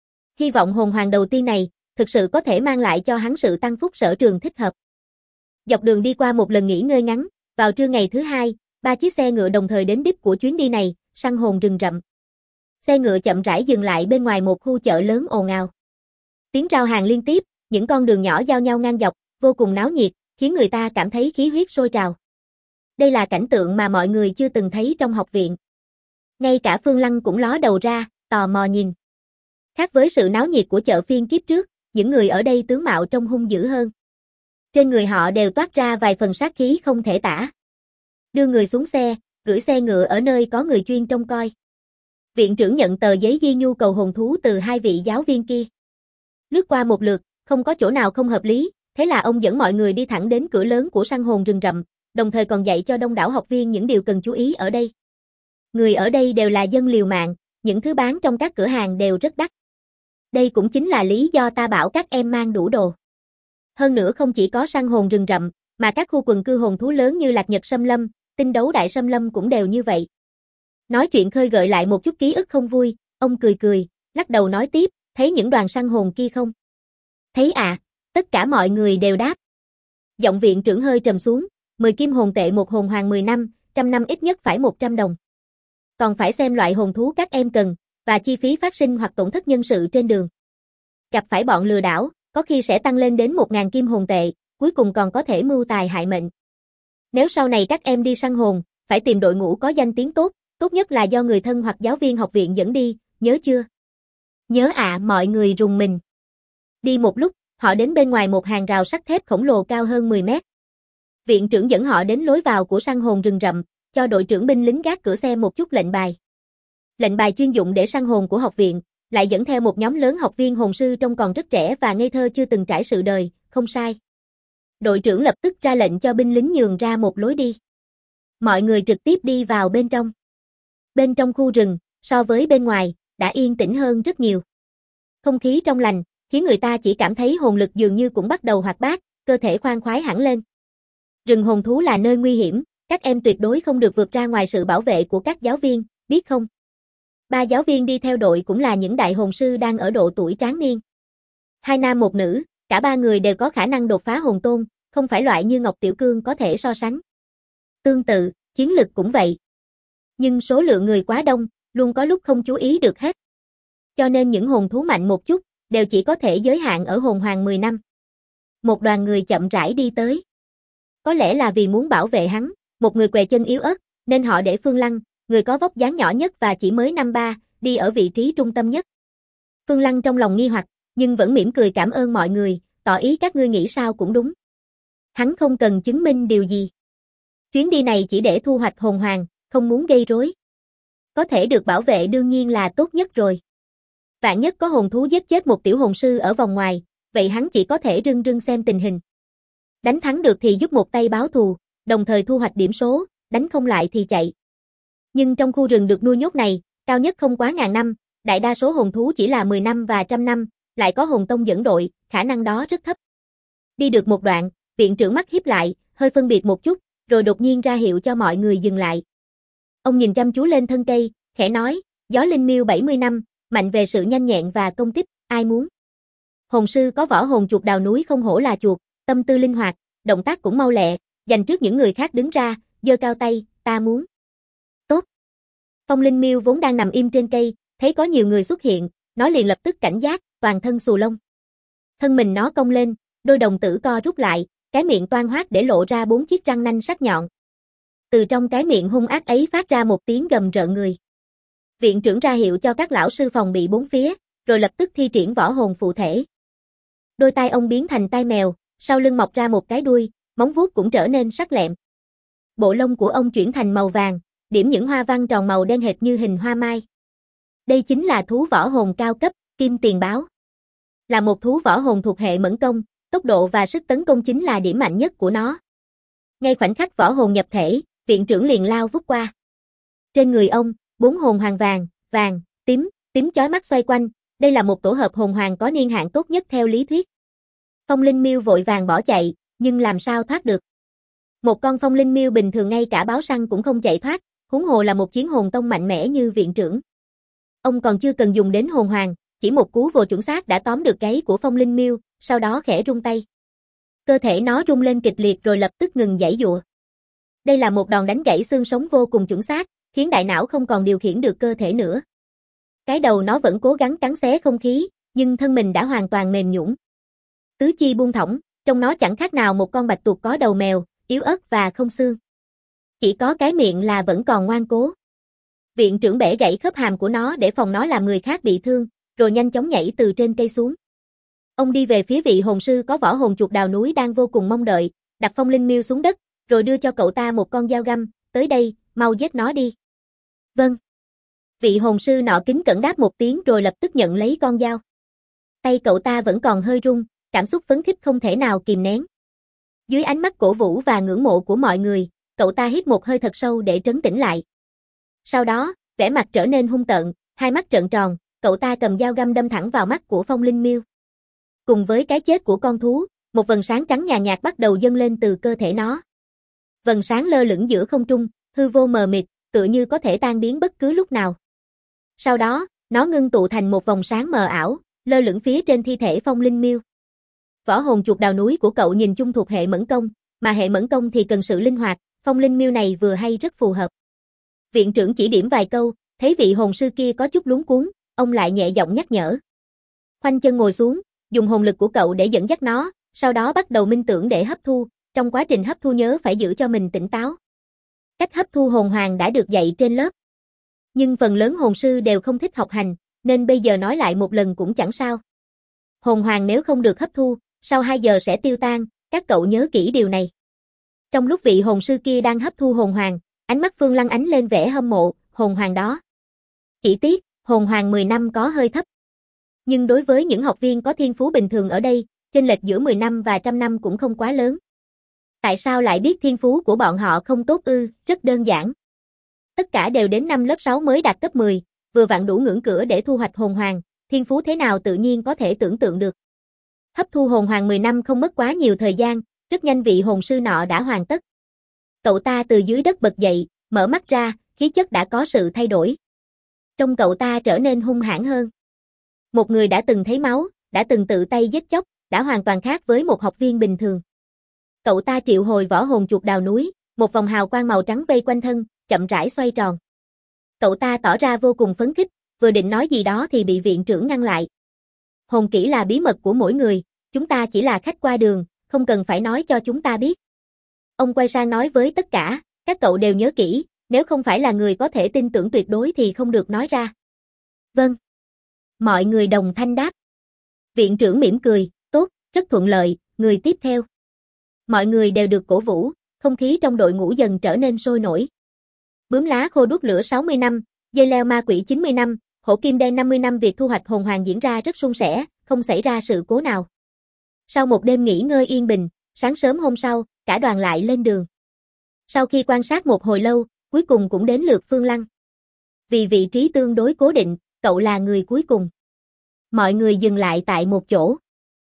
Hy vọng hồn hoàng đầu tiên này, thực sự có thể mang lại cho hắn sự tăng phúc sở trường thích hợp. Dọc đường đi qua một lần nghỉ ngơi ngắn, vào trưa ngày thứ hai, 3 chiếc xe ngựa đồng thời đến đích của chuyến đi này, săn hồn rừng rậm. Xe ngựa chậm rãi dừng lại bên ngoài một khu chợ lớn ồn ào. Tiếng rao hàng liên tiếp, những con đường nhỏ giao nhau ngang dọc, vô cùng náo nhiệt, khiến người ta cảm thấy khí huyết sôi trào. Đây là cảnh tượng mà mọi người chưa từng thấy trong học viện. Ngay cả Phương Lăng cũng ló đầu ra, tò mò nhìn. Khác với sự náo nhiệt của chợ phiên kiếp trước, những người ở đây tướng mạo trông hung dữ hơn. Trên người họ đều toát ra vài phần sát khí không thể tả. Đưa người xuống xe, gửi xe ngựa ở nơi có người chuyên trông coi. Viện trưởng nhận tờ giấy ghi nhu cầu hồn thú từ 2 vị giáo viên kia. Lướt qua một lượt, không có chỗ nào không hợp lý, thế là ông dẫn mọi người đi thẳng đến cửa lớn của săn hồn rừng rậm, đồng thời còn dạy cho đông đảo học viên những điều cần chú ý ở đây. Người ở đây đều là dân liều mạng, những thứ bán trong các cửa hàng đều rất đắt. Đây cũng chính là lý do ta bảo các em mang đủ đồ. Hơn nữa không chỉ có săn hồn rừng rậm, mà các khu quần cư hồn thú lớn như Lạc Nhật Sâm Lâm, Tinh Đấu Đại Sâm Lâm cũng đều như vậy. Nói chuyện khơi gợi lại một chút ký ức không vui, ông cười cười, lắc đầu nói tiếp, thấy những đoàn săn hồn kia không? Thấy à, tất cả mọi người đều đáp. Giọng viện trưởng hơi trầm xuống, 10 kim hồn tệ một hồn hoàng 10 năm, 100 năm ít nhất phải 100 đồng. Còn phải xem loại hồn thú các em cần, và chi phí phát sinh hoặc tổn thất nhân sự trên đường. Gặp phải bọn lừa đảo, có khi sẽ tăng lên đến 1.000 kim hồn tệ, cuối cùng còn có thể mưu tài hại mệnh. Nếu sau này các em đi săn hồn, phải tìm đội ngũ có danh tiếng tốt, tốt nhất là do người thân hoặc giáo viên học viện dẫn đi, nhớ chưa? Nhớ ạ, mọi người rùng mình. Đi một lúc, họ đến bên ngoài một hàng rào sắt thép khổng lồ cao hơn 10 mét. Viện trưởng dẫn họ đến lối vào của săn hồn rừng rậm, cho đội trưởng binh lính gác cửa xe một chút lệnh bài. Lệnh bài chuyên dụng để săn hồn của học viện, lại dẫn theo một nhóm lớn học viên hồn sư trông còn rất trẻ và ngây thơ chưa từng trải sự đời, không sai. Đội trưởng lập tức ra lệnh cho binh lính nhường ra một lối đi. Mọi người trực tiếp đi vào bên trong. Bên trong khu rừng, so với bên ngoài, đã yên tĩnh hơn rất nhiều. Không khí trong lành, khiến người ta chỉ cảm thấy hồn lực dường như cũng bắt đầu hoạt bát, cơ thể khoan khoái hẳn lên. Rừng hồn thú là nơi nguy hiểm, các em tuyệt đối không được vượt ra ngoài sự bảo vệ của các giáo viên, biết không? 3 giáo viên đi theo đội cũng là những đại hồn sư đang ở độ tuổi tráng niên. 2 nam một nữ, cả 3 người đều có khả năng đột phá hồn tôn, không phải loại như Ngọc Tiểu Cương có thể so sánh. Tương tự, chiến lực cũng vậy. Nhưng số lượng người quá đông, luôn có lúc không chú ý được hết. Cho nên những hồn thú mạnh một chút, đều chỉ có thể giới hạn ở hồn hoàng 10 năm. Một đoàn người chậm rãi đi tới. Có lẽ là vì muốn bảo vệ hắn, một người què chân yếu ớt, nên họ để Phương Lăng, người có vóc dáng nhỏ nhất và chỉ mới năm 3, đi ở vị trí trung tâm nhất. Phương Lăng trong lòng nghi hoặc, nhưng vẫn mỉm cười cảm ơn mọi người, tỏ ý các ngươi nghĩ sao cũng đúng. Hắn không cần chứng minh điều gì. Chuyến đi này chỉ để thu hoạch hồn hoàng, không muốn gây rối. Có thể được bảo vệ đương nhiên là tốt nhất rồi. Vạn nhất có hồn thú giết chết một tiểu hồn sư ở vòng ngoài, vậy hắn chỉ có thể rưng rưng xem tình hình. Đánh thắng được thì giúp một tay báo thù, đồng thời thu hoạch điểm số, đánh không lại thì chạy. Nhưng trong khu rừng được nuôi nhốt này, cao nhất không quá 1000 năm, đại đa số hồn thú chỉ là 10 năm và 100 năm, lại có hồn tông dẫn đội, khả năng đó rất thấp. Đi được một đoạn, viện trưởng mắt híp lại, hơi phân biệt một chút, rồi đột nhiên ra hiệu cho mọi người dừng lại. Ông nhìn chăm chú lên thân cây, khẽ nói, gió linh miêu 70 năm, mạnh về sự nhanh nhẹn và công kích, ai muốn? Hồn sư có võ hồn chuột đào núi không hổ là chuột, tâm tư linh hoạt, động tác cũng mau lẹ, dành trước những người khác đứng ra, giơ cao tay, ta muốn. Phong Linh Miêu vốn đang nằm im trên cây, thấy có nhiều người xuất hiện, nó liền lập tức cảnh giác, toàn thân xù lông. Thân mình nó cong lên, đôi đồng tử co rút lại, cái miệng toang hoác để lộ ra 4 chiếc răng nanh sắc nhọn. Từ trong cái miệng hung ác ấy phát ra một tiếng gầm rợn người. Viện trưởng ra hiệu cho các lão sư phòng bị bốn phía, rồi lập tức thi triển võ hồn phụ thể. Đôi tai ông biến thành tai mèo, sau lưng mọc ra một cái đuôi, móng vuốt cũng trở nên sắc lẹm. Bộ lông của ông chuyển thành màu vàng, điểm những hoa văn tròn màu đen hệt như hình hoa mai. Đây chính là thú võ hồn cao cấp, Kim Tiền Báo. Là một thú võ hồn thuộc hệ mẫn công, tốc độ và sức tấn công chính là điểm mạnh nhất của nó. Ngay khoảnh khắc võ hồn nhập thể, viện trưởng liền lao vút qua. Trên người ông, 4 hồn hoàng vàng, vàng, tím chói mắt xoay quanh, đây là một tổ hợp hồn hoàng có niên hạn tốt nhất theo lý thuyết. Phong Linh Miêu vội vàng bỏ chạy, nhưng làm sao thoát được. Một con Phong Linh Miêu bình thường ngay cả báo săn cũng không chạy thoát, huống hồ là một chiến hồn tông mạnh mẽ như viện trưởng. Ông còn chưa cần dùng đến hồn hoàng, chỉ một cú vồ chuẩn xác đã tóm được gáy của Phong Linh Miêu, sau đó khẽ rung tay. Cơ thể nó rung lên kịch liệt rồi lập tức ngừng giãy giụa. Đây là một đòn đánh gãy xương sống vô cùng chuẩn xác, khiến đại não không còn điều khiển được cơ thể nữa. Cái đầu nó vẫn cố gắng cắn xé không khí, nhưng thân mình đã hoàn toàn mềm nhũn. Tứ chi buông thõng, trông nó chẳng khác nào một con bạch tuộc có đầu mèo, yếu ớt và không xương. Chỉ có cái miệng là vẫn còn ngoan cố. Viện trưởng bẻ gãy khớp hàm của nó để phòng nó làm người khác bị thương, rồi nhanh chóng nhảy từ trên cây xuống. Ông đi về phía vị hồn sư có võ hồn chuột đào núi đang vô cùng mong đợi, đặt Phong Linh Miêu xuống đất, rồi đưa cho cậu ta một con dao găm, tới đây, mau giết nó đi. Vâng. Vị hồn sư nọ kính cẩn đáp một tiếng rồi lập tức nhận lấy con dao. Tay cậu ta vẫn còn hơi run, cảm xúc phấn khích không thể nào kìm nén. Dưới ánh mắt cổ vũ và ngưỡng mộ của mọi người, cậu ta hít một hơi thật sâu để trấn tĩnh lại. Sau đó, vẻ mặt trở nên hung tợn, hai mắt trợn tròn, cậu ta cầm dao găm đâm thẳng vào mắt của Phong Linh Miêu. Cùng với cái chết của con thú, một vầng sáng trắng nhàn nhạt bắt đầu dâng lên từ cơ thể nó. Vầng sáng lơ lửng giữa không trung, hư vô mờ mịt, tựa như có thể tan biến bất cứ lúc nào. Sau đó, nó ngưng tụ thành một vòng sáng mờ ảo, lơ lửng phía trên thi thể Phong Linh Miêu. Võ hồn chuột đào núi của cậu nhìn chung thuộc hệ mẫn công, mà hệ mẫn công thì cần sự linh hoạt, Phong Linh Miêu này vừa hay rất phù hợp. Viện trưởng chỉ điểm vài câu, thấy vị hồn sư kia có chút luống cuống, ông lại nhẹ giọng nhắc nhở. Khoanh chân ngồi xuống, dùng hồn lực của cậu để dẫn dắt nó, sau đó bắt đầu minh tưởng để hấp thu, trong quá trình hấp thu nhớ phải giữ cho mình tỉnh táo. Cách hấp thu hồn hoàng đã được dạy trên lớp. Nhưng phần lớn hồn sư đều không thích học hành, nên bây giờ nói lại một lần cũng chẳng sao. Hồn hoàng nếu không được hấp thu, sau 2 giờ sẽ tiêu tan, các cậu nhớ kỹ điều này. Trong lúc vị hồn sư kia đang hấp thu hồn hoàng, ánh mắt Phương Lăng ánh lên vẻ hâm mộ, hồn hoàng đó. Chỉ tiếc, hồn hoàng 10 năm có hơi thấp. Nhưng đối với những học viên có thiên phú bình thường ở đây, chênh lệch giữa 10 năm và 100 năm cũng không quá lớn. Tại sao lại biết thiên phú của bọn họ không tốt ư? Rất đơn giản. Tất cả đều đến năm lớp 6 mới đạt cấp 10, vừa vặn đủ ngưỡng cửa để thu hoạch hồn hoàng, thiên phú thế nào tự nhiên có thể tưởng tượng được. Hấp thu hồn hoàng 10 năm không mất quá nhiều thời gian, rất nhanh vị hồn sư nọ đã hoàn tất. Cậu ta từ dưới đất bật dậy, mở mắt ra, khí chất đã có sự thay đổi. Trông cậu ta trở nên hung hãn hơn. Một người đã từng thấy máu, đã từng tự tay giết chóc, đã hoàn toàn khác với một học viên bình thường. Cậu ta triệu hồi võ hồn chuột đào núi, một vòng hào quang màu trắng vây quanh thân, chậm rãi xoay tròn. Cậu ta tỏ ra vô cùng phấn khích, vừa định nói gì đó thì bị viện trưởng ngăn lại. Hồn kỹ là bí mật của mỗi người, chúng ta chỉ là khách qua đường, không cần phải nói cho chúng ta biết. Ông quay sang nói với tất cả, các cậu đều nhớ kỹ, nếu không phải là người có thể tin tưởng tuyệt đối thì không được nói ra. Vâng. Mọi người đồng thanh đáp. Viện trưởng mỉm cười, tốt, rất thuận lợi, người tiếp theo. Mọi người đều được cổ vũ, không khí trong đội ngũ dần trở nên sôi nổi. Bướm lá khô đuốc lửa 60 năm, dây leo ma quỷ 90 năm, hổ kim đen 50 năm việc thu hoạch hồn hoàng diễn ra rất suôn sẻ, không xảy ra sự cố nào. Sau một đêm nghỉ ngơi yên bình, sáng sớm hôm sau, cả đoàn lại lên đường. Sau khi quan sát một hồi lâu, cuối cùng cũng đến lượt Phương Lăng. Vì vị trí tương đối cố định, cậu là người cuối cùng. Mọi người dừng lại tại một chỗ.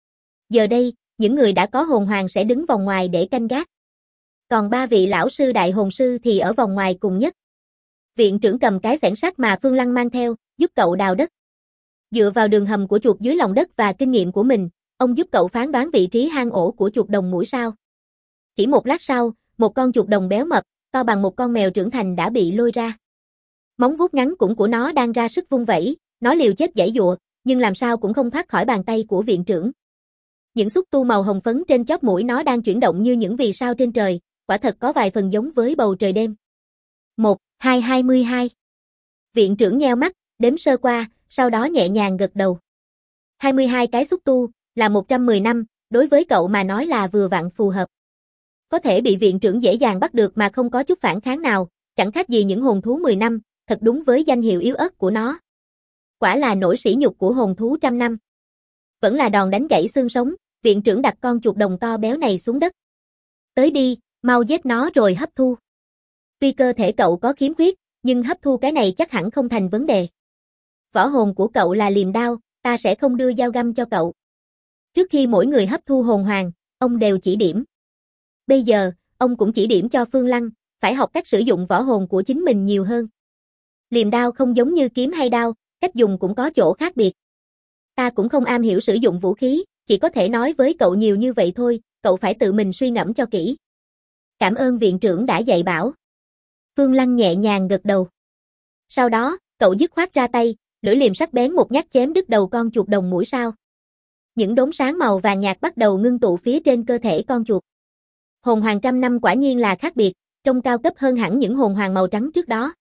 Giờ đây, những người đã có hồn hoàng sẽ đứng vòng ngoài để canh gác. Còn 3 vị lão sư đại hồn sư thì ở vòng ngoài cùng nhất. Viện trưởng cầm cái xẻng sắt mà Phương Lăng mang theo, giúp cậu đào đất. Dựa vào đường hầm của chuột dưới lòng đất và kinh nghiệm của mình, ông giúp cậu phán đoán vị trí hang ổ của chuột đồng mũi sao. Chỉ một lát sau, một con chuột đồng béo mập, to bằng một con mèo trưởng thành đã bị lôi ra. Móng vuốt ngắn cũng của nó đang ra sức vung vẩy, nó liều chết giãy giụa, nhưng làm sao cũng không thoát khỏi bàn tay của viện trưởng. Những xúc tu màu hồng phấn trên chóp mũi nó đang chuyển động như những vì sao trên trời, quả thật có vài phần giống với bầu trời đêm. 1, 2, 22. Viện trưởng nheo mắt, đếm sơ qua, sau đó nhẹ nhàng gật đầu. 22 cái xúc tu, là 110 năm, đối với cậu mà nói là vừa vặn phù hợp. Có thể bị viện trưởng dễ dàng bắt được mà không có chút phản kháng nào, chẳng khác gì những hồn thú 10 năm, thật đúng với danh hiệu yếu ớt của nó. Quả là nỗi sỉ nhục của hồn thú trăm năm. Vẫn là đòn đánh gãy xương sống, viện trưởng đặt con chuột đồng to béo này xuống đất. Tới đi, mau giết nó rồi hấp thu. Tuy cơ thể cậu có khiếm khuyết, nhưng hấp thu cái này chắc hẳn không thành vấn đề. Võ hồn của cậu là liềm đao, ta sẽ không đưa dao găm cho cậu. Trước khi mỗi người hấp thu hồn hoàng, ông đều chỉ điểm. Bây giờ, ông cũng chỉ điểm cho Phương Lăng, phải học cách sử dụng võ hồn của chính mình nhiều hơn. Liềm đao không giống như kiếm hay đao, cách dùng cũng có chỗ khác biệt. Ta cũng không am hiểu sử dụng vũ khí, chỉ có thể nói với cậu nhiều như vậy thôi, cậu phải tự mình suy ngẫm cho kỹ. Cảm ơn viện trưởng đã dạy bảo. Phương Lăng nhẹ nhàng gật đầu. Sau đó, cậu dứt khoát ra tay, lưỡi liềm sắc bén một nhát chém đứt đầu con chuột đồng mũi sao. Những đốm sáng màu vàng nhạt bắt đầu ngưng tụ phía trên cơ thể con chuột. Hồn hoàng trăm năm quả nhiên là khác biệt, trông cao cấp hơn hẳn những hồn hoàng màu trắng trước đó.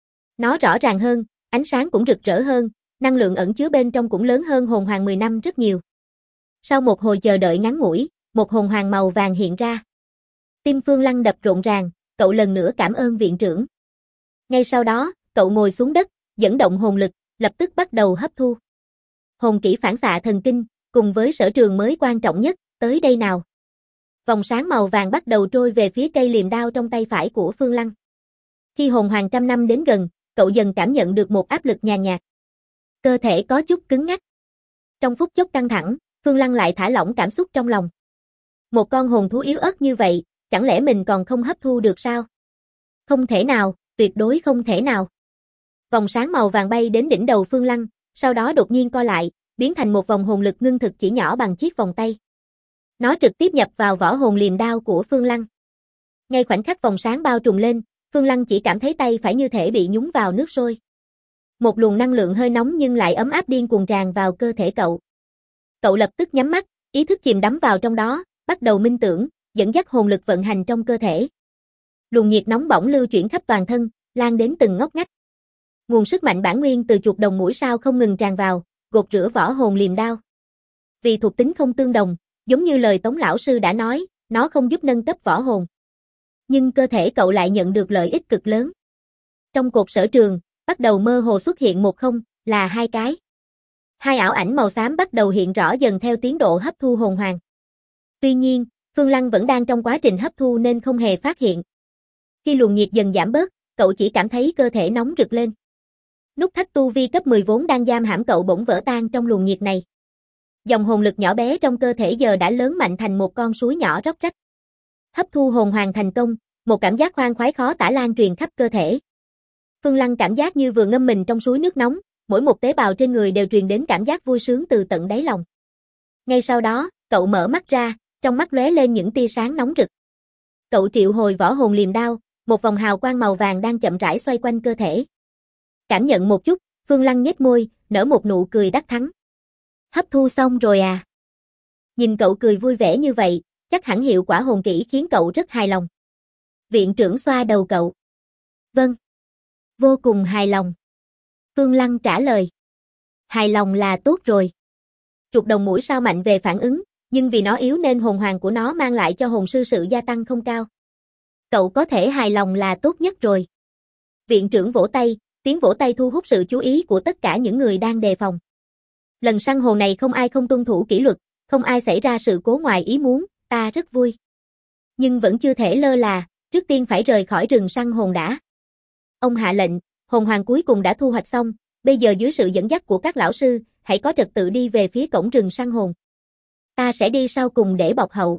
Nó rõ ràng hơn, ánh sáng cũng rực rỡ hơn, năng lượng ẩn chứa bên trong cũng lớn hơn hồn hoàng 10 năm rất nhiều. Sau một hồi chờ đợi ngắn ngủi, một hồn hoàng màu vàng hiện ra. Tim Phương Lăng đập rộn ràng, cậu lần nữa cảm ơn viện trưởng. Ngay sau đó, cậu ngồi xuống đất, dẫn động hồn lực, lập tức bắt đầu hấp thu. Hồn kỹ phản xạ thần kinh, cùng với sở trường mới quan trọng nhất, tới đây nào. Vòng sáng màu vàng bắt đầu trôi về phía cây liềm đao trong tay phải của Phương Lăng. Khi hồn hoàng trăm năm đến gần, cậu dần cảm nhận được một áp lực nhàn nhạt. Cơ thể có chút cứng ngắc. Trong phút chốc căng thẳng, Phương Lăng lại thả lỏng cảm xúc trong lòng. Một con hồn thú yếu ớt như vậy, chẳng lẽ mình còn không hấp thu được sao? Không thể nào, tuyệt đối không thể nào. Vòng sáng màu vàng bay đến đỉnh đầu Phương Lăng, sau đó đột nhiên co lại, biến thành một vòng hồn lực ngưng thực chỉ nhỏ bằng chiếc vòng tay. Nó trực tiếp nhập vào võ hồn liềm đao của Phương Lăng. Ngay khoảnh khắc vòng sáng bao trùm lên, Phương Lăng chỉ cảm thấy tay phải như thể bị nhúng vào nước sôi. Một luồng năng lượng hơi nóng nhưng lại ấm áp điên cuồng tràn vào cơ thể cậu. Cậu lập tức nhắm mắt, ý thức chìm đắm vào trong đó, bắt đầu minh tưởng, dẫn dắt hồn lực vận hành trong cơ thể. Luồng nhiệt nóng bỏng lưu chuyển khắp toàn thân, lan đến từng ngóc ngách. Nguồn sức mạnh bản nguyên từ chuột đồng mũi sao không ngừng tràn vào, gột rửa võ hồn liềm đao. Vì thuộc tính không tương đồng, giống như lời Tống lão sư đã nói, nó không giúp nâng cấp võ hồn. Nhưng cơ thể cậu lại nhận được lợi ích cực lớn. Trong cột sở trường, bắt đầu mơ hồ xuất hiện một không, là hai cái. Hai ảo ảnh màu xám bắt đầu hiện rõ dần theo tiến độ hấp thu hồn hoàng. Tuy nhiên, Phương Lăng vẫn đang trong quá trình hấp thu nên không hề phát hiện. Khi luồng nhiệt dần giảm bớt, cậu chỉ cảm thấy cơ thể nóng rực lên. Nút thắt tu vi cấp 10 vốn đang giam hãm cậu bỗng vỡ tan trong luồng nhiệt này. Dòng hồn lực nhỏ bé trong cơ thể giờ đã lớn mạnh thành một con suối nhỏ róc rách. Hấp thu hồn hoàng thành công, một cảm giác khoan khoái khó tả lan truyền khắp cơ thể. Phương Lăng cảm giác như vừa ngâm mình trong suối nước nóng, mỗi một tế bào trên người đều truyền đến cảm giác vui sướng từ tận đáy lòng. Ngay sau đó, cậu mở mắt ra, trong mắt lóe lên những tia sáng nóng rực. Cậu triệu hồi võ hồn liềm đao, một vòng hào quang màu vàng đang chậm rãi xoay quanh cơ thể. Cảm nhận một chút, Phương Lăng nhếch môi, nở một nụ cười đắc thắng. Hấp thu xong rồi à? Nhìn cậu cười vui vẻ như vậy, chắc hẳn hiệu quả hồn kỹ khiến cậu rất hài lòng. Viện trưởng xoa đầu cậu. Vâng. Vô cùng hài lòng. Phương Lăng trả lời. Hài lòng là tốt rồi. Chuột đồng mũi sao mạnh về phản ứng, nhưng vì nó yếu nên hồn hoàng của nó mang lại cho hồn sư sự gia tăng không cao. Cậu có thể hài lòng là tốt nhất rồi. Viện trưởng vỗ tay, tiếng vỗ tay thu hút sự chú ý của tất cả những người đang đề phòng. Lần săn hồn này không ai không tuân thủ kỷ luật, không ai xảy ra sự cố ngoài ý muốn, ta rất vui. Nhưng vẫn chưa thể lơ là, trước tiên phải rời khỏi rừng săn hồn đã. Ông hạ lệnh, hồn hoàng cuối cùng đã thu hoạch xong, bây giờ dưới sự dẫn dắt của các lão sư, hãy có trật tự đi về phía cổng rừng săn hồn. Ta sẽ đi sau cùng để bọc hậu.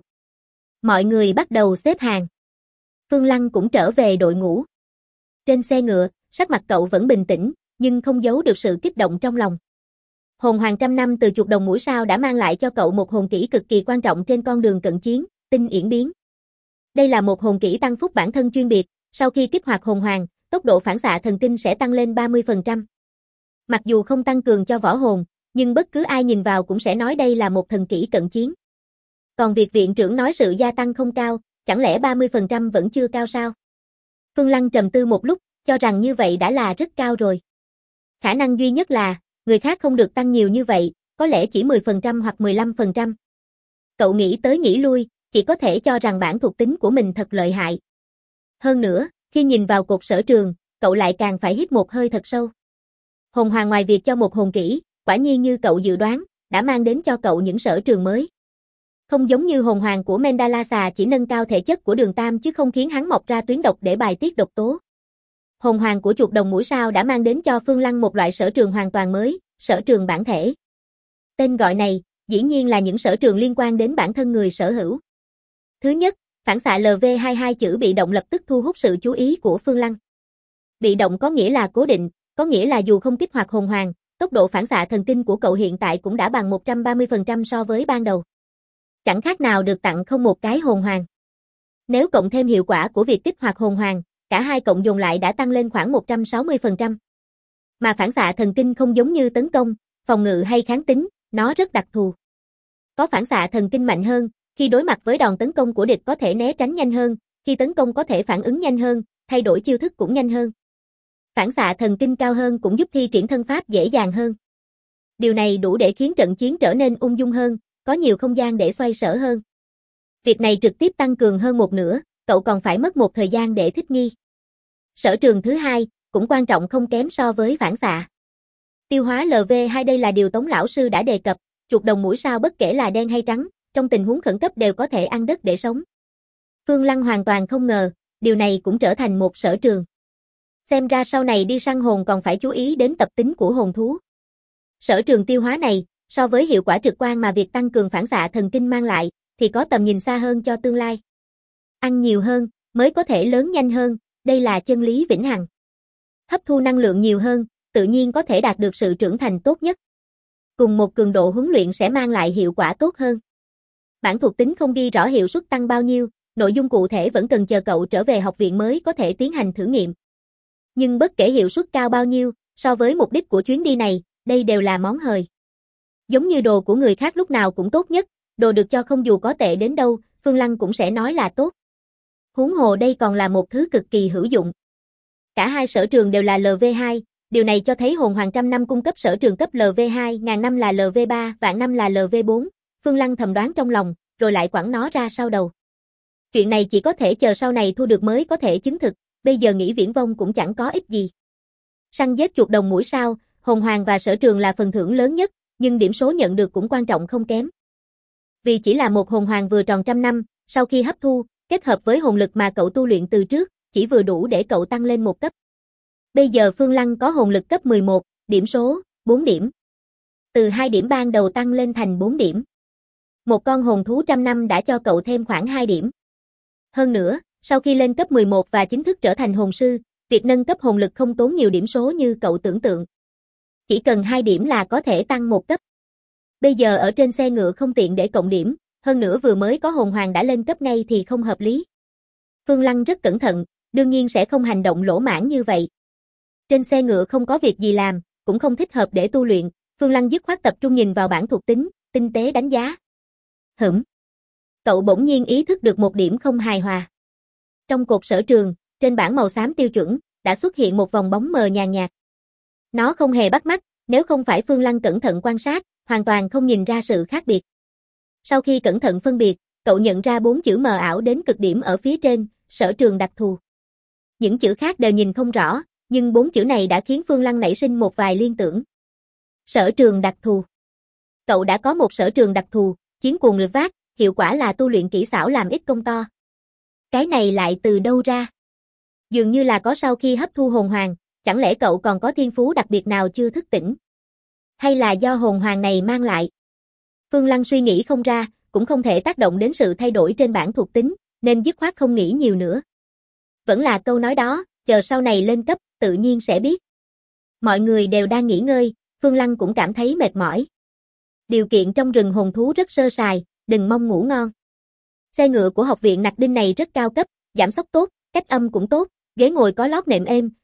Mọi người bắt đầu xếp hàng. Phương Lăng cũng trở về đội ngũ. Trên xe ngựa, sắc mặt cậu vẫn bình tĩnh, nhưng không giấu được sự kích động trong lòng. Hồn hoàng trăm năm từ chuột đồng mũi sao đã mang lại cho cậu một hồn kỹ cực kỳ quan trọng trên con đường cận chiến, tinh yển biến. Đây là một hồn kỹ tăng phúc bản thân chuyên biệt, sau khi kích hoạt hồn hoàng, tốc độ phản xạ thần kinh sẽ tăng lên 30%. Mặc dù không tăng cường cho võ hồn, nhưng bất cứ ai nhìn vào cũng sẽ nói đây là một thần kỹ cận chiến. Còn việc viện trưởng nói sự gia tăng không cao, chẳng lẽ 30% vẫn chưa cao sao? Phương Lăng trầm tư một lúc, cho rằng như vậy đã là rất cao rồi. Khả năng duy nhất là, người khác không được tăng nhiều như vậy, có lẽ chỉ 10% hoặc 15%. Cậu nghĩ tới nghĩ lui, chỉ có thể cho rằng bản thuộc tính của mình thật lợi hại. Hơn nữa, khi nhìn vào cột sở trường, cậu lại càng phải hít một hơi thật sâu. Hồn hoàng ngoài việc cho một hồn kỹ, quả nhiên như cậu dự đoán, đã mang đến cho cậu những sở trường mới. Không giống như hồn hoàng của Mendalasa chỉ nâng cao thể chất của Đường Tam chứ không khiến hắn mọc ra tuyến độc để bài tiết độc tố. Hồn hoàng của chuột đồng mũi sao đã mang đến cho Phương Lăng một loại sở trường hoàn toàn mới, sở trường bản thể. Tên gọi này, dĩ nhiên là những sở trường liên quan đến bản thân người sở hữu. Thứ nhất, phản xạ LV22 chữ bị động lập tức thu hút sự chú ý của Phương Lăng. Bị động có nghĩa là cố định, có nghĩa là dù không kích hoạt hồn hoàng, tốc độ phản xạ thần kinh của cậu hiện tại cũng đã bằng 130% so với ban đầu. Chẳng khác nào được tặng không một cái hồn hoàng. Nếu cộng thêm hiệu quả của việc kích hoạt hồn hoàng, cả hai cộng dồn lại đã tăng lên khoảng 160%. Mà phản xạ thần kinh không giống như tấn công, phòng ngự hay kháng tính, nó rất đặc thù. Có phản xạ thần kinh mạnh hơn, khi đối mặt với đòn tấn công của địch có thể né tránh nhanh hơn, khi tấn công có thể phản ứng nhanh hơn, thay đổi chiêu thức cũng nhanh hơn. Phản xạ thần kinh cao hơn cũng giúp thi triển thân pháp dễ dàng hơn. Điều này đủ để khiến trận chiến trở nên ung dung hơn, có nhiều không gian để xoay sở hơn. Việc này trực tiếp tăng cường hơn một nửa, cậu còn phải mất một thời gian để thích nghi. Sở trường thứ hai, cũng quan trọng không kém so với phản xạ. Tiêu hóa LV2 đây là điều Tống lão sư đã đề cập, chuột đồng mũi sao bất kể là đen hay trắng, trong tình huống khẩn cấp đều có thể ăn đất để sống. Phương Lăng hoàn toàn không ngờ, điều này cũng trở thành một sở trường. Xem ra sau này đi săn hồn còn phải chú ý đến tập tính của hồn thú. Sở trường tiêu hóa này, so với hiệu quả trực quan mà việc tăng cường phản xạ thần kinh mang lại, thì có tầm nhìn xa hơn cho tương lai. Ăn nhiều hơn, mới có thể lớn nhanh hơn, đây là chân lý vĩnh hằng. Hấp thu năng lượng nhiều hơn, tự nhiên có thể đạt được sự trưởng thành tốt nhất. Cùng một cường độ huấn luyện sẽ mang lại hiệu quả tốt hơn. Bản thuộc tính không ghi rõ hiệu suất tăng bao nhiêu, nội dung cụ thể vẫn cần chờ cậu trở về học viện mới có thể tiến hành thử nghiệm. Nhưng bất kể hiệu suất cao bao nhiêu, so với mục đích của chuyến đi này, đây đều là món hời. Giống như đồ của người khác lúc nào cũng tốt nhất, đồ được cho không dù có tệ đến đâu, Phương Lăng cũng sẽ nói là tốt. Huống hồ đây còn là một thứ cực kỳ hữu dụng. Cả hai sở trường đều là LV2, điều này cho thấy hồn hoàng trăm năm cung cấp sở trường cấp LV2, ngàn năm là LV3, vạn năm là LV4, Phương Lăng thầm đoán trong lòng, rồi lại quẳng nó ra sau đầu. Chuyện này chỉ có thể chờ sau này thu được mới có thể chứng thực, bây giờ nghĩ viển vông cũng chẳng có ích gì. Săn giết chuột đồng mũi sao, hồn hoàng và sở trường là phần thưởng lớn nhất, nhưng điểm số nhận được cũng quan trọng không kém. Vì chỉ là một hồn hoàng vừa tròn trăm năm, sau khi hấp thu, kết hợp với hồn lực mà cậu tu luyện từ trước, chỉ vừa đủ để cậu tăng lên một cấp. Bây giờ Phương Lăng có hồn lực cấp 11, điểm số, 4 điểm. Từ 2 điểm ban đầu tăng lên thành 4 điểm. Một con hồn thú trăm năm đã cho cậu thêm khoảng 2 điểm. Hơn nữa, sau khi lên cấp 11 và chính thức trở thành hồn sư, việc nâng cấp hồn lực không tốn nhiều điểm số như cậu tưởng tượng. Chỉ cần 2 điểm là có thể tăng một cấp. Bây giờ ở trên xe ngựa không tiện để cộng điểm, hơn nữa vừa mới có hồn hoàng đã lên cấp ngay thì không hợp lý. Phương Lăng rất cẩn thận, đương nhiên sẽ không hành động lỗ mãng như vậy. Trên xe ngựa không có việc gì làm, cũng không thích hợp để tu luyện, Phương Lăng dứt khoát tập trung nhìn vào bảng thuộc tính, tinh tế đánh giá. Cậu bỗng nhiên ý thức được một điểm không hài hòa. Trong cột sở trường, trên bảng màu xám tiêu chuẩn, đã xuất hiện một vòng bóng mờ nhàn nhạt. Nó không hề bắt mắt, nếu không phải Phương Lăng cẩn thận quan sát, hoàn toàn không nhìn ra sự khác biệt. Sau khi cẩn thận phân biệt, cậu nhận ra 4 chữ mờ ảo đến cực điểm ở phía trên, sở trường đặc thù. Những chữ khác đều nhìn không rõ, nhưng 4 chữ này đã khiến Phương Lăng nảy sinh một vài liên tưởng. Sở trường đặc thù. Cậu đã có một sở trường đặc thù, chiến cuồng lực vác, hiệu quả là tu luyện kỹ xảo làm ít công to. Cái này lại từ đâu ra? Dường như là có sau khi hấp thu hồn hoàng, chẳng lẽ cậu còn có thiên phú đặc biệt nào chưa thức tỉnh? Hay là do hồn hoàng này mang lại? Phương Lăng suy nghĩ không ra, cũng không thể tác động đến sự thay đổi trên bảng thuộc tính, nên dứt khoát không nghĩ nhiều nữa. Vẫn là câu nói đó, chờ sau này lên cấp, tự nhiên sẽ biết. Mọi người đều đang nghỉ ngơi, Phương Lăng cũng cảm thấy mệt mỏi. Điều kiện trong rừng hồn thú rất sơ sài, đừng mong ngủ ngon. Xe ngựa của học viện Nặc Đinh này rất cao cấp, giảm xóc tốt, cách âm cũng tốt, ghế ngồi có lót nệm êm,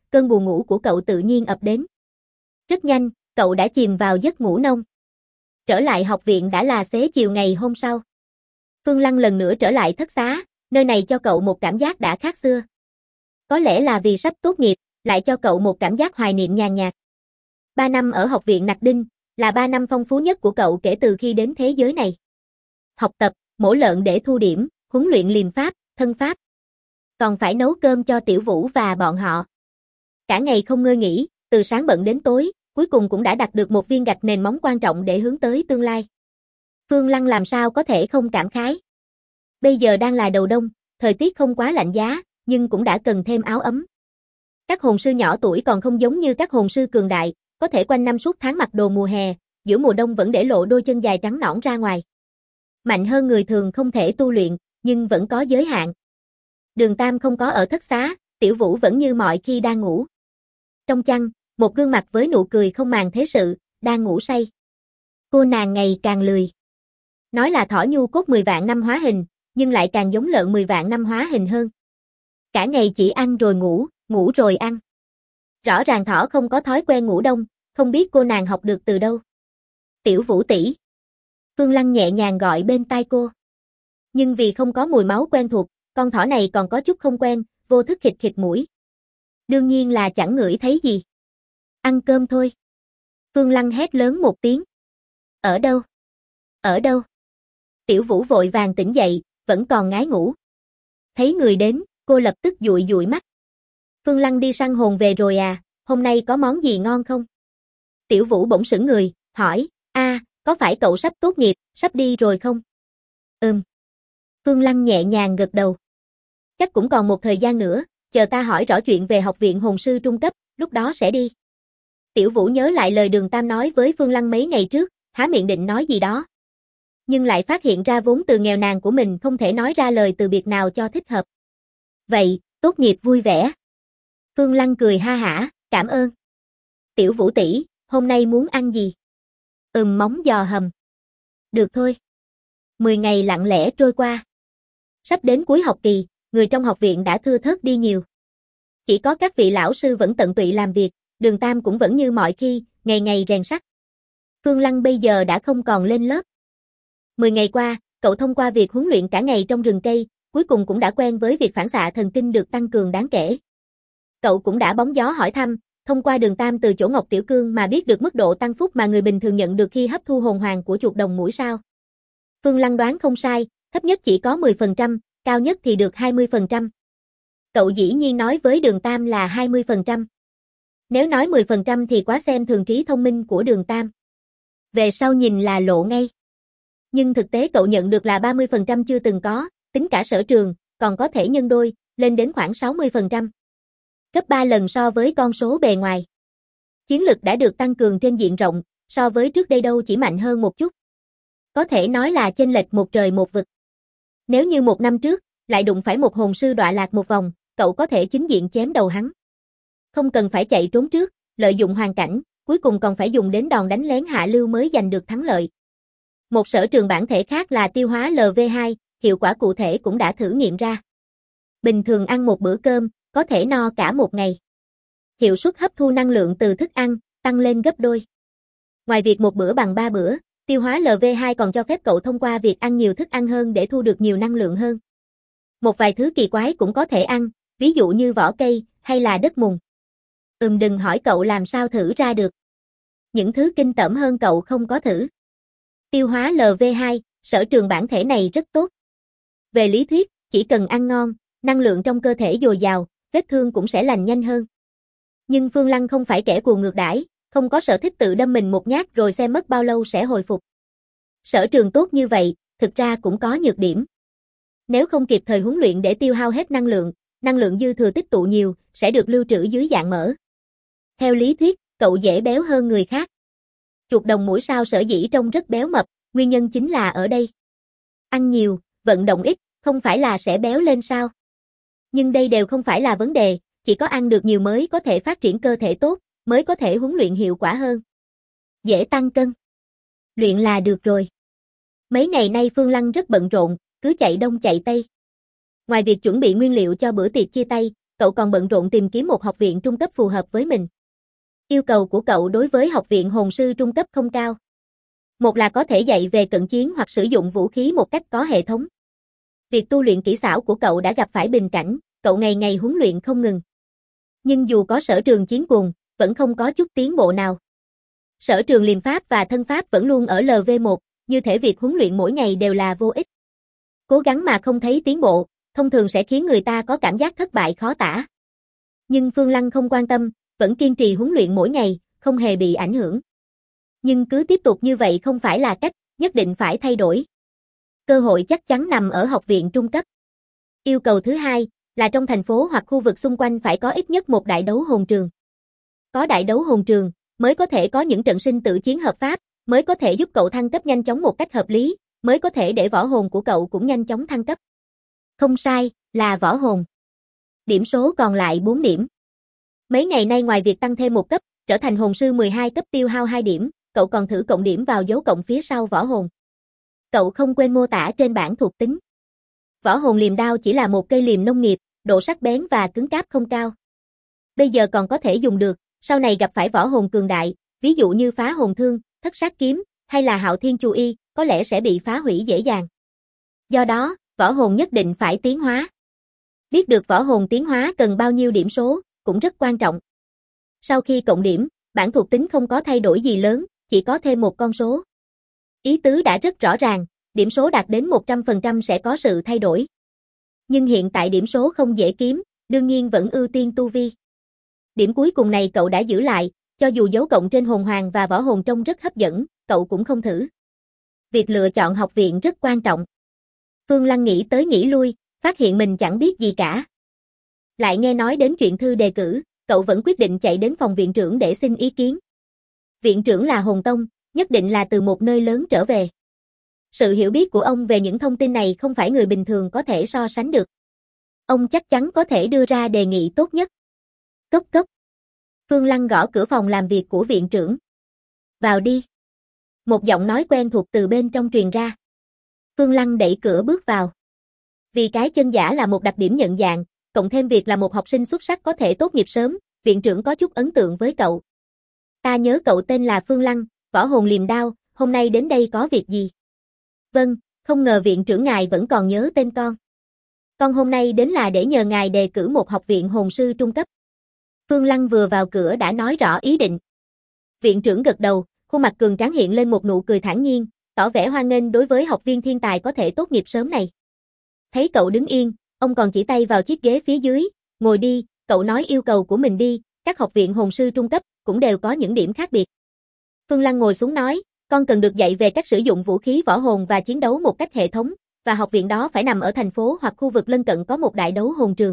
cơn buồn ngủ của cậu tự nhiên ập đến. Rất nhanh, cậu đã chìm vào giấc ngủ nông. Trở lại học viện đã là xế chiều ngày hôm sau. Phương Lăng lần nữa trở lại thất xá, nơi này cho cậu một cảm giác đã khác xưa. Có lẽ là vì sắp tốt nghiệp, lại cho cậu một cảm giác hoài niệm nhàn nhạt. 3 năm ở học viện Nặc Đinh, là 3 năm phong phú nhất của cậu kể từ khi đến thế giới này. Học tập, mổ lợn để thu điểm, huấn luyện liềm pháp, thân pháp. Còn phải nấu cơm cho Tiểu Vũ và bọn họ. Cả ngày không ngơi nghỉ, từ sáng bận đến tối, cuối cùng cũng đã đặt được một viên gạch nền móng quan trọng để hướng tới tương lai. Phương Lăng làm sao có thể không cảm khái. Bây giờ đang là đầu đông, thời tiết không quá lạnh giá, nhưng cũng đã cần thêm áo ấm. Các hồn sư nhỏ tuổi còn không giống như các hồn sư cường đại, có thể quanh năm suốt tháng mặc đồ mùa hè, giữa mùa đông vẫn để lộ đôi chân dài trắng nõn ra ngoài. Mạnh hơn người thường không thể tu luyện, nhưng vẫn có giới hạn. Đường Tam không có ở thất xá, Tiểu Vũ vẫn như mọi khi đang ngủ. Trong chăn, một gương mặt với nụ cười không màng thế sự, đang ngủ say. Cô nàng ngày càng lười. Nói là thỏ nhu cốt 10 vạn năm hóa hình, nhưng lại càng giống lợn 10 vạn năm hóa hình hơn. Cả ngày chỉ ăn rồi ngủ, ngủ rồi ăn. Rõ ràng thỏ không có thói quen ngủ đông, không biết cô nàng học được từ đâu. Tiểu Vũ tỷ. Phương Lăng nhẹ nhàng gọi bên tai cô. Nhưng vì không có mùi máu quen thuộc, con thỏ này còn có chút không quen, vô thức khịt khịt mũi. Đương nhiên là chẳng ngửi thấy gì. Ăn cơm thôi. Phương Lăng hét lớn một tiếng. Ở đâu? Ở đâu? Tiểu Vũ vội vàng tỉnh dậy, vẫn còn ngái ngủ. Thấy người đến, cô lập tức dụi dụi mắt. Phương Lăng đi săn hồn về rồi à, hôm nay có món gì ngon không? Tiểu Vũ bỗng sững người, hỏi, có phải cậu sắp tốt nghiệp, sắp đi rồi không? Phương Lăng nhẹ nhàng gật đầu. Chắc cũng còn một thời gian nữa, chờ ta hỏi rõ chuyện về học viện hồn sư trung cấp, lúc đó sẽ đi. Tiểu Vũ nhớ lại lời Đường Tam nói với Phương Lăng mấy ngày trước, há miệng định nói gì đó. Nhưng lại phát hiện ra vốn từ nghèo nàn của mình không thể nói ra lời từ biệt nào cho thích hợp. Vậy, tốt nghiệp vui vẻ. Phương Lăng cười ha hả, cảm ơn. Tiểu Vũ tỷ, hôm nay muốn ăn gì? Móng giò hầm. Được thôi. 10 ngày lặng lẽ trôi qua. Sắp đến cuối học kỳ, người trong học viện đã thưa thớt đi nhiều. Chỉ có các vị lão sư vẫn tận tụy làm việc, Đường Tam cũng vẫn như mọi khi, ngày ngày rèn sắt. Phương Lăng bây giờ đã không còn lên lớp. 10 ngày qua, cậu thông qua việc huấn luyện cả ngày trong rừng cây, cuối cùng cũng đã quen với việc phản xạ thần kinh được tăng cường đáng kể. Cậu cũng đã bóng gió hỏi thăm, thông qua Đường Tam từ chỗ Ngọc Tiểu Cương mà biết được mức độ tăng phúc mà người bình thường nhận được khi hấp thu hồn hoàng của chuột đồng mũi sao. Phương Lăng đoán không sai, thấp nhất chỉ có 10%, cao nhất thì được 20%. Cậu dĩ nhiên nói với Đường Tam là 20%. Nếu nói 10% thì quá xem thường trí thông minh của Đường Tam. Về sau nhìn là lộ ngay. Nhưng thực tế cậu nhận được là 30% chưa từng có, tính cả sở trường, còn có thể nhân đôi, lên đến khoảng 60%. Gấp 3 lần so với con số bề ngoài. Chiến lực đã được tăng cường trên diện rộng, so với trước đây đâu chỉ mạnh hơn một chút. Có thể nói là chênh lệch một trời một vực. Nếu như một năm trước, lại đụng phải một hồn sư đọa lạc một vòng, cậu có thể chính diện chém đầu hắn. Không cần phải chạy trốn trước, lợi dụng hoàn cảnh, cuối cùng còn phải dùng đến đòn đánh lén hạ lưu mới giành được thắng lợi. Một sở trường bản thể khác là tiêu hóa LV2, hiệu quả cụ thể cũng đã thử nghiệm ra. Bình thường ăn một bữa cơm, có thể no cả một ngày. Hiệu suất hấp thu năng lượng từ thức ăn, tăng lên gấp đôi. Ngoài việc một bữa bằng 3 bữa, tiêu hóa LV2 còn cho phép cậu thông qua việc ăn nhiều thức ăn hơn để thu được nhiều năng lượng hơn. Một vài thứ kỳ quái cũng có thể ăn, ví dụ như vỏ cây, hay là đất mùn. Đừng hỏi cậu làm sao thử ra được. Những thứ kinh tởm hơn cậu không có thử. Tiêu hóa LV2, sở trường bản thể này rất tốt. Về lý thuyết, chỉ cần ăn ngon, năng lượng trong cơ thể dồi dào, vết thương cũng sẽ lành nhanh hơn. Nhưng Phương Lăng không phải kẻ cù ngược đãi, không có sở thích tự đâm mình một nhát rồi xem mất bao lâu sẽ hồi phục. Sở trường tốt như vậy, thực ra cũng có nhược điểm. Nếu không kịp thời huấn luyện để tiêu hao hết năng lượng dư thừa tích tụ nhiều, sẽ được lưu trữ dưới dạng mỡ. Theo lý thuyết, cậu dễ béo hơn người khác. Chuột đồng mũi sao sở dĩ trông rất béo mập, nguyên nhân chính là ở đây. Ăn nhiều, vận động ít, không phải là sẽ béo lên sao? Nhưng đây đều không phải là vấn đề, chỉ có ăn được nhiều mới có thể phát triển cơ thể tốt, mới có thể huấn luyện hiệu quả hơn. Dễ tăng cân. Luyện là được rồi. Mấy ngày nay Phương Lăng rất bận rộn, cứ chạy đông chạy tây. Ngoài việc chuẩn bị nguyên liệu cho bữa tiệc chia tay, cậu còn bận rộn tìm kiếm một học viện trung cấp phù hợp với mình. Yêu cầu của cậu đối với học viện hồn sư trung cấp không cao. Một là có thể dạy về cận chiến hoặc sử dụng vũ khí một cách có hệ thống. Việc tu luyện kỹ xảo của cậu đã gặp phải bình cảnh, cậu ngày ngày huấn luyện không ngừng. Nhưng dù có sở trường chiến cuồng, vẫn không có chút tiến bộ nào. Sở trường liềm pháp và thân pháp vẫn luôn ở LV1, như thể việc huấn luyện mỗi ngày đều là vô ích. Cố gắng mà không thấy tiến bộ, thông thường sẽ khiến người ta có cảm giác thất bại khó tả. Nhưng Phương Lăng không quan tâm, vẫn kiên trì huấn luyện mỗi ngày, không hề bị ảnh hưởng. Nhưng cứ tiếp tục như vậy không phải là cách, nhất định phải thay đổi. Cơ hội chắc chắn nằm ở học viện trung cấp. Yêu cầu thứ hai là trong thành phố hoặc khu vực xung quanh phải có ít nhất một đại đấu hồn trường. Có đại đấu hồn trường, mới có thể có những trận sinh tử chiến hợp pháp, mới có thể giúp cậu thăng cấp nhanh chóng một cách hợp lý, mới có thể để võ hồn của cậu cũng nhanh chóng thăng cấp. Không sai, là võ hồn. Điểm số còn lại 4 điểm. Mấy ngày nay ngoài việc tăng thêm một cấp, trở thành hồn sư 12 cấp tiêu hao 2 điểm, cậu còn thử cộng điểm vào dấu cộng phía sau võ hồn. Cậu không quên mô tả trên bảng thuộc tính. Võ hồn liềm đao chỉ là một cây liềm nông nghiệp, độ sắc bén và cứng cáp không cao. Bây giờ còn có thể dùng được, sau này gặp phải võ hồn cường đại, ví dụ như phá hồn thương, thất sát kiếm, hay là hạo thiên chu y, có lẽ sẽ bị phá hủy dễ dàng. Do đó, võ hồn nhất định phải tiến hóa. Biết được võ hồn tiến hóa cần bao nhiêu điểm số, cũng rất quan trọng. Sau khi cộng điểm, bảng thuộc tính không có thay đổi gì lớn, chỉ có thêm một con số. Ý tứ đã rất rõ ràng, điểm số đạt đến 100% sẽ có sự thay đổi. Nhưng hiện tại điểm số không dễ kiếm, đương nhiên vẫn ưu tiên tu vi. Điểm cuối cùng này cậu đã giữ lại, cho dù dấu cộng trên hồn hoàng và võ hồn trông rất hấp dẫn, cậu cũng không thử. Việc lựa chọn học viện rất quan trọng. Phương Lăng nghĩ tới nghĩ lui, phát hiện mình chẳng biết gì cả. Lại nghe nói đến chuyện thư đề cử, cậu vẫn quyết định chạy đến phòng viện trưởng để xin ý kiến. Viện trưởng là Hồn Tông, nhất định là từ một nơi lớn trở về. Sự hiểu biết của ông về những thông tin này không phải người bình thường có thể so sánh được. Ông chắc chắn có thể đưa ra đề nghị tốt nhất. Cốc cốc. Phương Lăng gõ cửa phòng làm việc của viện trưởng. Vào đi. Một giọng nói quen thuộc từ bên trong truyền ra. Phương Lăng đẩy cửa bước vào. Vì cái chân giả là một đặc điểm nhận dạng, cộng thêm việc là một học sinh xuất sắc có thể tốt nghiệp sớm, viện trưởng có chút ấn tượng với cậu. Ta nhớ cậu tên là Phương Lăng, võ hồn liềm đao, hôm nay đến đây có việc gì? Vâng, không ngờ viện trưởng ngài vẫn còn nhớ tên con. Con hôm nay đến là để nhờ ngài đề cử một học viện hồn sư trung cấp. Phương Lăng vừa vào cửa đã nói rõ ý định. Viện trưởng gật đầu, khuôn mặt cường tráng hiện lên một nụ cười thản nhiên, tỏ vẻ hoan nghênh đối với học viên thiên tài có thể tốt nghiệp sớm này. Thấy cậu đứng yên, ông còn chỉ tay vào chiếc ghế phía dưới, ngồi đi, cậu nói yêu cầu của mình đi, các học viện hồn sư trung cấp cũng đều có những điểm khác biệt. Phương Lăng ngồi xuống nói, con cần được dạy về cách sử dụng vũ khí võ hồn và chiến đấu một cách hệ thống, và học viện đó phải nằm ở thành phố hoặc khu vực lân cận có một đại đấu hồn trường.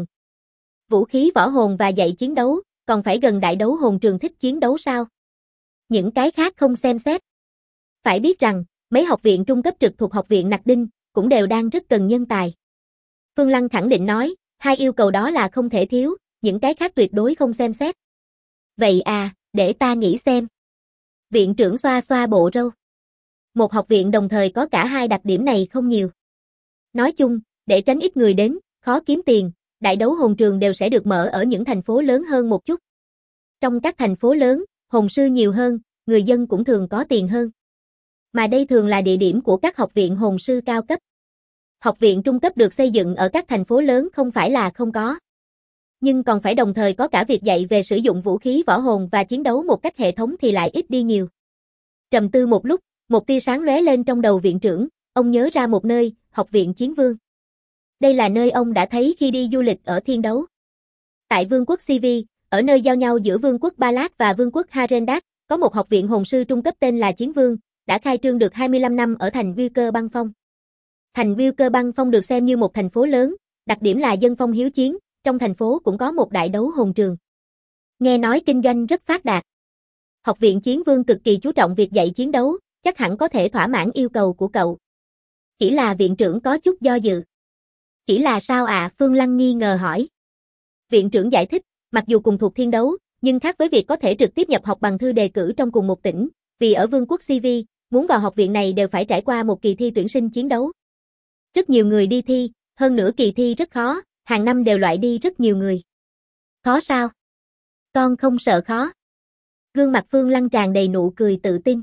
Vũ khí võ hồn và dạy chiến đấu, còn phải gần đại đấu hồn trường thích chiến đấu sao? Những cái khác không xem xét. Phải biết rằng, mấy học viện trung cấp trực thuộc học viện Nặc Đinh, cũng đều đang rất cần nhân tài. Phương Lăng khẳng định nói, hai yêu cầu đó là không thể thiếu, những cái khác tuyệt đối không xem xét. Vậy à, để ta nghĩ xem. Viện trưởng xoa xoa bộ râu. Một học viện đồng thời có cả hai đặc điểm này không nhiều. Nói chung, để tránh ít người đến, khó kiếm tiền, đại đấu hồn trường đều sẽ được mở ở những thành phố lớn hơn một chút. Trong các thành phố lớn, hồn sư nhiều hơn, người dân cũng thường có tiền hơn. Mà đây thường là địa điểm của các học viện hồn sư cao cấp. Học viện trung cấp được xây dựng ở các thành phố lớn không phải là không có. Nhưng còn phải đồng thời có cả việc dạy về sử dụng vũ khí võ hồn và chiến đấu một cách hệ thống thì lại ít đi nhiều. Trầm tư một lúc, một tia sáng lóe lên trong đầu viện trưởng, ông nhớ ra một nơi, Học viện Chiến Vương. Đây là nơi ông đã thấy khi đi du lịch ở Thiên Đấu. Tại Vương quốc Sivi, ở nơi giao nhau giữa Vương quốc Ba Lát và Vương quốc Harendak, có một học viện hồn sư trung cấp tên là Chiến Vương, đã khai trương được 25 năm ở thành Wilker Băng Phong. Thành Wilker Băng Phong được xem như một thành phố lớn, đặc điểm là dân phong hiếu chiến, trong thành phố cũng có một đại đấu hồn trường. Nghe nói kinh doanh rất phát đạt. Học viện Chiến Vương cực kỳ chú trọng việc dạy chiến đấu, chắc hẳn có thể thỏa mãn yêu cầu của cậu. Chỉ là viện trưởng có chút do dự. Chỉ là sao ạ? Phương Lăng nghi ngờ hỏi. Viện trưởng giải thích, mặc dù cùng thuộc Thiên Đấu, nhưng khác với việc có thể trực tiếp nhập học bằng thư đề cử trong cùng một tỉnh, vì ở Vương quốc Sivi, muốn vào học viện này đều phải trải qua một kỳ thi tuyển sinh chiến đấu. Rất nhiều người đi thi, hơn nữa kỳ thi rất khó, hàng năm đều loại đi rất nhiều người. Khó sao? Con không sợ khó. Gương mặt Phương Lăng tràn đầy nụ cười tự tin.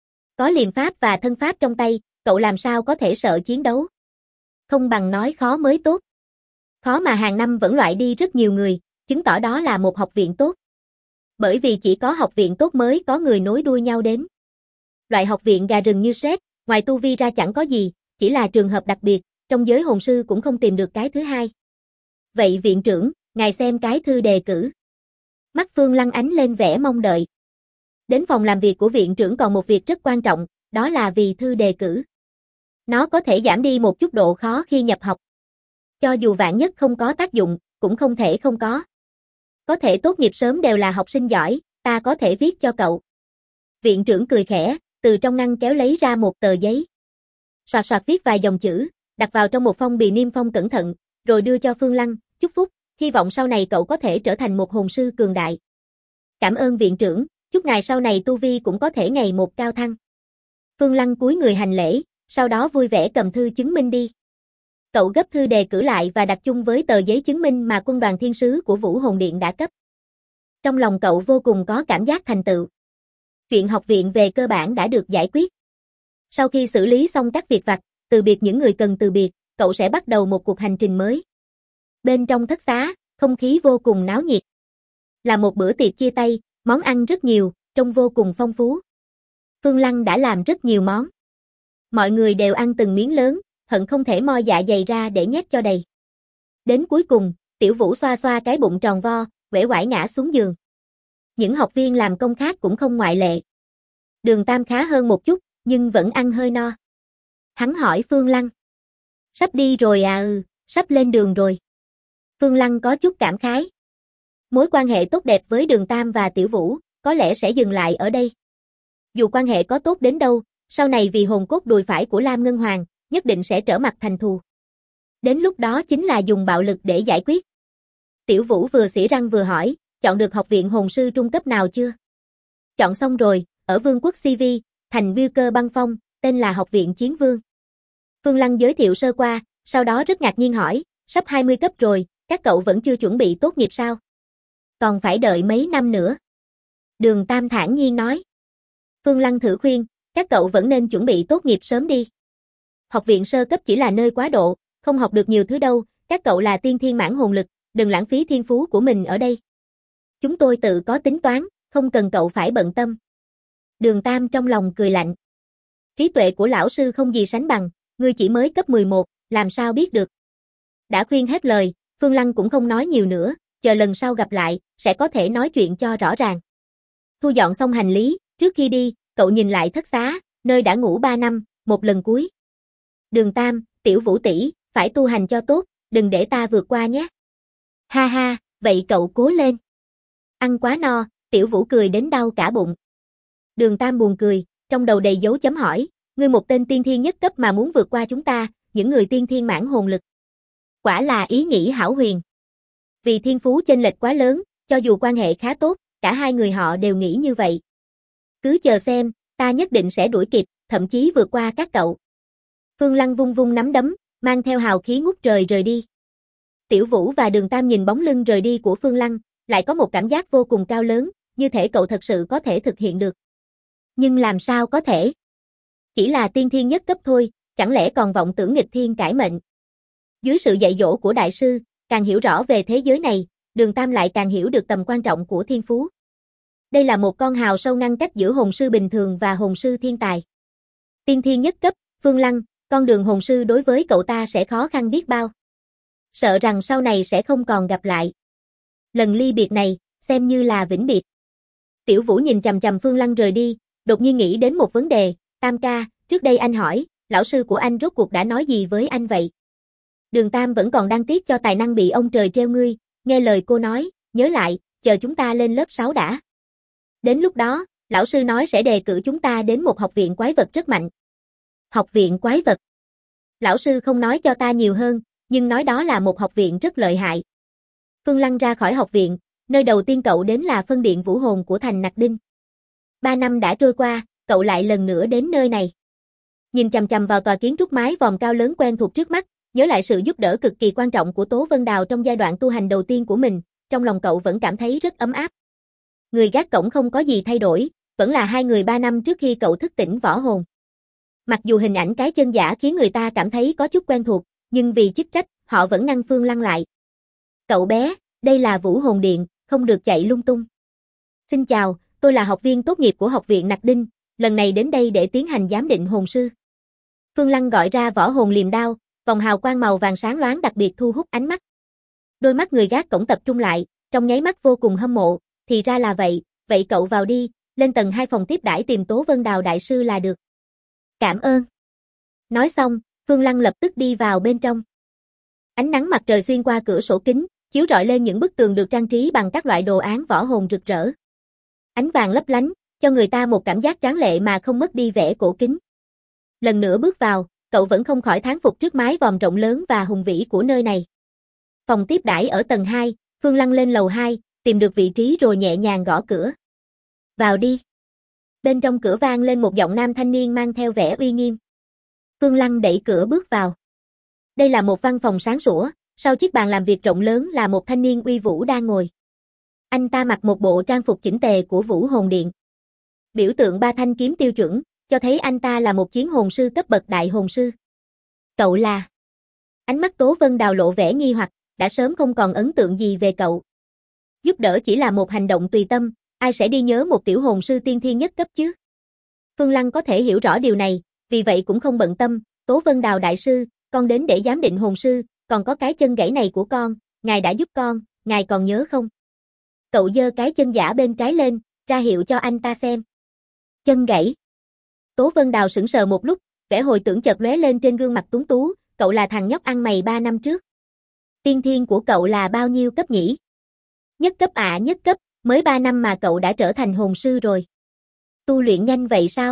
Có liềm pháp và thân pháp trong tay, cậu làm sao có thể sợ chiến đấu? Không bằng nói khó mới tốt. Khó mà hàng năm vẫn loại đi rất nhiều người, chứng tỏ đó là một học viện tốt. Bởi vì chỉ có học viện tốt mới có người nối đuôi nhau đến. Loại học viện gà rừng như sét, ngoài tu vi ra chẳng có gì, chỉ là trường hợp đặc biệt, trong giới hồn sư cũng không tìm được cái thứ hai. Vậy viện trưởng, ngài xem cái thư đề cử. Mắt Phương Lăng ánh lên vẻ mong đợi. Đến phòng làm việc của viện trưởng còn một việc rất quan trọng, đó là vì thư đề cử. Nó có thể giảm đi một chút độ khó khi nhập học. Cho dù vạn nhất không có tác dụng, cũng không thể không có. Có thể tốt nghiệp sớm đều là học sinh giỏi, ta có thể viết cho cậu. Viện trưởng cười khẽ, từ trong ngăn kéo lấy ra một tờ giấy. Soạt soạt viết vài dòng chữ, đặt vào trong một phong bì niêm phong cẩn thận, rồi đưa cho Phương Lăng, chúc phúc, hy vọng sau này cậu có thể trở thành một hồn sư cường đại. Cảm ơn viện trưởng, chúc ngài sau này tu vi cũng có thể ngày một cao thăng. Phương Lăng cúi người hành lễ, sau đó vui vẻ cầm thư chứng minh đi. Cậu gấp thư đề cử lại và đặt chung với tờ giấy chứng minh mà quân đoàn thiên sứ của Vũ Hồn Điện đã cấp. Trong lòng cậu vô cùng có cảm giác thành tựu. Chuyện học viện về cơ bản đã được giải quyết. Sau khi xử lý xong các việc vặt, từ biệt những người cần từ biệt, cậu sẽ bắt đầu một cuộc hành trình mới. Bên trong thất xá, không khí vô cùng náo nhiệt. Là một bữa tiệc chia tay, món ăn rất nhiều, trông vô cùng phong phú. Phương Lăng đã làm rất nhiều món. Mọi người đều ăn từng miếng lớn, hận không thể moi dạ dày ra để nhét cho đầy. Đến cuối cùng, Tiểu Vũ xoa xoa cái bụng tròn vo, uể oải ngã xuống giường. Những học viên làm công khác cũng không ngoại lệ. Đường Tam khá hơn một chút, nhưng vẫn ăn hơi no. Hắn hỏi Phương Lăng. Sắp đi rồi à? Sắp lên đường rồi. Phương Lăng có chút cảm khái. Mối quan hệ tốt đẹp với Đường Tam và Tiểu Vũ, có lẽ sẽ dừng lại ở đây. Dù quan hệ có tốt đến đâu, sau này vì hồn cốt đùi phải của Lam Ngân Hoàng, nhất định sẽ trở mặt thành thù. Đến lúc đó chính là dùng bạo lực để giải quyết. Tiểu Vũ vừa xỉ răng vừa hỏi, chọn được học viện hồn sư trung cấp nào chưa? Chọn xong rồi, ở Vương quốc CV, thành Viêu Cơ Băng Phong, tên là Học viện Chiến Vương. Phương Lăng giới thiệu sơ qua, sau đó rất ngạc nhiên hỏi, sắp 20 cấp rồi, các cậu vẫn chưa chuẩn bị tốt nghiệp sao? Còn phải đợi mấy năm nữa. Đường Tam thản nhiên nói. Phương Lăng thử khuyên, các cậu vẫn nên chuẩn bị tốt nghiệp sớm đi. Học viện sơ cấp chỉ là nơi quá độ, không học được nhiều thứ đâu, các cậu là tiên thiên mãn hồn lực, đừng lãng phí thiên phú của mình ở đây. Chúng tôi tự có tính toán, không cần cậu phải bận tâm. Đường Tam trong lòng cười lạnh. Trí tuệ của lão sư không gì sánh bằng, ngươi chỉ mới cấp 11, làm sao biết được. Đã khuyên hết lời, Phương Lăng cũng không nói nhiều nữa, chờ lần sau gặp lại, sẽ có thể nói chuyện cho rõ ràng. Thu dọn xong hành lý, trước khi đi, cậu nhìn lại thất xá, nơi đã ngủ 3 năm, một lần cuối. Đường Tam, Tiểu Vũ tỷ, phải tu hành cho tốt, đừng để ta vượt qua nhé. Ha ha, vậy cậu cố lên. Ăn quá no, Tiểu Vũ cười đến đau cả bụng. Đường Tam buồn cười, trong đầu đầy dấu chấm hỏi, ngươi một tên tiên thiên nhất cấp mà muốn vượt qua chúng ta, những người tiên thiên mãn hồn lực. Quả là ý nghĩ hão huyền. Vì thiên phú chênh lệch quá lớn, cho dù quan hệ khá tốt, cả hai người họ đều nghĩ như vậy. Cứ chờ xem, ta nhất định sẽ đuổi kịp, thậm chí vượt qua các cậu. Phương Lăng vung vung nắm đấm, mang theo hào khí ngút trời rời đi. Tiểu Vũ và Đường Tam nhìn bóng lưng rời đi của Phương Lăng, lại có một cảm giác vô cùng cao lớn, như thể cậu thật sự có thể thực hiện được. Nhưng làm sao có thể? Chỉ là tiên thiên nhất cấp thôi, chẳng lẽ còn vọng tưởng nghịch thiên cải mệnh? Dưới sự dạy dỗ của đại sư, càng hiểu rõ về thế giới này, Đường Tam lại càng hiểu được tầm quan trọng của thiên phú. Đây là một con hào sâu ngăn cách giữa hồn sư bình thường và hồn sư thiên tài. Tiên thiên nhất cấp, Phương Lăng, con đường hồn sư đối với cậu ta sẽ khó khăn biết bao. Sợ rằng sau này sẽ không còn gặp lại. Lần ly biệt này, xem như là vĩnh biệt. Tiểu Vũ nhìn chằm chằm Phương Lăng rời đi, đột nhiên nghĩ đến một vấn đề, Tam ca, trước đây anh hỏi, lão sư của anh rốt cuộc đã nói gì với anh vậy? Đường Tam vẫn còn đang tiếc cho tài năng bị ông trời treo ngươi, nghe lời cô nói, nhớ lại, chờ chúng ta lên lớp 6 đã. Đến lúc đó, lão sư nói sẽ đề cử chúng ta đến một học viện quái vật rất mạnh. Học viện quái vật. Lão sư không nói cho ta nhiều hơn, nhưng nói đó là một học viện rất lợi hại. Phương Lăng ra khỏi học viện, nơi đầu tiên cậu đến là phân điện vũ hồn của thành Nặc Đinh. 3 năm đã trôi qua, cậu lại lần nữa đến nơi này. Nhìn chằm chằm vào tòa kiến trúc mái vòm cao lớn quen thuộc trước mắt, nhớ lại sự giúp đỡ cực kỳ quan trọng của Tố Vân Đào trong giai đoạn tu hành đầu tiên của mình, trong lòng cậu vẫn cảm thấy rất ấm áp. Người gác cổng không có gì thay đổi, vẫn là hai người 3 năm trước khi cậu thức tỉnh võ hồn. Mặc dù hình ảnh cái chân giả khiến người ta cảm thấy có chút quen thuộc, nhưng vì chức trách, họ vẫn ngăn Phương Lăng lại. Cậu bé, đây là Vũ Hồn Điện, không được chạy lung tung. Xin chào, tôi là học viên tốt nghiệp của học viện Nặc Đinh, lần này đến đây để tiến hành giám định hồn sư. Phương Lăng gọi ra võ hồn liềm đao, vòng hào quang màu vàng sáng loáng đặc biệt thu hút ánh mắt. Đôi mắt người gác cổng tập trung lại, trong nháy mắt vô cùng hâm mộ, thì ra là vậy, vậy cậu vào đi, lên tầng 2 phòng tiếp đãi tìm Tố Vân Đào đại sư là được. Cảm ơn. Nói xong, Phương Lăng lập tức đi vào bên trong. Ánh nắng mặt trời xuyên qua cửa sổ kính, chiếu rọi lên những bức tường được trang trí bằng các loại đồ án võ hồn rực rỡ. Ánh vàng lấp lánh, cho người ta một cảm giác tráng lệ mà không mất đi vẻ cổ kính. Lần nữa bước vào, cậu vẫn không khỏi thán phục trước mái vòm rộng lớn và hùng vĩ của nơi này. Phòng tiếp đãi ở tầng 2, Phương Lăng lên lầu 2, tìm được vị trí rồi nhẹ nhàng gõ cửa. Vào đi. Bên trong cửa vang lên một giọng nam thanh niên mang theo vẻ uy nghiêm. Phương Lăng đẩy cửa bước vào. Đây là một văn phòng sáng sủa, sau chiếc bàn làm việc rộng lớn là một thanh niên uy vũ đang ngồi. Anh ta mặc một bộ trang phục chỉnh tề của Vũ Hồn Điện. Biểu tượng 3 thanh kiếm tiêu chuẩn, cho thấy anh ta là một chiến hồn sư cấp bậc đại hồn sư. Cậu là? Ánh mắt Tố Vân Đào lộ vẻ nghi hoặc, đã sớm không còn ấn tượng gì về cậu. Giúp đỡ chỉ là một hành động tùy tâm, ai sẽ đi nhớ một tiểu hồn sư tiên thiên nhất cấp chứ? Phương Lăng có thể hiểu rõ điều này, vì vậy cũng không bận tâm. Tố Vân Đào đại sư, con đến để giám định hồn sư, còn có cái chân gãy này của con, ngài đã giúp con, ngài còn nhớ không? Cậu giơ cái chân giả bên trái lên, ra hiệu cho anh ta xem. Chân gãy. Tố Vân Đào sững sờ một lúc, vẻ hồi tưởng chợt lóe lên trên gương mặt tuấn tú, cậu là thằng nhóc ăn mày 3 năm trước. Tiên thiên của cậu là bao nhiêu cấp nhỉ? Nhất cấp ạ, nhất cấp, mới 3 năm mà cậu đã trở thành hồn sư rồi. Tu luyện nhanh vậy sao?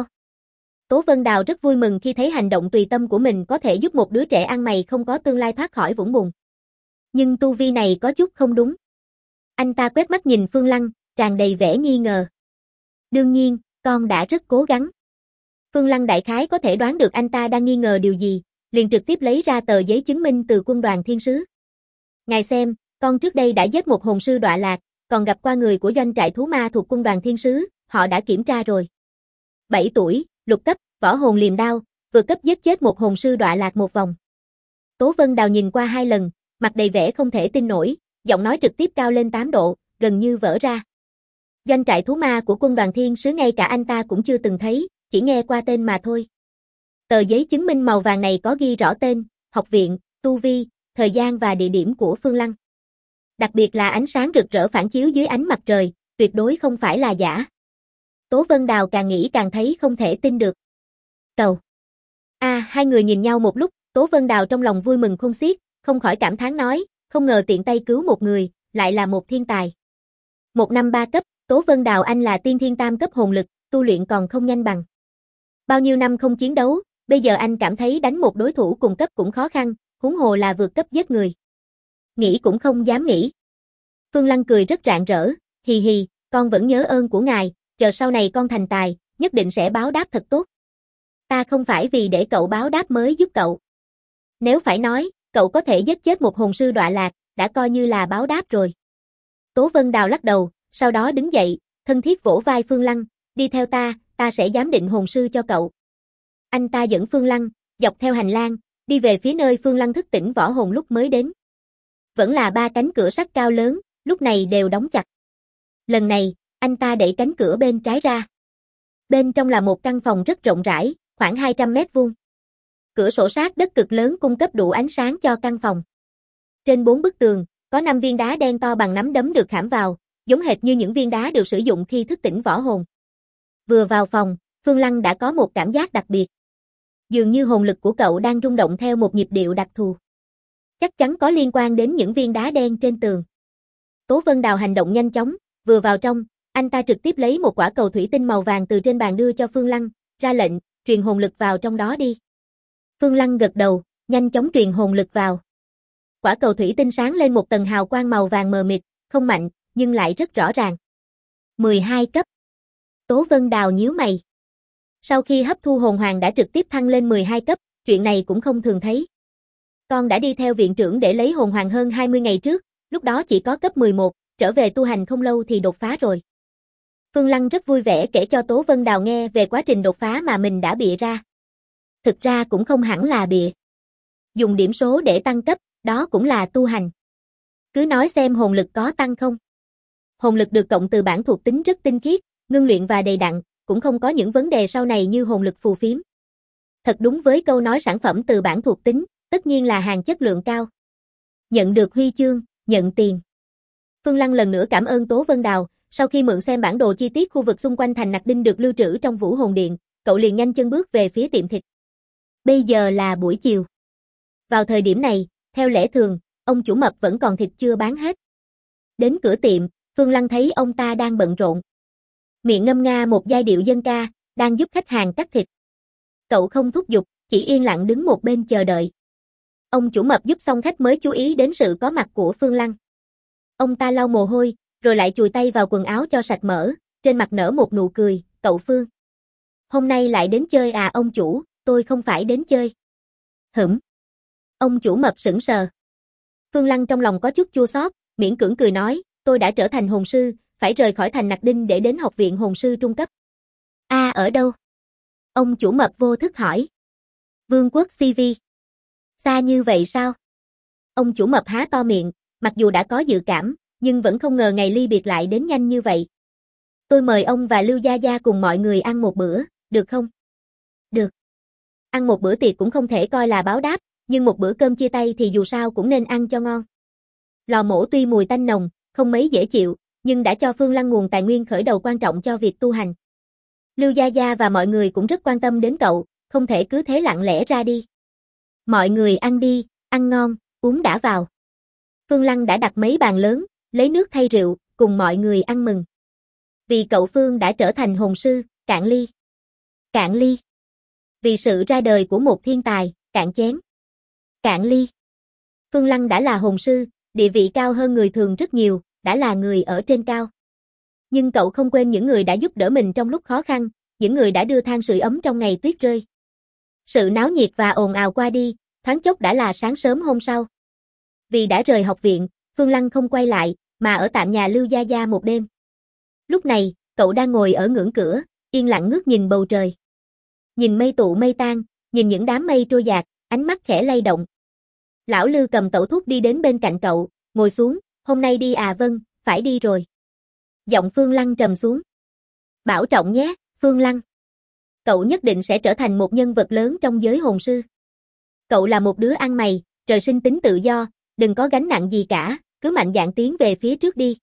Tố Vân Đào rất vui mừng khi thấy hành động tùy tâm của mình có thể giúp một đứa trẻ ăn mày không có tương lai thoát khỏi vũng bùn. Nhưng tu vi này có chút không đúng. Anh ta quét mắt nhìn Phương Lăng, tràn đầy vẻ nghi ngờ. Đương nhiên, con đã rất cố gắng. Phương Lăng đại khái có thể đoán được anh ta đang nghi ngờ điều gì, liền trực tiếp lấy ra tờ giấy chứng minh từ quân đoàn thiên sứ. Ngài xem, con trước đây đã giết một hồn sư đọa lạc, còn gặp qua người của doanh trại thú ma thuộc quân đoàn thiên sứ, họ đã kiểm tra rồi. 7 tuổi, lục cấp, võ hồn liềm đao, vừa cấp giết chết một hồn sư đọa lạc một vòng. Tố Vân Đào nhìn qua 2 lần, mặt đầy vẻ không thể tin nổi, giọng nói trực tiếp cao lên 8 độ, gần như vỡ ra. Doanh trại thú ma của quân đoàn thiên sứ ngay cả anh ta cũng chưa từng thấy, chỉ nghe qua tên mà thôi. Tờ giấy chứng minh màu vàng này có ghi rõ tên, học viện, tu vi, thời gian và địa điểm của Phương Lăng. Đặc biệt là ánh sáng rực rỡ phản chiếu dưới ánh mặt trời, tuyệt đối không phải là giả. Tố Vân Đào càng nghĩ càng thấy không thể tin được. Cầu. Hai người nhìn nhau một lúc, Tố Vân Đào trong lòng vui mừng khôn xiết, không khỏi cảm thán nói, không ngờ tiện tay cứu một người, lại là một thiên tài. 1 năm 3 cấp, Tố Vân Đào anh là tiên thiên tam cấp hồn lực, tu luyện còn không nhanh bằng. Bao nhiêu năm không chiến đấu, bây giờ anh cảm thấy đánh một đối thủ cùng cấp cũng khó khăn, huống hồ là vượt cấp giết người. Nghĩ cũng không dám nghĩ. Phương Lăng cười rất rạng rỡ, hì hì, con vẫn nhớ ơn của ngài, chờ sau này con thành tài, nhất định sẽ báo đáp thật tốt. Ta không phải vì để cậu báo đáp mới giúp cậu. Nếu phải nói, cậu có thể giết chết một hồn sư đọa lạc, đã coi như là báo đáp rồi. Tố Vân Đào lắc đầu, sau đó đứng dậy, thân thiết vỗ vai Phương Lăng, đi theo ta sẽ giám định hồn sư cho cậu. Anh ta dẫn Phương Lăng, dọc theo hành lang, đi về phía nơi Phương Lăng thức tỉnh võ hồn lúc mới đến. Vẫn là 3 cánh cửa sắt cao lớn, lúc này đều đóng chặt. Lần này, anh ta đẩy cánh cửa bên trái ra. Bên trong là một căn phòng rất rộng rãi, khoảng 200 mét vuông. Cửa sổ sát đất cực lớn cung cấp đủ ánh sáng cho căn phòng. Trên 4 bức tường, có 5 viên đá đen to bằng nắm đấm được khảm vào, giống hệt như những viên đá được sử dụng khi thức tỉnh võ hồn. Vừa vào phòng, Phương Lăng đã có một cảm giác đặc biệt. Dường như hồn lực của cậu đang rung động theo một nhịp điệu đặc thù. Chắc chắn có liên quan đến những viên đá đen trên tường. Tố Vân Đào hành động nhanh chóng, vừa vào trong, anh ta trực tiếp lấy một quả cầu thủy tinh màu vàng từ trên bàn đưa cho Phương Lăng, ra lệnh, truyền hồn lực vào trong đó đi. Phương Lăng gật đầu, nhanh chóng truyền hồn lực vào. Quả cầu thủy tinh sáng lên một tầng hào quang màu vàng mờ mịt, không mạnh, nhưng lại rất rõ ràng. 12 cấp. Tố Vân Đào nhíu mày. Sau khi hấp thu hồn hoàng đã trực tiếp thăng lên 12 cấp, chuyện này cũng không thường thấy. Con đã đi theo viện trưởng để lấy hồn hoàng hơn 20 ngày trước, lúc đó chỉ có cấp 11, trở về tu hành không lâu thì đột phá rồi. Phương Lăng rất vui vẻ kể cho Tố Vân Đào nghe về quá trình đột phá mà mình đã bịa ra. Thực ra cũng không hẳn là bịa. Dùng điểm số để tăng cấp, đó cũng là tu hành. Cứ nói xem hồn lực có tăng không. Hồn lực được cộng từ bản thuộc tính rất tinh khiết, ngưng luyện và đầy đặn, cũng không có những vấn đề sau này như hồn lực phù phiếm. Thật đúng với câu nói sản phẩm từ bản thuộc tính, tất nhiên là hàng chất lượng cao. Nhận được huy chương, nhận tiền. Phương Lăng lần nữa cảm ơn Tố Vân Đào, sau khi mượn xem bản đồ chi tiết khu vực xung quanh thành Nặc Đinh được lưu trữ trong Vũ Hồn Điện, cậu liền nhanh chân bước về phía tiệm thịt. Bây giờ là buổi chiều. Vào thời điểm này, theo lẽ thường, ông chủ mập vẫn còn thịt chưa bán hết. Đến cửa tiệm, Phương Lăng thấy ông ta đang bận rộn. Miệng ngâm nga một giai điệu dân ca, đang giúp khách hàng cắt thịt. Cậu không thúc giục, chỉ yên lặng đứng một bên chờ đợi. Ông chủ mập giúp xong khách mới chú ý đến sự có mặt của Phương Lăng. Ông ta lau mồ hôi, rồi lại chùi tay vào quần áo cho sạch mỡ, trên mặt nở một nụ cười, cậu Phương. Hôm nay lại đến chơi à ông chủ, tôi không phải đến chơi. Hửm. Ông chủ mập sững sờ. Phương Lăng trong lòng có chút chua xót, miễn cưỡng cười nói, tôi đã trở thành hồn sư, phải rời khỏi thành Nặc Đinh để đến học viện hồn sư trung cấp. Ở đâu? Ông chủ mập vô thức hỏi. Vương quốc CV. Xa như vậy sao? Ông chủ mập há to miệng, mặc dù đã có dự cảm, nhưng vẫn không ngờ ngày ly biệt lại đến nhanh như vậy. Tôi mời ông và Lưu Gia Gia cùng mọi người ăn một bữa, được không? Được. Ăn một bữa tiệc cũng không thể coi là báo đáp, nhưng một bữa cơm chia tay thì dù sao cũng nên ăn cho ngon. Lò mổ tuy mùi tanh nồng, không mấy dễ chịu, nhưng đã cho Phương Lăng nguồn tài nguyên khởi đầu quan trọng cho việc tu hành. Lưu Gia Gia và mọi người cũng rất quan tâm đến cậu, không thể cứ thế lặng lẽ ra đi. Mọi người ăn đi, ăn ngon, uống đã vào. Phương Lăng đã đặt mấy bàn lớn, lấy nước thay rượu, cùng mọi người ăn mừng. Vì cậu Phương đã trở thành hồn sư, cạn ly. Cạn ly. Vì sự ra đời của một thiên tài, cạn chén. Cạn ly. Phương Lăng đã là hồn sư, địa vị cao hơn người thường rất nhiều, đã là người ở trên cao. Nhưng cậu không quên những người đã giúp đỡ mình trong lúc khó khăn, những người đã đưa than sưởi ấm trong ngày tuyết rơi. Sự náo nhiệt và ồn ào qua đi, thoáng chốc đã là sáng sớm hôm sau. Vì đã rời học viện, Phương Lăng không quay lại, mà ở tạm nhà Lưu Gia Gia một đêm. Lúc này, cậu đang ngồi ở ngưỡng cửa, yên lặng ngước nhìn bầu trời. Nhìn mây tụ mây tan, nhìn những đám mây trôi dạt, ánh mắt khẽ lay động. Lão Lư cầm tẩu thuốc đi đến bên cạnh cậu, ngồi xuống, hôm nay đi à vâng, phải đi rồi. Giọng Phương Lăng trầm xuống. Bảo trọng nhé, Phương Lăng. Cậu nhất định sẽ trở thành một nhân vật lớn trong giới hồn sư. Cậu là một đứa ăn mày, trời sinh tính tự do, đừng có gánh nặng gì cả, cứ mạnh dạn tiến về phía trước đi.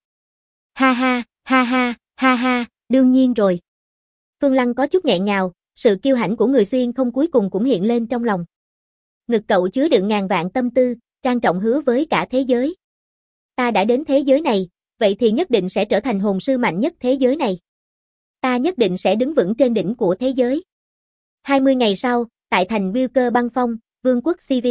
Ha ha, ha ha, ha ha, đương nhiên rồi. Phương Lăng có chút nghẹn ngào, sự kiêu hãnh của người xuyên không cuối cùng cũng hiện lên trong lòng. Ngực cậu chứa đựng ngàn vạn tâm tư, trang trọng hứa với cả thế giới. Ta đã đến thế giới này, vậy thì nhất định sẽ trở thành hồn sư mạnh nhất thế giới này. Ta nhất định sẽ đứng vững trên đỉnh của thế giới. 20 ngày sau, tại thành Wilker băng phong, Vương quốc CV.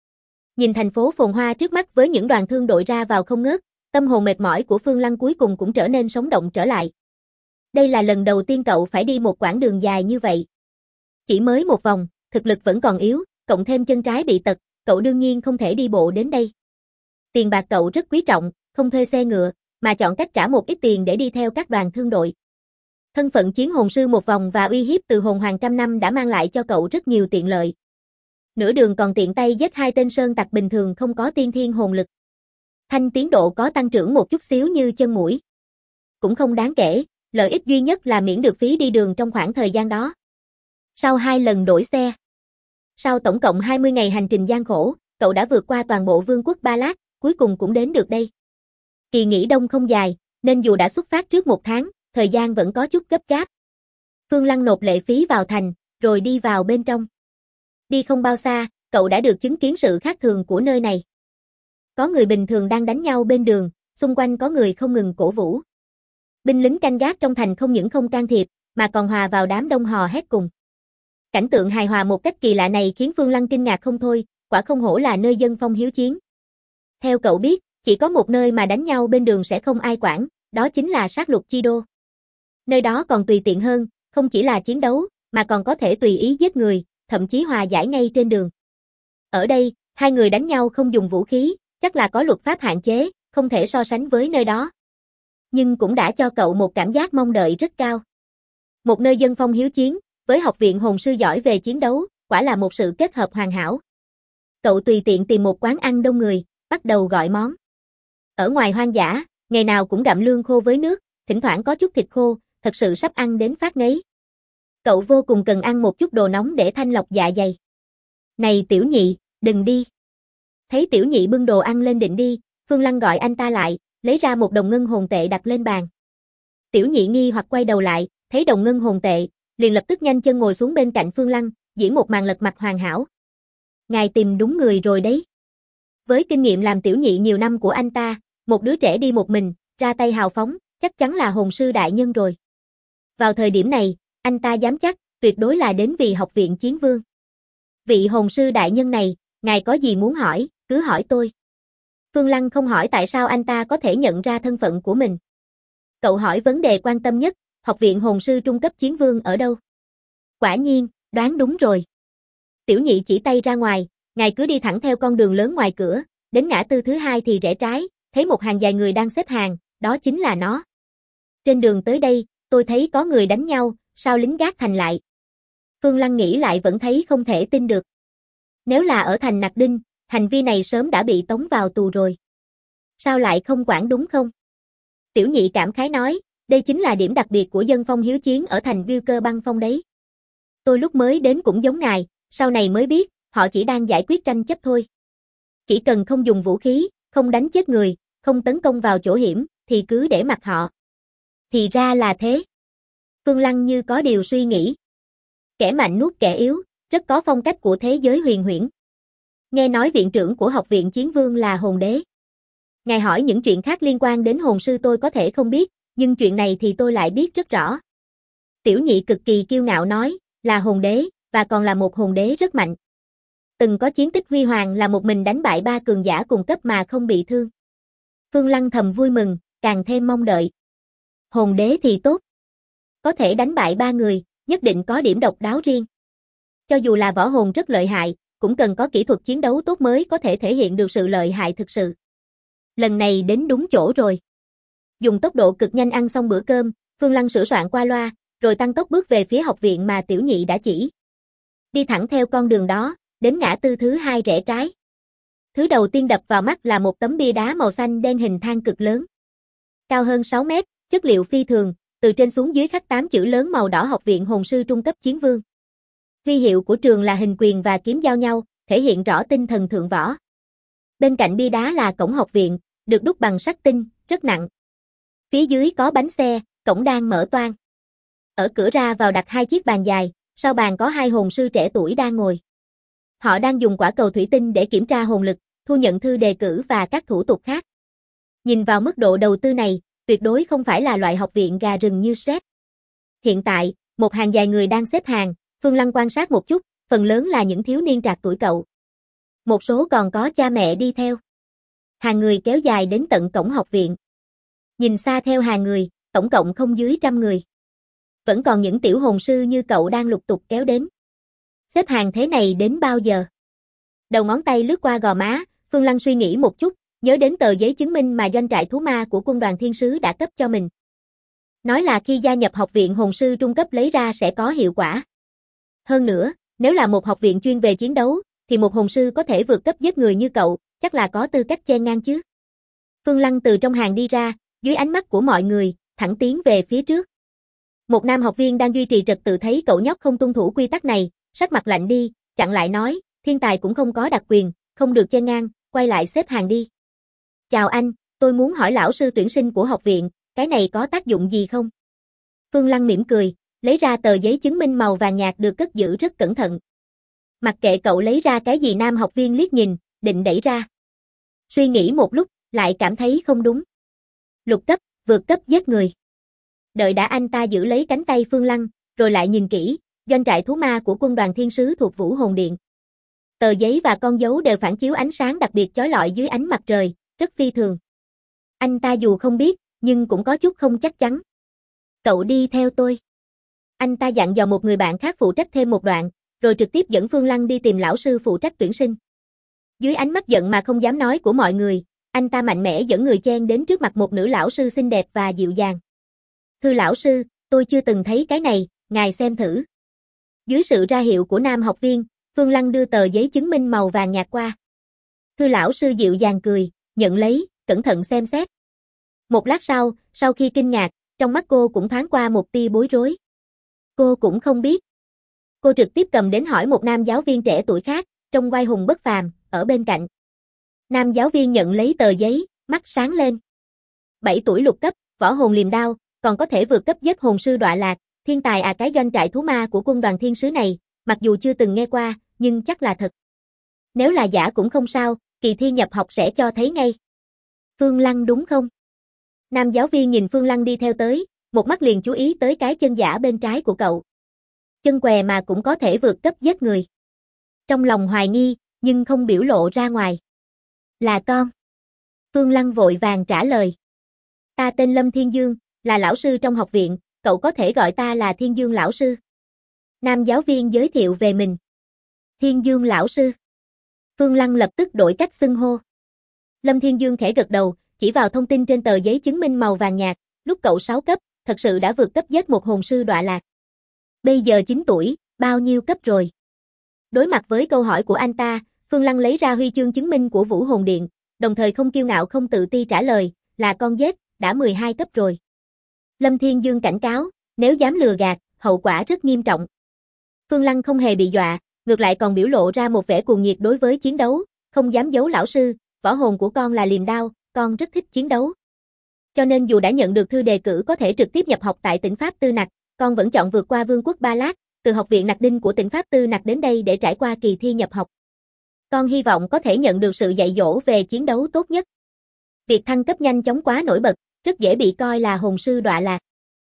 Nhìn thành phố phồn hoa trước mắt với những đoàn thương đội ra vào không ngớt, tâm hồn mệt mỏi của Phương Lăng cuối cùng cũng trở nên sống động trở lại. Đây là lần đầu tiên cậu phải đi một quãng đường dài như vậy. Chỉ mới một vòng, thực lực vẫn còn yếu, cộng thêm chân trái bị tật, cậu đương nhiên không thể đi bộ đến đây. Tiền bạc cậu rất quý trọng, không thuê xe ngựa, mà chọn cách trả một ít tiền để đi theo các đoàn thương đội. Thân phận chiến hồn sư một vòng và uy hiếp từ hồn hoàng trăm năm đã mang lại cho cậu rất nhiều tiện lợi. Nửa đường còn tiện tay giết 2 tên sơn tặc bình thường không có tiên thiên hồn lực. Thanh tiến độ có tăng trưởng một chút xíu như chân mũi. Cũng không đáng kể, lợi ích duy nhất là miễn được phí đi đường trong khoảng thời gian đó. Sau 2 lần đổi xe, sau tổng cộng 20 ngày hành trình gian khổ, cậu đã vượt qua toàn bộ vương quốc Ba Lát, cuối cùng cũng đến được đây. Kỳ nghỉ đông không dài, nên dù đã xuất phát trước 1 tháng, thời gian vẫn có chút gấp gáp. Phương Lăng nộp lệ phí vào thành, rồi đi vào bên trong. Đi không bao xa, cậu đã được chứng kiến sự khác thường của nơi này. Có người bình thường đang đánh nhau bên đường, xung quanh có người không ngừng cổ vũ. Binh lính canh gác trong thành không những không can thiệp, mà còn hòa vào đám đông hò hét cùng. Cảnh tượng hài hòa một cách kỳ lạ này khiến Phương Lăng kinh ngạc không thôi, quả không hổ là nơi dân phong hiếu chiến. Theo cậu biết, chỉ có một nơi mà đánh nhau bên đường sẽ không ai quản, đó chính là sát lục chi đô. Nơi đó còn tùy tiện hơn, không chỉ là chiến đấu, mà còn có thể tùy ý giết người, thậm chí hòa giải ngay trên đường. Ở đây, 2 người đánh nhau không dùng vũ khí, chắc là có luật pháp hạn chế, không thể so sánh với nơi đó. nhưng cũng đã cho cậu một cảm giác mong đợi rất cao. Một nơi dân phong hiếu chiến, với học viện hồn sư giỏi về chiến đấu, quả là một sự kết hợp hoàn hảo. Cậu tùy tiện tìm một quán ăn đông người, bắt đầu gọi món. Ở ngoài hoang dã, ngày nào cũng gặm lương khô với nước, thỉnh thoảng có chút thịt khô, thật sự sắp ăn đến phát ngấy. Cậu vô cùng cần ăn một chút đồ nóng để thanh lọc dạ dày. Này tiểu nhị, đừng đi. Thấy tiểu nhị bưng đồ ăn lên định đi, Phương Lăng gọi anh ta lại, lấy ra một đồng ngân hồn tệ đặt lên bàn. Tiểu nhị nghi hoặc quay đầu lại, thấy đồng ngân hồn tệ, liền lập tức nhanh chân ngồi xuống bên cạnh Phương Lăng, diễn một màn lật mặt hoàn hảo. Ngài tìm đúng người rồi đấy. Với kinh nghiệm làm tiểu nhị nhiều năm của anh ta, một đứa trẻ đi một mình, ra tay hào phóng, chắc chắn là hồn sư đại nhân rồi. Vào thời điểm này, anh ta dám chắc, tuyệt đối là đến vì học viện Chiến Vương. Vị hồn sư đại nhân này, ngài có gì muốn hỏi, cứ hỏi tôi. Phương Lăng không hỏi tại sao anh ta có thể nhận ra thân phận của mình. Cậu hỏi vấn đề quan tâm nhất, học viện hồn sư trung cấp Chiến Vương ở đâu? Quả nhiên, đoán đúng rồi. Tiểu nhị chỉ tay ra ngoài, ngài cứ đi thẳng theo con đường lớn ngoài cửa, đến ngã tư thứ hai thì rẽ trái, thấy một hàng dài người đang xếp hàng, đó chính là nó. Trên đường tới đây, tôi thấy có người đánh nhau, sao lính gác thành lại? Phương Lăng nghĩ lại vẫn thấy không thể tin được. Nếu là ở thành Nặc Đinh, hành vi này sớm đã bị tống vào tù rồi. Sao lại không quản đúng không? Tiểu nhị cảm khái nói, đây chính là điểm đặc biệt của dân phong hiếu chiến ở thành Viêu Cơ Băng Phong đấy. Tôi lúc mới đến cũng giống ngài, sau này mới biết, họ chỉ đang giải quyết tranh chấp thôi. Chỉ cần không dùng vũ khí, không đánh chết người, không tấn công vào chỗ hiểm, thì cứ để mặc họ. Thì ra là thế. Phương Lăng như có điều suy nghĩ. Kẻ mạnh nuốt kẻ yếu, rất có phong cách của thế giới huyền huyễn. Nghe nói viện trưởng của học viện Chiến Vương là hồn đế. Ngài hỏi những chuyện khác liên quan đến hồn sư tôi có thể không biết, nhưng chuyện này thì tôi lại biết rất rõ. Tiểu nhị cực kỳ kiêu ngạo nói, là hồn đế, và còn là một hồn đế rất mạnh. Từng có chiến tích huy hoàng là một mình đánh bại 3 cường giả cùng cấp mà không bị thương. Phương Lăng thầm vui mừng, càng thêm mong đợi. Hồn đế thì tốt. Có thể đánh bại 3 người, nhất định có điểm độc đáo riêng. Cho dù là võ hồn rất lợi hại, cũng cần có kỹ thuật chiến đấu tốt mới có thể thể hiện được sự lợi hại thực sự. Lần này đến đúng chỗ rồi. Dùng tốc độ cực nhanh ăn xong bữa cơm, Phương Lăng sửa soạn qua loa, rồi tăng tốc bước về phía học viện mà tiểu nhị đã chỉ. Đi thẳng theo con đường đó, đến ngã tư thứ hai rẽ trái. Thứ đầu tiên đập vào mắt là một tấm bia đá màu xanh đen hình thang cực lớn. Cao hơn 6 mét, chất liệu phi thường, từ trên xuống dưới khắc 8 chữ lớn màu đỏ học viện hồn sư trung cấp Chiến Vương. Huy hiệu của trường là hình quyền và kiếm giao nhau, thể hiện rõ tinh thần thượng võ. Bên cạnh bia đá là cổng học viện, được đúc bằng sắt tinh, rất nặng. Phía dưới có bánh xe, cổng đang mở toang. Ở cửa ra vào đặt 2 chiếc bàn dài, sau bàn có 2 hồn sư trẻ tuổi đang ngồi. Họ đang dùng quả cầu thủy tinh để kiểm tra hồn lực, thu nhận thư đề cử và các thủ tục khác. Nhìn vào mức độ đầu tư này, tuyệt đối không phải là loại học viện gà rừng như SRED. Hiện tại, một hàng dài người đang xếp hàng, Phương Lăng quan sát một chút, phần lớn là những thiếu niên trạc tuổi cậu. Một số còn có cha mẹ đi theo. Hàng người kéo dài đến tận cổng học viện. Nhìn xa theo hàng người, tổng cộng không dưới 100 người. Vẫn còn những tiểu hồn sư như cậu đang lục tục kéo đến. Xếp hàng thế này đến bao giờ? Đầu ngón tay lướt qua gò má, Phương Lăng suy nghĩ một chút, nhớ đến tờ giấy chứng minh mà doanh trại thú ma của quân đoàn thiên sứ đã cấp cho mình. Nói là khi gia nhập học viện hồn sư trung cấp lấy ra sẽ có hiệu quả. Hơn nữa, nếu là một học viện chuyên về chiến đấu, thì một hồn sư có thể vượt cấp giết người như cậu, chắc là có tư cách chen ngang chứ. Phương Lăng từ trong hàng đi ra, dưới ánh mắt của mọi người, thẳng tiến về phía trước. Một nam học viên đang duy trì trật tự thấy cậu nhóc không tuân thủ quy tắc này, sắc mặt lạnh đi, chặn lại nói, thiên tài cũng không có đặc quyền, không được chen ngang, quay lại xếp hàng đi. Chào anh, tôi muốn hỏi lão sư tuyển sinh của học viện, cái này có tác dụng gì không? Phương Lăng mỉm cười, lấy ra tờ giấy chứng minh màu vàng nhạt được cất giữ rất cẩn thận. Mặc kệ cậu lấy ra cái gì nam học viên liếc nhìn, định đẩy ra. Suy nghĩ một lúc, lại cảm thấy không đúng. Lục cấp, vượt cấp giết người. Đợi đã anh ta giữ lấy cánh tay Phương Lăng, rồi lại nhìn kỹ, doanh trại thú ma của quân đoàn thiên sứ thuộc Vũ Hồn Điện. Tờ giấy và con dấu đều phản chiếu ánh sáng đặc biệt chói lọi dưới ánh mặt trời, rất phi thường. Anh ta dù không biết, nhưng cũng có chút không chắc chắn. Cậu đi theo tôi. Anh ta dặn dò một người bạn khác phụ trách thêm một đoạn, rồi trực tiếp dẫn Phương Lăng đi tìm lão sư phụ trách tuyển sinh. Dưới ánh mắt giận mà không dám nói của mọi người, anh ta mạnh mẽ dẫn người chen đến trước mặt một nữ lão sư xinh đẹp và dịu dàng. Thưa lão sư, tôi chưa từng thấy cái này, ngài xem thử. Dưới sự ra hiệu của nam học viên, Phương Lăng đưa tờ giấy chứng minh màu vàng nhạt qua. Thưa lão sư dịu dàng cười, nhận lấy, cẩn thận xem xét. Một lát sau khi kinh ngạc, trong mắt cô cũng thoáng qua một tia bối rối. Cô cũng không biết. Cô trực tiếp cầm đến hỏi một nam giáo viên trẻ tuổi khác, trông oai hùng bất phàm, ở bên cạnh. Nam giáo viên nhận lấy tờ giấy, mắt sáng lên. 7 tuổi lục cấp, võ hồn liềm đao, còn có thể vượt cấp giết hồn sư đọa lạc, thiên tài à, cái doanh trại thú ma của quân đoàn thiên sứ này, mặc dù chưa từng nghe qua, nhưng chắc là thật. Nếu là giả cũng không sao, kỳ thi nhập học sẽ cho thấy ngay. Phương Lăng đúng không? Nam giáo viên nhìn Phương Lăng đi theo tới, một mắt liền chú ý tới cái chân giả bên trái của cậu. Chân què mà cũng có thể vượt cấp giết người. Trong lòng hoài nghi, nhưng không biểu lộ ra ngoài. Là con. Phương Lăng vội vàng trả lời. Ta tên Lâm Thiên Dương, là lão sư trong học viện, cậu có thể gọi ta là Thiên Dương lão sư. Nam giáo viên giới thiệu về mình. Thiên Dương lão sư. Phương Lăng lập tức đổi cách xưng hô. Lâm Thiên Dương khẽ gật đầu, chỉ vào thông tin trên tờ giấy chứng minh màu vàng nhạt, lúc cậu 6 cấp, thật sự đã vượt cấp giết một hồn sư đọa lạc. Bây giờ 9 tuổi, bao nhiêu cấp rồi? Đối mặt với câu hỏi của anh ta, Phương Lăng lấy ra huy chương chứng minh của Vũ Hồn Điện, đồng thời không kiêu ngạo không tự ti trả lời, là con dết, đã 12 cấp rồi. Lâm Thiên Dương cảnh cáo, nếu dám lừa gạt, hậu quả rất nghiêm trọng. Phương Lăng không hề bị dọa, ngược lại còn biểu lộ ra một vẻ cuồng nhiệt đối với chiến đấu, không dám giấu lão sư, võ hồn của con là liềm đao, con rất thích chiến đấu. Cho nên dù đã nhận được thư đề cử có thể trực tiếp nhập học tại tỉnh Pháp Tư Nặc, con vẫn chọn vượt qua Vương quốc Ba Lát, từ học viện Nặc Đinh của tỉnh Pháp Tư Nặc đến đây để trải qua kỳ thi nhập học. Con hy vọng có thể nhận được sự dạy dỗ về chiến đấu tốt nhất. Việc thăng cấp nhanh chóng quá nổi bật, rất dễ bị coi là hồn sư đọa lạc.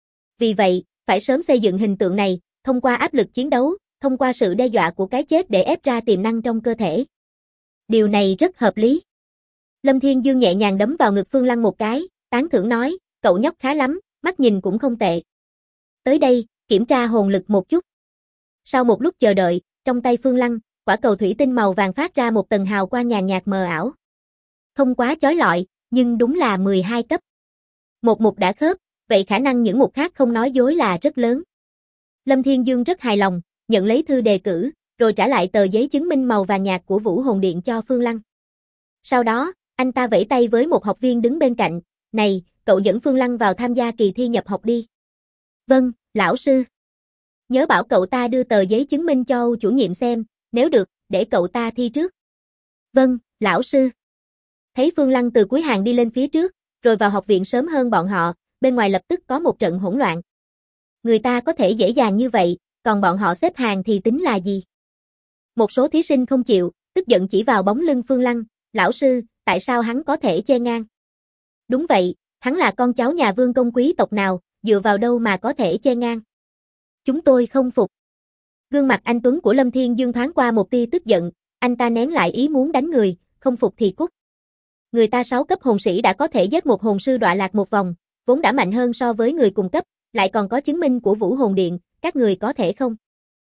Vì vậy, phải sớm xây dựng hình tượng này, thông qua áp lực chiến đấu, thông qua sự đe dọa của cái chết để ép ra tiềm năng trong cơ thể. Điều này rất hợp lý. Lâm Thiên Dương nhẹ nhàng đấm vào ngực Phương Lăng một cái, tán thưởng nói, cậu nhóc khá lắm, mắt nhìn cũng không tệ. Tới đây, kiểm tra hồn lực một chút. Sau một lúc chờ đợi, trong tay Phương Lăng, quả cầu thủy tinh màu vàng phát ra một tầng hào quang nhàn nhạt mờ ảo. Không quá chói lọi, nhưng đúng là 12 cấp. Một mục đã khớp, vậy khả năng những mục khác không nói dối là rất lớn. Lâm Thiên Dương rất hài lòng, nhận lấy thư đề cử, rồi trả lại tờ giấy chứng minh màu vàng nhạt của Vũ Hồn Điện cho Phương Lăng. Sau đó, anh ta vẫy tay với một học viên đứng bên cạnh, này, cậu dẫn Phương Lăng vào tham gia kỳ thi nhập học đi. Vâng, lão sư. Nhớ bảo cậu ta đưa tờ giấy chứng minh cho Âu chủ nhiệm xem, nếu được, để cậu ta thi trước. Vâng, lão sư. Thấy Phương Lăng từ cuối hàng đi lên phía trước, rồi vào học viện sớm hơn bọn họ, bên ngoài lập tức có một trận hỗn loạn. Người ta có thể dễ dàng như vậy, còn bọn họ xếp hàng thì tính là gì? Một số thí sinh không chịu, tức giận chỉ vào bóng lưng Phương Lăng, lão sư, tại sao hắn có thể che ngang? Đúng vậy, hắn là con cháu nhà vương công quý tộc nào, dựa vào đâu mà có thể che ngang? Chúng tôi không phục. Gương mặt anh Tuấn của Lâm Thiên Dương thoáng qua một tia tức giận, anh ta nén lại ý muốn đánh người, không phục thì cút. Người ta 6 cấp hồn sĩ đã có thể giết một hồn sư đọa lạc một vòng, vốn đã mạnh hơn so với người cùng cấp, lại còn có chứng minh của Vũ Hồn Điện, các người có thể không?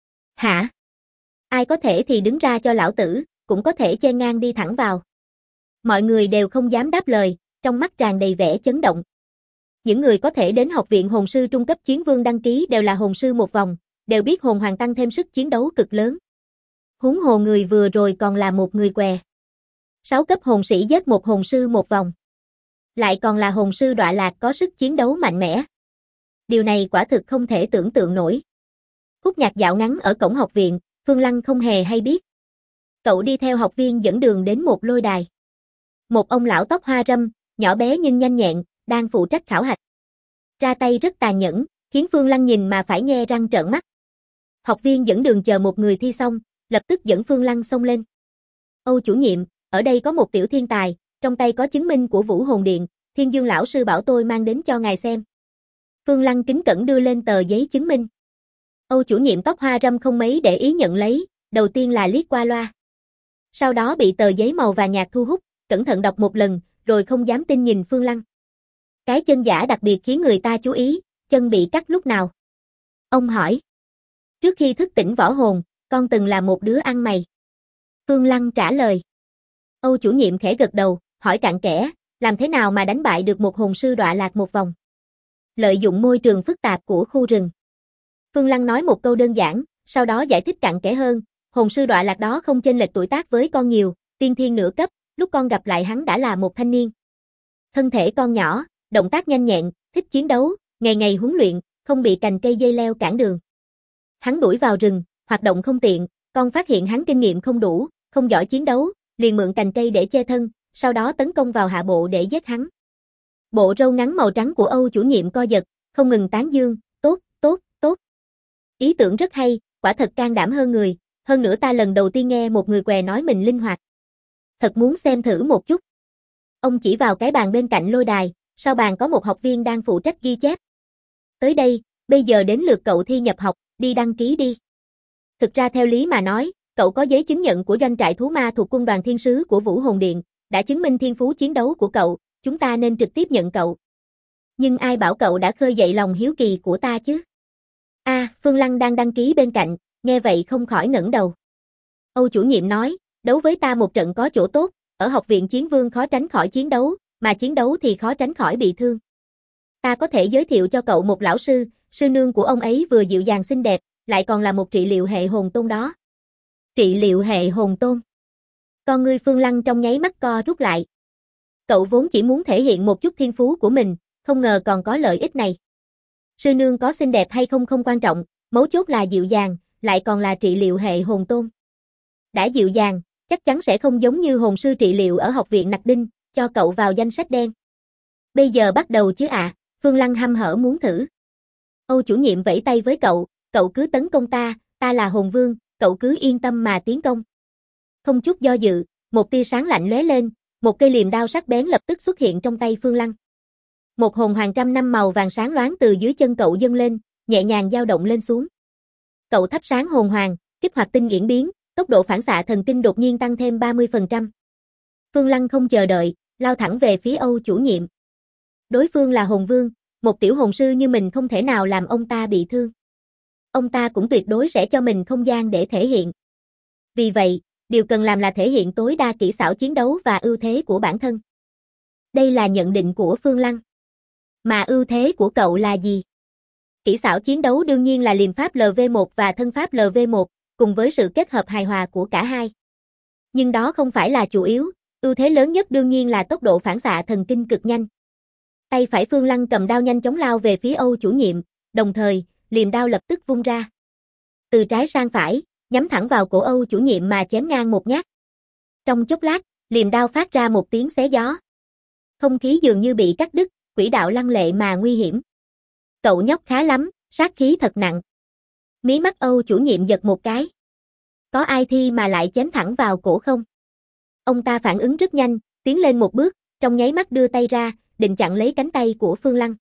Hả? Ai có thể thì đứng ra cho lão tử, cũng có thể chen ngang đi thẳng vào. Mọi người đều không dám đáp lời, trong mắt tràn đầy vẻ chấn động. Những người có thể đến học viện hồn sư trung cấp chiến vương đăng ký đều là hồn sư một vòng, đều biết hồn hoàng tăng thêm sức chiến đấu cực lớn. Huống hồ người vừa rồi còn là một người què. 6 cấp hồn sĩ giết một hồn sư một vòng. Lại còn là hồn sư đọa lạc có sức chiến đấu mạnh mẽ. Điều này quả thực không thể tưởng tượng nổi. Khúc nhạc dạo ngắn ở cổng học viện, Phương Lăng không hề hay biết. Cậu đi theo học viên dẫn đường đến một lôi đài. Một ông lão tóc hoa râm, nhỏ bé nhưng nhanh nhẹn, đang phụ trách khảo hạch. Ra tay rất tàn nhẫn, khiến Phương Lăng nhìn mà phải nhe răng trợn mắt. Học viên dẫn đường chờ một người thi xong, lập tức dẫn Phương Lăng xông lên. Âu chủ nhiệm, ở đây có một tiểu thiên tài, trong tay có chứng minh của Vũ Hồn Điện, Thiên Dương lão sư bảo tôi mang đến cho ngài xem. Phương Lăng kính cẩn đưa lên tờ giấy chứng minh. Âu chủ nhiệm tóc hoa râm không mấy để ý nhận lấy, đầu tiên là liếc qua loa. Sau đó bị tờ giấy màu vàng nhạt thu hút, cẩn thận đọc một lần, rồi không dám tin nhìn Phương Lăng. Cái chân giả đặc biệt khiến người ta chú ý, chân bị cắt lúc nào? Ông hỏi. Trước khi thức tỉnh võ hồn, con từng là một đứa ăn mày. Phương Lăng trả lời. Âu chủ nhiệm khẽ gật đầu, hỏi cặn kẽ, làm thế nào mà đánh bại được một hồn sư đọa lạc một vòng? Lợi dụng môi trường phức tạp của khu rừng. Phương Lăng nói một câu đơn giản, sau đó giải thích cặn kẽ hơn, hồn sư đọa lạc đó không chênh lệch tuổi tác với con nhiều, tiên thiên nửa cấp, lúc con gặp lại hắn đã là một thanh niên. Thân thể con nhỏ, động tác nhanh nhẹn, thích chiến đấu, ngày ngày huấn luyện, không bị cành cây dây leo cản đường. Hắn đuổi vào rừng, hoạt động không tiện, con phát hiện hắn kinh nghiệm không đủ, không giỏi chiến đấu, liền mượn cành cây để che thân, sau đó tấn công vào hạ bộ để giết hắn. Bộ râu ngắn màu trắng của Âu chủ nhiệm co giật, không ngừng tán dương, tốt, tốt, tốt. Ý tưởng rất hay, quả thật can đảm hơn người, hơn nữa ta lần đầu tiên nghe một người què nói mình linh hoạt. Thật muốn xem thử một chút. Ông chỉ vào cái bàn bên cạnh lôi đài, sau bàn có một học viên đang phụ trách ghi chép. Tới đây, bây giờ đến lượt cậu thi nhập học, đi đăng ký đi. Thực ra theo lý mà nói, cậu có giấy chứng nhận của doanh trại thú ma thuộc quân đoàn thiên sứ của Vũ Hồn Điện, đã chứng minh thiên phú chiến đấu của cậu, chúng ta nên trực tiếp nhận cậu. Nhưng ai bảo cậu đã khơi dậy lòng hiếu kỳ của ta chứ? Phương Lăng đang đăng ký bên cạnh, nghe vậy không khỏi ngẩng đầu. Âu chủ nhiệm nói, đấu với ta một trận có chỗ tốt, ở học viện Chiến Vương khó tránh khỏi chiến đấu, mà chiến đấu thì khó tránh khỏi bị thương. Ta có thể giới thiệu cho cậu một lão sư, sư nương của ông ấy vừa dịu dàng xinh đẹp, lại còn là một trị liệu hệ hồn tôn đó. Trị liệu hệ hồn tôn. Con ngươi Phương Lăng trong nháy mắt co rút lại. Cậu vốn chỉ muốn thể hiện một chút thiên phú của mình, không ngờ còn có lợi ích này. Sư nương có xinh đẹp hay không không quan trọng, mấu chốt là dịu dàng, lại còn là trị liệu hệ hồn tôn. Đã dịu dàng, chắc chắn sẽ không giống như hồn sư trị liệu ở học viện Nặc Đinh, cho cậu vào danh sách đen. Bây giờ bắt đầu chứ ạ, Phương Lăng hăm hở muốn thử. Âu chủ nhiệm vẫy tay với cậu cứ tấn công ta, ta là hồn vương, cậu cứ yên tâm mà tiến công. Không chút do dự, một tia sáng lạnh lóe lên, một cây liềm đao sắc bén lập tức xuất hiện trong tay Phương Lăng. Một hồn hoàng trăm năm màu vàng sáng loáng từ dưới chân cậu dâng lên, nhẹ nhàng dao động lên xuống. Cậu thắp sáng hồn hoàng, kích hoạt tinh yển biến, tốc độ phản xạ thần kinh đột nhiên tăng thêm 30%. Phương Lăng không chờ đợi, lao thẳng về phía Âu chủ nhiệm. Đối phương là hồn vương, một tiểu hồn sư như mình không thể nào làm ông ta bị thương. Ông ta cũng tuyệt đối sẽ cho mình không gian để thể hiện. Vì vậy, điều cần làm là thể hiện tối đa kỹ xảo chiến đấu và ưu thế của bản thân. Đây là nhận định của Phương Lăng. Mà ưu thế của cậu là gì? Kỹ xảo chiến đấu đương nhiên là liềm pháp LV1 và thân pháp LV1, cùng với sự kết hợp hài hòa của cả hai. Nhưng đó không phải là chủ yếu, ưu thế lớn nhất đương nhiên là tốc độ phản xạ thần kinh cực nhanh. Tay phải Phương Lăng cầm đao nhanh chóng lao về phía Âu chủ nhiệm, đồng thời, liềm đao lập tức vung ra. Từ trái sang phải, nhắm thẳng vào cổ Âu chủ nhiệm mà chém ngang một nhát. Trong chốc lát, liềm đao phát ra một tiếng xé gió. Không khí dường như bị cắt đứt, quỹ đạo lăng lệ mà nguy hiểm. Cậu nhóc khá lắm, sát khí thật nặng. Mí mắt Âu chủ nhiệm giật một cái. Có ai thi mà lại chém thẳng vào cổ không? Ông ta phản ứng rất nhanh, tiến lên một bước, trong nháy mắt đưa tay ra, định chặn lấy cánh tay của Phương Lăng.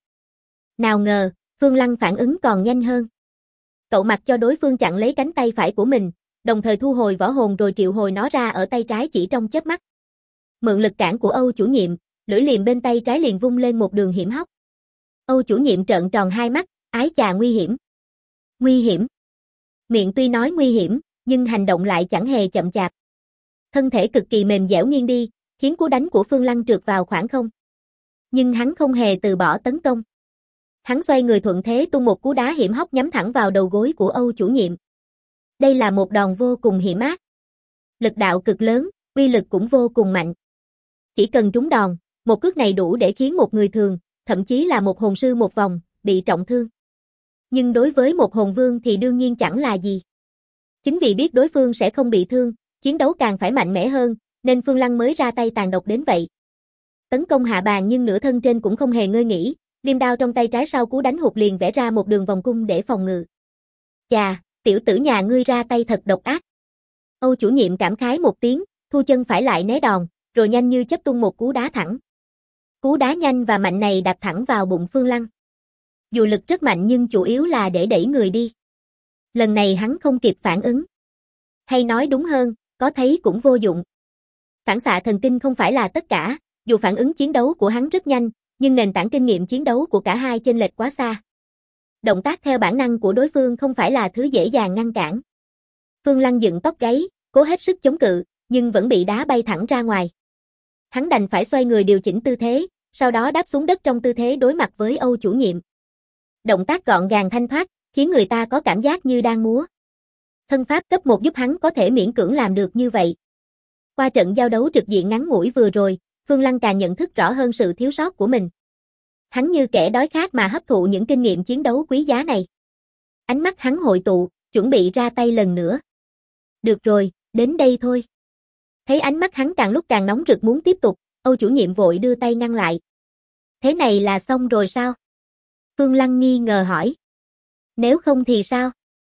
Nào ngờ, Phương Lăng phản ứng còn nhanh hơn. Cậu mặc cho đối phương chặn lấy cánh tay phải của mình, đồng thời thu hồi võ hồn rồi triệu hồi nó ra ở tay trái chỉ trong chớp mắt. Mượn lực cản của Âu chủ nhiệm, lưỡi liềm bên tay trái liền vung lên một đường hiểm hóc. Âu chủ nhiệm trợn tròn hai mắt, ái chà nguy hiểm. Nguy hiểm. Miệng tuy nói nguy hiểm, nhưng hành động lại chẳng hề chậm chạp. Thân thể cực kỳ mềm dẻo nghiêng đi, khiến cú đánh của Phương Lăng trượt vào khoảng không. Nhưng hắn không hề từ bỏ tấn công. Hắn xoay người thuận thế tung một cú đá hiểm hóc nhắm thẳng vào đầu gối của Âu chủ nhiệm. Đây là một đòn vô cùng hiểm ác. Lực đạo cực lớn, uy lực cũng vô cùng mạnh. Chỉ cần trúng đòn, một cước này đủ để khiến một người thường, thậm chí là một hồn sư một vòng, bị trọng thương. Nhưng đối với một hồn vương thì đương nhiên chẳng là gì. Chính vì biết đối phương sẽ không bị thương, chiến đấu càng phải mạnh mẽ hơn, nên Phương Lăng mới ra tay tàn độc đến vậy. Tấn công hạ bàn nhưng nửa thân trên cũng không hề ngơi nghỉ, liêm đao trong tay trái sau cú đánh hụt liền vẽ ra một đường vòng cung để phòng ngự. Chà, tiểu tử nhà ngươi ra tay thật độc ác. Âu chủ nhiệm cảm khái một tiếng, thu chân phải lại né đòn, rồi nhanh như chớp tung một cú đá thẳng. Cú đá nhanh và mạnh này đạp thẳng vào bụng Phương Lăng. Dù lực rất mạnh nhưng chủ yếu là để đẩy người đi. Lần này hắn không kịp phản ứng. Hay nói đúng hơn, có thấy cũng vô dụng. Phản xạ thần kinh không phải là tất cả, dù phản ứng chiến đấu của hắn rất nhanh, nhưng nền tảng kinh nghiệm chiến đấu của cả hai chênh lệch quá xa. Động tác theo bản năng của đối phương không phải là thứ dễ dàng ngăn cản. Phương Lăng dựng tóc gáy, cố hết sức chống cự, nhưng vẫn bị đá bay thẳng ra ngoài. Hắn đành phải xoay người điều chỉnh tư thế, sau đó đáp xuống đất trong tư thế đối mặt với Âu chủ nhiệm. Động tác gọn gàng thanh thoát, khiến người ta có cảm giác như đang múa. Thân pháp cấp 1 giúp hắn có thể miễn cưỡng làm được như vậy. Qua trận giao đấu trực diện ngắn ngủi vừa rồi, Phương Lăng càng nhận thức rõ hơn sự thiếu sót của mình. Hắn như kẻ đói khát mà hấp thụ những kinh nghiệm chiến đấu quý giá này. Ánh mắt hắn hội tụ, chuẩn bị ra tay lần nữa. Được rồi, đến đây thôi. Thấy ánh mắt hắn càng lúc càng nóng rực muốn tiếp tục, Âu chủ nhiệm vội đưa tay ngăn lại. Thế này là xong rồi sao? Phương Lăng nghi ngờ hỏi. Nếu không thì sao?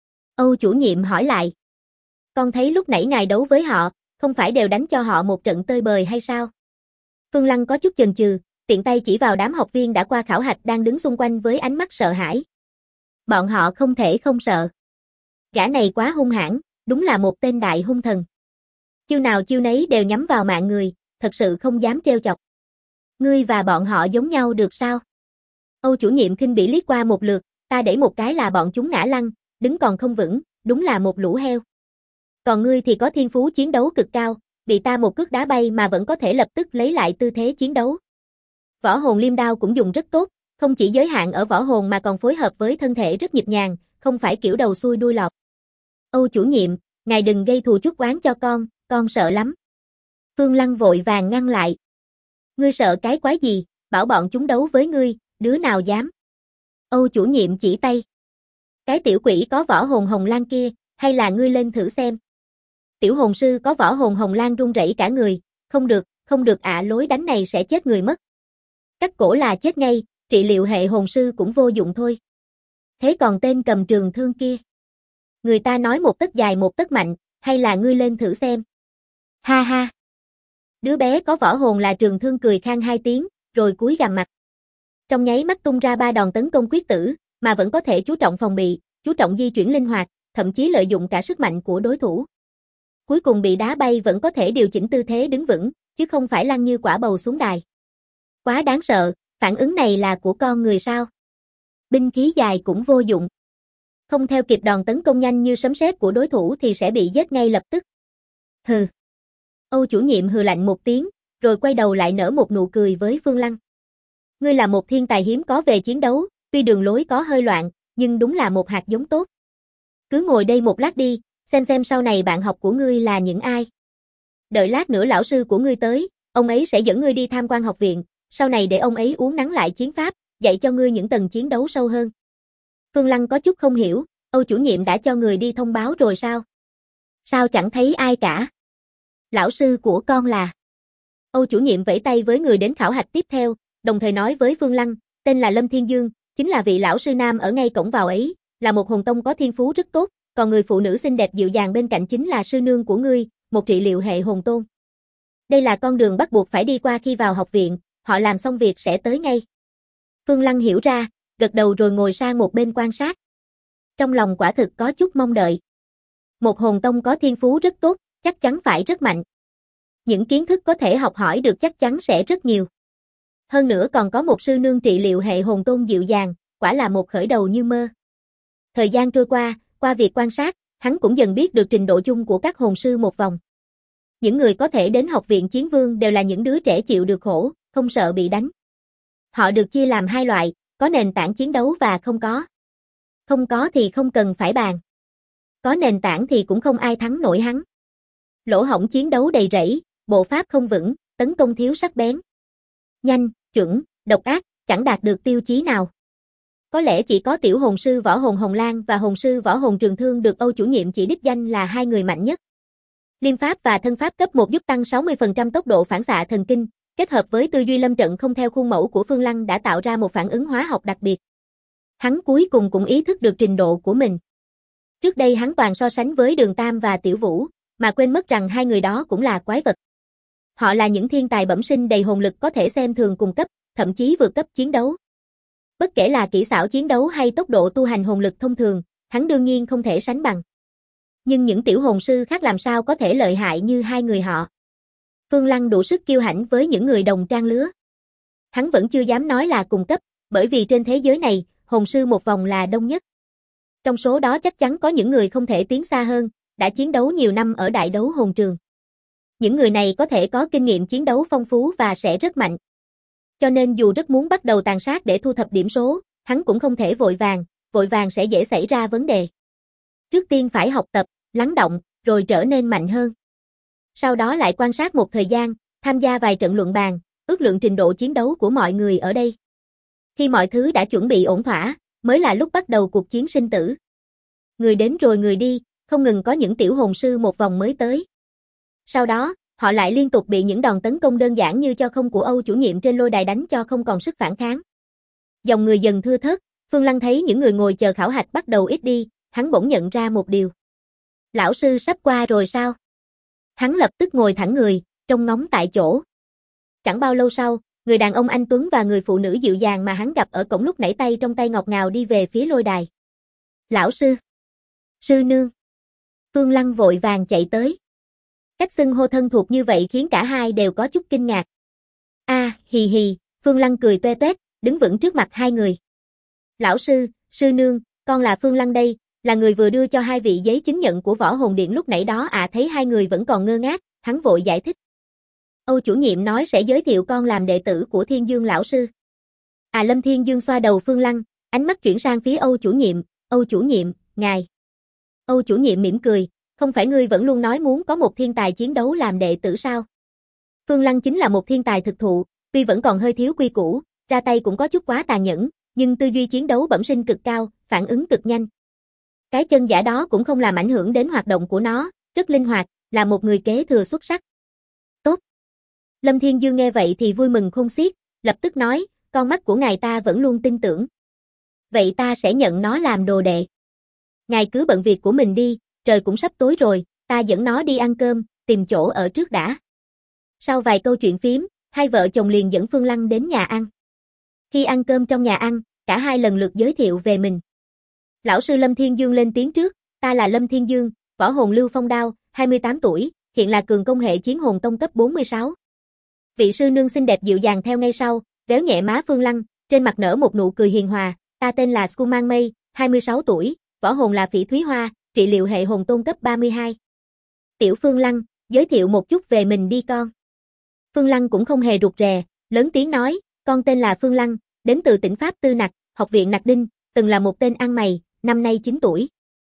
Âu chủ nhiệm hỏi lại. Con thấy lúc nãy ngài đấu với họ, không phải đều đánh cho họ một trận tơi bời hay sao? Phương Lăng có chút chần chừ, tiện tay chỉ vào đám học viên đã qua khảo hạch đang đứng xung quanh với ánh mắt sợ hãi. Bọn họ không thể không sợ. Gã này quá hung hãn, đúng là một tên đại hung thần. Chiêu nào chiêu nấy đều nhắm vào mạng người, thật sự không dám trêu chọc. Ngươi và bọn họ giống nhau được sao? Âu chủ nhiệm khinh bỉ liếc qua một lượt, ta đẩy một cái là bọn chúng ngã lăn, đứng còn không vững, đúng là một lũ heo. Còn ngươi thì có thiên phú chiến đấu cực cao, bị ta một cước đá bay mà vẫn có thể lập tức lấy lại tư thế chiến đấu. Võ hồn liêm đao cũng dùng rất tốt, không chỉ giới hạn ở võ hồn mà còn phối hợp với thân thể rất nhịp nhàng, không phải kiểu đầu xuôi đuôi lọt. Âu chủ nhiệm, ngài đừng gây thù chuốc oán cho con sợ lắm. Phương Lăng vội vàng ngăn lại. Ngươi sợ cái quái gì, bảo bọn chúng đấu với ngươi, đứa nào dám. Âu chủ nhiệm chỉ tay. Cái tiểu quỷ có võ hồn hồng lan kia, hay là ngươi lên thử xem. Tiểu hồn sư có võ hồn hồng lan run rẩy cả người, không được ạ, lối đánh này sẽ chết người mất. Cắt cổ là chết ngay, trị liệu hệ hồn sư cũng vô dụng thôi. Thế còn tên cầm trường thương kia? Người ta nói một tấc dài một tấc mạnh, hay là ngươi lên thử xem. Ha ha. Đứa bé có võ hồn là trường thương cười khang 2 tiếng, rồi cúi gằm mặt. Trong nháy mắt tung ra 3 đòn tấn công quyết tử, mà vẫn có thể chú trọng phòng bị, chú trọng di chuyển linh hoạt, thậm chí lợi dụng cả sức mạnh của đối thủ. Cuối cùng bị đá bay vẫn có thể điều chỉnh tư thế đứng vững, chứ không phải lăn như quả bầu xuống đài. Quá đáng sợ, phản ứng này là của con người sao? Binh khí dài cũng vô dụng. Không theo kịp đòn tấn công nhanh như sấm sét của đối thủ thì sẽ bị giết ngay lập tức. Hừ. Âu chủ nhiệm hừ lạnh một tiếng, rồi quay đầu lại nở một nụ cười với Phương Lăng. Ngươi là một thiên tài hiếm có về chiến đấu, tuy đường lối có hơi loạn, nhưng đúng là một hạt giống tốt. Cứ ngồi đây một lát đi, xem sau này bạn học của ngươi là những ai. Đợi lát nữa lão sư của ngươi tới, ông ấy sẽ dẫn ngươi đi tham quan học viện, sau này để ông ấy uốn nắn lại chiến pháp, dạy cho ngươi những tầng chiến đấu sâu hơn. Phương Lăng có chút không hiểu, Âu chủ nhiệm đã cho người đi thông báo rồi sao? Sao chẳng thấy ai cả? Lão sư của con là... Âu chủ nhiệm vẫy tay với người đến khảo hạch tiếp theo, đồng thời nói với Phương Lăng, tên là Lâm Thiên Dương, chính là vị lão sư nam ở ngay cổng vào ấy, là một hồn tông có thiên phú rất tốt, còn người phụ nữ xinh đẹp dịu dàng bên cạnh chính là sư nương của ngươi, một trị liệu hệ hồn tôn. Đây là con đường bắt buộc phải đi qua khi vào học viện, họ làm xong việc sẽ tới ngay. Phương Lăng hiểu ra, gật đầu rồi ngồi sang một bên quan sát. Trong lòng quả thực có chút mong đợi. Một hồn tông có thiên phú rất tốt, chắc chắn phải rất mạnh. Những kiến thức có thể học hỏi được chắc chắn sẽ rất nhiều. Hơn nữa còn có một sư nương trị liệu hệ hồn tôn dịu dàng, quả là một khởi đầu như mơ. Thời gian trôi qua việc quan sát, hắn cũng dần biết được trình độ chung của các hồn sư một vòng. Những người có thể đến học viện Chiến Vương đều là những đứa trẻ chịu được khổ, không sợ bị đánh. Họ được chia làm 2 loại, có nền tảng chiến đấu và không có. Không có thì không cần phải bàn. Có nền tảng thì cũng không ai thắng nổi hắn. Lỗ hổng chiến đấu đầy rẫy, bộ pháp không vững, tấn công thiếu sắc bén. Nhanh, chuẩn, độc ác, chẳng đạt được tiêu chí nào. Có lẽ chỉ có tiểu hồn sư võ hồn Hồng Lan và hồn sư võ hồn Trường Thương được Âu chủ nhiệm chỉ đích danh là 2 người mạnh nhất. Liêm pháp và thân pháp cấp 1 giúp tăng 60% tốc độ phản xạ thần kinh, kết hợp với tư duy lâm trận không theo khuôn mẫu của Phương Lăng đã tạo ra một phản ứng hóa học đặc biệt. Hắn cuối cùng cũng ý thức được trình độ của mình. Trước đây hắn toàn so sánh với Đường Tam và Tiểu Vũ, mà quên mất rằng 2 người đó cũng là quái vật. Họ là những thiên tài bẩm sinh đầy hồn lực có thể xem thường cùng cấp, thậm chí vượt cấp chiến đấu. Bất kể là kỹ xảo chiến đấu hay tốc độ tu hành hồn lực thông thường, hắn đương nhiên không thể sánh bằng. Nhưng những tiểu hồn sư khác làm sao có thể lợi hại như 2 người họ. Phương Lăng đủ sức kiêu hãnh với những người đồng trang lứa. Hắn vẫn chưa dám nói là cùng cấp, bởi vì trên thế giới này, hồn sư một vòng là đông nhất. Trong số đó chắc chắn có những người không thể tiến xa hơn, đã chiến đấu nhiều năm ở đại đấu hồn trường. Những người này có thể có kinh nghiệm chiến đấu phong phú và sẽ rất mạnh. Cho nên dù rất muốn bắt đầu tàn sát để thu thập điểm số, hắn cũng không thể vội vàng sẽ dễ xảy ra vấn đề. Trước tiên phải học tập, lắng động, rồi trở nên mạnh hơn. Sau đó lại quan sát một thời gian, tham gia vài trận luận bàn, ước lượng trình độ chiến đấu của mọi người ở đây. Khi mọi thứ đã chuẩn bị ổn thỏa, mới là lúc bắt đầu cuộc chiến sinh tử. Người đến rồi người đi, không ngừng có những tiểu hồn sư một vòng mới tới. Sau đó, họ lại liên tục bị những đòn tấn công đơn giản như cho không của Âu chủ nhiệm trên lôi đài đánh cho không còn sức phản kháng. Dòng người dần thưa thớt, Phương Lăng thấy những người ngồi chờ khảo hạch bắt đầu ít đi, hắn bỗng nhận ra một điều. Lão sư sắp qua rồi sao? Hắn lập tức ngồi thẳng người, trông ngóng tại chỗ. Chẳng bao lâu sau, người đàn ông anh tuấn và người phụ nữ dịu dàng mà hắn gặp ở cổng lúc nãy tay trong tay ngọt ngào đi về phía lôi đài. Lão sư! Sư nương! Phương Lăng vội vàng chạy tới. Cách xưng hô thân thuộc như vậy khiến cả hai đều có chút kinh ngạc. Hì hì, Phương Lăng cười toe toét, đứng vững trước mặt hai người. Lão sư, sư nương, con là Phương Lăng đây, là người vừa đưa cho hai vị giấy chứng nhận của Võ Hồn Điện lúc nãy đó thấy hai người vẫn còn ngơ ngác, hắn vội giải thích. Âu chủ nhiệm nói sẽ giới thiệu con làm đệ tử của Thiên Dương lão sư. Lâm Thiên Dương xoa đầu Phương Lăng, ánh mắt chuyển sang phía Âu chủ nhiệm, ngài. Âu chủ nhiệm mỉm cười, không phải ngươi vẫn luôn nói muốn có một thiên tài chiến đấu làm đệ tử sao? Phương Lăng chính là một thiên tài thực thụ, tuy vẫn còn hơi thiếu quy củ, ra tay cũng có chút quá tàn nhẫn, nhưng tư duy chiến đấu bẩm sinh cực cao, phản ứng cực nhanh. Cái chân giả đó cũng không làm ảnh hưởng đến hoạt động của nó, rất linh hoạt, là một người kế thừa xuất sắc. Tốt. Lâm Thiên Dương nghe vậy thì vui mừng khôn xiết, lập tức nói, con mắt của ngài ta vẫn luôn tin tưởng. Vậy ta sẽ nhận nó làm đồ đệ. Ngài cứ bận việc của mình đi, trời cũng sắp tối rồi, ta dẫn nó đi ăn cơm, tìm chỗ ở trước đã. Sau vài câu chuyện phím, hai vợ chồng liền dẫn Phương Lăng đến nhà ăn. Khi ăn cơm trong nhà ăn, cả hai lần lượt giới thiệu về mình. Lão sư Lâm Thiên Dương lên tiếng trước, ta là Lâm Thiên Dương, võ hồn Lưu Phong Đao, 28 tuổi, hiện là cường công hệ chiến hồn tông cấp 46. Vị sư nương xinh đẹp dịu dàng theo ngay sau, véo nhẹ má Phương Lăng, trên mặt nở một nụ cười hiền hòa, ta tên là Skuman Mây, 26 tuổi, võ hồn là Phỉ Thúy Hoa, trị liệu hệ hồn tôn cấp 32. Tiểu Phương Lăng, giới thiệu một chút về mình đi con. Phương Lăng cũng không hề rụt rè, lớn tiếng nói, con tên là Phương Lăng, đến từ tỉnh Pháp Tư Nặc, học viện Nặc Đinh, từng là một tên ăn mày, năm nay 9 tuổi.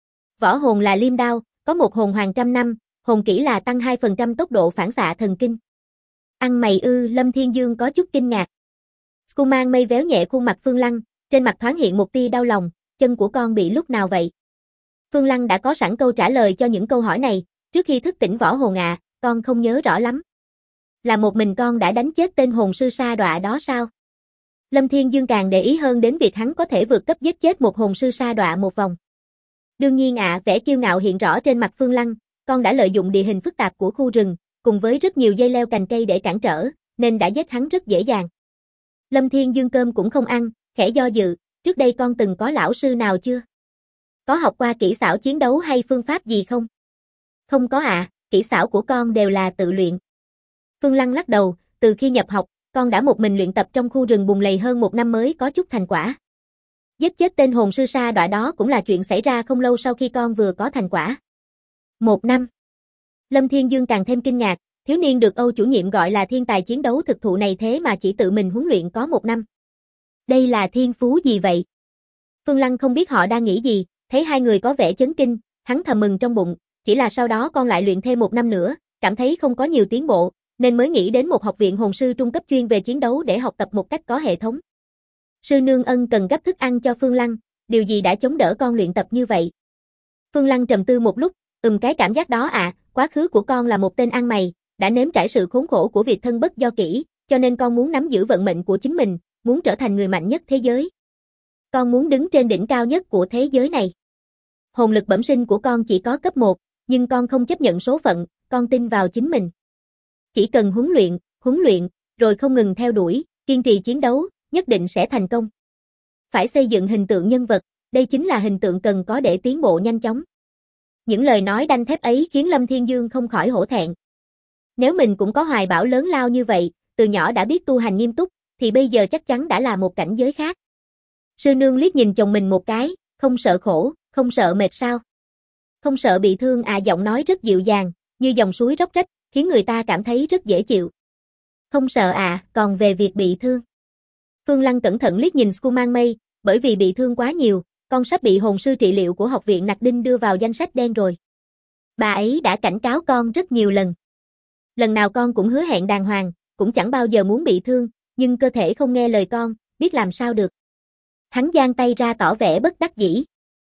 Võ hồn là Liêm Đao, có một hồn hoàng trăm năm, hồn kỹ là tăng 2% tốc độ phản xạ thần kinh. Ăn mày ư? Lâm Thiên Dương có chút kinh ngạc. Skuman Mây véo nhẹ khuôn mặt Phương Lăng, trên mặt thoáng hiện một tia đau lòng, chân của con bị lúc nào vậy? Phương Lăng đã có sẵn câu trả lời cho những câu hỏi này, trước khi thức tỉnh võ hồn con không nhớ rõ lắm. Là một mình con đã đánh chết tên hồn sư sa đọa đó sao? Lâm Thiên Dương càng để ý hơn đến việc hắn có thể vượt cấp giết chết một hồn sư sa đọa một vòng. Đương nhiên vẻ kiêu ngạo hiện rõ trên mặt Phương Lăng, con đã lợi dụng địa hình phức tạp của khu rừng, cùng với rất nhiều dây leo cành cây để cản trở, nên đã giết hắn rất dễ dàng. Lâm Thiên Dương cơm cũng không ăn, khẽ do dự, trước đây con từng có lão sư nào chưa? Có học qua kỹ xảo chiến đấu hay phương pháp gì không? Không có kỹ xảo của con đều là tự luyện. Phương Lăng lắc đầu, từ khi nhập học, con đã một mình luyện tập trong khu rừng bùn lầy hơn 1 năm mới có chút thành quả. Giết chết tên hồn sư sa đọa đó cũng là chuyện xảy ra không lâu sau khi con vừa có thành quả. 1 năm. Lâm Thiên Dương càng thêm kinh ngạc, thiếu niên được Âu chủ nhiệm gọi là thiên tài chiến đấu thực thụ này thế mà chỉ tự mình huấn luyện có 1 năm. Đây là thiên phú gì vậy? Phương Lăng không biết họ đang nghĩ gì, thấy hai người có vẻ chấn kinh, hắn thầm mừng trong bụng, chỉ là sau đó con lại luyện thêm 1 năm nữa, cảm thấy không có nhiều tiến bộ, nên mới nghĩ đến một học viện hồn sư trung cấp chuyên về chiến đấu để học tập một cách có hệ thống. Sư nương ân cần gấp thức ăn cho Phương Lăng, điều gì đã chống đỡ con luyện tập như vậy? Phương Lăng trầm tư một lúc, cái cảm giác đó quá khứ của con là một tên ăn mày, đã nếm trải sự khốn khổ của việc thân bất do kỹ, cho nên con muốn nắm giữ vận mệnh của chính mình, muốn trở thành người mạnh nhất thế giới. Con muốn đứng trên đỉnh cao nhất của thế giới này. Hồn lực bẩm sinh của con chỉ có cấp 1, nhưng con không chấp nhận số phận, con tin vào chính mình. Chỉ cần huấn luyện, rồi không ngừng theo đuổi, kiên trì chiến đấu, nhất định sẽ thành công. Phải xây dựng hình tượng nhân vật, đây chính là hình tượng cần có để tiến bộ nhanh chóng. Những lời nói đanh thép ấy khiến Lâm Thiên Dương không khỏi hổ thẹn. Nếu mình cũng có hoài bão lớn lao như vậy, từ nhỏ đã biết tu hành nghiêm túc, thì bây giờ chắc chắn đã là một cảnh giới khác. Sư nương liếc nhìn chồng mình một cái, không sợ khổ, không sợ mệt sao? Không sợ bị thương giọng nói rất dịu dàng, như dòng suối róc rách, khiến người ta cảm thấy rất dễ chịu. Không sợ à, còn về việc bị thương. Phương Lăng cẩn thận liếc nhìn Skuman Mây, bởi vì bị thương quá nhiều, con sắp bị hồn sư trị liệu của học viện Nặc Đinh đưa vào danh sách đen rồi. Bà ấy đã cảnh cáo con rất nhiều lần. Lần nào con cũng hứa hẹn đàng hoàng, cũng chẳng bao giờ muốn bị thương, nhưng cơ thể không nghe lời con, biết làm sao được. Hắn giang tay ra tỏ vẻ bất đắc dĩ.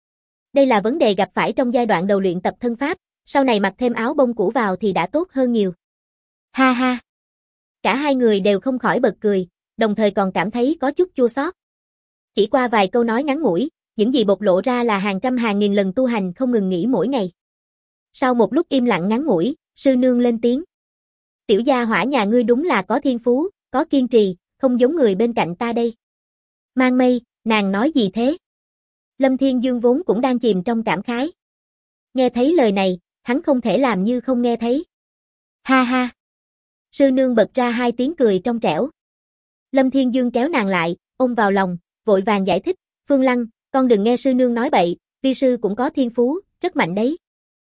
Đây là vấn đề gặp phải trong giai đoạn đầu luyện tập thân pháp, sau này mặc thêm áo bông cũ vào thì đã tốt hơn nhiều. Ha ha. Cả hai người đều không khỏi bật cười, đồng thời còn cảm thấy có chút chua xót. Chỉ qua vài câu nói ngắn ngủi, những gì bộc lộ ra là hàng trăm hàng nghìn lần tu hành không ngừng nghỉ mỗi ngày. Sau một lúc im lặng ngắn ngủi, sư nương lên tiếng. Tiểu gia hỏa nhà ngươi đúng là có thiên phú, có kiên trì, không giống người bên cạnh ta đây. Mang Mây, nàng nói gì thế? Lâm Thiên Dương vốn cũng đang chìm trong cảm khái. Nghe thấy lời này, hắn không thể làm như không nghe thấy. Ha ha. Sư nương bật ra hai tiếng cười trong trẻo. Lâm Thiên Dương kéo nàng lại, ôm vào lòng, vội vàng giải thích, Phương Lăng, con đừng nghe sư nương nói bậy, vi sư cũng có thiên phú, rất mạnh đấy.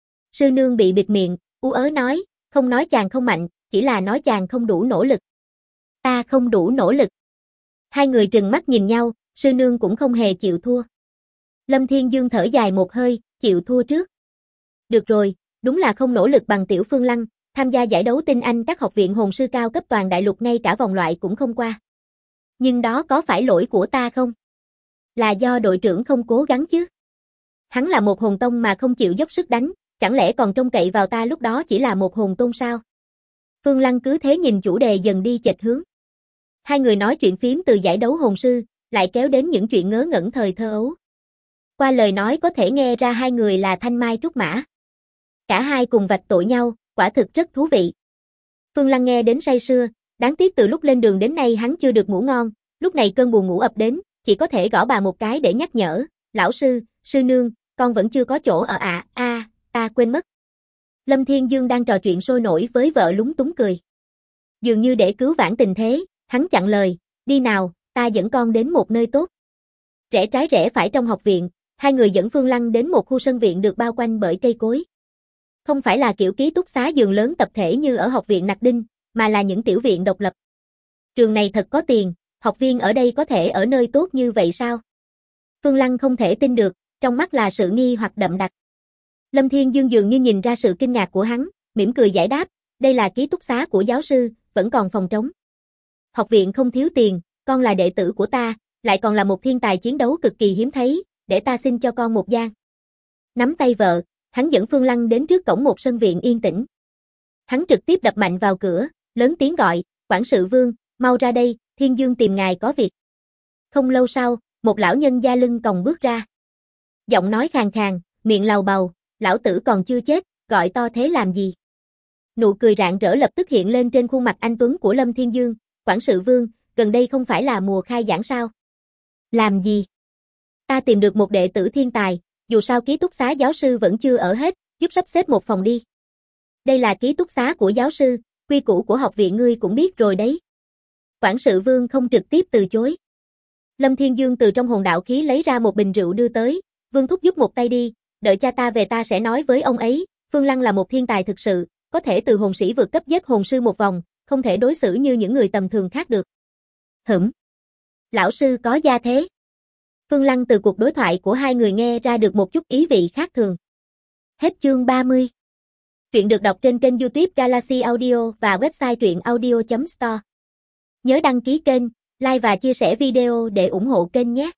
Sư nương bị bịt miệng, ú ớ nói, không nói chàng không mạnh, chỉ là nói chàng không đủ nỗ lực. Ta không đủ nỗ lực. Hai người trừng mắt nhìn nhau, sư nương cũng không hề chịu thua. Lâm Thiên Dương thở dài một hơi, chịu thua trước. Được rồi, đúng là không nỗ lực bằng tiểu Phương Lăng, tham gia giải đấu tinh anh các học viện hồn sư cao cấp toàn đại lục ngay cả vòng loại cũng không qua. Nhưng đó có phải lỗi của ta không? Là do đội trưởng không cố gắng chứ. Hắn là một hồn tông mà không chịu dốc sức đánh, chẳng lẽ còn trông cậy vào ta lúc đó chỉ là một hồn tôn sao? Phương Lăng cứ thế nhìn chủ đề dần đi chệch hướng. Hai người nói chuyện phím từ giải đấu hồn sư, lại kéo đến những chuyện ngớ ngẩn thời thơ ấu. Qua lời nói có thể nghe ra hai người là thanh mai trúc mã. Cả hai cùng vạch tội nhau, quả thực rất thú vị. Phương Lăng nghe đến say sưa, đáng tiếc từ lúc lên đường đến nay hắn chưa được ngủ ngon, lúc này cơn buồn ngủ ập đến, chỉ có thể gõ bà một cái để nhắc nhở, lão sư, sư nương, con vẫn chưa có chỗ ở ạ, ta quên mất. Lâm Thiên Dương đang trò chuyện sôi nổi với vợ lúng túng cười. Dường như để cứu vãn tình thế, hắn chặn lời, đi nào, ta dẫn con đến một nơi tốt. Rẽ trái rẽ phải trong học viện, hai người dẫn Phương Lăng đến một khu sân viện được bao quanh bởi cây cối. Không phải là kiểu ký túc xá giường lớn tập thể như ở học viện Nặc Đinh, mà là những tiểu viện độc lập. Trường này thật có tiền, học viên ở đây có thể ở nơi tốt như vậy sao? Phương Lăng không thể tin được, trong mắt là sự nghi hoặc đậm đặc. Lâm Thiên Dương dường như nhìn ra sự kinh ngạc của hắn, mỉm cười giải đáp, đây là ký túc xá của giáo sư, vẫn còn phòng trống. Học viện không thiếu tiền, con là đệ tử của ta, lại còn là một thiên tài chiến đấu cực kỳ hiếm thấy, để ta xin cho con một gian. Nắm tay vợ, hắn dẫn Phương Lăng đến trước cổng một sân viện yên tĩnh. Hắn trực tiếp đập mạnh vào cửa, lớn tiếng gọi, quản sự Vương, mau ra đây, Thiên Dương tìm ngài có việc. Không lâu sau, một lão nhân da lưng còng bước ra. Giọng nói khàn khàn, miệng lào bầu, lão tử còn chưa chết, gọi to thế làm gì? Nụ cười rạng rỡ lập tức hiện lên trên khuôn mặt anh tuấn của Lâm Thiên Dương, quản sự Vương, gần đây không phải là mùa khai giảng sao? Làm gì? Ta tìm được một đệ tử thiên tài, dù sao ký túc xá giáo sư vẫn chưa ở hết, giúp sắp xếp một phòng đi. Đây là ký túc xá của giáo sư, quy củ của học viện ngươi cũng biết rồi đấy. Quản sự Vương không trực tiếp từ chối. Lâm Thiên Dương từ trong hồn đạo khí lấy ra một bình rượu đưa tới, Vương thúc giúp một tay đi, đợi cha ta về ta sẽ nói với ông ấy, Phương Lăng là một thiên tài thực sự, có thể từ hồn sĩ vượt cấp giết hồn sư một vòng, không thể đối xử như những người tầm thường khác được. Lão sư có gia thế. Phương Lăng từ cuộc đối thoại của hai người nghe ra được một chút ý vị khác thường. Hết chương 30. Truyện được đọc trên kênh YouTube Galaxy Audio và website truyệnaudio.store. Nhớ đăng ký kênh, like và chia sẻ video để ủng hộ kênh nhé.